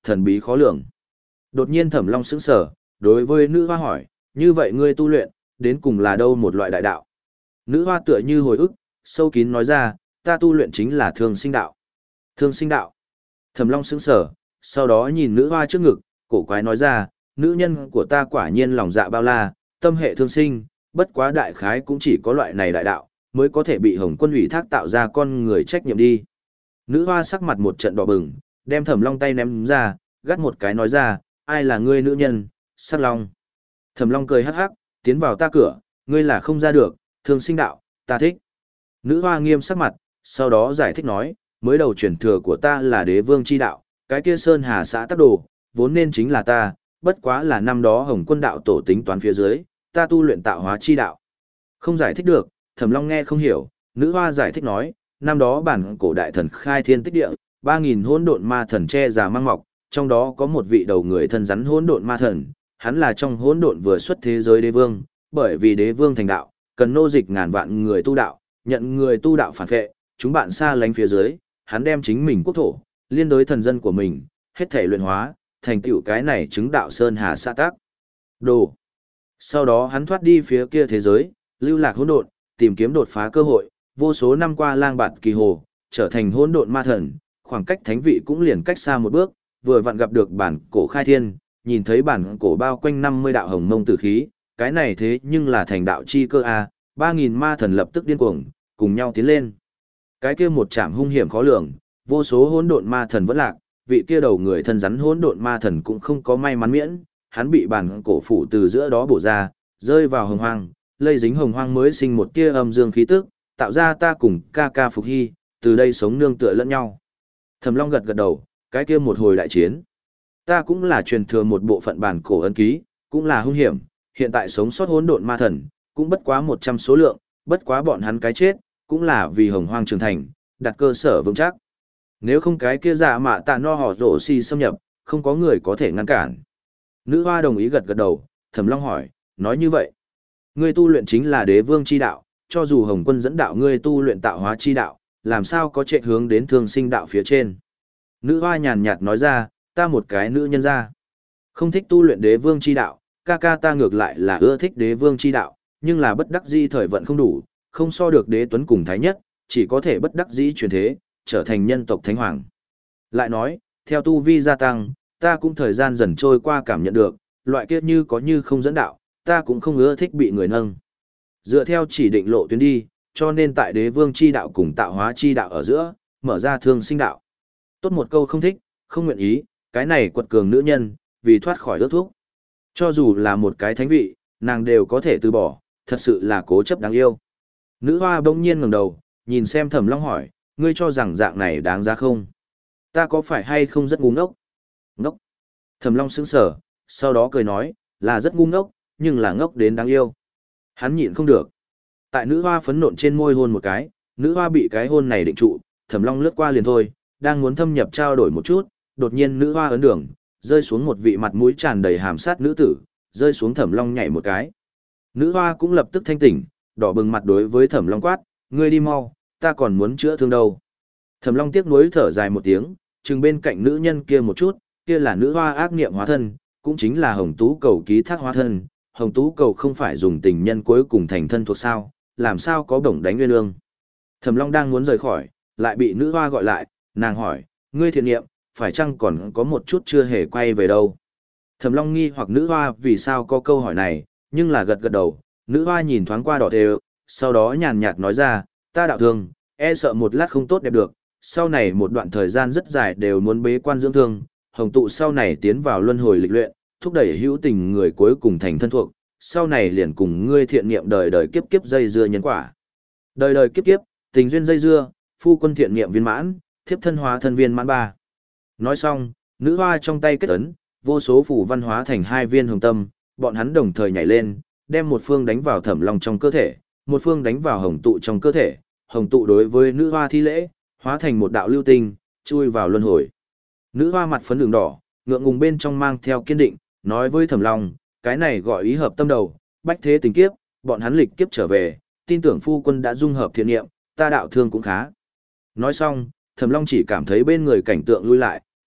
thần bí khó lường. Đột nhiên Thẩm Long sững sờ, đối với nữ hoa hỏi, như vậy ngươi tu luyện, đến cùng là đâu một loại đại đạo? Nữ hoa tựa như hồi ức, sâu kín nói ra, ta tu luyện chính là thương sinh đạo. Thương sinh đạo. Thẩm Long sững sờ, sau đó nhìn nữ hoa trước ngực, cổ quái nói ra, nữ nhân của ta quả nhiên lòng dạ bao la, tâm hệ thương sinh, bất quá đại khái cũng chỉ có loại này đại đạo, mới có thể bị Hồng Quân ủy thác tạo ra con người trách nhiệm đi. Nữ hoa sắc mặt một trận đỏ bừng, đem Thẩm Long tay ném ra, gắt một cái nói ra, ai là ngươi nữ nhân, Sắc Long. Thẩm Long cười hắc hắc, tiến vào ta cửa, ngươi là không ra được, thương sinh đạo, ta thích. Nữ hoa nghiêm sắc mặt, sau đó giải thích nói, mới đầu truyền thừa của ta là đế vương chi đạo, cái kia Sơn Hà xã tắc đồ, vốn nên chính là ta, bất quá là năm đó Hồng Quân đạo tổ tính toán phía dưới, ta tu luyện tạo hóa chi đạo. Không giải thích được, Thẩm Long nghe không hiểu, nữ hoa giải thích nói, năm đó bản cổ đại thần khai thiên tích địa, ba nghìn hỗn độn ma thần che già mang mọc, trong đó có một vị đầu người thân rắn hỗn độn ma thần, hắn là trong hỗn độn vừa xuất thế giới đế vương, bởi vì đế vương thành đạo, cần nô dịch ngàn vạn người tu đạo, nhận người tu đạo phản vệ, chúng bạn xa lánh phía dưới, hắn đem chính mình quốc thổ, liên đối thần dân của mình, hết thể luyện hóa, thành tựu cái này chứng đạo Sơn Hà xã tác. Đồ. Sau đó hắn thoát đi phía kia thế giới, lưu lạc hỗn độn, tìm kiếm đột phá cơ hội, vô số năm qua lang bạt kỳ hồ, trở thành hỗn độn ma thần, khoảng cách thánh vị cũng liền cách xa một bước, vừa vặn gặp được bản cổ khai thiên, nhìn thấy bản cổ bao quanh năm mươi đạo hồng mông tử khí, cái này thế nhưng là thành đạo chi cơ a, ba nghìn ma thần lập tức điên cuồng, cùng nhau tiến lên. Cái kia một trạm hung hiểm khó lường, vô số hỗn độn ma thần vẫn lạc, vị kia đầu người thân rắn hỗn độn ma thần cũng không có may mắn miễn, hắn bị bản cổ phủ từ giữa đó bổ ra, rơi vào hồng hoang, lây dính hồng hoang mới sinh một tia âm dương khí tức, tạo ra ta cùng ca ca phục hy, từ đây sống nương tựa lẫn nhau. Thẩm Long gật gật đầu, cái kia một hồi đại chiến, ta cũng là truyền thừa một bộ phận bản cổ ấn ký, cũng là hung hiểm, hiện tại sống sót hỗn độn ma thần, cũng bất quá một trăm số lượng, bất quá bọn hắn cái chết, cũng là vì hồng hoang trưởng thành, đặt cơ sở vững chắc. Nếu không cái kia dạ mạ tạ no họ rổ xì xâm nhập, không có người có thể ngăn cản. Nữ hoa đồng ý gật gật đầu, Thẩm Long hỏi, nói như vậy, ngươi tu luyện chính là đế vương chi đạo, cho dù Hồng Quân dẫn đạo ngươi tu luyện tạo hóa chi đạo, làm sao có chạy hướng đến thương sinh đạo phía trên. Nữ hoa nhàn nhạt nói ra, ta một cái nữ nhân ra, không thích tu luyện đế vương chi đạo, ca ca ta ngược lại là ưa thích đế vương chi đạo, nhưng là bất đắc dĩ thời vận không đủ, không so được đế tuấn cùng thái nhất, chỉ có thể bất đắc dĩ chuyển thế, trở thành nhân tộc thánh hoàng. Lại nói, theo tu vi gia tăng, ta cũng thời gian dần trôi qua cảm nhận được, loại kia như có như không dẫn đạo, ta cũng không ưa thích bị người nâng. Dựa theo chỉ định lộ tuyến đi, cho nên tại đế vương chi đạo cùng tạo hóa chi đạo ở giữa, mở ra thương sinh đạo. Tốt một câu không thích, không nguyện ý, cái này quật cường nữ nhân, vì thoát khỏi ước thúc. Cho dù là một cái thánh vị, nàng đều có thể từ bỏ, thật sự là cố chấp đáng yêu. Nữ hoa bỗng nhiên ngẩng đầu, nhìn xem Thẩm Long hỏi, ngươi cho rằng dạng này đáng giá không? Ta có phải hay không rất ngu ngốc? Ngốc. Thẩm Long sững sờ, sau đó cười nói, là rất ngu ngốc, nhưng là ngốc đến đáng yêu. Hắn nhịn không được. Tại nữ hoa phấn nộn trên môi hôn một cái, nữ hoa bị cái hôn này định trụ, Thẩm Long lướt qua liền thôi, đang muốn thâm nhập trao đổi một chút, đột nhiên nữ hoa ấn đường, rơi xuống một vị mặt mũi tràn đầy hàm sát nữ tử, rơi xuống Thẩm Long nhảy một cái. Nữ hoa cũng lập tức thanh tỉnh, đỏ bừng mặt đối với Thẩm Long quát, ngươi đi mau, ta còn muốn chữa thương đâu. Thẩm Long tiếc nuối thở dài một tiếng, chừng bên cạnh nữ nhân kia một chút, kia là nữ hoa ác niệm hóa thân, cũng chính là Hồng Tú Cầu ký thác hóa thân. Hồng Tú Cầu không phải dùng tình nhân cuối cùng thành thân thuộc sao, làm sao có bổng đánh nguyên ương. Thẩm Long đang muốn rời khỏi, lại bị nữ hoa gọi lại, nàng hỏi, ngươi thiện niệm, phải chăng còn có một chút chưa hề quay về đâu. Thẩm Long nghi hoặc nữ hoa vì sao có câu hỏi này, nhưng là gật gật đầu, nữ hoa nhìn thoáng qua đỏ thề, sau đó nhàn nhạt nói ra, ta đạo thương, e sợ một lát không tốt đẹp được, sau này một đoạn thời gian rất dài đều muốn bế quan dưỡng thương, hồng tụ sau này tiến vào luân hồi lịch luyện, thúc đẩy hữu tình người cuối cùng thành thân thuộc, sau này liền cùng ngươi thiện niệm đời đời kiếp kiếp dây dưa nhân quả. Đời đời kiếp kiếp, tình duyên dây dưa, phu quân thiện niệm viên mãn, thiếp thân hóa thân viên mãn ba. Nói xong, nữ hoa trong tay kết ấn, vô số phủ văn hóa thành hai viên hồng tâm, bọn hắn đồng thời nhảy lên, đem một phương đánh vào Thẩm Long trong cơ thể, một phương đánh vào hồng tụ trong cơ thể, hồng tụ đối với nữ hoa thi lễ, hóa thành một đạo lưu tinh, chui vào luân hồi. Nữ hoa mặt phấn đường đỏ, ngượng ngùng bên trong mang theo kiên định, nói với Thẩm Long, cái này gọi ý hợp tâm đầu, bách thế tình kiếp, bọn hắn lịch kiếp trở về, tin tưởng phu quân đã dung hợp thiện niệm, ta đạo thương cũng khá. Nói xong, Thẩm Long chỉ cảm thấy bên người cảnh tượng lui lại,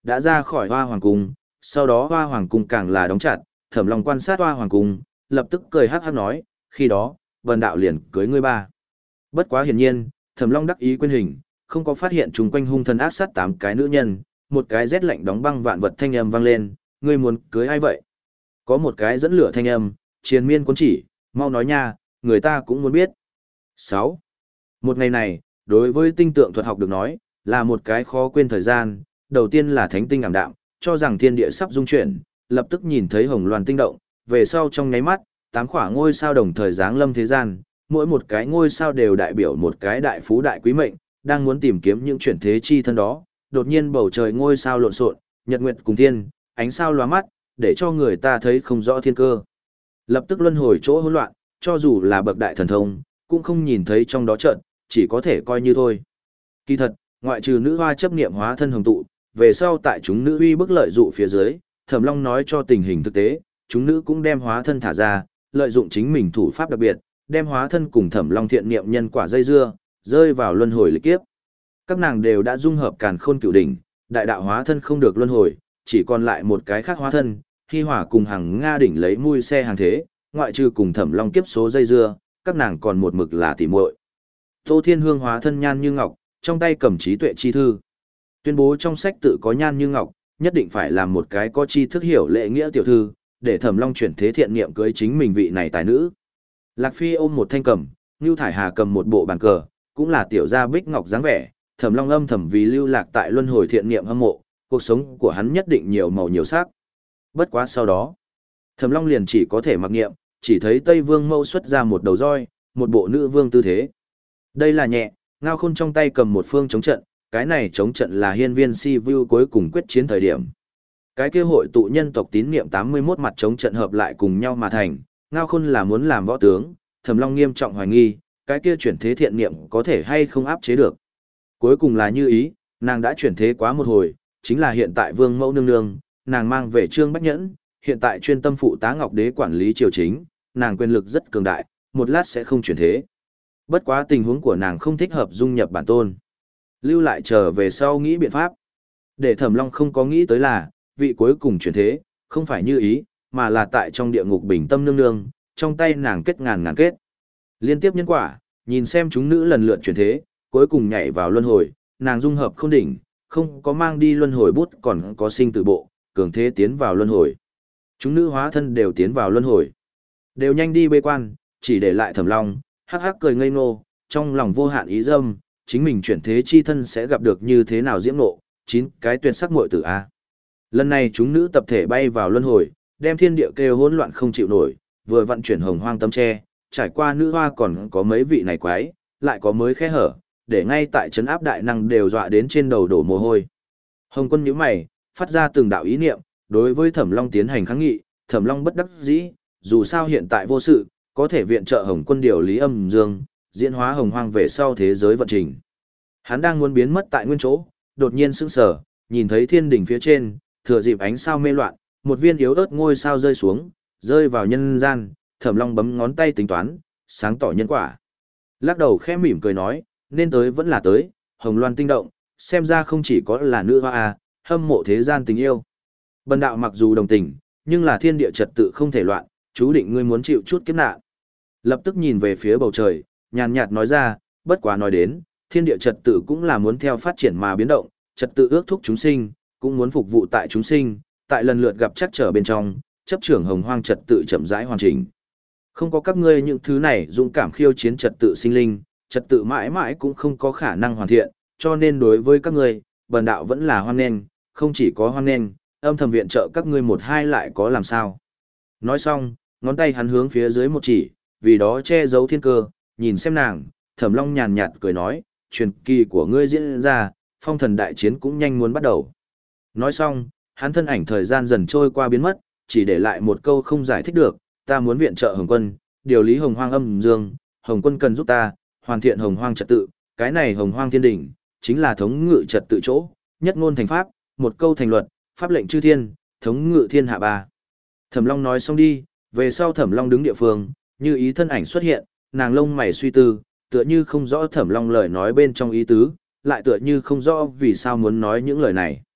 đã ra khỏi Hoa Hoàng cung, sau đó Hoa Hoàng cung càng là đóng chặt, Thẩm Long quan sát Hoa Hoàng cung, lập tức cười hắc hắc nói, khi đó, Vân đạo liền cưới ngươi ba. Bất quá hiển nhiên, Thẩm Long đắc ý quên hình, không có phát hiện chung quanh hung thần ác sát tám cái nữ nhân, một cái rét lạnh đóng băng vạn vật thanh âm vang lên, ngươi muốn cưới ai vậy? Có một cái dẫn lửa thanh âm, triền miên cuốn chỉ, mau nói nha, người ta cũng muốn biết. sáu. Một ngày này, đối với tinh tượng thuật học được nói, là một cái khó quên thời gian, đầu tiên là thánh tinh ảm đạm, cho rằng thiên địa sắp dung chuyển, lập tức nhìn thấy hồng loan tinh động, về sau trong nháy mắt, tám khỏa ngôi sao đồng thời giáng lâm thế gian, mỗi một cái ngôi sao đều đại biểu một cái đại phú đại quý mệnh, đang muốn tìm kiếm những chuyển thế chi thân đó, đột nhiên bầu trời ngôi sao lộn xộn, nhật nguyệt cùng thiên, ánh sao lóa mắt, để cho người ta thấy không rõ thiên cơ. Lập tức luân hồi chỗ hỗn loạn, cho dù là bậc đại thần thông, cũng không nhìn thấy trong đó trận, chỉ có thể coi như thôi. Kỳ thật, ngoại trừ nữ hoa chấp niệm hóa thân hồng tụ, về sau tại chúng nữ uy bức lợi dụ phía dưới, Thẩm Long nói cho tình hình thực tế, chúng nữ cũng đem hóa thân thả ra, lợi dụng chính mình thủ pháp đặc biệt, đem hóa thân cùng Thẩm Long thiện niệm nhân quả dây dưa, rơi vào luân hồi lịch kiếp. Các nàng đều đã dung hợp càn khôn cửu đỉnh, đại đạo hóa thân không được luân hồi, chỉ còn lại một cái khác hóa thân, Hi Hỏa cùng hàng Nga đỉnh lấy mui xe hàng thế, ngoại trừ cùng Thẩm Long kiếp số dây dưa, các nàng còn một mực là tỉ muội. Tô Thiên Hương hóa thân Nhan Như Ngọc, trong tay cầm trí tuệ chi thư. Tuyên bố trong sách tự có Nhan Như Ngọc, nhất định phải làm một cái có tri thức hiểu lễ nghĩa tiểu thư, để Thẩm Long chuyển thế thiện niệm cưới chính mình vị này tài nữ. Lạc Phi ôm một thanh cầm, Nưu Thải Hà cầm một bộ bàn cờ, cũng là tiểu gia bích ngọc dáng vẻ, Thẩm Long âm thầm vì lưu lạc tại luân hồi thiện niệm hâm mộ, cuộc sống của hắn nhất định nhiều màu nhiều sắc. Bất quá sau đó, Thẩm Long liền chỉ có thể mặc niệm, chỉ thấy Tây Vương Mâu xuất ra một đầu roi, một bộ nữ vương tư thế. Đây là nhẹ, Ngao Khôn trong tay cầm một phương chống trận, cái này chống trận là hiên viên si vu cuối cùng quyết chiến thời điểm. Cái kia hội tụ nhân tộc tín niệm tám mươi mốt mặt chống trận hợp lại cùng nhau mà thành, Ngao Khôn là muốn làm võ tướng, Thẩm Long nghiêm trọng hoài nghi, cái kia chuyển thế thiện niệm có thể hay không áp chế được. Cuối cùng là như ý, nàng đã chuyển thế quá một hồi, chính là hiện tại Vương Mẫu nương nương, nàng mang về Trương Bách Nhẫn, hiện tại chuyên tâm phụ tá Ngọc Đế quản lý triều chính, nàng quyền lực rất cường đại, một lát sẽ không chuyển thế. Bất quá tình huống của nàng không thích hợp dung nhập bản tôn. Lưu lại trở về sau nghĩ biện pháp. Để Thẩm Long không có nghĩ tới là, vị cuối cùng chuyển thế, không phải như ý, mà là tại trong địa ngục bình tâm nương nương, trong tay nàng kết ngàn ngàn kết. Liên tiếp nhân quả, nhìn xem chúng nữ lần lượt chuyển thế, cuối cùng nhảy vào luân hồi, nàng dung hợp không đỉnh, không có mang đi luân hồi bút còn có sinh tử bộ, cường thế tiến vào luân hồi. Chúng nữ hóa thân đều tiến vào luân hồi. Đều nhanh đi bê quan, chỉ để lại Thẩm Long, hắc hắc cười ngây ngô, trong lòng vô hạn ý dâm, chính mình chuyển thế chi thân sẽ gặp được như thế nào diễm nộ, chín cái tuyệt sắc muội tử a. Lần này chúng nữ tập thể bay vào luân hồi, đem thiên địa kêu hỗn loạn không chịu nổi, vừa vận chuyển hồng hoang tấm tre, trải qua nữ hoa còn có mấy vị này quái, lại có mới khe hở, để ngay tại trấn áp đại năng đều dọa đến trên đầu đổ mồ hôi. Hồng Quân nhíu mày, phát ra từng đạo ý niệm, đối với Thẩm Long tiến hành kháng nghị, Thẩm Long bất đắc dĩ, dù sao hiện tại vô sự, có thể viện trợ Hồng Quân điều lý âm dương, diễn hóa hồng hoang về sau thế giới vận trình. Hắn đang muốn biến mất tại nguyên chỗ, đột nhiên sững sờ, nhìn thấy thiên đỉnh phía trên, thừa dịp ánh sao mê loạn, một viên yếu ớt ngôi sao rơi xuống, rơi vào nhân gian, Thẩm Long bấm ngón tay tính toán, sáng tỏ nhân quả. Lắc đầu khẽ mỉm cười nói, nên tới vẫn là tới, hồng loan tinh động, xem ra không chỉ có là nữ hoa à, hâm mộ thế gian tình yêu. Bần đạo mặc dù đồng tình, nhưng là thiên địa trật tự không thể loạn, chú định ngươi muốn chịu chút kiếp nạn. Lập tức nhìn về phía bầu trời, nhàn nhạt nói ra, bất quá nói đến, thiên địa trật tự cũng là muốn theo phát triển mà biến động, trật tự ước thúc chúng sinh, cũng muốn phục vụ tại chúng sinh, tại lần lượt gặp chắc trở bên trong, chấp trưởng hồng hoang trật tự chậm rãi hoàn chỉnh. Không có các ngươi những thứ này dũng cảm khiêu chiến trật tự sinh linh, trật tự mãi mãi cũng không có khả năng hoàn thiện, cho nên đối với các ngươi, bần đạo vẫn là hoan nghênh, không chỉ có hoan nghênh, âm thầm viện trợ các ngươi một hai lại có làm sao. Nói xong, ngón tay hắn hướng phía dưới một chỉ, vì đó che giấu thiên cơ, nhìn xem nàng, Thẩm Long nhàn nhạt cười nói, truyền kỳ của ngươi diễn ra, phong thần đại chiến cũng nhanh muốn bắt đầu. Nói xong, hắn thân ảnh thời gian dần trôi qua biến mất, chỉ để lại một câu không giải thích được, ta muốn viện trợ Hồng Quân, điều lý hồng hoang âm dương, Hồng Quân cần giúp ta, hoàn thiện hồng hoang trật tự, cái này hồng hoang thiên đỉnh, chính là thống ngự trật tự chỗ, nhất ngôn thành pháp, một câu thành luật, pháp lệnh chư thiên, thống ngự thiên hạ ba. Thẩm Long nói xong đi, về sau Thẩm Long đứng địa phương, như ý thân ảnh xuất hiện, nàng lông mày suy tư, tựa như không rõ Thẩm Long lời nói bên trong ý tứ, lại tựa như không rõ vì sao muốn nói những lời này.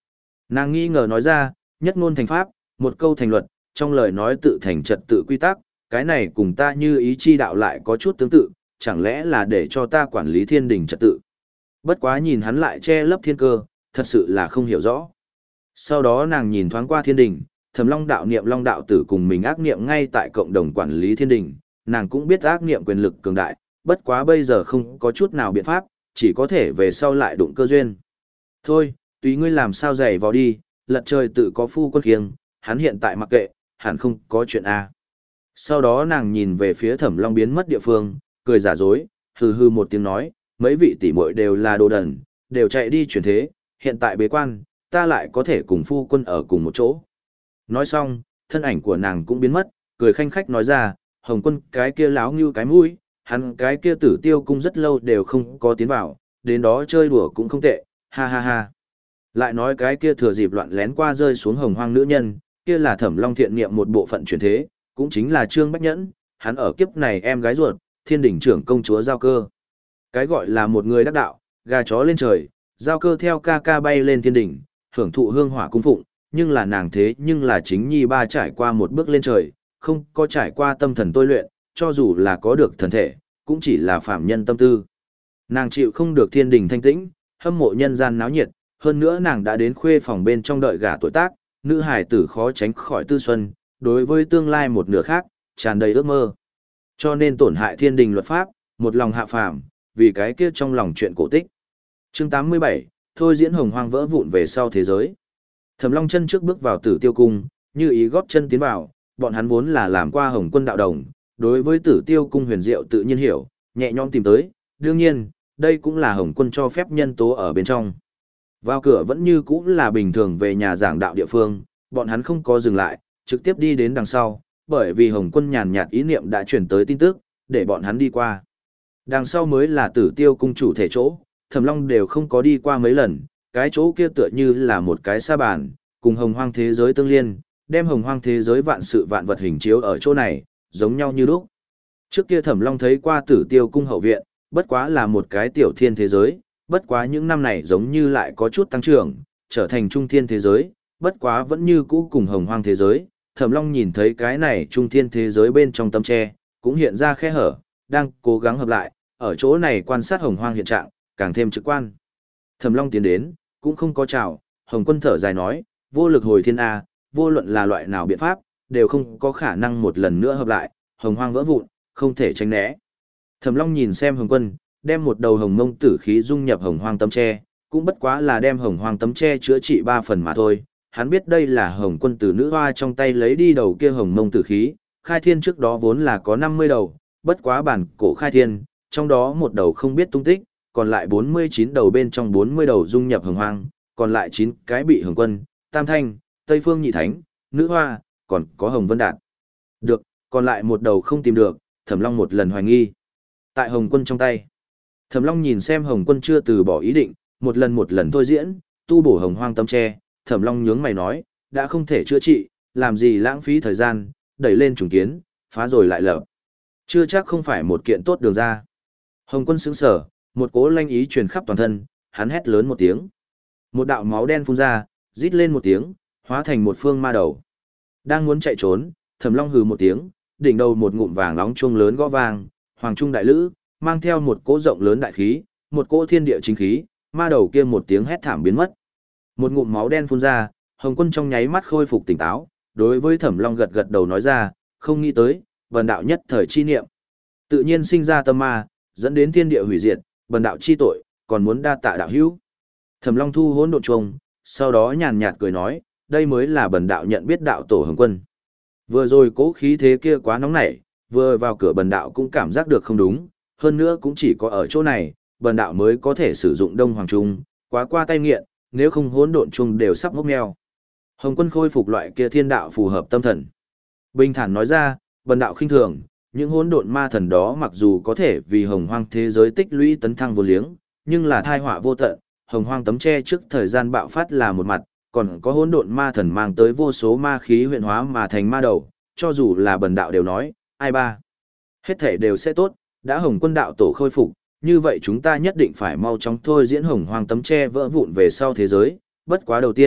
Nàng nghi ngờ nói ra, nhất ngôn thành pháp, một câu thành luật, trong lời nói tự thành trật tự quy tắc, cái này cùng ta như ý chi đạo lại có chút tương tự, chẳng lẽ là để cho ta quản lý thiên đình trật tự. Bất quá nhìn hắn lại che lấp thiên cơ, thật sự là không hiểu rõ. Sau đó nàng nhìn thoáng qua thiên đình, Thẩm Long đạo niệm Long đạo tử cùng mình ác niệm ngay tại cộng đồng quản lý thiên đình, nàng cũng biết ác niệm quyền lực cường đại, bất quá bây giờ không có chút nào biện pháp, chỉ có thể về sau lại đụng cơ duyên. Thôi, tùy ngươi làm sao giày vào đi, lật trời tự có phu quân khiêng, hắn hiện tại mặc kệ, hẳn không có chuyện a. Sau đó nàng nhìn về phía Thẩm Long biến mất địa phương, cười giả dối, hừ hừ một tiếng nói, mấy vị tỷ muội đều là đồ đần, đều chạy đi chuyển thế, hiện tại bế quan, ta lại có thể cùng phu quân ở cùng một chỗ. Nói xong, thân ảnh của nàng cũng biến mất, cười khanh khách nói ra, Hồng Quân cái kia láo như cái mũi, hắn cái kia Tử Tiêu cung rất lâu đều không có tiến vào, đến đó chơi đùa cũng không tệ, ha ha ha. Lại nói cái kia thừa dịp loạn lén qua rơi xuống hồng hoang nữ nhân, kia là Thẩm Long thiện niệm một bộ phận chuyển thế, cũng chính là Trương Bách Nhẫn, hắn ở kiếp này em gái ruột, thiên đỉnh trưởng công chúa Giao Cơ. Cái gọi là một người đắc đạo, gà chó lên trời, Giao Cơ theo ca ca bay lên thiên đỉnh, hưởng thụ hương hỏa cung phụng, nhưng là nàng thế nhưng là chính nhi ba trải qua một bước lên trời, không có trải qua tâm thần tôi luyện, cho dù là có được thần thể, cũng chỉ là phạm nhân tâm tư. Nàng chịu không được thiên đình thanh tĩnh, hâm mộ nhân gian náo nhiệt, hơn nữa nàng đã đến khuê phòng bên trong đợi gả tuổi tác, nữ hài tử khó tránh khỏi tư xuân, đối với tương lai một nửa khác, tràn đầy ước mơ. Cho nên tổn hại thiên đình luật pháp, một lòng hạ phàm, vì cái kia trong lòng chuyện cổ tích. Chương tám mươi bảy, thôi diễn hồng hoang vỡ vụn về sau thế giới. Thẩm Long chân trước bước vào Tử Tiêu cung, như ý góp chân tiến vào, bọn hắn vốn là làm qua Hồng Quân đạo đồng, đối với Tử Tiêu cung huyền diệu tự nhiên hiểu, nhẹ nhõm tìm tới, đương nhiên, đây cũng là Hồng Quân cho phép nhân tố ở bên trong. Vào cửa vẫn như cũ là bình thường về nhà giảng đạo địa phương, bọn hắn không có dừng lại, trực tiếp đi đến đằng sau, bởi vì Hồng Quân nhàn nhạt ý niệm đã chuyển tới tin tức, để bọn hắn đi qua. Đằng sau mới là Tử Tiêu cung chủ thể chỗ, Thẩm Long đều không có đi qua mấy lần, cái chỗ kia tựa như là một cái sa bàn, cùng hồng hoang thế giới tương liên, đem hồng hoang thế giới vạn sự vạn vật hình chiếu ở chỗ này, giống nhau như lúc. Trước kia Thẩm Long thấy qua Tử Tiêu cung hậu viện, bất quá là một cái tiểu thiên thế giới, bất quá những năm này giống như lại có chút tăng trưởng, trở thành trung thiên thế giới, bất quá vẫn như cũ cùng hồng hoang thế giới. Thẩm Long nhìn thấy cái này trung thiên thế giới bên trong tấm tre, cũng hiện ra khe hở, đang cố gắng hợp lại, ở chỗ này quan sát hồng hoang hiện trạng, càng thêm trực quan. Thẩm Long tiến đến, cũng không có chào, Hồng Quân thở dài nói, vô lực hồi thiên A, vô luận là loại nào biện pháp, đều không có khả năng một lần nữa hợp lại, hồng hoang vỡ vụn, không thể tránh né. Thẩm Long nhìn xem Hồng Quân, đem một đầu hồng mông tử khí dung nhập hồng hoang tấm tre, cũng bất quá là đem hồng hoang tấm tre chữa trị ba phần mà thôi. Hắn biết đây là Hồng Quân từ nữ hoa trong tay lấy đi đầu kia hồng mông tử khí, khai thiên trước đó vốn là có năm mươi đầu, bất quá bản cổ khai thiên, trong đó một đầu không biết tung tích, còn lại bốn mươi chín đầu bên trong bốn mươi đầu dung nhập hồng hoang, còn lại chín cái bị Hồng Quân, Tam Thanh, Tây Phương Nhị Thánh, Nữ Hoa, còn có Hồng Vân Đạt. Được, còn lại một đầu không tìm được, Thẩm Long một lần hoài nghi. Tại Hồng Quân trong tay. Thẩm Long nhìn xem Hồng Quân chưa từ bỏ ý định, một lần một lần thôi diễn, tu bổ hồng hoang tấm tre, Thẩm Long nhướng mày nói, đã không thể chữa trị, làm gì lãng phí thời gian, đẩy lên trùng kiến, phá rồi lại lập. Chưa chắc không phải một kiện tốt đường ra. Hồng Quân sững sờ, một cỗ lanh ý truyền khắp toàn thân, hắn hét lớn một tiếng. Một đạo máu đen phun ra, rít lên một tiếng, hóa thành một phương ma đầu. Đang muốn chạy trốn, Thẩm Long hừ một tiếng, đỉnh đầu một ngụm vàng nóng chuông lớn gõ vang, hoàng trung đại lữ, mang theo một cỗ rộng lớn đại khí, một cỗ thiên địa chính khí, ma đầu kia một tiếng hét thảm biến mất. Một ngụm máu đen phun ra, Hồng Quân trong nháy mắt khôi phục tỉnh táo, đối với Thẩm Long gật gật đầu nói ra, không nghĩ tới, bần đạo nhất thời chi niệm, tự nhiên sinh ra tâm ma, dẫn đến thiên địa hủy diệt, bần đạo chi tội, còn muốn đa tạ đạo hữu. Thẩm Long thu hỗn độn chuông, sau đó nhàn nhạt cười nói, đây mới là bần đạo nhận biết đạo tổ Hồng Quân. Vừa rồi cố khí thế kia quá nóng nảy, vừa vào cửa bần đạo cũng cảm giác được không đúng, hơn nữa cũng chỉ có ở chỗ này, bần đạo mới có thể sử dụng Đông Hoàng Trung, quá qua tay nghiện, nếu không hỗn độn chuông đều sắp mốc meo. Hồng Quân khôi phục loại kia thiên đạo phù hợp tâm thần. Bình thản nói ra, bần đạo khinh thường, những hỗn độn ma thần đó mặc dù có thể vì hồng hoang thế giới tích lũy tấn thăng vô liếng, nhưng là thai họa vô tận, hồng hoang tấm che trước thời gian bạo phát là một mặt, còn có hỗn độn ma thần mang tới vô số ma khí huyện hóa mà thành ma đầu, cho dù là bần đạo đều nói, ai ba, hết thể đều sẽ tốt, đã Hồng Quân đạo tổ khôi phục, như vậy chúng ta nhất định phải mau chóng thôi diễn hồng hoang tấm che vỡ vụn về sau thế giới, bất quá đầu tiên,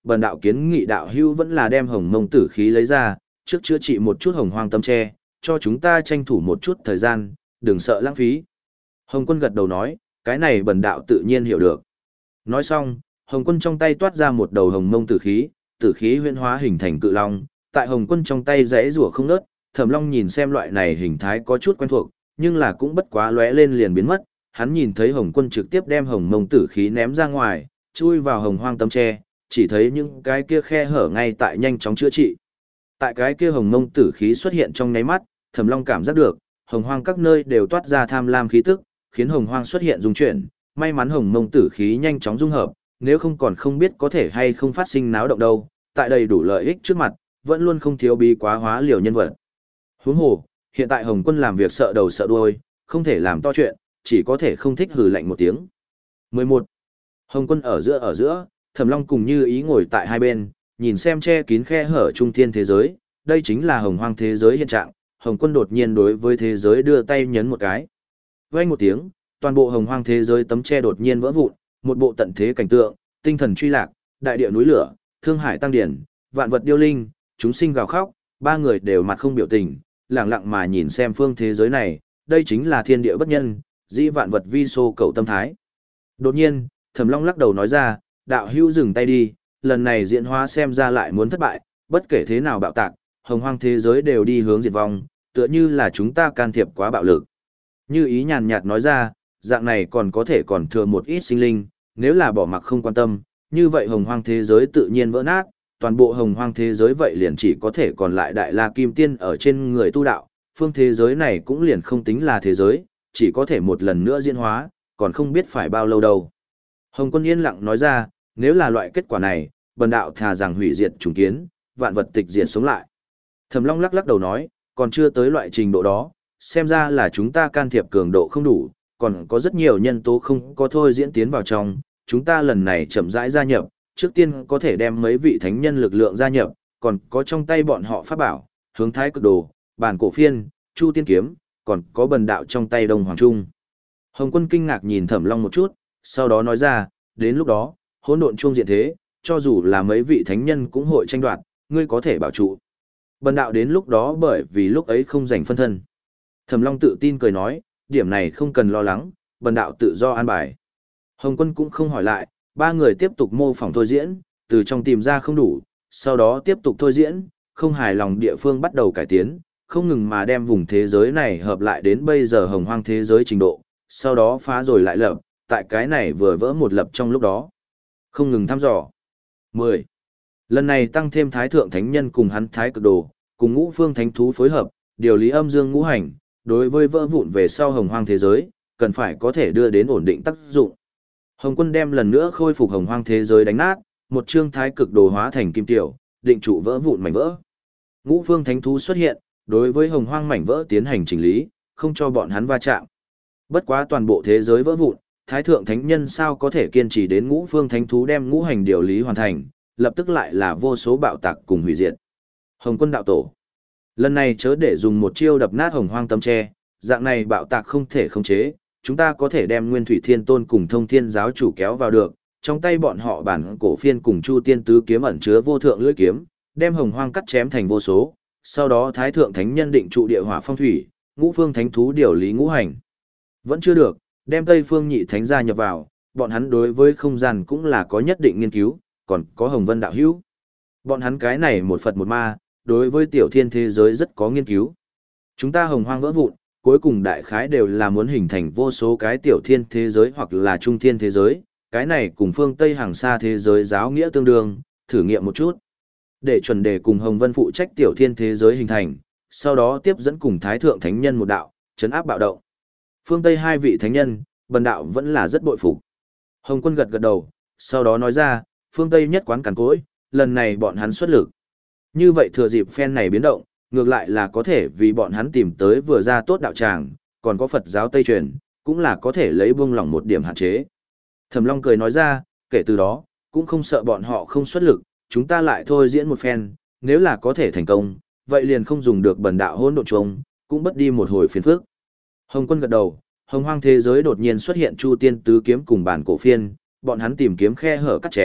bần đạo kiến nghị đạo hưu vẫn là đem hồng mông tử khí lấy ra, trước chữa trị một chút hồng hoang tâm tre, cho chúng ta tranh thủ một chút thời gian, đừng sợ lãng phí. Hồng Quân gật đầu nói, cái này bần đạo tự nhiên hiểu được. Nói xong, Hồng Quân trong tay toát ra một đầu hồng mông tử khí, tử khí huyễn hóa hình thành cự long, tại Hồng Quân trong tay rẽ rủa không ngớt, Thẩm Long nhìn xem loại này hình thái có chút quen thuộc, nhưng là cũng bất quá lóe lên liền biến mất, hắn nhìn thấy Hồng Quân trực tiếp đem hồng mông tử khí ném ra ngoài, chui vào hồng hoang tâm tre, chỉ thấy những cái kia khe hở ngay tại nhanh chóng chữa trị. Tại cái kia hồng mông tử khí xuất hiện trong nháy mắt, Thẩm Long cảm giác được, hồng hoang các nơi đều toát ra tham lam khí tức, khiến hồng hoang xuất hiện dung chuyển, may mắn hồng mông tử khí nhanh chóng dung hợp, nếu không còn không biết có thể hay không phát sinh náo động đâu, tại đầy đủ lợi ích trước mặt, vẫn luôn không thiếu bí quá hóa liều nhân vật. Huống hồ, hiện tại Hồng Quân làm việc sợ đầu sợ đuôi, không thể làm to chuyện, chỉ có thể không thích hừ lạnh một tiếng. mười một. Hồng Quân ở giữa ở giữa, Thẩm Long cùng Như Ý ngồi tại hai bên, nhìn xem che kín khe hở trung thiên thế giới, đây chính là hồng hoang thế giới hiện trạng. Hồng Quân đột nhiên đối với thế giới đưa tay nhấn một cái. Vang một tiếng, toàn bộ hồng hoang thế giới tấm che đột nhiên vỡ vụn, một bộ tận thế cảnh tượng, tinh thần truy lạc, đại địa núi lửa, thương hải tăng điển, vạn vật điêu linh, chúng sinh gào khóc, ba người đều mặt không biểu tình, lặng lặng mà nhìn xem phương thế giới này, đây chính là thiên địa bất nhân, dĩ vạn vật vi số cầu tâm thái. Đột nhiên, Thẩm Long lắc đầu nói ra, đạo hữu dừng tay đi, lần này diễn hóa xem ra lại muốn thất bại, bất kể thế nào bạo tạc, hồng hoang thế giới đều đi hướng diệt vong, tựa như là chúng ta can thiệp quá bạo lực. Như Ý nhàn nhạt nói ra, dạng này còn có thể còn thừa một ít sinh linh, nếu là bỏ mặc không quan tâm, như vậy hồng hoang thế giới tự nhiên vỡ nát, toàn bộ hồng hoang thế giới vậy liền chỉ có thể còn lại đại la kim tiên ở trên người tu đạo, phương thế giới này cũng liền không tính là thế giới, chỉ có thể một lần nữa diễn hóa, còn không biết phải bao lâu đâu. Hồng Quân yên lặng nói ra, nếu là loại kết quả này, bần đạo thà rằng hủy diệt trùng kiến, vạn vật tịch diệt sống lại. Thẩm Long lắc lắc đầu nói, còn chưa tới loại trình độ đó, xem ra là chúng ta can thiệp cường độ không đủ, còn có rất nhiều nhân tố không có thôi diễn tiến vào trong, chúng ta lần này chậm rãi gia nhập, trước tiên có thể đem mấy vị thánh nhân lực lượng gia nhập, còn có trong tay bọn họ pháp bảo, hướng thái cực đồ, bản cổ phiên, chu tiên kiếm, còn có bần đạo trong tay Đông Hoàng Trung. Hồng Quân kinh ngạc nhìn Thẩm Long một chút, sau đó nói ra, đến lúc đó, hỗn độn chuông diện thế, cho dù là mấy vị thánh nhân cũng hội tranh đoạt, ngươi có thể bảo trụ. Bần đạo đến lúc đó bởi vì lúc ấy không rảnh phân thân. Thẩm Long tự tin cười nói, điểm này không cần lo lắng, bần đạo tự do an bài. Hồng Quân cũng không hỏi lại, ba người tiếp tục mô phỏng thôi diễn, từ trong tìm ra không đủ, sau đó tiếp tục thôi diễn, không hài lòng địa phương bắt đầu cải tiến, không ngừng mà đem vùng thế giới này hợp lại đến bây giờ hồng hoang thế giới trình độ, sau đó phá rồi lại lập, tại cái này vừa vỡ một lập trong lúc đó. Không ngừng thăm dò. mười. Lần này tăng thêm Thái Thượng Thánh Nhân cùng hắn Thái Cực Đồ, cùng ngũ phương thánh thú phối hợp, điều lý âm dương ngũ hành, đối với vỡ vụn về sau hồng hoang thế giới, cần phải có thể đưa đến ổn định tác dụng. Hồng Quân đem lần nữa khôi phục hồng hoang thế giới đánh nát, một chương Thái Cực Đồ hóa thành kim tiểu, định trụ vỡ vụn mảnh vỡ. Ngũ phương thánh thú xuất hiện, đối với hồng hoang mảnh vỡ tiến hành chỉnh lý, không cho bọn hắn va chạm. Bất quá toàn bộ thế giới vỡ vụn, Thái Thượng Thánh Nhân sao có thể kiên trì đến ngũ phương thánh thú đem ngũ hành điều lý hoàn thành, lập tức lại là vô số bạo tạc cùng hủy diệt. Hồng Quân đạo tổ. Lần này chớ để dùng một chiêu đập nát hồng hoang tâm tre, dạng này bạo tạc không thể khống chế, chúng ta có thể đem Nguyên Thủy Thiên Tôn cùng Thông Thiên giáo chủ kéo vào được, trong tay bọn họ bản cổ phiên cùng Chu Tiên tứ kiếm ẩn chứa vô thượng lưỡi kiếm, đem hồng hoang cắt chém thành vô số, sau đó Thái Thượng Thánh Nhân định trụ địa hỏa phong thủy, ngũ phương thánh thú điều lý ngũ hành. Vẫn chưa được, đem Tây Phương Nhị Thánh gia nhập vào, bọn hắn đối với không gian cũng là có nhất định nghiên cứu, còn có Hồng Vân đạo hữu. Bọn hắn cái này một Phật một ma, đối với tiểu thiên thế giới rất có nghiên cứu. Chúng ta hồng hoang vỡ vụn, cuối cùng đại khái đều là muốn hình thành vô số cái tiểu thiên thế giới hoặc là trung thiên thế giới, cái này cùng phương Tây hàng xa thế giới giáo nghĩa tương đương, thử nghiệm một chút. Để chuẩn đề cùng Hồng Vân phụ trách tiểu thiên thế giới hình thành, sau đó tiếp dẫn cùng Thái Thượng Thánh Nhân một đạo, chấn áp bạo động. Phương Tây hai vị thánh nhân, bần đạo vẫn là rất bội phục. Hồng Quân gật gật đầu, sau đó nói ra, phương Tây nhất quán càn cối, lần này bọn hắn xuất lực. Như vậy thừa dịp phen này biến động, ngược lại là có thể vì bọn hắn tìm tới vừa ra tốt đạo tràng, còn có Phật giáo Tây truyền, cũng là có thể lấy buông lỏng một điểm hạn chế. Thẩm Long cười nói ra, kể từ đó, cũng không sợ bọn họ không xuất lực, chúng ta lại thôi diễn một phen, nếu là có thể thành công, vậy liền không dùng được bần đạo hỗn độn trùng, cũng bất đi một hồi phiền phức. Hồng Quân gật đầu, hồng hoang thế giới đột nhiên xuất hiện Chu Tiên tứ kiếm cùng bản cổ phiên, bọn hắn tìm kiếm khe hở cắt chém,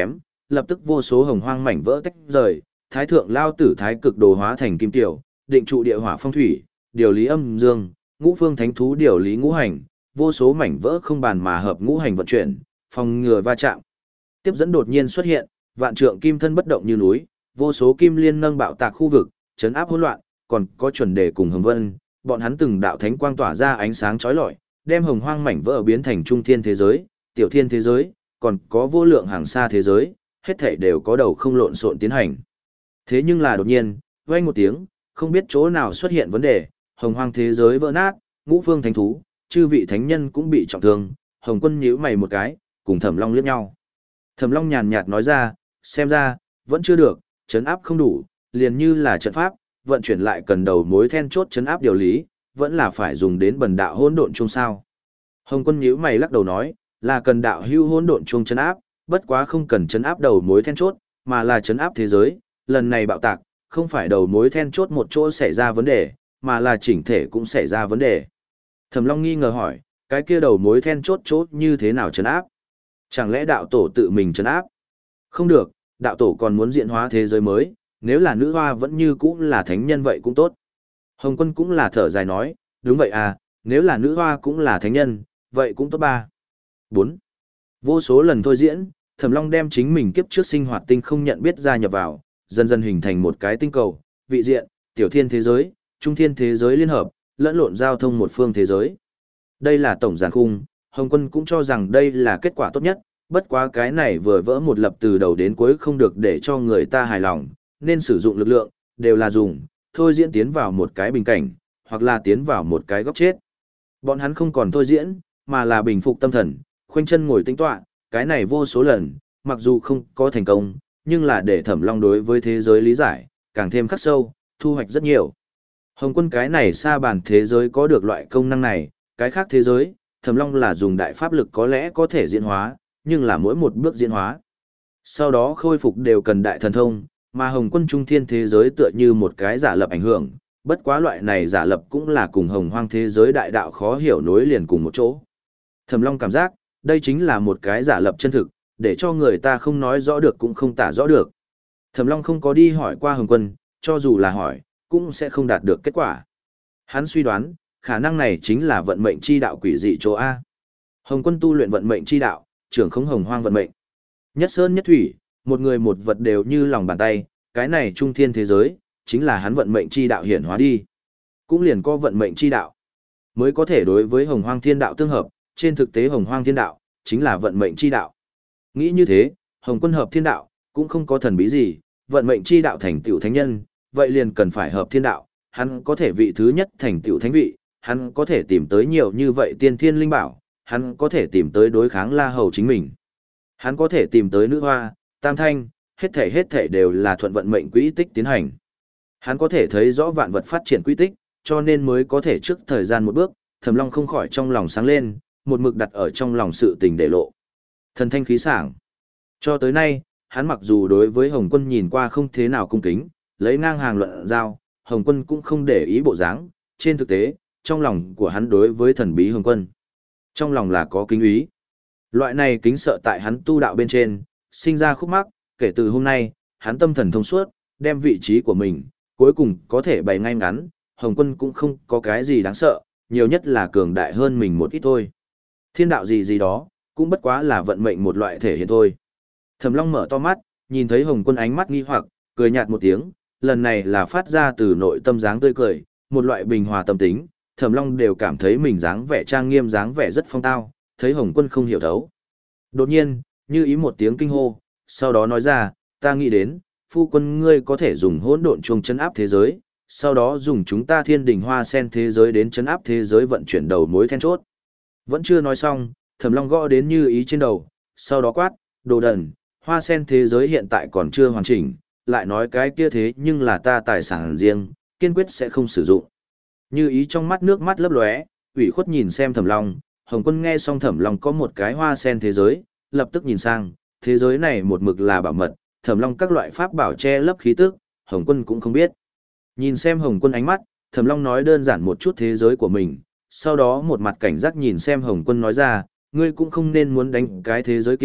lập tức vô số hồng hoang mảnh vỡ tách rời, thái thượng lao tử thái cực đồ hóa thành kim tiểu, định trụ địa hỏa phong thủy, điều lý âm dương, ngũ phương thánh thú điều lý ngũ hành, vô số mảnh vỡ không bàn mà hợp ngũ hành vận chuyển, phòng ngừa va chạm. Tiếp dẫn đột nhiên xuất hiện, vạn trượng kim thân bất động như núi, vô số kim liên nâng bạo tạc khu vực, chấn áp hỗn loạn, còn có chuẩn đề cùng Hồng Vân, bọn hắn từng đạo thánh quang tỏa ra ánh sáng chói lọi, đem hồng hoang mảnh vỡ biến thành trung thiên thế giới, tiểu thiên thế giới, còn có vô lượng hàng xa thế giới, hết thảy đều có đầu không lộn xộn tiến hành. Thế nhưng là đột nhiên, vang một tiếng, không biết chỗ nào xuất hiện vấn đề, hồng hoang thế giới vỡ nát, ngũ phương thánh thú, chư vị thánh nhân cũng bị trọng thương, Hồng Quân nhíu mày một cái, cùng Thẩm Long liếc nhau. Thẩm Long nhàn nhạt nói ra, xem ra, vẫn chưa được, trấn áp không đủ, liền như là trận pháp, vận chuyển lại cần đầu mối then chốt trấn áp điều lý, vẫn là phải dùng đến bần đạo hỗn độn chung sao. Hồng Quân nhíu mày lắc đầu nói, là cần đạo hưu hỗn độn chung trấn áp, bất quá không cần trấn áp đầu mối then chốt, mà là trấn áp thế giới, lần này bạo tạc, không phải đầu mối then chốt một chỗ xảy ra vấn đề, mà là chỉnh thể cũng xảy ra vấn đề. Thẩm Long nghi ngờ hỏi, cái kia đầu mối then chốt chốt như thế nào trấn áp? Chẳng lẽ đạo tổ tự mình trấn áp? Không được, đạo tổ còn muốn diễn hóa thế giới mới, nếu là nữ hoa vẫn như cũ là thánh nhân vậy cũng tốt. Hồng Quân cũng là thở dài nói, đúng vậy à, nếu là nữ hoa cũng là thánh nhân, vậy cũng tốt ba. bốn. Vô số lần thôi diễn, Thẩm Long đem chính mình kiếp trước sinh hoạt tinh không nhận biết ra nhập vào, dần dần hình thành một cái tinh cầu, vị diện, tiểu thiên thế giới, trung thiên thế giới liên hợp, lẫn lộn giao thông một phương thế giới. Đây là tổng giản khung, Hồng Quân cũng cho rằng đây là kết quả tốt nhất, bất quá cái này vừa vỡ một lập từ đầu đến cuối không được để cho người ta hài lòng, nên sử dụng lực lượng, đều là dùng, thôi diễn tiến vào một cái bình cảnh, hoặc là tiến vào một cái góc chết. Bọn hắn không còn thôi diễn, mà là bình phục tâm thần, khoanh chân ngồi tĩnh tọa, cái này vô số lần, mặc dù không có thành công, nhưng là để Thẩm Long đối với thế giới lý giải, càng thêm khắc sâu, thu hoạch rất nhiều. Hồng Quân cái này xa bản thế giới có được loại công năng này, cái khác thế giới, Thẩm Long là dùng đại pháp lực có lẽ có thể diễn hóa, nhưng là mỗi một bước diễn hóa. Sau đó khôi phục đều cần đại thần thông, mà Hồng Quân trung thiên thế giới tựa như một cái giả lập ảnh hưởng, bất quá loại này giả lập cũng là cùng hồng hoang thế giới đại đạo khó hiểu nối liền cùng một chỗ. Thẩm Long cảm giác, đây chính là một cái giả lập chân thực, để cho người ta không nói rõ được cũng không tả rõ được. Thẩm Long không có đi hỏi qua Hồng Quân, cho dù là hỏi, cũng sẽ không đạt được kết quả. Hắn suy đoán, khả năng này chính là vận mệnh chi đạo quỷ dị chỗ A. Hồng Quân tu luyện vận mệnh chi đạo, trưởng không hồng hoang vận mệnh. Nhất sơn nhất thủy, một người một vật đều như lòng bàn tay, cái này trung thiên thế giới, chính là hắn vận mệnh chi đạo hiển hóa đi. Cũng liền có vận mệnh chi đạo, mới có thể đối với hồng hoang thiên đạo tương hợp, trên thực tế hồng hoang thiên đạo, chính là vận mệnh chi đạo. Nghĩ như thế, Hồng Quân hợp thiên đạo, cũng không có thần bí gì, vận mệnh chi đạo thành tựu thánh nhân, vậy liền cần phải hợp thiên đạo, hắn có thể vị thứ nhất thành tựu thánh vị, hắn có thể tìm tới nhiều như vậy tiên thiên linh bảo, hắn có thể tìm tới đối kháng La Hầu chính mình. Hắn có thể tìm tới nữ hoa, tam thanh, hết thể hết thể đều là thuận vận mệnh quỹ tích tiến hành. Hắn có thể thấy rõ vạn vật phát triển quỹ tích, cho nên mới có thể trước thời gian một bước, Thẩm Long không khỏi trong lòng sáng lên, một mực đặt ở trong lòng sự tình để lộ. Thần thanh khí sảng. Cho tới nay, hắn mặc dù đối với Hồng Quân nhìn qua không thế nào cung kính, lấy ngang hàng luận giao, Hồng Quân cũng không để ý bộ dáng, trên thực tế, trong lòng của hắn đối với thần bí Hồng Quân, trong lòng là có kính ý. Loại này kính sợ tại hắn tu đạo bên trên, sinh ra khúc mắc, kể từ hôm nay, hắn tâm thần thông suốt, đem vị trí của mình, cuối cùng có thể bày ngay ngắn, Hồng Quân cũng không có cái gì đáng sợ, nhiều nhất là cường đại hơn mình một ít thôi. Thiên đạo gì gì đó, cũng bất quá là vận mệnh một loại thể hiện thôi. Thẩm Long mở to mắt, nhìn thấy Hồng Quân ánh mắt nghi hoặc, cười nhạt một tiếng, lần này là phát ra từ nội tâm dáng tươi cười, một loại bình hòa tâm tính, Thẩm Long đều cảm thấy mình dáng vẻ trang nghiêm dáng vẻ rất phong tao, thấy Hồng Quân không hiểu thấu. Đột nhiên, như ý một tiếng kinh hô, sau đó nói ra, ta nghĩ đến, phu quân ngươi có thể dùng hỗn độn chuông chấn áp thế giới, sau đó dùng chúng ta thiên đình hoa sen thế giới đến chấn áp thế giới vận chuyển đầu mối then chốt. Vẫn chưa nói xong, Thẩm Long gõ đến như ý trên đầu, sau đó quát, đồ đần, hoa sen thế giới hiện tại còn chưa hoàn chỉnh, lại nói cái kia thế nhưng là ta tài sản riêng, kiên quyết sẽ không sử dụng. Như ý trong mắt nước mắt lấp lóe, ủy khuất nhìn xem Thẩm Long, Hồng Quân nghe xong Thẩm Long có một cái hoa sen thế giới, lập tức nhìn sang, thế giới này một mực là bảo mật, Thẩm Long các loại pháp bảo che lấp khí tức, Hồng Quân cũng không biết. Nhìn xem Hồng Quân ánh mắt, Thẩm Long nói đơn giản một chút thế giới của mình, sau đó một mặt cảnh giác nhìn xem Hồng Quân nói ra, ngươi cũng không nên muốn đánh cái thế giới kia,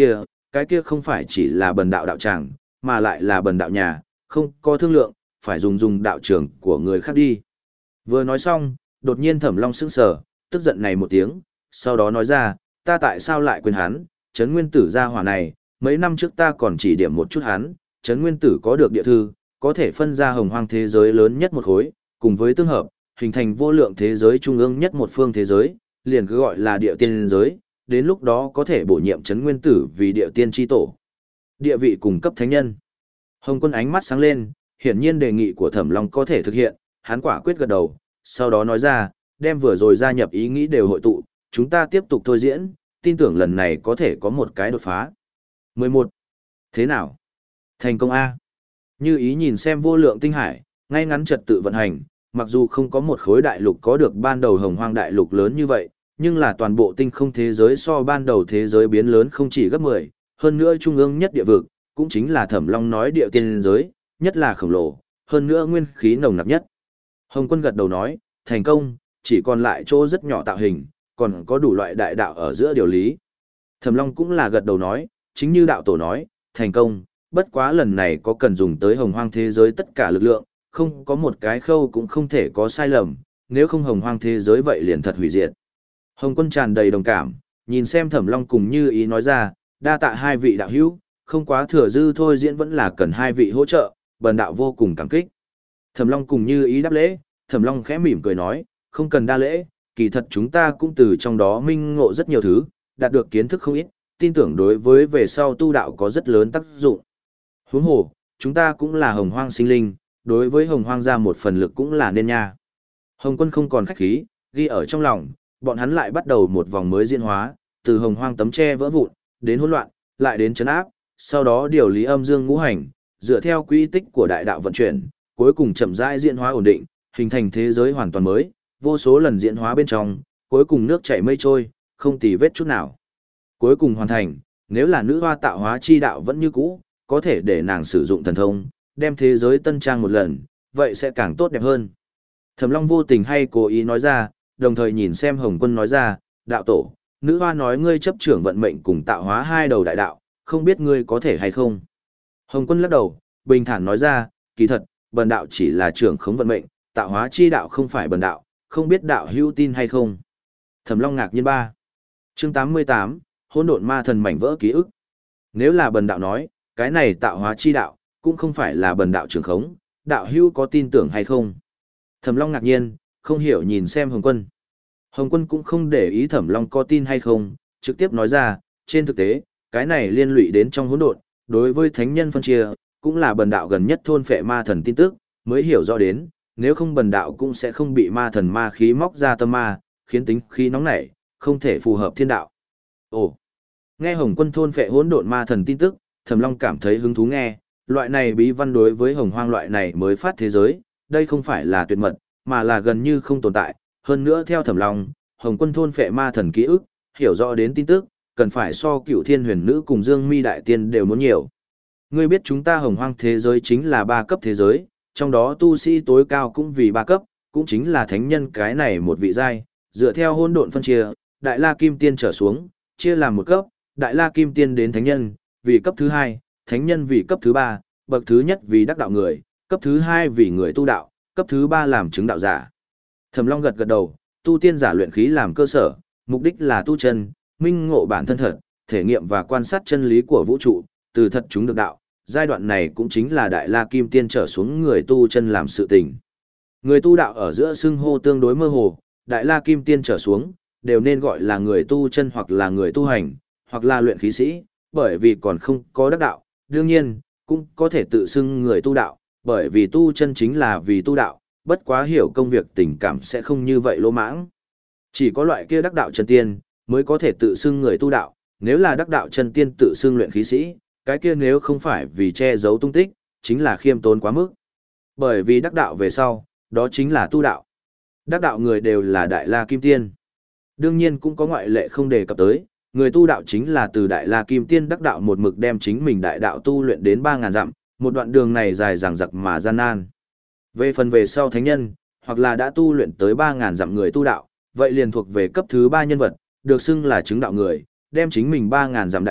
cái kia không phải chỉ là bần đạo đạo tràng, mà lại là bần đạo nhà, không có thương lượng, phải dùng dùng đạo trưởng của người khác đi. Vừa nói xong, đột nhiên Thẩm Long sững sờ, tức giận này một tiếng, sau đó nói ra, ta tại sao lại quên hắn, Trấn Nguyên Tử gia hỏa này, mấy năm trước ta còn chỉ điểm một chút hắn, Trấn Nguyên Tử có được địa thư, có thể phân ra hồng hoang thế giới lớn nhất một khối, cùng với tương hợp, hình thành vô lượng thế giới trung ương nhất một phương thế giới, liền cứ gọi là địa tiên giới, đến lúc đó có thể bổ nhiệm Trấn Nguyên Tử vì địa tiên tri tổ. Địa vị cùng cấp thánh nhân. Hồng Quân ánh mắt sáng lên, hiển nhiên đề nghị của Thẩm Long có thể thực hiện, hắn quả quyết gật đầu, sau đó nói ra, đem vừa rồi gia nhập ý nghĩ đều hội tụ, chúng ta tiếp tục thôi diễn, tin tưởng lần này có thể có một cái đột phá. mười một. Thế nào? Thành công A. Như ý nhìn xem vô lượng tinh hải, ngay ngắn trật tự vận hành, mặc dù không có một khối đại lục có được ban đầu hồng hoang đại lục lớn như vậy, nhưng là toàn bộ tinh không thế giới so ban đầu thế giới biến lớn không chỉ gấp mười, hơn nữa trung ương nhất địa vực, cũng chính là Thẩm Long nói địa tiên giới, nhất là khổng lồ, hơn nữa nguyên khí nồng nặc nhất. Hồng Quân gật đầu nói, thành công, chỉ còn lại chỗ rất nhỏ tạo hình, còn có đủ loại đại đạo ở giữa điều lý. Thẩm Long cũng là gật đầu nói, chính như đạo tổ nói, thành công, bất quá lần này có cần dùng tới hồng hoang thế giới tất cả lực lượng, không có một cái khâu cũng không thể có sai lầm, nếu không hồng hoang thế giới vậy liền thật hủy diệt. Hồng Quân tràn đầy đồng cảm, nhìn xem Thẩm Long cùng như ý nói ra, đa tạ hai vị đạo hữu, không quá thừa dư thôi diễn vẫn là cần hai vị hỗ trợ, bần đạo vô cùng cảm kích. Thẩm Long cùng như ý đáp lễ, Thẩm Long khẽ mỉm cười nói, không cần đa lễ, kỳ thật chúng ta cũng từ trong đó minh ngộ rất nhiều thứ, đạt được kiến thức không ít, tin tưởng đối với về sau tu đạo có rất lớn tác dụng. Huống hồ, chúng ta cũng là hồng hoang sinh linh, đối với hồng hoang ra một phần lực cũng là nên nha. Hồng Quân không còn khách khí, ghi ở trong lòng, bọn hắn lại bắt đầu một vòng mới diễn hóa, từ hồng hoang tấm tre vỡ vụn, đến hỗn loạn, lại đến chấn áp, sau đó điều lý âm dương ngũ hành, dựa theo quy tích của đại đạo vận chuyển, cuối cùng chậm rãi diễn hóa ổn định, hình thành thế giới hoàn toàn mới, vô số lần diễn hóa bên trong, cuối cùng nước chảy mây trôi, không tì vết chút nào. Cuối cùng hoàn thành, nếu là nữ hoa tạo hóa chi đạo vẫn như cũ, có thể để nàng sử dụng thần thông, đem thế giới tân trang một lần, vậy sẽ càng tốt đẹp hơn. Thẩm Long vô tình hay cố ý nói ra, đồng thời nhìn xem Hồng Quân nói ra, đạo tổ, nữ hoa nói ngươi chấp trưởng vận mệnh cùng tạo hóa hai đầu đại đạo, không biết ngươi có thể hay không. Hồng Quân lắc đầu, bình thản nói ra, kỳ thật, bần đạo chỉ là trưởng khống vận mệnh, tạo hóa chi đạo không phải bần đạo, không biết đạo hữu tin hay không. Thẩm Long ngạc nhiên ba. Chương tám mươi tám, hỗn độn ma thần mảnh vỡ ký ức. Nếu là bần đạo nói, cái này tạo hóa chi đạo, cũng không phải là bần đạo trưởng khống, đạo hữu có tin tưởng hay không? Thẩm Long ngạc nhiên, không hiểu nhìn xem Hồng Quân. Hồng Quân cũng không để ý Thẩm Long có tin hay không, trực tiếp nói ra, trên thực tế, cái này liên lụy đến trong hỗn độn, đối với thánh nhân phân chia, cũng là bần đạo gần nhất thôn phệ ma thần tin tức, mới hiểu rõ đến, nếu không bần đạo cũng sẽ không bị ma thần ma khí móc ra tâm ma, khiến tính khí nóng nảy, không thể phù hợp thiên đạo. Ồ, nghe Hồng Quân thôn phệ hỗn độn ma thần tin tức, Thẩm Long cảm thấy hứng thú nghe, loại này bí văn đối với hồng hoang loại này mới phát thế giới, đây không phải là tuyệt mật, mà là gần như không tồn tại, hơn nữa theo Thẩm Long, Hồng Quân thôn phệ ma thần ký ức, hiểu rõ đến tin tức, cần phải so Cửu Thiên Huyền Nữ cùng Dương Mi đại tiên đều muốn nhiều. Ngươi biết chúng ta hồng hoang thế giới chính là ba cấp thế giới, trong đó tu sĩ tối cao cũng vì ba cấp, cũng chính là thánh nhân cái này một vị giai, dựa theo hỗn độn phân chia, Đại La Kim Tiên trở xuống, chia làm một cấp, Đại La Kim Tiên đến thánh nhân, vì cấp thứ hai, thánh nhân vì cấp thứ ba, bậc thứ nhất vì đắc đạo người, cấp thứ hai vì người tu đạo, cấp thứ ba làm chứng đạo giả. Thẩm Long gật gật đầu, tu tiên giả luyện khí làm cơ sở, mục đích là tu chân, minh ngộ bản thân thật, thể nghiệm và quan sát chân lý của vũ trụ, từ thật chúng được đạo. Giai đoạn này cũng chính là Đại La Kim Tiên trở xuống người tu chân làm sự tình. Người tu đạo ở giữa xưng hô tương đối mơ hồ, Đại La Kim Tiên trở xuống, đều nên gọi là người tu chân hoặc là người tu hành, hoặc là luyện khí sĩ, bởi vì còn không có đắc đạo, đương nhiên, cũng có thể tự xưng người tu đạo, bởi vì tu chân chính là vì tu đạo, bất quá hiểu công việc tình cảm sẽ không như vậy lỗ mãng. Chỉ có loại kia đắc đạo chân tiên, mới có thể tự xưng người tu đạo, nếu là đắc đạo chân tiên tự xưng luyện khí sĩ, cái kia nếu không phải vì che giấu tung tích, chính là khiêm tốn quá mức. Bởi vì đắc đạo về sau, đó chính là tu đạo. Đắc đạo người đều là Đại La Kim Tiên. Đương nhiên cũng có ngoại lệ không đề cập tới, người tu đạo chính là từ Đại La Kim Tiên đắc đạo một mực đem chính mình đại đạo tu luyện đến ba ngàn dặm, một đoạn đường này dài dằng dặc mà gian nan. Về phần về sau thánh nhân, hoặc là đã tu luyện tới ba ngàn dặm người tu đạo, vậy liền thuộc về cấp thứ ba nhân vật, được xưng là chứng đạo người, đem chính mình ba ngàn dặm đại đạo,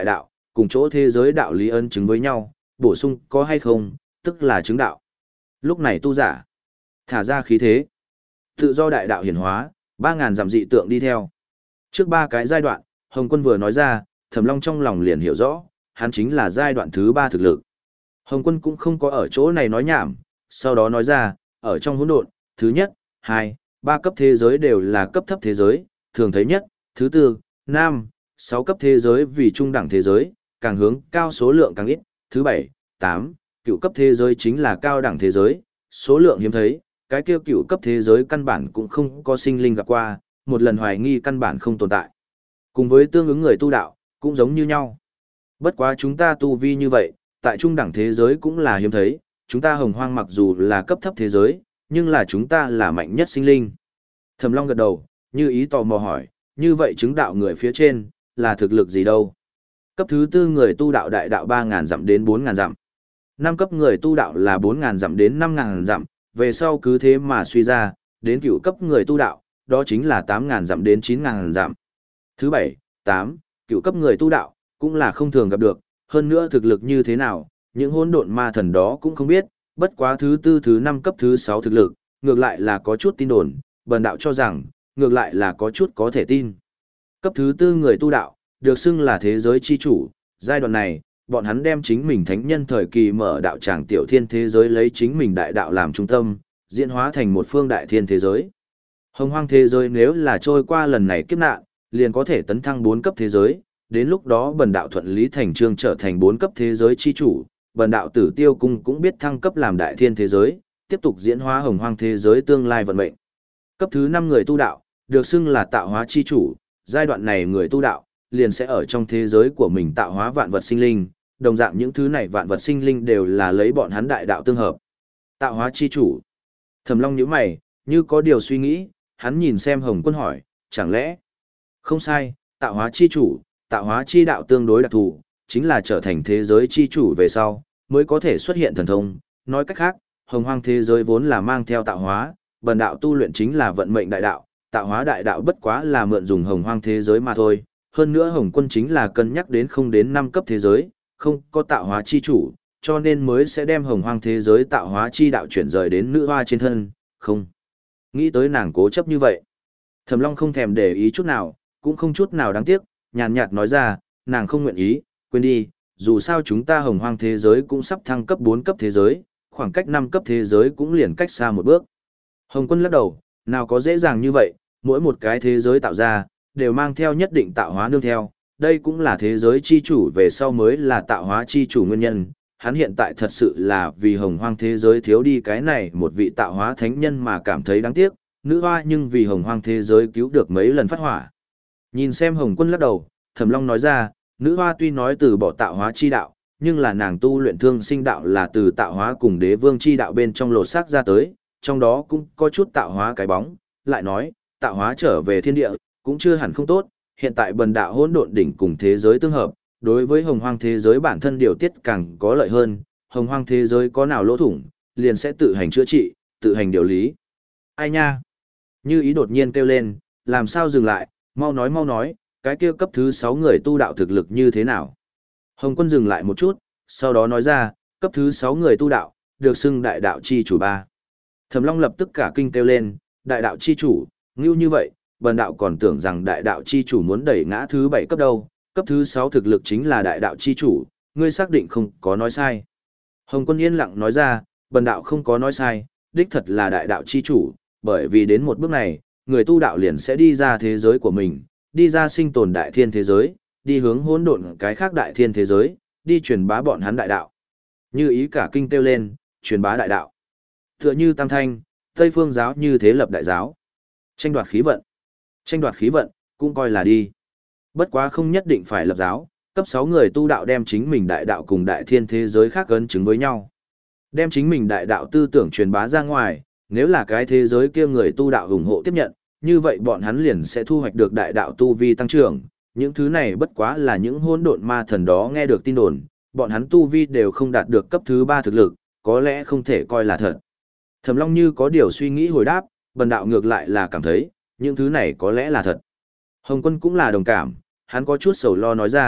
cùng chỗ thế giới đạo lý ân chứng với nhau, bổ sung có hay không, tức là chứng đạo. Lúc này tu giả, thả ra khí thế, tự do đại đạo hiển hóa, ba ngàn dặm dị tượng đi theo. Trước ba cái giai đoạn, Hồng Quân vừa nói ra, Thẩm Long trong lòng liền hiểu rõ, hắn chính là giai đoạn thứ ba thực lực. Hồng Quân cũng không có ở chỗ này nói nhảm, sau đó nói ra, ở trong hỗn độn, thứ nhất, hai, ba cấp thế giới đều là cấp thấp thế giới, thường thấy nhất, thứ tư, năm, sáu cấp thế giới vì trung đẳng thế giới, càng hướng cao số lượng càng ít, thứ bảy, tám, cựu cấp thế giới chính là cao đẳng thế giới, số lượng hiếm thấy, cái kia cựu cấp thế giới căn bản cũng không có sinh linh gặp qua, một lần hoài nghi căn bản không tồn tại. Cùng với tương ứng người tu đạo, cũng giống như nhau. Bất quá chúng ta tu vi như vậy, tại trung đẳng thế giới cũng là hiếm thấy, chúng ta hồng hoang mặc dù là cấp thấp thế giới, nhưng là chúng ta là mạnh nhất sinh linh. Thẩm Long gật đầu, như ý tò mò hỏi, như vậy chứng đạo người phía trên, là thực lực gì đâu? Cấp thứ tư người tu đạo đại đạo ba ngàn dặm đến bốn ngàn dặm. Năm cấp người tu đạo là bốn ngàn dặm đến năm ngàn dặm, về sau cứ thế mà suy ra, đến cửu cấp người tu đạo, đó chính là tám ngàn dặm đến chín ngàn dặm. Thứ bảy, tám, cửu cấp người tu đạo, cũng là không thường gặp được, hơn nữa thực lực như thế nào, những hỗn độn ma thần đó cũng không biết, bất quá thứ tư thứ năm cấp thứ sáu thực lực, ngược lại là có chút tin đồn, bần đạo cho rằng, ngược lại là có chút có thể tin. Cấp thứ tư người tu đạo, được xưng là thế giới chi chủ, giai đoạn này, bọn hắn đem chính mình thánh nhân thời kỳ mở đạo tràng tiểu thiên thế giới lấy chính mình đại đạo làm trung tâm, diễn hóa thành một phương đại thiên thế giới. Hồng hoang thế giới nếu là trôi qua lần này kiếp nạn, liền có thể tấn thăng bốn cấp thế giới, đến lúc đó bần đạo thuận lý thành trương trở thành bốn cấp thế giới chi chủ, bần đạo tử tiêu cung cũng biết thăng cấp làm đại thiên thế giới, tiếp tục diễn hóa hồng hoang thế giới tương lai vận mệnh. Cấp thứ năm người tu đạo, được xưng là tạo hóa chi chủ, giai đoạn này người tu đạo, liền sẽ ở trong thế giới của mình tạo hóa vạn vật sinh linh, đồng dạng những thứ này vạn vật sinh linh đều là lấy bọn hắn đại đạo tương hợp. Tạo hóa chi chủ. Thẩm Long nhíu mày, như có điều suy nghĩ, hắn nhìn xem Hồng Quân hỏi, chẳng lẽ? Không sai, tạo hóa chi chủ, tạo hóa chi đạo tương đối đặc thù, chính là trở thành thế giới chi chủ về sau, mới có thể xuất hiện thần thông. Nói cách khác, hồng hoang thế giới vốn là mang theo tạo hóa, bần đạo tu luyện chính là vận mệnh đại đạo, tạo hóa đại đạo bất quá là mượn dùng hồng hoang thế giới mà thôi. Hơn nữa Hồng Quân chính là cân nhắc đến không đến năm cấp thế giới, không có tạo hóa chi chủ, cho nên mới sẽ đem hồng hoang thế giới tạo hóa chi đạo chuyển rời đến nữ hoa trên thân, không. Nghĩ tới nàng cố chấp như vậy. Thẩm Long không thèm để ý chút nào, cũng không chút nào đáng tiếc, nhàn nhạt nói ra, nàng không nguyện ý, quên đi, dù sao chúng ta hồng hoang thế giới cũng sắp thăng cấp bốn cấp thế giới, khoảng cách năm cấp thế giới cũng liền cách xa một bước. Hồng Quân lắc đầu, nào có dễ dàng như vậy, mỗi một cái thế giới tạo ra, đều mang theo nhất định tạo hóa nương theo, đây cũng là thế giới chi chủ về sau mới là tạo hóa chi chủ nguyên nhân. Hắn hiện tại thật sự là vì hồng hoang thế giới thiếu đi cái này một vị tạo hóa thánh nhân mà cảm thấy đáng tiếc, nữ hoa nhưng vì hồng hoang thế giới cứu được mấy lần phát hỏa. Nhìn xem Hồng Quân lắc đầu, Thẩm Long nói ra, nữ hoa tuy nói từ bỏ tạo hóa chi đạo, nhưng là nàng tu luyện thương sinh đạo là từ tạo hóa cùng đế vương chi đạo bên trong lột xác ra tới, trong đó cũng có chút tạo hóa cái bóng, lại nói, tạo hóa trở về thiên địa, cũng chưa hẳn không tốt, hiện tại bần đạo hỗn độn đỉnh cùng thế giới tương hợp, đối với hồng hoang thế giới bản thân điều tiết càng có lợi hơn, hồng hoang thế giới có nào lỗ thủng, liền sẽ tự hành chữa trị, tự hành điều lý. Ai nha? Như ý đột nhiên kêu lên, làm sao dừng lại, mau nói mau nói, cái kia cấp thứ sáu người tu đạo thực lực như thế nào? Hồng Quân dừng lại một chút, sau đó nói ra, cấp thứ sáu người tu đạo, được xưng đại đạo chi chủ ba. Thẩm Long lập tức cả kinh kêu lên, đại đạo chi chủ, ngưu như vậy, bần đạo còn tưởng rằng đại đạo chi chủ muốn đẩy ngã thứ bảy cấp đâu, cấp thứ sáu thực lực chính là đại đạo chi chủ, ngươi xác định không có nói sai. Hồng Quân yên lặng nói ra, bần đạo không có nói sai, đích thật là đại đạo chi chủ, bởi vì đến một bước này, người tu đạo liền sẽ đi ra thế giới của mình, đi ra sinh tồn đại thiên thế giới, đi hướng hỗn độn cái khác đại thiên thế giới, đi truyền bá bọn hắn đại đạo. Như ý cả kinh kêu lên, truyền bá đại đạo. Tựa như Tam Thanh, Tây Phương giáo như thế lập đại giáo. Tranh đoạt khí vận. Tranh đoạt khí vận, cũng coi là đi. Bất quá không nhất định phải lập giáo, cấp sáu người tu đạo đem chính mình đại đạo cùng đại thiên thế giới khác ấn chứng với nhau. Đem chính mình đại đạo tư tưởng truyền bá ra ngoài, nếu là cái thế giới kia người tu đạo ủng hộ tiếp nhận, như vậy bọn hắn liền sẽ thu hoạch được đại đạo tu vi tăng trưởng. Những thứ này bất quá là những hỗn độn ma thần đó nghe được tin đồn, bọn hắn tu vi đều không đạt được cấp thứ ba thực lực, có lẽ không thể coi là thật. Thẩm Long như có điều suy nghĩ hồi đáp, bần đạo ngược lại là cảm thấy, những thứ này có lẽ là thật. Hồng Quân cũng là đồng cảm, hắn có chút sầu lo nói ra,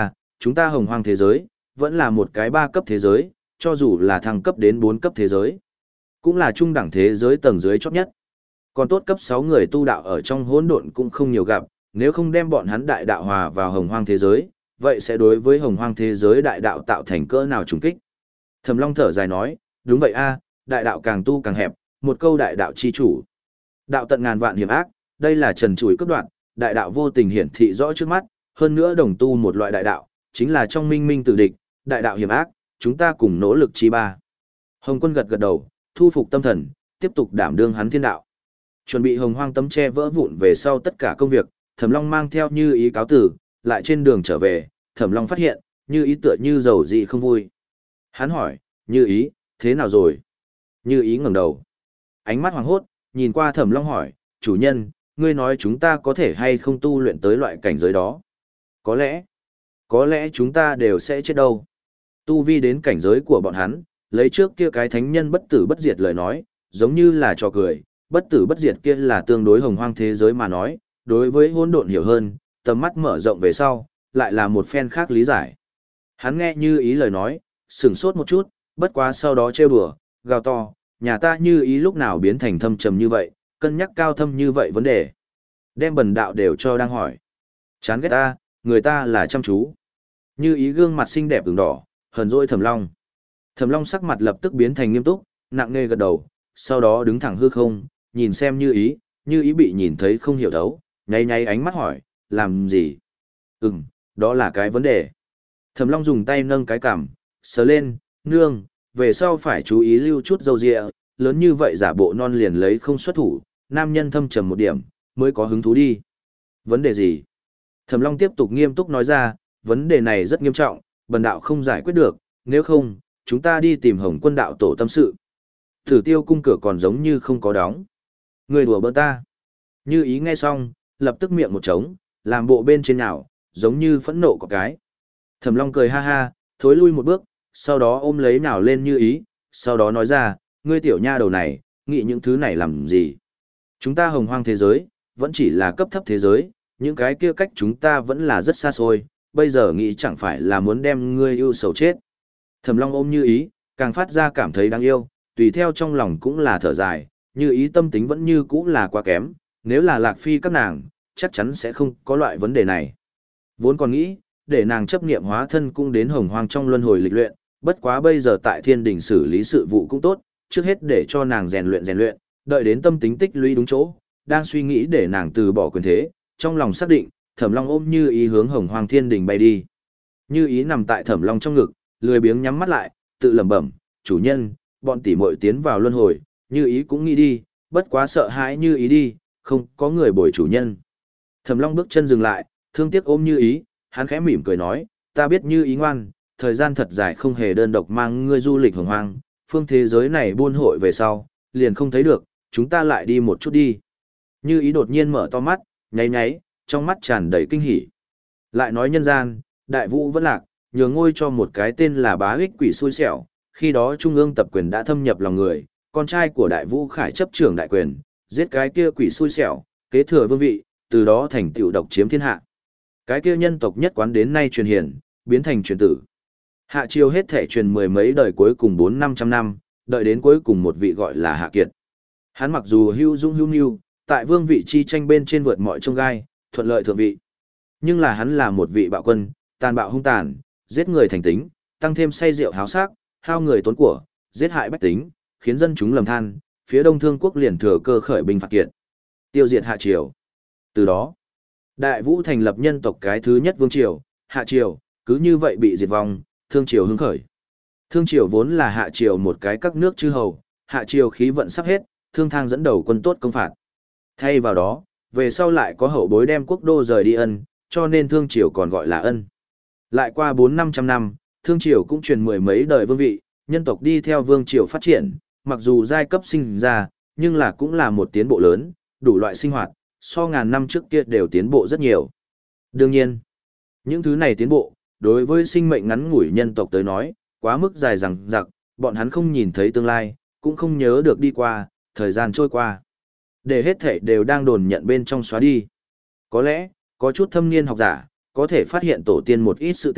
chúng ta hồng hoang thế giới, vẫn là một cái ba cấp thế giới, cho dù là thăng cấp đến bốn cấp thế giới, cũng là trung đẳng thế giới tầng dưới chót nhất. Còn tốt cấp sáu người tu đạo ở trong hỗn độn cũng không nhiều gặp, nếu không đem bọn hắn đại đạo hòa vào hồng hoang thế giới, vậy sẽ đối với hồng hoang thế giới đại đạo tạo thành cỡ nào trùng kích. Thẩm Long thở dài nói, đúng vậy a, đại đạo càng tu càng hẹp, một câu đại đạo chi chủ. Đạo tận ngàn vạn hiểm ác, đây là trần trụi cấp đoạn, đại đạo vô tình hiển thị rõ trước mắt, hơn nữa đồng tu một loại đại đạo, chính là trong minh minh tử địch, đại đạo hiểm ác, chúng ta cùng nỗ lực chi ba. Hồng Quân gật gật đầu, thu phục tâm thần, tiếp tục đảm đương hắn thiên đạo. Chuẩn bị hồng hoang tấm che vỡ vụn về sau tất cả công việc, Thẩm Long mang theo Như Ý cáo tử, lại trên đường trở về, Thẩm Long phát hiện, Như Ý tựa như dầu dị không vui. Hắn hỏi, Như Ý, thế nào rồi? Như Ý ngẩng đầu. Ánh mắt hoàng hốt, nhìn qua Thẩm Long hỏi, chủ nhân, ngươi nói chúng ta có thể hay không tu luyện tới loại cảnh giới đó? Có lẽ, có lẽ chúng ta đều sẽ chết đâu. Tu vi đến cảnh giới của bọn hắn, lấy trước kia cái thánh nhân bất tử bất diệt lời nói, giống như là trò cười, bất tử bất diệt kia là tương đối hồng hoang thế giới mà nói, đối với hỗn độn hiểu hơn, tầm mắt mở rộng về sau, lại là một phen khác lý giải. Hắn nghe Như Ý lời nói, sửng sốt một chút, bất quá sau đó trêu đùa, gào to, nhà ta Như Ý lúc nào biến thành thâm trầm như vậy, cân nhắc cao thâm như vậy vấn đề. Đem bần đạo đều cho đang hỏi. Chán ghét ta, người ta là chăm chú. Như Ý gương mặt xinh đẹp ửng đỏ, hờn dỗi Thẩm Long. Thẩm Long sắc mặt lập tức biến thành nghiêm túc, nặng nề gật đầu, sau đó đứng thẳng hư không, nhìn xem Như Ý, Như Ý bị nhìn thấy không hiểu thấu, nháy nháy ánh mắt hỏi, làm gì? Ừm, đó là cái vấn đề. Thẩm Long dùng tay nâng cái cằm, sờ lên, nương, về sau phải chú ý lưu chút dâu dịa, lớn như vậy giả bộ non liền lấy không xuất thủ, nam nhân thâm trầm một điểm, mới có hứng thú đi. Vấn đề gì? Thẩm Long tiếp tục nghiêm túc nói ra, vấn đề này rất nghiêm trọng, bần đạo không giải quyết được, nếu không, chúng ta đi tìm Hồng Quân đạo tổ tâm sự. Thử Tiêu cung cửa còn giống như không có đóng. Người đùa bỡn ta. Như Ý nghe xong, lập tức miệng một trống, làm bộ bên trên nào, giống như phẫn nộ có cái. Thẩm Long cười ha ha, thối lui một bước, sau đó ôm lấy nào lên Như Ý, sau đó nói ra, ngươi tiểu nha đầu này, nghĩ những thứ này làm gì? Chúng ta hồng hoang thế giới, vẫn chỉ là cấp thấp thế giới, những cái kia cách chúng ta vẫn là rất xa xôi, bây giờ nghĩ chẳng phải là muốn đem ngươi yêu sầu chết. Thẩm Long ôm Như Ý, càng phát ra cảm thấy đáng yêu, tùy theo trong lòng cũng là thở dài, Như Ý tâm tính vẫn như cũ là quá kém, nếu là Lạc Phi các nàng, chắc chắn sẽ không có loại vấn đề này. Vốn còn nghĩ, để nàng chấp niệm hóa thân cũng đến hồng hoang trong luân hồi lịch luyện, bất quá bây giờ tại thiên đình xử lý sự vụ cũng tốt, trước hết để cho nàng rèn luyện rèn luyện, đợi đến tâm tính tích lũy đúng chỗ, đang suy nghĩ để nàng từ bỏ quyền thế, trong lòng xác định, Thẩm Long ôm Như Ý hướng hồng hoang thiên đình bay đi. Như Ý nằm tại Thẩm Long trong ngực, lười biếng nhắm mắt lại, tự lẩm bẩm, chủ nhân, bọn tỷ muội tiến vào luân hồi, Như Ý cũng nghĩ đi, bất quá sợ hãi Như Ý đi, không có người bồi chủ nhân. Thẩm Long bước chân dừng lại, thương tiếc ôm Như Ý, hắn khẽ mỉm cười nói, ta biết Như Ý ngoan, thời gian thật dài không hề đơn độc mang ngươi du lịch hồng hoang, phương thế giới này buôn hội về sau, liền không thấy được, chúng ta lại đi một chút đi. Như Ý đột nhiên mở to mắt, nháy nháy, trong mắt tràn đầy kinh hỉ. Lại nói nhân gian, đại vũ vẫn lạc, nhường ngôi cho một cái tên là Bá Ích quỷ xui xẻo, khi đó trung ương tập quyền đã thâm nhập lòng người, con trai của đại vũ khải chấp trưởng đại quyền, giết cái kia quỷ xui xẻo, kế thừa vương vị, từ đó thành tựu độc chiếm thiên hạ. Cái kia nhân tộc nhất quán đến nay truyền hiển, biến thành truyền tử. Hạ triều hết thể truyền mười mấy đời cuối cùng bốn năm trăm năm, đợi đến cuối cùng một vị gọi là Hạ Kiệt. Hắn mặc dù hưu dung hưu nhu, tại vương vị chi tranh bên trên vượt mọi chông gai, thuận lợi thượng vị. Nhưng là hắn là một vị bạo quân, tàn bạo hung tàn, giết người thành tính, tăng thêm say rượu háo sắc, hao người tốn của, giết hại bách tính, khiến dân chúng lầm than, phía Đông Thương quốc liền thừa cơ khởi binh phạt Kiệt, tiêu diệt Hạ triều. Từ đó, Đại Vũ thành lập nhân tộc cái thứ nhất vương triều, Hạ triều, cứ như vậy bị diệt vong, Thương triều hứng khởi. Thương triều vốn là Hạ triều một cái các nước chư hầu, Hạ triều khí vận sắp hết, Thương Thang dẫn đầu quân tốt công phạt. Thay vào đó, về sau lại có hậu bối đem quốc đô rời đi ân, cho nên Thương triều còn gọi là ân. Lại qua bốn năm trăm năm, Thương triều cũng truyền mười mấy đời vương vị, nhân tộc đi theo vương triều phát triển, mặc dù giai cấp sinh ra, nhưng là cũng là một tiến bộ lớn, đủ loại sinh hoạt, so ngàn năm trước kia đều tiến bộ rất nhiều. Đương nhiên, những thứ này tiến bộ, đối với sinh mệnh ngắn ngủi nhân tộc tới nói, quá mức dài dằng dặc, bọn hắn không nhìn thấy tương lai, cũng không nhớ được đi qua, thời gian trôi qua. Để hết thể đều đang đồn nhận bên trong xóa đi. Có lẽ, có chút thâm niên học giả, có thể phát hiện tổ tiên một ít sự tích,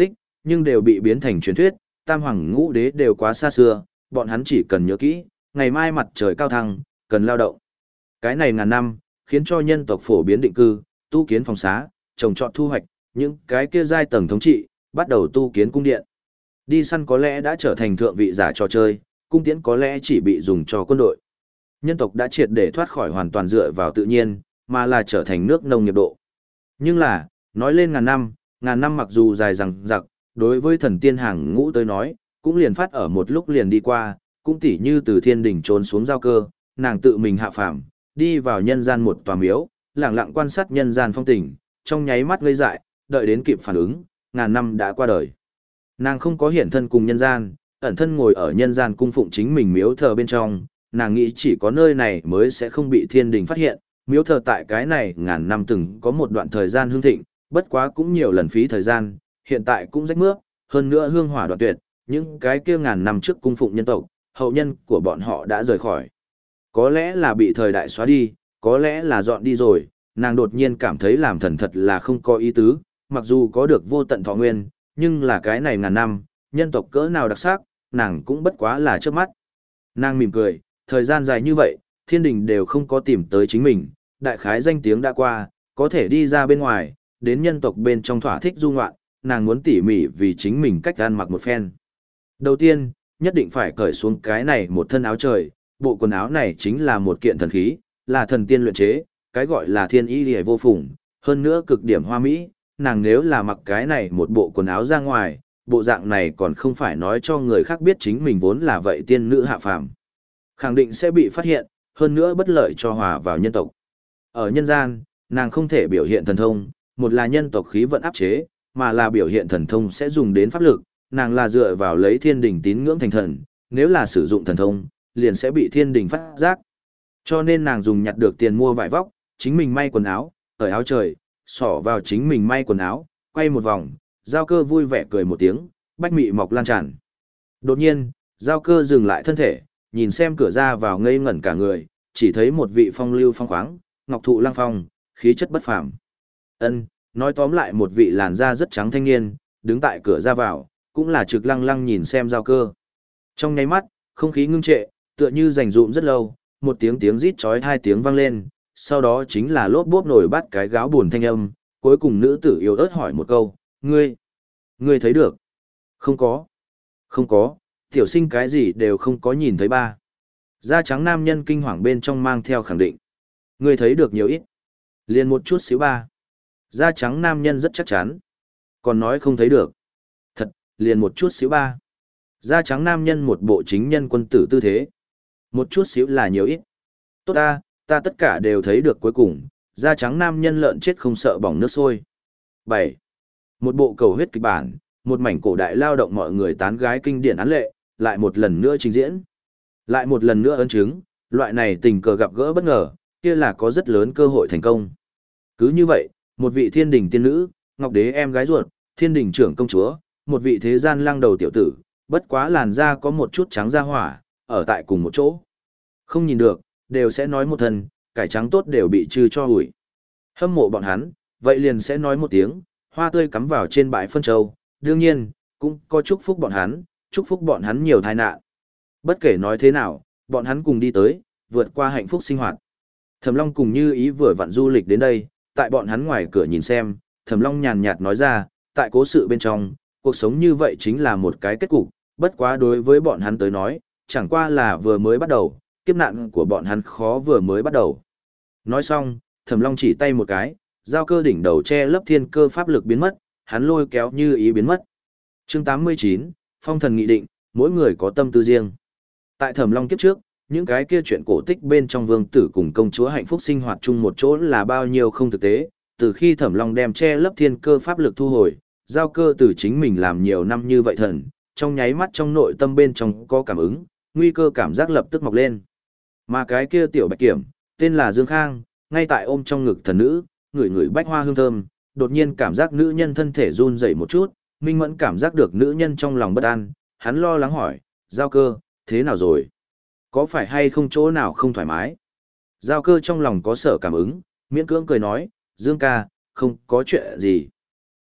nhưng đều bị biến thành truyền thuyết, tam hoàng ngũ đế đều quá xa xưa, bọn hắn chỉ cần nhớ kỹ, ngày mai mặt trời cao thăng, cần lao động. Cái này ngàn năm, khiến cho nhân tộc phổ biến định cư, tu kiến phòng xá, trồng trọt thu hoạch, những cái kia giai tầng thống trị, bắt đầu tu kiến cung điện. Đi săn có lẽ đã trở thành thượng vị giả trò chơi, cung tiễn có lẽ chỉ bị dùng cho quân đội. Nhân tộc đã triệt để thoát khỏi hoàn toàn dựa vào tự nhiên, mà là trở thành nước nông nghiệp độ. Nhưng là, nói lên ngàn năm, ngàn năm mặc dù dài dằng dặc, đối với thần tiên hàng ngũ tới nói, cũng liền phát ở một lúc liền đi qua, cũng tỉ như từ thiên đỉnh trốn xuống giao cơ, nàng tự mình hạ phàm, đi vào nhân gian một tòa miếu, lặng lặng quan sát nhân gian phong tình, trong nháy mắt ngây dại, đợi đến kịp phản ứng, ngàn năm đã qua đời. Nàng không có hiện thân cùng nhân gian, ẩn thân ngồi ở nhân gian cung phụng chính mình miếu thờ bên trong, nàng nghĩ chỉ có nơi này mới sẽ không bị thiên đình phát hiện, miếu thờ tại cái này ngàn năm từng có một đoạn thời gian hương thịnh, bất quá cũng nhiều lần phí thời gian, hiện tại cũng rách mướp, hơn nữa hương hỏa đoạn tuyệt, những cái kia ngàn năm trước cung phụng nhân tộc, hậu nhân của bọn họ đã rời khỏi. Có lẽ là bị thời đại xóa đi, có lẽ là dọn đi rồi, nàng đột nhiên cảm thấy làm thần thật là không có ý tứ, mặc dù có được vô tận thọ nguyên, nhưng là cái này ngàn năm, nhân tộc cỡ nào đặc sắc, nàng cũng bất quá là trước mắt. Nàng mỉm cười, thời gian dài như vậy, thiên đình đều không có tìm tới chính mình, đại khái danh tiếng đã qua, có thể đi ra bên ngoài, đến nhân tộc bên trong thỏa thích du ngoạn, nàng muốn tỉ mỉ vì chính mình cách ăn mặc một phen. Đầu tiên, nhất định phải cởi xuống cái này một thân áo trời, bộ quần áo này chính là một kiện thần khí, là thần tiên luyện chế, cái gọi là thiên y liễu vô phùng, hơn nữa cực điểm hoa mỹ, nàng nếu là mặc cái này một bộ quần áo ra ngoài, bộ dạng này còn không phải nói cho người khác biết chính mình vốn là vậy tiên nữ hạ phàm. Khẳng định sẽ bị phát hiện, hơn nữa bất lợi cho hòa vào nhân tộc. Ở nhân gian, nàng không thể biểu hiện thần thông, một là nhân tộc khí vận áp chế, mà là biểu hiện thần thông sẽ dùng đến pháp lực, nàng là dựa vào lấy thiên đình tín ngưỡng thành thần, nếu là sử dụng thần thông, liền sẽ bị thiên đình phát giác. Cho nên nàng dùng nhặt được tiền mua vải vóc, chính mình may quần áo, cởi áo trời, xỏ vào chính mình may quần áo, quay một vòng, giao cơ vui vẻ cười một tiếng, bách mị mọc lan tràn. Đột nhiên, giao cơ dừng lại thân thể, nhìn xem cửa ra vào ngây ngẩn cả người, chỉ thấy một vị phong lưu phong khoáng, ngọc thụ lăng phong, khí chất bất phàm. Ân, nói tóm lại một vị làn da rất trắng thanh niên, đứng tại cửa ra vào, cũng là trực lăng lăng nhìn xem giao cơ. Trong nháy mắt, không khí ngưng trệ, tựa như rành rụm rất lâu, một tiếng tiếng rít chói hai tiếng vang lên, sau đó chính là lốp bốp nổi bắt cái gáo buồn thanh âm, cuối cùng nữ tử yếu ớt hỏi một câu, ngươi, ngươi thấy được? Không có. Không có, tiểu sinh cái gì đều không có nhìn thấy ba. Da trắng nam nhân kinh hoàng bên trong mang theo khẳng định. Ngươi thấy được nhiều ít. Liền một chút xíu ba. Da trắng nam nhân rất chắc chắn. Còn nói không thấy được. Thật, liền một chút xíu ba. Da trắng nam nhân một bộ chính nhân quân tử tư thế. Một chút xíu là nhiều ít. Tốt ta, ta tất cả đều thấy được cuối cùng. Da trắng nam nhân lợn chết không sợ bỏng nước sôi. bảy. Một bộ cầu huyết kịch bản, một mảnh cổ đại lao động mọi người tán gái kinh điển án lệ, lại một lần nữa trình diễn. Lại một lần nữa ấn chứng, loại này tình cờ gặp gỡ bất ngờ, kia là có rất lớn cơ hội thành công. Cứ như vậy, một vị thiên đình tiên nữ, ngọc đế em gái ruột, thiên đình trưởng công chúa, một vị thế gian lăng đầu tiểu tử, bất quá làn da có một chút trắng da hỏa, ở tại cùng một chỗ. Không nhìn được, đều sẽ nói một thân, cải trắng tốt đều bị trừ cho hủi. Hâm mộ bọn hắn, vậy liền sẽ nói một tiếng, hoa tươi cắm vào trên bãi phân châu, đương nhiên, cũng có chúc phúc bọn hắn, chúc phúc bọn hắn nhiều tai nạn. Bất kể nói thế nào, bọn hắn cùng đi tới, vượt qua hạnh phúc sinh hoạt. Thẩm Long cùng Như Ý vừa vặn du lịch đến đây, tại bọn hắn ngoài cửa nhìn xem, Thẩm Long nhàn nhạt nói ra, tại cố sự bên trong, cuộc sống như vậy chính là một cái kết cục, bất quá đối với bọn hắn tới nói, chẳng qua là vừa mới bắt đầu, kiếp nạn của bọn hắn khó vừa mới bắt đầu. Nói xong, Thẩm Long chỉ tay một cái, giao cơ đỉnh đầu che lấp thiên cơ pháp lực biến mất, hắn lôi kéo Như Ý biến mất. Chương tám mươi chín, Phong thần nghị định, mỗi người có tâm tư riêng. Tại Thẩm Long kiếp trước, những cái kia chuyện cổ tích bên trong vương tử cùng công chúa hạnh phúc sinh hoạt chung một chỗ là bao nhiêu không thực tế, từ khi Thẩm Long đem che lấp thiên cơ pháp lực thu hồi, giao cơ từ chính mình làm nhiều năm như vậy thần, trong nháy mắt trong nội tâm bên trong có cảm ứng, nguy cơ cảm giác lập tức mọc lên. Mà cái kia tiểu bạch kiểm, tên là Dương Khang, ngay tại ôm trong ngực thần nữ, ngửi ngửi bách hoa hương thơm, đột nhiên cảm giác nữ nhân thân thể run rẩy một chút, minh mẫn cảm giác được nữ nhân trong lòng bất an, hắn lo lắng hỏi, giao cơ, thế nào rồi? Có phải hay không chỗ nào không thoải mái? Giao cơ trong lòng có sở cảm ứng, miễn cưỡng cười nói, Dương ca, không có chuyện gì.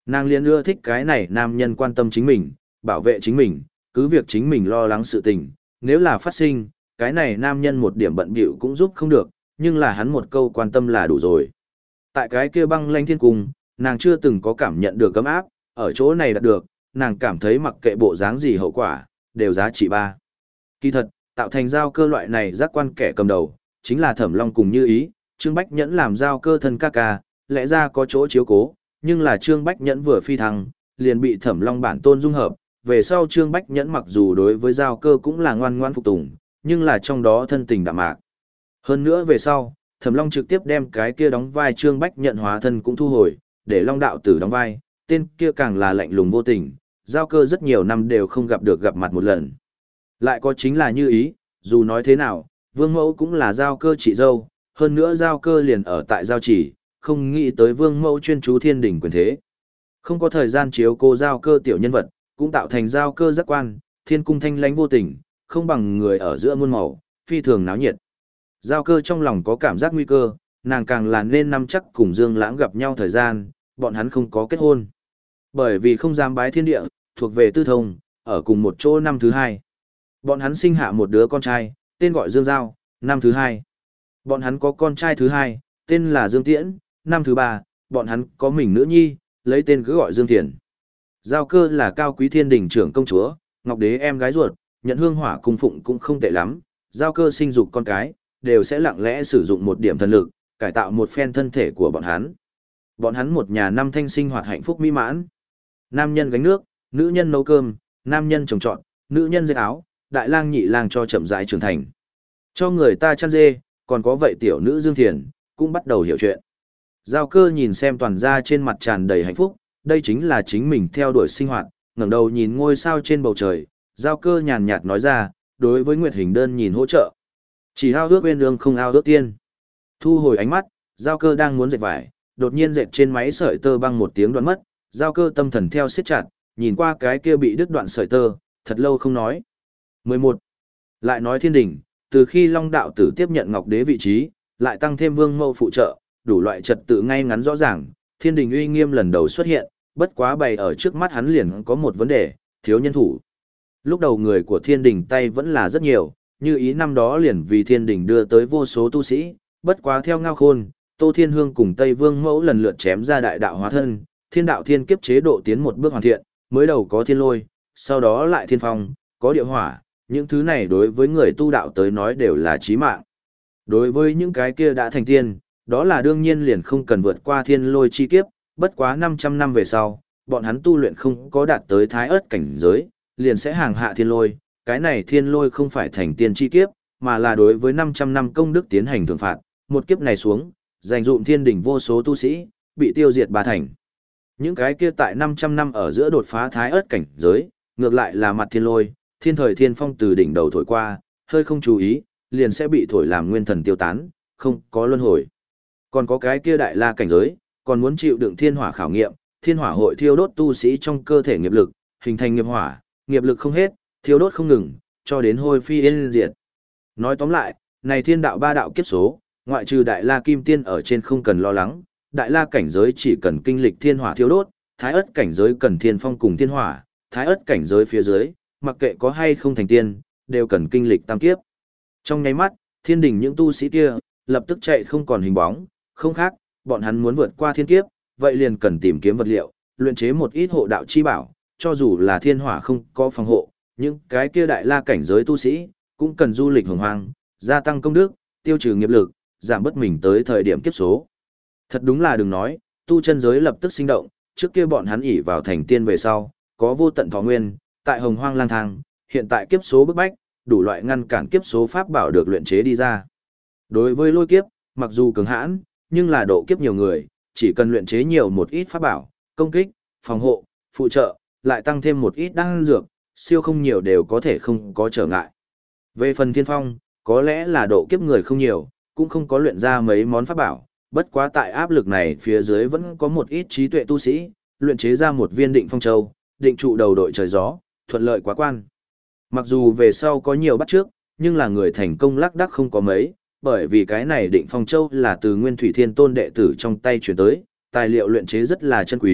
Nàng liền ưa thích cái này nam nhân quan tâm chính mình, bảo vệ chính mình, cứ việc chính mình lo lắng sự tình, nếu là phát sinh, cái này nam nhân một điểm bận bịu cũng giúp không được, nhưng là hắn một câu quan tâm là đủ rồi. Tại cái kia băng lanh thiên cung, nàng chưa từng có cảm nhận được cấm áp, ở chỗ này đạt được, nàng cảm thấy mặc kệ bộ dáng gì hậu quả, đều giá trị ba. Kỳ thật, tạo thành giao cơ loại này giác quan kẻ cầm đầu, chính là Thẩm Long cùng Như Ý, Trương Bách Nhẫn làm giao cơ thân ca ca, lẽ ra có chỗ chiếu cố, nhưng là Trương Bách Nhẫn vừa phi thăng, liền bị Thẩm Long bản tôn dung hợp, về sau Trương Bách Nhẫn mặc dù đối với giao cơ cũng là ngoan ngoan phục tùng, nhưng là trong đó thân tình đạm mạc. Hơn nữa về sau, Thẩm Long trực tiếp đem cái kia đóng vai Trương Bách Nhẫn hóa thân cũng thu hồi, để Long đạo tử đóng vai, tên kia càng là lạnh lùng vô tình, giao cơ rất nhiều năm đều không gặp được gặp mặt một lần. Lại có chính là Như Ý, dù nói thế nào, Vương Mẫu cũng là giao cơ chị dâu, hơn nữa giao cơ liền ở tại giao chỉ, không nghĩ tới Vương Mẫu chuyên chú thiên đỉnh quyền thế. Không có thời gian chiếu cô giao cơ tiểu nhân vật, cũng tạo thành giao cơ giác quan, thiên cung thanh lãnh vô tình, không bằng người ở giữa muôn màu, phi thường náo nhiệt. Giao cơ trong lòng có cảm giác nguy cơ, nàng càng là nên nắm chắc cùng Dương Lãng gặp nhau thời gian, bọn hắn không có kết hôn. Bởi vì không dám bái thiên địa, thuộc về tư thông, ở cùng một chỗ năm thứ hai. Bọn hắn sinh hạ một đứa con trai, tên gọi Dương Giao, năm thứ hai. Bọn hắn có con trai thứ hai, tên là Dương Tiễn, năm thứ ba, bọn hắn có mình nữ nhi, lấy tên cứ gọi Dương Thiền. Giao cơ là cao quý thiên đình trưởng công chúa, Ngọc Đế em gái ruột, nhận hương hỏa cung phụng cũng không tệ lắm, giao cơ sinh dục con cái, đều sẽ lặng lẽ sử dụng một điểm thần lực, cải tạo một phen thân thể của bọn hắn. Bọn hắn một nhà năm thanh sinh hoạt hạnh phúc mỹ mãn. Nam nhân gánh nước, nữ nhân nấu cơm, nam nhân trồng trọt, nữ nhân dệt áo, đại lang nhị lang cho chậm rãi trưởng thành. Cho người ta chăn dê, còn có vậy tiểu nữ Dương Thiền, cũng bắt đầu hiểu chuyện. Giao cơ nhìn xem toàn gia trên mặt tràn đầy hạnh phúc, đây chính là chính mình theo đuổi sinh hoạt, ngẩng đầu nhìn ngôi sao trên bầu trời, giao cơ nhàn nhạt nói ra, đối với Nguyệt Hình đơn nhìn hỗ trợ. Chỉ ao ước uyên ương không ao ước tiên. Thu hồi ánh mắt, giao cơ đang muốn dệt vải, đột nhiên dệt trên máy sợi tơ băng một tiếng đoạn mất, giao cơ tâm thần theo siết chặt, nhìn qua cái kia bị đứt đoạn sợi tơ, thật lâu không nói. mười một. Lại nói thiên đình, từ khi Long đạo tử tiếp nhận Ngọc Đế vị trí, lại tăng thêm Vương Mẫu phụ trợ, đủ loại trật tự ngay ngắn rõ ràng, thiên đình uy nghiêm lần đầu xuất hiện, bất quá bày ở trước mắt hắn liền có một vấn đề, thiếu nhân thủ. Lúc đầu người của thiên đình tay vẫn là rất nhiều, như ý năm đó liền vì thiên đình đưa tới vô số tu sĩ, bất quá theo Ngao Khôn, Tô Thiên Hương cùng Tây Vương Mẫu lần lượt chém ra đại đạo hóa thân, thiên đạo thiên kiếp chế độ tiến một bước hoàn thiện, mới đầu có thiên lôi, sau đó lại thiên phong, có địa hỏa, những thứ này đối với người tu đạo tới nói đều là chí mạng. Đối với những cái kia đã thành tiên, đó là đương nhiên liền không cần vượt qua thiên lôi chi kiếp, bất quá năm trăm năm về sau, bọn hắn tu luyện không có đạt tới thái ớt cảnh giới, liền sẽ hàng hạ thiên lôi, cái này thiên lôi không phải thành tiên chi kiếp, mà là đối với năm trăm năm công đức tiến hành thưởng phạt, một kiếp này xuống, dành dụm thiên đỉnh vô số tu sĩ, bị tiêu diệt ba thành. Những cái kia tại năm trăm năm ở giữa đột phá thái ớt cảnh giới, ngược lại là mặt thiên lôi, thiên thời thiên phong từ đỉnh đầu thổi qua, hơi không chú ý, liền sẽ bị thổi làm nguyên thần tiêu tán, không có luân hồi. Còn có cái kia đại la cảnh giới, còn muốn chịu đựng thiên hỏa khảo nghiệm, thiên hỏa hội thiêu đốt tu sĩ trong cơ thể nghiệp lực, hình thành nghiệp hỏa, nghiệp lực không hết, thiêu đốt không ngừng, cho đến hôi phi yên diệt. Nói tóm lại, này thiên đạo ba đạo kiếp số, ngoại trừ đại la kim tiên ở trên không cần lo lắng, đại la cảnh giới chỉ cần kinh lịch thiên hỏa thiêu đốt, thái ớt cảnh giới cần thiên phong cùng thiên hỏa, thái ớt cảnh giới phía dưới, mặc kệ có hay không thành tiên, đều cần kinh lịch tam kiếp. Trong nháy mắt, thiên đình những tu sĩ kia, lập tức chạy không còn hình bóng, không khác, bọn hắn muốn vượt qua thiên kiếp, vậy liền cần tìm kiếm vật liệu, luyện chế một ít hộ đạo chi bảo, cho dù là thiên hỏa không có phòng hộ, những cái kia đại la cảnh giới tu sĩ, cũng cần du lịch hồng hoang, gia tăng công đức, tiêu trừ nghiệp lực, giảm bớt mình tới thời điểm kiếp số. Thật đúng là đừng nói, tu chân giới lập tức sinh động, trước kia bọn hắn ỷ vào thành tiên về sau, có vô tận thọ nguyên, tại hồng hoang lang thang, hiện tại kiếp số bức bách, đủ loại ngăn cản kiếp số pháp bảo được luyện chế đi ra. Đối với lôi kiếp, mặc dù cường hãn, nhưng là độ kiếp nhiều người, chỉ cần luyện chế nhiều một ít pháp bảo, công kích, phòng hộ, phụ trợ, lại tăng thêm một ít đan dược, siêu không nhiều đều có thể không có trở ngại. Về phần thiên phong, có lẽ là độ kiếp người không nhiều, cũng không có luyện ra mấy món pháp bảo, bất quá tại áp lực này phía dưới vẫn có một ít trí tuệ tu sĩ, luyện chế ra một viên định phong châu, định trụ đầu đội trời gió, thuận lợi quá quan. Mặc dù về sau có nhiều bắt trước, nhưng là người thành công lác đác không có mấy, bởi vì cái này định phong châu là từ Nguyên Thủy Thiên Tôn đệ tử trong tay chuyển tới, tài liệu luyện chế rất là chân quý,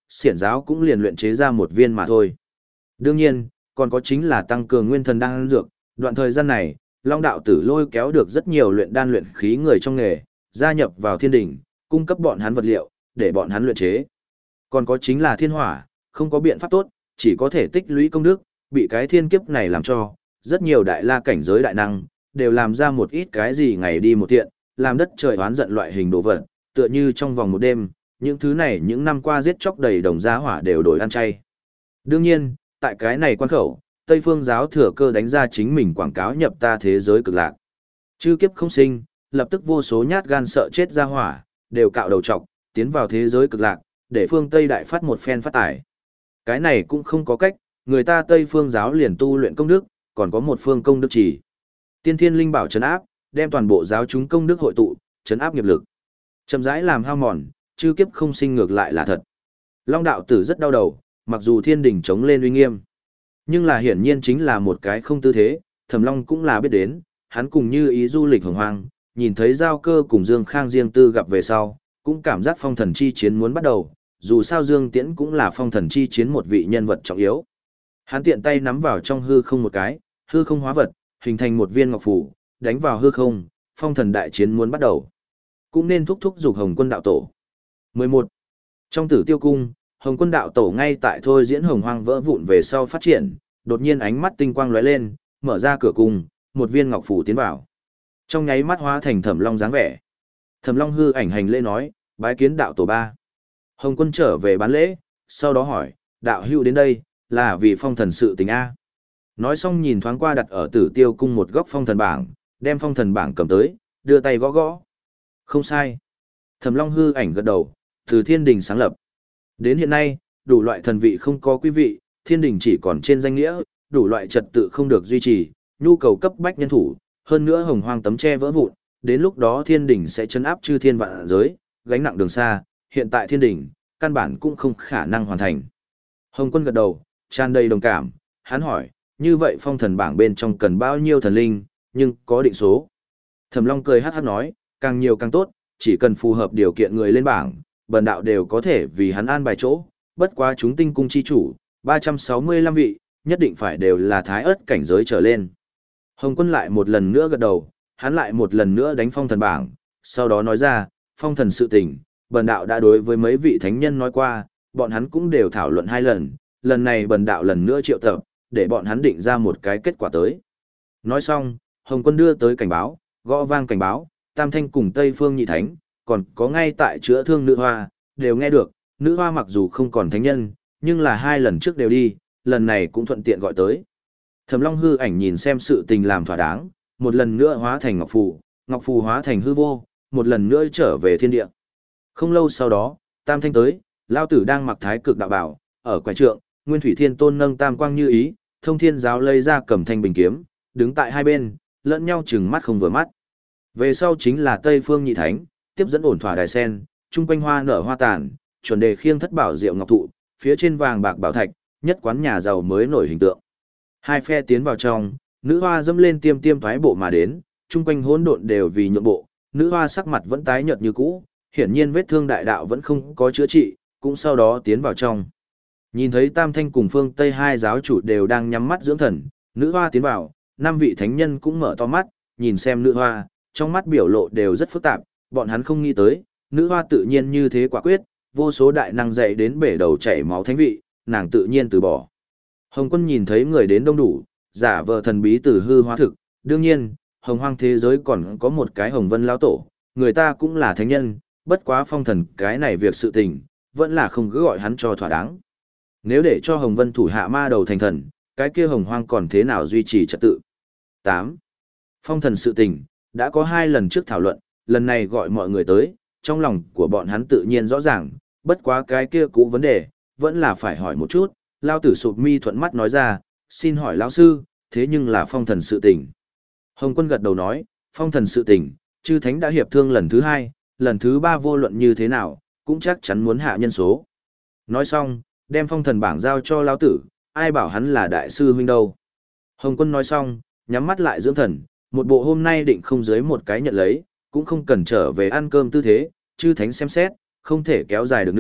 xiển giáo cũng liền luyện chế ra một viên mà thôi. Đương nhiên, còn có chính là tăng cường nguyên thần đan dược, đoạn thời gian này, Long đạo tử lôi kéo được rất nhiều luyện đan luyện khí người trong nghề, gia nhập vào thiên đỉnh, cung cấp bọn hắn vật liệu, để bọn hắn luyện chế. Còn có chính là thiên hỏa, không có biện pháp tốt, chỉ có thể tích lũy công đức, bị cái thiên kiếp này làm cho, rất nhiều đại la cảnh giới đại năng, đều làm ra một ít cái gì ngày đi một tiện, làm đất trời oán giận loại hình đồ vật, tựa như trong vòng một đêm, những thứ này những năm qua giết chóc đầy đồng giá hỏa đều đổi ăn chay. Đương nhiên, tại cái này quan khẩu, Tây Phương giáo thừa cơ đánh ra chính mình quảng cáo nhập ta thế giới cực lạc. Chư kiếp không sinh, lập tức vô số nhát gan sợ chết ra hỏa, đều cạo đầu trọc, tiến vào thế giới cực lạc, để phương Tây đại phát một phen phát tài. Cái này cũng không có cách, người ta Tây Phương giáo liền tu luyện công đức, còn có một phương công đức chỉ. Tiên thiên linh bảo trấn áp, đem toàn bộ giáo chúng công đức hội tụ, trấn áp nghiệp lực. Chậm rãi làm hao mòn, chư kiếp không sinh ngược lại là thật. Long đạo tử rất đau đầu, mặc dù thiên đình chống lên uy nghiêm, nhưng là hiển nhiên chính là một cái không tư thế, Thẩm Long cũng là biết đến, hắn cùng như ý du lịch hồng hoang, nhìn thấy Giao Cơ cùng Dương Khang riêng tư gặp về sau, cũng cảm giác phong thần chi chiến muốn bắt đầu, dù sao Dương Tiễn cũng là phong thần chi chiến một vị nhân vật trọng yếu. Hắn tiện tay nắm vào trong hư không một cái, hư không hóa vật, hình thành một viên ngọc phủ, đánh vào hư không, phong thần đại chiến muốn bắt đầu. Cũng nên thúc thúc giục Hồng Quân đạo tổ. mười một. Trong Tử Tiêu cung, Hồng Quân đạo tổ ngay tại thôi diễn hồng hoang vỡ vụn về sau phát triển, đột nhiên ánh mắt tinh quang lóe lên, mở ra cửa cung, một viên ngọc phủ tiến vào. Trong nháy mắt hóa thành Thẩm Long dáng vẻ. Thẩm Long hư ảnh hành lễ nói, bái kiến đạo tổ ba. Hồng Quân trở về bán lễ, sau đó hỏi, đạo hữu đến đây, là vì phong thần sự tình A. Nói xong nhìn thoáng qua đặt ở Tử Tiêu cung một góc phong thần bảng, đem phong thần bảng cầm tới, đưa tay gõ gõ. Không sai. Thẩm Long hư ảnh gật đầu, từ thiên đình sáng lập. Đến hiện nay, đủ loại thần vị không có quý vị, thiên đình chỉ còn trên danh nghĩa, đủ loại trật tự không được duy trì, nhu cầu cấp bách nhân thủ, hơn nữa hồng hoang tấm che vỡ vụn, đến lúc đó thiên đình sẽ chấn áp chư thiên vạn giới, gánh nặng đường xa, hiện tại thiên đình, căn bản cũng không khả năng hoàn thành. Hồng Quân gật đầu, tràn đầy đồng cảm, hắn hỏi, như vậy phong thần bảng bên trong cần bao nhiêu thần linh, nhưng có định số. Thẩm Long cười hát hát nói, càng nhiều càng tốt, chỉ cần phù hợp điều kiện người lên bảng, bần đạo đều có thể vì hắn an bài chỗ, bất quá chúng tinh cung chi chủ, ba trăm sáu mươi lăm vị, nhất định phải đều là thái ớt cảnh giới trở lên. Hồng Quân lại một lần nữa gật đầu, hắn lại một lần nữa đánh phong thần bảng, sau đó nói ra, phong thần sự tình, bần đạo đã đối với mấy vị thánh nhân nói qua, bọn hắn cũng đều thảo luận hai lần, lần này bần đạo lần nữa triệu tập, để bọn hắn định ra một cái kết quả tới. Nói xong, Hồng Quân đưa tới cảnh báo, gõ vang cảnh báo, Tam Thanh cùng Tây Phương Nhị Thánh, còn có ngay tại chữa thương nữ hoa, đều nghe được, nữ hoa mặc dù không còn thánh nhân, nhưng là hai lần trước đều đi, lần này cũng thuận tiện gọi tới. Thẩm Long hư ảnh nhìn xem sự tình làm thỏa đáng, một lần nữa hóa thành ngọc phù, ngọc phù hóa thành hư vô, một lần nữa trở về thiên địa. Không lâu sau đó, Tam Thanh tới, Lao Tử đang mặc thái cực đạo bảo, ở quải trượng, Nguyên Thủy Thiên Tôn nâng tam quang như ý, Thông Thiên giáo lấy ra cầm thanh bình kiếm, đứng tại hai bên, lẫn nhau chừng mắt không vừa mắt. Về sau chính là Tây Phương Nhị Thánh, tiếp dẫn ổn thỏa đài sen, trung quanh hoa nở hoa tàn, chuẩn đề khiêng thất bảo diệu ngọc thụ, phía trên vàng bạc bảo thạch, nhất quán nhà giàu mới nổi hình tượng. Hai phe tiến vào trong, nữ hoa dẫm lên tiêm tiêm thoái bộ mà đến, trung quanh hỗn độn đều vì nhượng bộ, nữ hoa sắc mặt vẫn tái nhợt như cũ, hiển nhiên vết thương đại đạo vẫn không có chữa trị, cũng sau đó tiến vào trong. Nhìn thấy Tam Thanh cùng phương Tây hai giáo chủ đều đang nhắm mắt dưỡng thần, nữ hoa tiến vào, năm vị thánh nhân cũng mở to mắt, nhìn xem nữ hoa, trong mắt biểu lộ đều rất phức tạp, bọn hắn không nghĩ tới, nữ hoa tự nhiên như thế quả quyết, vô số đại năng dạy đến bể đầu chảy máu thánh vị, nàng tự nhiên từ bỏ. Hồng Quân nhìn thấy người đến đông đủ, giả vờ thần bí từ hư hóa thực, đương nhiên, hồng hoang thế giới còn có một cái Hồng Vân lão tổ, người ta cũng là thánh nhân, bất quá phong thần cái này việc sự tình, vẫn là không cứ gọi hắn cho thỏa đáng. Nếu để cho Hồng Vân thủ hạ ma đầu thành thần, cái kia hồng hoang còn thế nào duy trì trật tự. tám. Phong thần sự tình, đã có hai lần trước thảo luận, lần này gọi mọi người tới, trong lòng của bọn hắn tự nhiên rõ ràng, bất quá cái kia cũ vấn đề, vẫn là phải hỏi một chút. Lao Tử sụp mi thuận mắt nói ra, xin hỏi lão sư, thế nhưng là phong thần sự tình. Hồng Quân gật đầu nói, phong thần sự tình, chư thánh đã hiệp thương lần thứ hai, lần thứ ba vô luận như thế nào, cũng chắc chắn muốn hạ nhân số. Nói xong, đem phong thần bảng giao cho Lao Tử, ai bảo hắn là đại sư huynh đâu. Hồng Quân nói xong, nhắm mắt lại dưỡng thần, một bộ hôm nay định không dưới một cái nhận lấy, cũng không cần trở về ăn cơm tư thế, chư thánh xem xét, không thể kéo dài được nữa,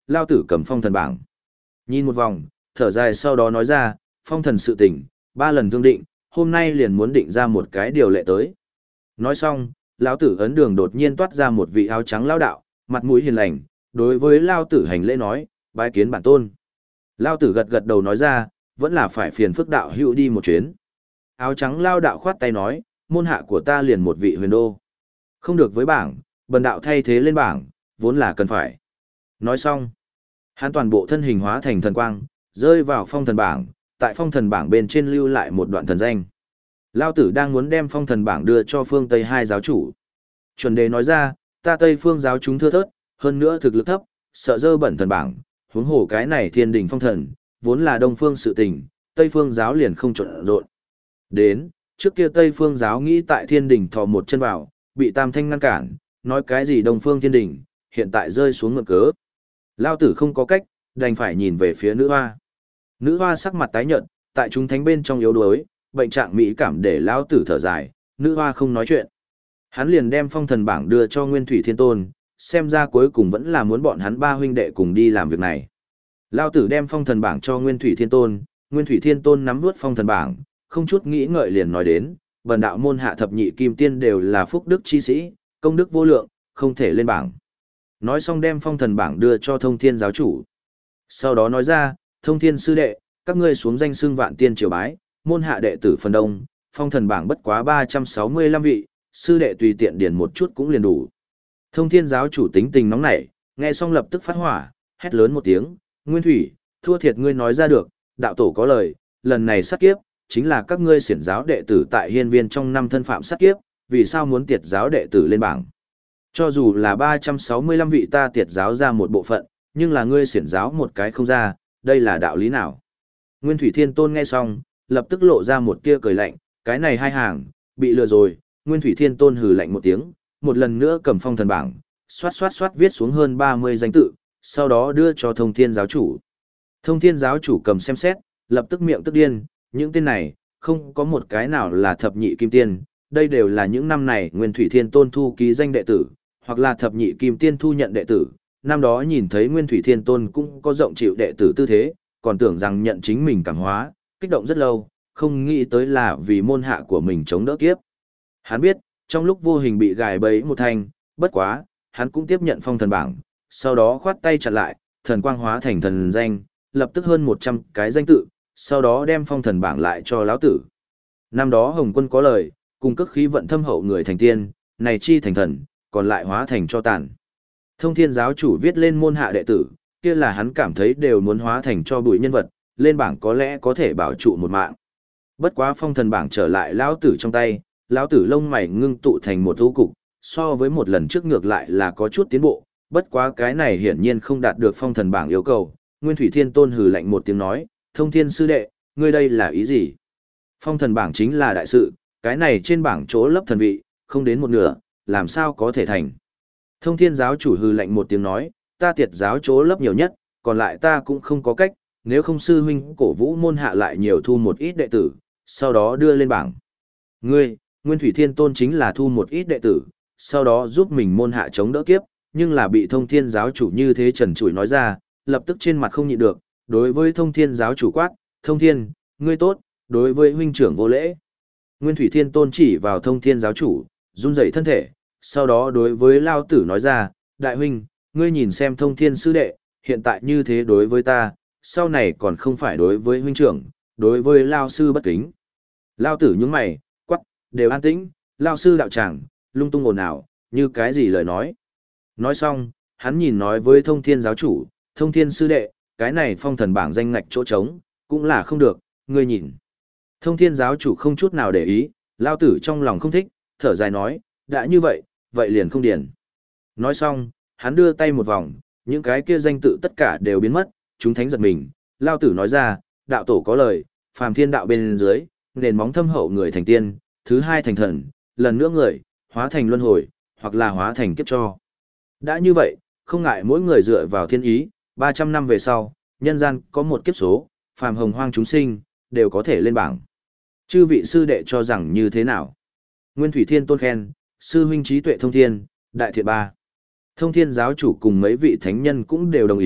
lao tử cầm phong thần bảng. Nhìn một vòng, thở dài sau đó nói ra, phong thần sự tình, ba lần thương định, hôm nay liền muốn định ra một cái điều lệ tới. Nói xong, lão tử ấn đường đột nhiên toát ra một vị áo trắng lao đạo, mặt mũi hiền lành, đối với lao tử hành lễ nói, bái kiến bản tôn. Lao tử gật gật đầu nói ra, vẫn là phải phiền phức đạo hữu đi một chuyến. Áo trắng lao đạo khoát tay nói, môn hạ của ta liền một vị huyền đô. Không được với bảng, bần đạo thay thế lên bảng, vốn là cần phải. Nói xong, hắn toàn bộ thân hình hóa thành thần quang, rơi vào phong thần bảng, tại phong thần bảng bên trên lưu lại một đoạn thần danh. Lao tử đang muốn đem phong thần bảng đưa cho phương Tây hai giáo chủ. Chuẩn đề nói ra, ta Tây phương giáo chúng thưa thớt, hơn nữa thực lực thấp, sợ dơ bẩn thần bảng, huống hồ cái này thiên đình phong thần, vốn là đông phương sự tình, Tây phương giáo liền không trộn rộn. Đến, trước kia Tây phương giáo nghĩ tại thiên đình thò một chân vào, bị tam thanh ngăn cản, nói cái gì đông phương thiên đình, hiện tại rơi xuống ngược cớ. Lao tử không có cách, đành phải nhìn về phía nữ hoa. Nữ hoa sắc mặt tái nhợt, tại chúng thánh bên trong yếu đuối, bệnh trạng mỹ cảm để Lao tử thở dài, nữ hoa không nói chuyện. Hắn liền đem phong thần bảng đưa cho Nguyên Thủy Thiên Tôn, xem ra cuối cùng vẫn là muốn bọn hắn ba huynh đệ cùng đi làm việc này. Lao tử đem phong thần bảng cho Nguyên Thủy Thiên Tôn, Nguyên Thủy Thiên Tôn nắm vuốt phong thần bảng, không chút nghĩ ngợi liền nói đến, bần đạo môn hạ thập nhị kim tiên đều là phúc đức chi sĩ, công đức vô lượng, không thể lên bảng. Nói xong đem phong thần bảng đưa cho thông thiên giáo chủ. Sau đó nói ra, thông thiên sư đệ, các ngươi xuống danh xưng vạn tiên triều bái, môn hạ đệ tử phần đông, phong thần bảng bất quá ba trăm sáu mươi lăm vị, sư đệ tùy tiện điền một chút cũng liền đủ. Thông thiên giáo chủ tính tình nóng nảy, nghe xong lập tức phát hỏa, hét lớn một tiếng, Nguyên Thủy, thua thiệt ngươi nói ra được, đạo tổ có lời, lần này sát kiếp, chính là các ngươi xiển giáo đệ tử tại hiên viên trong năm thân phạm sát kiếp, vì sao muốn tiệt giáo đệ tử lên bảng. Cho dù là ba trăm sáu mươi lăm vị ta tiệt giáo ra một bộ phận, nhưng là ngươi xiển giáo một cái không ra, đây là đạo lý nào? Nguyên Thủy Thiên Tôn nghe xong, lập tức lộ ra một tia cười lạnh, cái này hai hàng, bị lừa rồi, Nguyên Thủy Thiên Tôn hừ lạnh một tiếng, một lần nữa cầm phong thần bảng, xoát xoát xoát viết xuống hơn ba mươi danh tự, sau đó đưa cho thông thiên giáo chủ. Thông thiên giáo chủ cầm xem xét, lập tức miệng tức điên, những tên này, không có một cái nào là thập nhị kim tiên, đây đều là những năm này Nguyên Thủy Thiên Tôn thu ký danh đệ tử, hoặc là thập nhị kim tiên thu nhận đệ tử. Năm đó nhìn thấy Nguyên Thủy Thiên Tôn cũng có rộng chịu đệ tử tư thế, còn tưởng rằng nhận chính mình cảm hóa, kích động rất lâu, không nghĩ tới là vì môn hạ của mình chống đỡ kiếp. Hắn biết, trong lúc vô hình bị gài bẫy một thanh, bất quá, hắn cũng tiếp nhận phong thần bảng, sau đó khoát tay chặt lại, thần quang hóa thành thần danh, lập tức hơn một trăm cái danh tự, sau đó đem phong thần bảng lại cho lão tử. Năm đó Hồng Quân có lời, cùng cước khí vận thâm hậu người thành tiên, này chi thành thần, còn lại hóa thành cho tàn. Thông thiên giáo chủ viết lên môn hạ đệ tử, kia là hắn cảm thấy đều muốn hóa thành cho bụi nhân vật, lên bảng có lẽ có thể bảo trụ một mạng. Bất quá phong thần bảng trở lại lão tử trong tay, lão tử lông mày ngưng tụ thành một u cục, so với một lần trước ngược lại là có chút tiến bộ, bất quá cái này hiển nhiên không đạt được phong thần bảng yêu cầu. Nguyên Thủy Thiên Tôn hừ lạnh một tiếng nói, thông thiên sư đệ, ngươi đây là ý gì? Phong thần bảng chính là đại sự, cái này trên bảng chỗ lấp thần vị, không đến một nửa, làm sao có thể thành? Thông thiên giáo chủ hừ lạnh một tiếng nói, ta tiệt giáo chỗ lấp nhiều nhất, còn lại ta cũng không có cách, nếu không sư huynh cổ vũ môn hạ lại nhiều thu một ít đệ tử, sau đó đưa lên bảng. Ngươi, Nguyên Thủy Thiên Tôn chính là thu một ít đệ tử, sau đó giúp mình môn hạ chống đỡ kiếp, nhưng là bị thông thiên giáo chủ như thế trần trụi nói ra, lập tức trên mặt không nhịn được, đối với thông thiên giáo chủ quát, thông thiên, ngươi tốt, đối với huynh trưởng vô lễ. Nguyên Thủy Thiên Tôn chỉ vào thông thiên giáo chủ, run rẩy thân thể, sau đó đối với Lao Tử nói ra, đại huynh, ngươi nhìn xem thông thiên sư đệ, hiện tại như thế đối với ta, sau này còn không phải đối với huynh trưởng, đối với Lao sư bất kính. Lao Tử nhướng mày, quắc, đều an tĩnh, Lao sư đạo tràng, lung tung ồn ào, như cái gì lời nói. Nói xong, hắn nhìn nói với thông thiên giáo chủ, thông thiên sư đệ, cái này phong thần bảng danh ngạch chỗ trống, cũng là không được, ngươi nhìn. Thông thiên giáo chủ không chút nào để ý, Lao Tử trong lòng không thích, thở dài nói, đã như vậy, vậy liền không điền. Nói xong, hắn đưa tay một vòng, những cái kia danh tự tất cả đều biến mất, chúng thánh giật mình. Lao Tử nói ra, đạo tổ có lời, phàm thiên đạo bên dưới, nền móng thâm hậu người thành tiên, thứ hai thành thần, lần nữa người, hóa thành luân hồi, hoặc là hóa thành kiếp cho. Đã như vậy, không ngại mỗi người dựa vào thiên ý, ba trăm năm về sau, nhân gian có một kiếp số, phàm hồng hoang chúng sinh, đều có thể lên bảng. Chư vị sư đệ cho rằng như thế nào? Nguyên Thủy Thiên Tôn khen, sư huynh trí tuệ thông thiên, đại thiện ba. Thông thiên giáo chủ cùng mấy vị thánh nhân cũng đều đồng ý,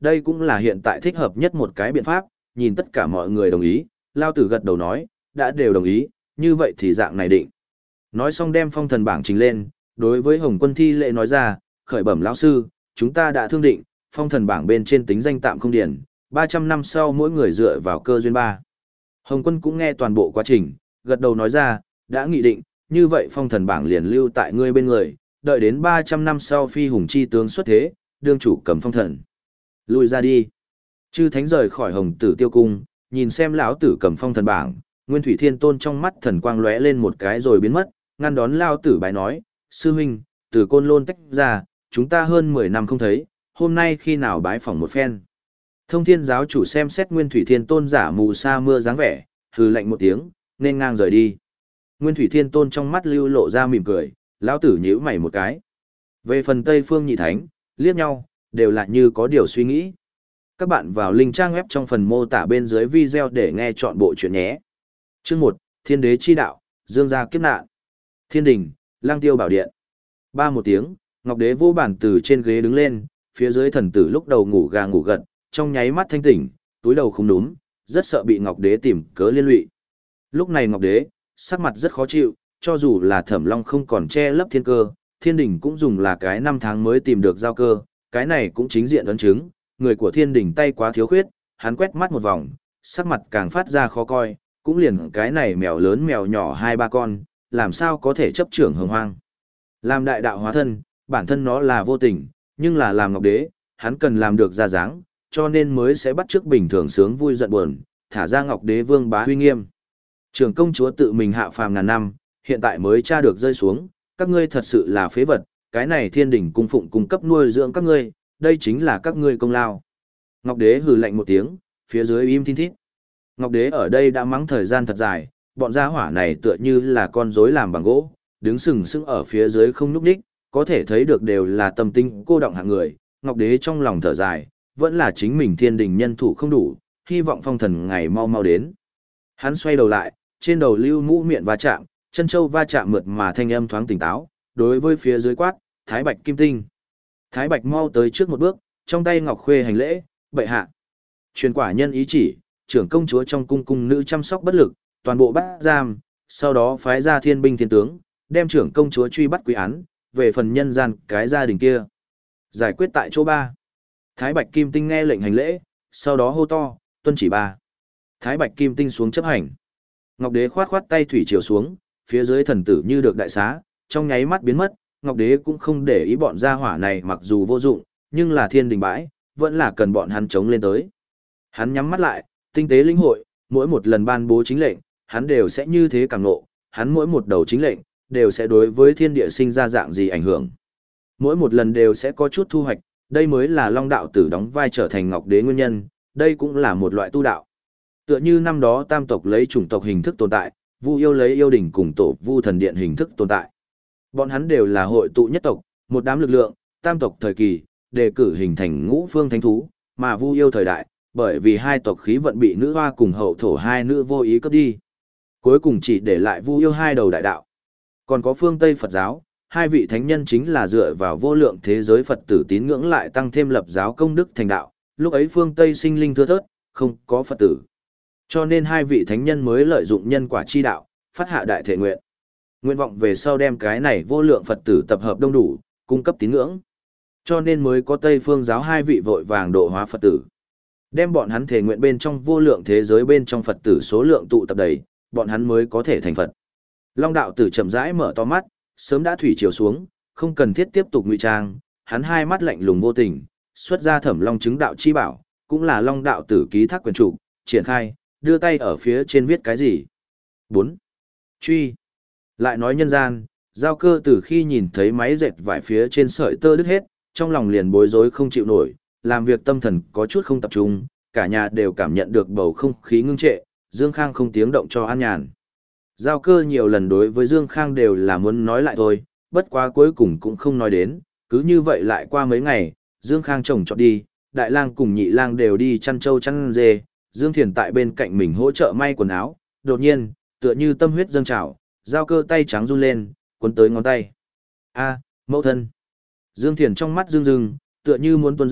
đây cũng là hiện tại thích hợp nhất một cái biện pháp, nhìn tất cả mọi người đồng ý, Lao Tử gật đầu nói, đã đều đồng ý, như vậy thì dạng này định. Nói xong đem phong thần bảng trình lên, đối với Hồng Quân thi lễ nói ra, khởi bẩm lão sư, chúng ta đã thương định, phong thần bảng bên trên tính danh tạm không điển, ba trăm năm sau mỗi người dựa vào cơ duyên ba. Hồng Quân cũng nghe toàn bộ quá trình, gật đầu nói ra, đã nghị định, như vậy phong thần bảng liền lưu tại ngươi bên người, đợi đến ba trăm năm sau phi hùng chi tướng xuất thế, đương chủ cầm phong thần. Lui ra đi. Chư thánh rời khỏi Hồng Tử Tiêu cung, nhìn xem lão tử cầm phong thần bảng, Nguyên Thủy Thiên Tôn trong mắt thần quang lóe lên một cái rồi biến mất, ngăn đón lão tử bài nói, sư huynh, từ Côn Lôn tách ra, chúng ta hơn mười năm không thấy, hôm nay khi nào bái phỏng một phen. Thông Thiên giáo chủ xem xét Nguyên Thủy Thiên Tôn giả mù sa mưa dáng vẻ, hừ lạnh một tiếng, nên ngang rời đi. Nguyên Thủy Thiên Tôn trong mắt lưu lộ ra mỉm cười, lão tử nhíu mày một cái. Về phần Tây Phương Nhị Thánh, liếc nhau, đều là như có điều suy nghĩ. Các bạn vào link trang web trong phần mô tả bên dưới video để nghe chọn bộ chuyện nhé. Chương một, Thiên Đế chi đạo, Dương gia kiếp nạn. Thiên đình, Lang Tiêu bảo điện. Ba một tiếng, Ngọc Đế vô bản từ trên ghế đứng lên, phía dưới thần tử lúc đầu ngủ gà ngủ gật, trong nháy mắt thanh tỉnh, túi đầu không đúng, rất sợ bị Ngọc Đế tìm cớ liên lụy. Lúc này Ngọc Đế, sắc mặt rất khó chịu, cho dù là Thẩm Long không còn che lấp thiên cơ, thiên đình cũng dùng là cái năm tháng mới tìm được giao cơ, cái này cũng chính diện ấn chứng, người của thiên đình tay quá thiếu khuyết, hắn quét mắt một vòng, sắc mặt càng phát ra khó coi, cũng liền cái này mèo lớn mèo nhỏ hai ba con, làm sao có thể chấp trưởng hồng hoang. Làm đại đạo hóa thân, bản thân nó là vô tình, nhưng là làm Ngọc Đế, hắn cần làm được ra dáng, cho nên mới sẽ bắt chước bình thường sướng vui giận buồn, thả ra Ngọc Đế vương bá huy nghiêm. Trưởng công chúa tự mình hạ phàm ngàn năm, hiện tại mới tra được rơi xuống, các ngươi thật sự là phế vật, cái này thiên đình cung phụng cung cấp nuôi dưỡng các ngươi, đây chính là các ngươi công lao. Ngọc Đế hừ lạnh một tiếng, phía dưới im thiên thít. Ngọc Đế ở đây đã mắng thời gian thật dài, bọn gia hỏa này tựa như là con rối làm bằng gỗ, đứng sừng sững ở phía dưới không nhúc nhích, có thể thấy được đều là tâm tinh cô động hạng người. Ngọc Đế trong lòng thở dài, vẫn là chính mình thiên đình nhân thủ không đủ, hy vọng phong thần ngày mau mau đến. Hắn xoay đầu lại, trên đầu lưu mũ miệng va chạm, chân châu va chạm mượt mà thanh âm thoáng tỉnh táo, đối với phía dưới quát, Thái Bạch Kim Tinh. Thái Bạch mau tới trước một bước, trong tay ngọc khuê hành lễ, bệ hạ. Truyền quả nhân ý chỉ, trưởng công chúa trong cung cung nữ chăm sóc bất lực, toàn bộ bắt giam, sau đó phái ra thiên binh thiên tướng, đem trưởng công chúa truy bắt quý án, về phần nhân gian cái gia đình kia. Giải quyết tại chỗ ba. Thái Bạch Kim Tinh nghe lệnh hành lễ, sau đó hô to, tuân chỉ ba. Thái Bạch Kim Tinh xuống chấp hành. Ngọc Đế khoát khoát tay thủy chiều xuống, phía dưới thần tử như được đại xá, trong nháy mắt biến mất, Ngọc Đế cũng không để ý bọn gia hỏa này mặc dù vô dụng, nhưng là thiên đình bãi, vẫn là cần bọn hắn chống lên tới. Hắn nhắm mắt lại, tinh tế linh hội, mỗi một lần ban bố chính lệnh, hắn đều sẽ như thế càng ngộ, hắn mỗi một đầu chính lệnh, đều sẽ đối với thiên địa sinh ra dạng gì ảnh hưởng. Mỗi một lần đều sẽ có chút thu hoạch, đây mới là Long đạo tử đóng vai trở thành Ngọc Đế nguyên nhân, đây cũng là một loại tu đạo. Tựa như năm đó tam tộc lấy chủng tộc hình thức tồn tại, Vu yêu lấy yêu đỉnh cùng tổ Vu thần điện hình thức tồn tại. Bọn hắn đều là hội tụ nhất tộc, một đám lực lượng, tam tộc thời kỳ, đề cử hình thành ngũ phương thánh thú, mà Vu yêu thời đại, bởi vì hai tộc khí vận bị nữ hoa cùng hậu thổ hai nữ vô ý cướp đi. Cuối cùng chỉ để lại Vu yêu hai đầu đại đạo. Còn có phương Tây Phật giáo, hai vị thánh nhân chính là dựa vào vô lượng thế giới Phật tử tín ngưỡng lại tăng thêm lập giáo công đức thành đạo, lúc ấy phương Tây sinh linh thưa thớt, không có Phật tử. Cho nên hai vị thánh nhân mới lợi dụng nhân quả chi đạo, phát hạ đại thể nguyện. Nguyện vọng về sau đem cái này vô lượng Phật tử tập hợp đông đủ, cung cấp tín ngưỡng. Cho nên mới có Tây phương giáo hai vị vội vàng độ hóa Phật tử. Đem bọn hắn thể nguyện bên trong vô lượng thế giới bên trong Phật tử số lượng tụ tập đầy, bọn hắn mới có thể thành Phật. Long đạo tử chậm rãi mở to mắt, sớm đã thủy chiều xuống, không cần thiết tiếp tục ngụy trang, hắn hai mắt lạnh lùng vô tình, xuất ra Thẩm Long chứng đạo chi bảo, cũng là Long đạo tử ký thác quyền chủ, triển khai, đưa tay ở phía trên viết cái gì? bốn. Truy. Lại nói nhân gian, giao cơ từ khi nhìn thấy máy dệt vải phía trên sợi tơ đứt hết, trong lòng liền bối rối không chịu nổi, làm việc tâm thần có chút không tập trung, cả nhà đều cảm nhận được bầu không khí ngưng trệ, Dương Khang không tiếng động cho an nhàn. Giao cơ nhiều lần đối với Dương Khang đều là muốn nói lại thôi, bất quá cuối cùng cũng không nói đến, cứ như vậy lại qua mấy ngày, Dương Khang chồng chọn đi, Đại Lang cùng Nhị Lang đều đi chăn trâu chăn dê, Dương Thiền tại bên cạnh mình hỗ trợ may quần áo, đột nhiên, tựa như tâm huyết dâng trào, giao cơ tay trắng run lên, cuốn tới ngón tay. A, mẫu thân. Dương Thiền trong mắt rưng rưng, tựa như muốn tuôn ra,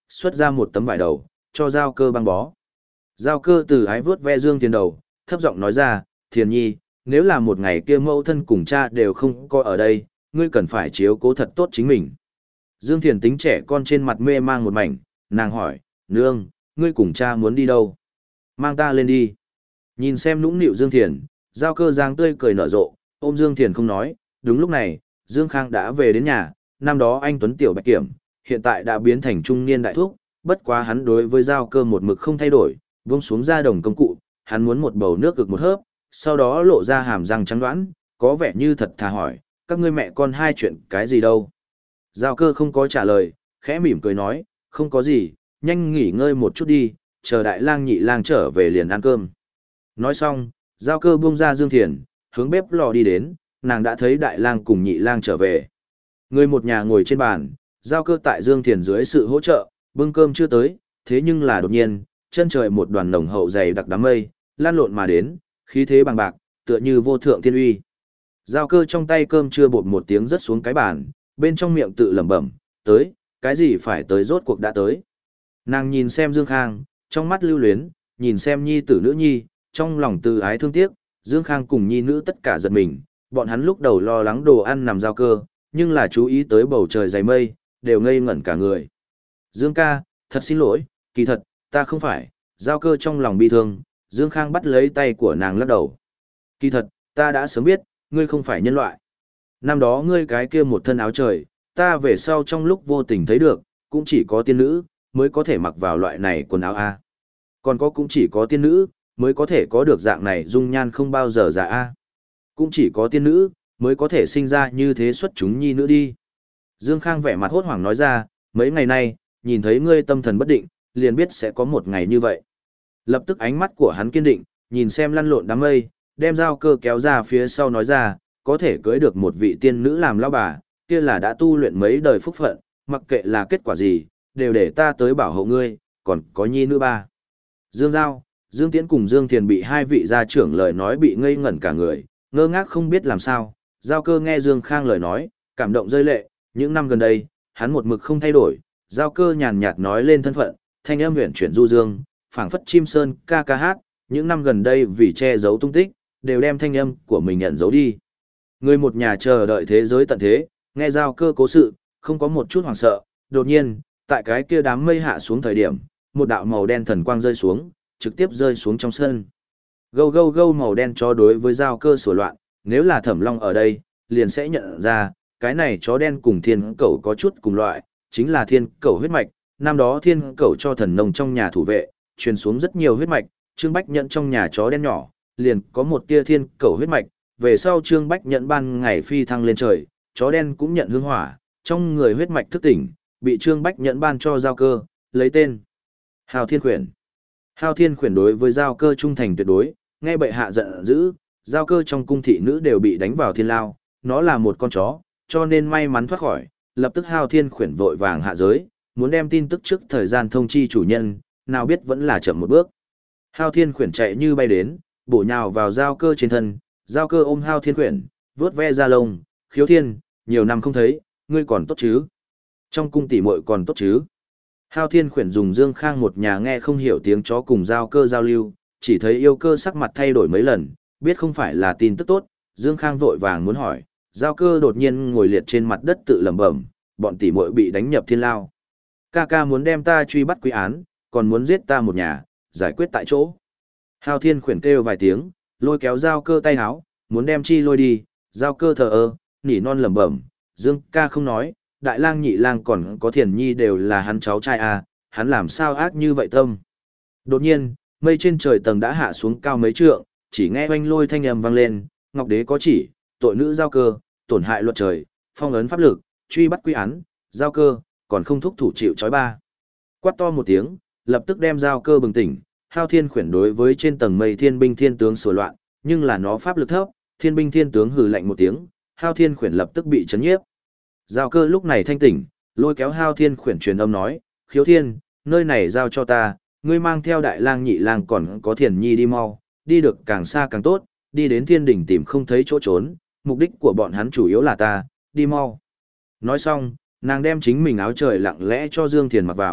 xuất ra một tấm vải đầu, cho Giao Cơ băng bó. Giao Cơ từ ái vướt ve Dương Thiền đầu, thấp giọng nói ra, Thiền nhi, nếu là một ngày kia mẫu thân cùng cha đều không có ở đây, ngươi cần phải chiếu cố thật tốt chính mình. Dương Thiền tính trẻ con trên mặt mê mang một mảnh, nàng hỏi, nương, ngươi cùng cha muốn đi đâu? Mang ta lên đi. Nhìn xem nũng nịu Dương Thiền, Giao Cơ giang tươi cười nở rộ, ôm Dương Thiền không nói, đúng lúc này, Dương Khang đã về đến nhà, năm đó anh Tuấn Tiểu Bạch Kiểm, hiện tại đã biến thành trung niên đại thúc, bất quá hắn đối với Giao Cơ một mực không thay đổi, vung xuống ra đồng công cụ, hắn muốn một bầu nước cực một hớp, sau đó lộ ra hàm răng trắng đoán, có vẻ như thật thà hỏi, các ngươi mẹ con hai chuyện cái gì đâu? Giao Cơ không có trả lời, khẽ mỉm cười nói, không có gì, nhanh nghỉ ngơi một chút đi, chờ đại lang nhị lang trở về liền ăn cơm. Nói xong, Giao Cơ buông ra Dương Thiền, hướng bếp lò đi đến, nàng đã thấy đại lang cùng nhị lang trở về. Người một nhà ngồi trên bàn, Giao Cơ tại Dương Thiền dưới sự hỗ trợ, bưng cơm chưa tới, thế nhưng là đột nhiên, chân trời một đoàn nồng hậu dày đặc đám mây, lan lộn mà đến, khí thế bằng bạc, tựa như vô thượng thiên uy. Giao Cơ trong tay cơm chưa bột một tiếng rớt xuống cái bàn, bên trong miệng tự lẩm bẩm, tới, cái gì phải tới rốt cuộc đã tới. Nàng nhìn xem Dương Khang, trong mắt lưu luyến, nhìn xem nhi tử nữ nhi, trong lòng từ ái thương tiếc, Dương Khang cùng nhi nữ tất cả giật mình, bọn hắn lúc đầu lo lắng đồ ăn nằm Giao Cơ, nhưng là chú ý tới bầu trời dày mây, đều ngây ngẩn cả người. Dương ca, thật xin lỗi, kỳ thật, ta không phải, Giao Cơ trong lòng bi thương, Dương Khang bắt lấy tay của nàng lắc đầu. Kỳ thật, ta đã sớm biết, ngươi không phải nhân loại. Năm đó ngươi cái kia một thân áo trời, ta về sau trong lúc vô tình thấy được, cũng chỉ có tiên nữ, mới có thể mặc vào loại này quần áo A. Còn có cũng chỉ có tiên nữ, mới có thể có được dạng này dung nhan không bao giờ già A. Cũng chỉ có tiên nữ, mới có thể sinh ra như thế xuất chúng nhi nữ đi. Dương Khang vẻ mặt hốt hoảng nói ra, mấy ngày nay, nhìn thấy ngươi tâm thần bất định, liền biết sẽ có một ngày như vậy. Lập tức ánh mắt của hắn kiên định, nhìn xem lăn lộn đám mây, đem Giao Cơ kéo ra phía sau nói ra, có thể cưới được một vị tiên nữ làm lão bà, kia là đã tu luyện mấy đời phúc phận, mặc kệ là kết quả gì, đều để ta tới bảo hộ ngươi, còn có nhi nữ ba. Dương Giao, Dương Tiễn cùng Dương Thiền bị hai vị gia trưởng lời nói bị ngây ngẩn cả người, ngơ ngác không biết làm sao. Giao Cơ nghe Dương Khang lời nói, cảm động rơi lệ, những năm gần đây, hắn một mực không thay đổi. Giao Cơ nhàn nhạt nói lên thân phận, thanh âm huyền chuyển du dương, phảng phất chim sơn ca ca hát, những năm gần đây vì che giấu tung tích, đều đem thanh âm của mình nhận giấu đi. Người một nhà chờ đợi thế giới tận thế, nghe Giao Cơ cố sự, không có một chút hoảng sợ, đột nhiên, tại cái kia đám mây hạ xuống thời điểm, một đạo màu đen thần quang rơi xuống, trực tiếp rơi xuống trong sân. Gâu gâu gâu màu đen chó đối với Giao Cơ sủa loạn, nếu là Thẩm Long ở đây, liền sẽ nhận ra, cái này chó đen cùng thiên cẩu có chút cùng loại, chính là thiên cẩu huyết mạch, năm đó thiên cẩu cho thần nông trong nhà thủ vệ, truyền xuống rất nhiều huyết mạch, Trương Bách Nhẫn trong nhà chó đen nhỏ, liền có một tia thiên cẩu huyết mạch, về sau Trương Bách Nhẫn ban ngày phi thăng lên trời, chó đen cũng nhận hương hỏa, trong người huyết mạch thức tỉnh, bị Trương Bách Nhẫn ban cho Giao Cơ, lấy tên Hào Thiên Khuyển. Hào Thiên Khuyển đối với Giao Cơ trung thành tuyệt đối, nghe bệ hạ giận dữ, Giao Cơ trong cung thị nữ đều bị đánh vào thiên lao, nó là một con chó, cho nên may mắn thoát khỏi, lập tức Hào Thiên Khuyển vội vàng hạ giới, muốn đem tin tức trước thời gian thông chi chủ nhân, nào biết vẫn là chậm một bước. Hào Thiên Khuyển chạy như bay đến, bổ nhào vào Giao Cơ trên thân, Giao Cơ ôm Hào Thiên Khuyển, vướt ve da lông, khiếu thiên, nhiều năm không thấy, ngươi còn tốt chứ? Trong cung tỷ muội còn tốt chứ? Hào Thiên Khuyển dùng Dương Khang một nhà nghe không hiểu tiếng chó cùng Giao Cơ giao lưu, chỉ thấy yêu cơ sắc mặt thay đổi mấy lần, biết không phải là tin tức tốt, Dương Khang vội vàng muốn hỏi, Giao Cơ đột nhiên ngồi liệt trên mặt đất tự lẩm bẩm, bọn tỷ muội bị đánh nhập thiên lao. Ca ca muốn đem ta truy bắt quy án, còn muốn giết ta một nhà, giải quyết tại chỗ. Hào Thiên Khuyển kêu vài tiếng, lôi kéo Giao Cơ tay háo, muốn đem chi lôi đi, Giao Cơ thờ ơ, nỉ non lẩm bẩm, Dương ca không nói, đại lang nhị lang còn có Thiền nhi đều là hắn cháu trai à, hắn làm sao ác như vậy tâm. Đột nhiên, mây trên trời tầng đã hạ xuống cao mấy trượng, chỉ nghe oanh lôi thanh âm vang lên, Ngọc Đế có chỉ, tội nữ Giao Cơ, tổn hại luật trời, phong ấn pháp lực, truy bắt quy án, Giao Cơ, còn không thúc thủ chịu trói ba. Quát to một tiếng, lập tức đem Giao Cơ bừng tỉnh, Hào Thiên Khuyển đối với trên tầng mây thiên binh thiên tướng sửa loạn, nhưng là nó pháp lực thấp, thiên binh thiên tướng hừ lạnh một tiếng, Hào Thiên Khuyển lập tức bị chấn nhiếp. Giao Cơ lúc này thanh tỉnh, lôi kéo Hào Thiên Khuyển truyền âm nói, khiếu thiên, nơi này giao cho ta, ngươi mang theo đại lang nhị lang còn có Thiền nhi đi mau, đi được càng xa càng tốt, đi đến thiên đỉnh tìm không thấy chỗ trốn, mục đích của bọn hắn chủ yếu là ta, đi mau. Nói xong, nàng đem chính mình áo trời lặng lẽ cho Dương Thiền mặc vào,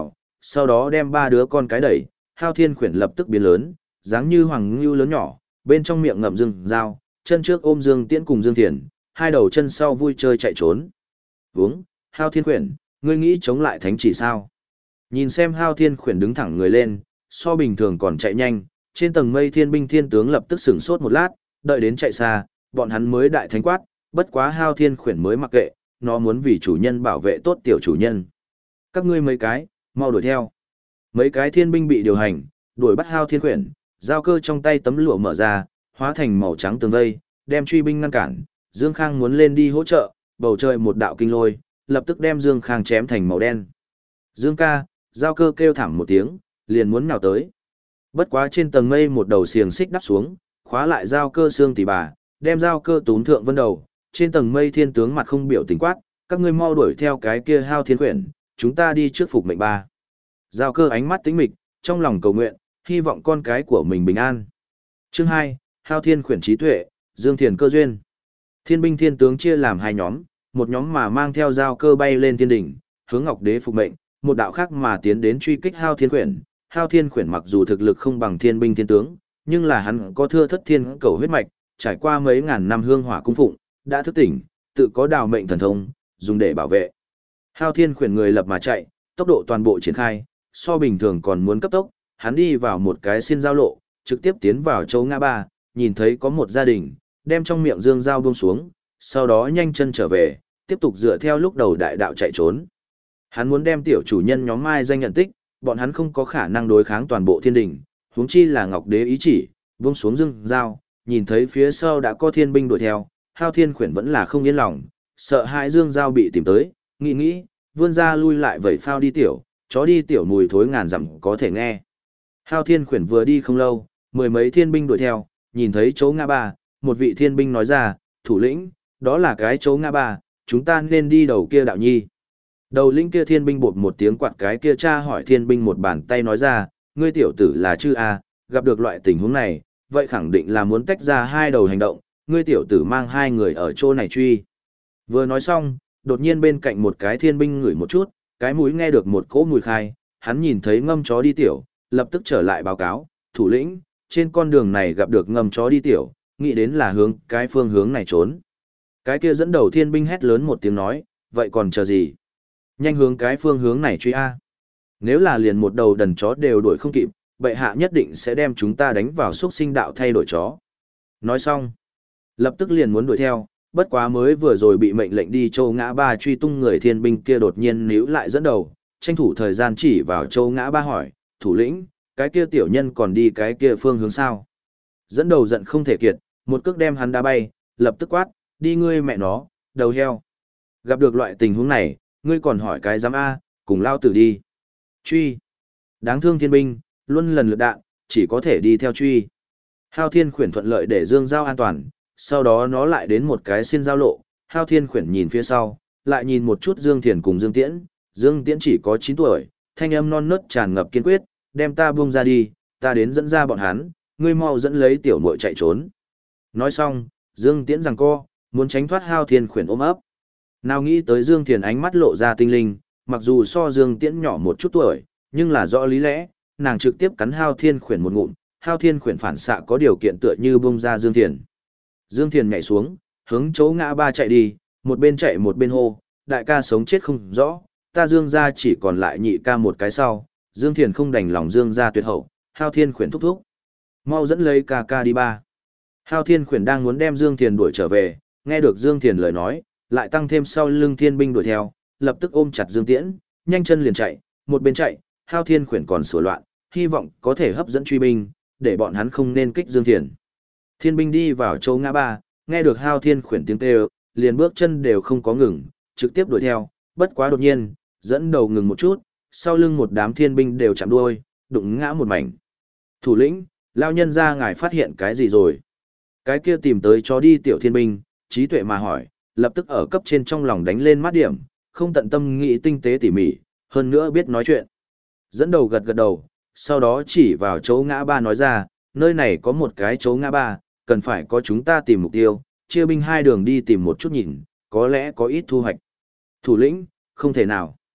sau đó đem ba đứa con cái đẩy, Hao Thiên Khuyển lập tức biến lớn, dáng như hoàng ngưu lớn nhỏ, bên trong miệng ngậm dương dao, chân trước ôm Dương Tiễn cùng Dương Thiền, hai đầu chân sau vui chơi chạy trốn. Uống, Hao Thiên Khuyển, ngươi nghĩ chống lại thánh chỉ sao? Nhìn xem Hao Thiên Khuyển đứng thẳng người lên, so bình thường còn chạy nhanh, trên tầng mây thiên binh thiên tướng lập tức sửng sốt một lát, đợi đến chạy xa, bọn hắn mới đại thánh quát, bất quá Hao Thiên Khuyển mới mặc kệ, nó muốn vì chủ nhân bảo vệ tốt tiểu chủ nhân. Các ngươi mấy cái, mau đuổi theo. Mấy cái thiên binh bị điều hành, đuổi bắt Hao Thiên Khuyển, giao cơ trong tay tấm lụa mở ra, hóa thành màu trắng tường vây, đem truy binh ngăn cản. Dương Khang muốn lên đi hỗ trợ, bầu trời một đạo kinh lôi, lập tức đem Dương Khang chém thành màu đen. Dương ca, giao cơ kêu thảm một tiếng, liền muốn nào tới. Bất quá trên tầng mây một đầu xiềng xích đắp xuống, khóa lại giao cơ xương tỷ bà, đem giao cơ tún thượng vân đầu. Trên tầng mây thiên tướng mặt không biểu tình quát, các ngươi mau đuổi theo cái kia Hao Thiên Khuyển, chúng ta đi trước phục mệnh ba. Giao cơ ánh mắt tĩnh mịch, trong lòng cầu nguyện, hy vọng con cái của mình bình an. Chương hai, Hao Thiên Khuyển trí tuệ, Dương Thiền cơ duyên. Thiên binh thiên tướng chia làm hai nhóm, một nhóm mà mang theo giao cơ bay lên thiên đỉnh, hướng Ngọc Đế phục mệnh, một đạo khác mà tiến đến truy kích Hao Thiên Khuyển. Hao Thiên Khuyển mặc dù thực lực không bằng thiên binh thiên tướng, nhưng là hắn có thưa thất thiên cầu huyết mạch, trải qua mấy ngàn năm hương hỏa cung phụng, đã thức tỉnh, tự có đào mệnh thần thông, dùng để bảo vệ. Hao Thiên Khuyển người lập mà chạy, tốc độ toàn bộ triển khai, so bình thường còn muốn cấp tốc, hắn đi vào một cái xiên giao lộ, trực tiếp tiến vào châu ngã ba, nhìn thấy có một gia đình, đem trong miệng dương dao buông xuống, sau đó nhanh chân trở về, tiếp tục dựa theo lúc đầu đại đạo chạy trốn. Hắn muốn đem tiểu chủ nhân nhóm mai danh nhận tích, bọn hắn không có khả năng đối kháng toàn bộ thiên đình, huống chi là Ngọc Đế ý chỉ, buông xuống dương dao, nhìn thấy phía sau đã có thiên binh đuổi theo, Hao Thiên Khuyển vẫn là không yên lòng, sợ hãi dương dao bị tìm tới, nghĩ nghĩ, vươn ra lui lại vẩy phao đi tiểu, chó đi tiểu mùi thối ngàn dặm có thể nghe. Hao Thiên Khuyển vừa đi không lâu, mười mấy thiên binh đuổi theo, nhìn thấy chỗ ngã ba, một vị thiên binh nói ra, thủ lĩnh, đó là cái chỗ ngã ba, chúng ta nên đi đầu kia đạo nhi. Đầu lĩnh kia thiên binh bột một tiếng quạt cái kia cha hỏi thiên binh một bàn tay nói ra, ngươi tiểu tử là chư a, gặp được loại tình huống này, vậy khẳng định là muốn tách ra hai đầu hành động, ngươi tiểu tử mang hai người ở chỗ này truy. Vừa nói xong, đột nhiên bên cạnh một cái thiên binh ngửi một chút, cái mũi nghe được một cỗ mùi khai, hắn nhìn thấy ngâm chó đi tiểu, lập tức trở lại báo cáo, thủ lĩnh, trên con đường này gặp được ngâm chó đi tiểu, nghĩ đến là hướng cái phương hướng này trốn. Cái kia dẫn đầu thiên binh hét lớn một tiếng nói, vậy còn chờ gì? Nhanh hướng cái phương hướng này truy a. Nếu là liền một đầu đần chó đều đuổi không kịp, bệ hạ nhất định sẽ đem chúng ta đánh vào xuất sinh đạo thay đổi chó. Nói xong, lập tức liền muốn đuổi theo, bất quá mới vừa rồi bị mệnh lệnh đi châu ngã ba truy tung người thiên binh kia đột nhiên níu lại dẫn đầu, tranh thủ thời gian chỉ vào châu ngã ba hỏi, thủ lĩnh, cái kia tiểu nhân còn đi cái kia phương hướng sao? Dẫn đầu giận không thể kiệt, một cước đem hắn đá bay, lập tức quát, đi ngươi mẹ nó, đầu heo. Gặp được loại tình huống này, ngươi còn hỏi cái dám A, cùng lao tử đi. Truy. Đáng thương thiên binh, luôn lần lượt đạn, chỉ có thể đi theo truy. Hao Thiên Khuyển thuận lợi để Dương Giao an toàn, sau đó nó lại đến một cái xiên giao lộ, Hao Thiên Khuyển nhìn phía sau, lại nhìn một chút Dương Thiền cùng Dương Tiễn, Dương Tiễn chỉ có chín tuổi, thanh âm non nớt tràn ngập kiên quyết, đem ta buông ra đi, ta đến dẫn ra bọn hắn, ngươi mau dẫn lấy tiểu muội chạy trốn. Nói xong, Dương Tiễn giằng co, muốn tránh thoát Hao Thiên Khuyển ôm ấp. Nào nghĩ tới Dương Thiền ánh mắt lộ ra tinh linh, mặc dù so Dương Tiễn nhỏ một chút tuổi, nhưng là rõ lý lẽ, nàng trực tiếp cắn Hao Thiên Khuyển một ngụm, Hao Thiên Khuyển phản xạ có điều kiện tựa như buông ra Dương Thiền. Dương Thiền nhảy xuống, hướng chỗ ngã ba chạy đi, một bên chạy một bên hô, đại ca sống chết không rõ, ta Dương gia chỉ còn lại nhị ca một cái sau, Dương Thiền không đành lòng Dương gia tuyệt hậu, Hao Thiên Khuyển thúc thúc. Mau dẫn lấy ca ca đi ba. Hao Thiên Khuyển đang muốn đem Dương Thiền đuổi trở về, nghe được Dương Thiền lời nói, lại tăng thêm sau lưng thiên binh đuổi theo, lập tức ôm chặt Dương Tiễn, nhanh chân liền chạy, một bên chạy, Hao Thiên Khuyển còn sửa loạn, hy vọng có thể hấp dẫn truy binh, để bọn hắn không nên kích Dương Thiền. Thiên binh đi vào châu ngã ba, nghe được Hao Thiên Khuyển tiếng kêu, liền bước chân đều không có ngừng, trực tiếp đuổi theo, bất quá đột nhiên, dẫn đầu ngừng một chút, sau lưng một đám thiên binh đều chạm đuôi, đụng ngã một mảnh. Thủ lĩnh, lao nhân ra ngài phát hiện cái gì rồi? Cái kia tìm tới chó đi tiểu thiên binh, trí tuệ mà hỏi, lập tức ở cấp trên trong lòng đánh lên mắt điểm, không tận tâm nghĩ tinh tế tỉ mỉ, hơn nữa biết nói chuyện. Dẫn đầu gật gật đầu, sau đó chỉ vào chỗ ngã ba nói ra, nơi này có một cái chỗ ngã ba, cần phải có chúng ta tìm mục tiêu, chia binh hai đường đi tìm một chút nhìn, có lẽ có ít thu hoạch. Thủ lĩnh, không thể nào.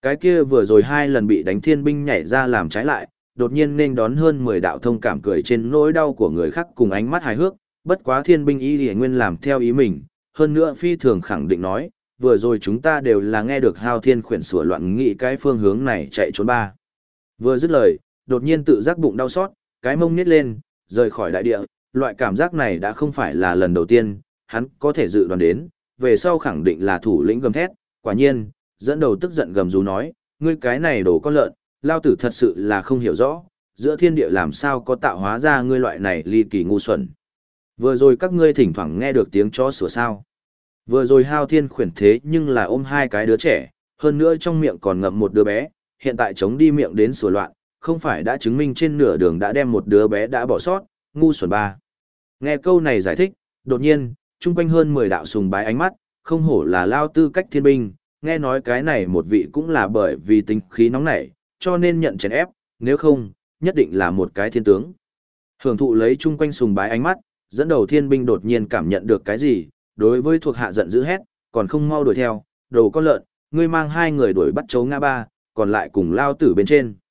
Cái kia vừa rồi hai lần bị đánh thiên binh nhảy ra làm trái lại, đột nhiên nên đón hơn mười đạo thông cảm cười trên nỗi đau của người khác cùng ánh mắt hài hước, bất quá thiên binh y lìa nguyên làm theo ý mình, hơn nữa phi thường khẳng định nói, vừa rồi chúng ta đều là nghe được hao thiên khuyển sủa loạn nghị cái phương hướng này chạy trốn ba. Vừa dứt lời, đột nhiên tự giác bụng đau xót, cái mông nhét lên, rời khỏi đại địa, loại cảm giác này đã không phải là lần đầu tiên, hắn có thể dự đoán đến, về sau khẳng định là thủ lĩnh gầm thét, quả nhiên, dẫn đầu tức giận gầm rú nói, ngươi cái này đồ con lợn, lao tử thật sự là không hiểu rõ, giữa thiên địa làm sao có tạo hóa ra ngươi loại này ly kỳ ngu xuẩn. Vừa rồi các ngươi thỉnh thoảng nghe được tiếng chó sủa sao. Vừa rồi hao thiên khuyển thế nhưng là ôm hai cái đứa trẻ, hơn nữa trong miệng còn ngậm một đứa bé, hiện tại chống đi miệng đến sủa loạn, không phải đã chứng minh trên nửa đường đã đem một đứa bé đã bỏ sót, ngu xuẩn ba. Nghe câu này giải thích, đột nhiên, chung quanh hơn mười đạo sùng bái ánh mắt, không hổ là lao tư cách thiên binh, nghe nói cái này một vị cũng là bởi vì tính khí nóng nảy, cho nên nhận chèn ép, nếu không, nhất định là một cái thiên tướng. Hưởng thụ lấy chung quanh sùng bái ánh mắt, dẫn đầu thiên binh đột nhiên cảm nhận được cái gì, đối với thuộc hạ giận dữ hét, còn không mau đuổi theo, đồ con lợn, ngươi mang hai người đuổi bắt chấu ngã ba, còn lại cùng lao tử bên trên.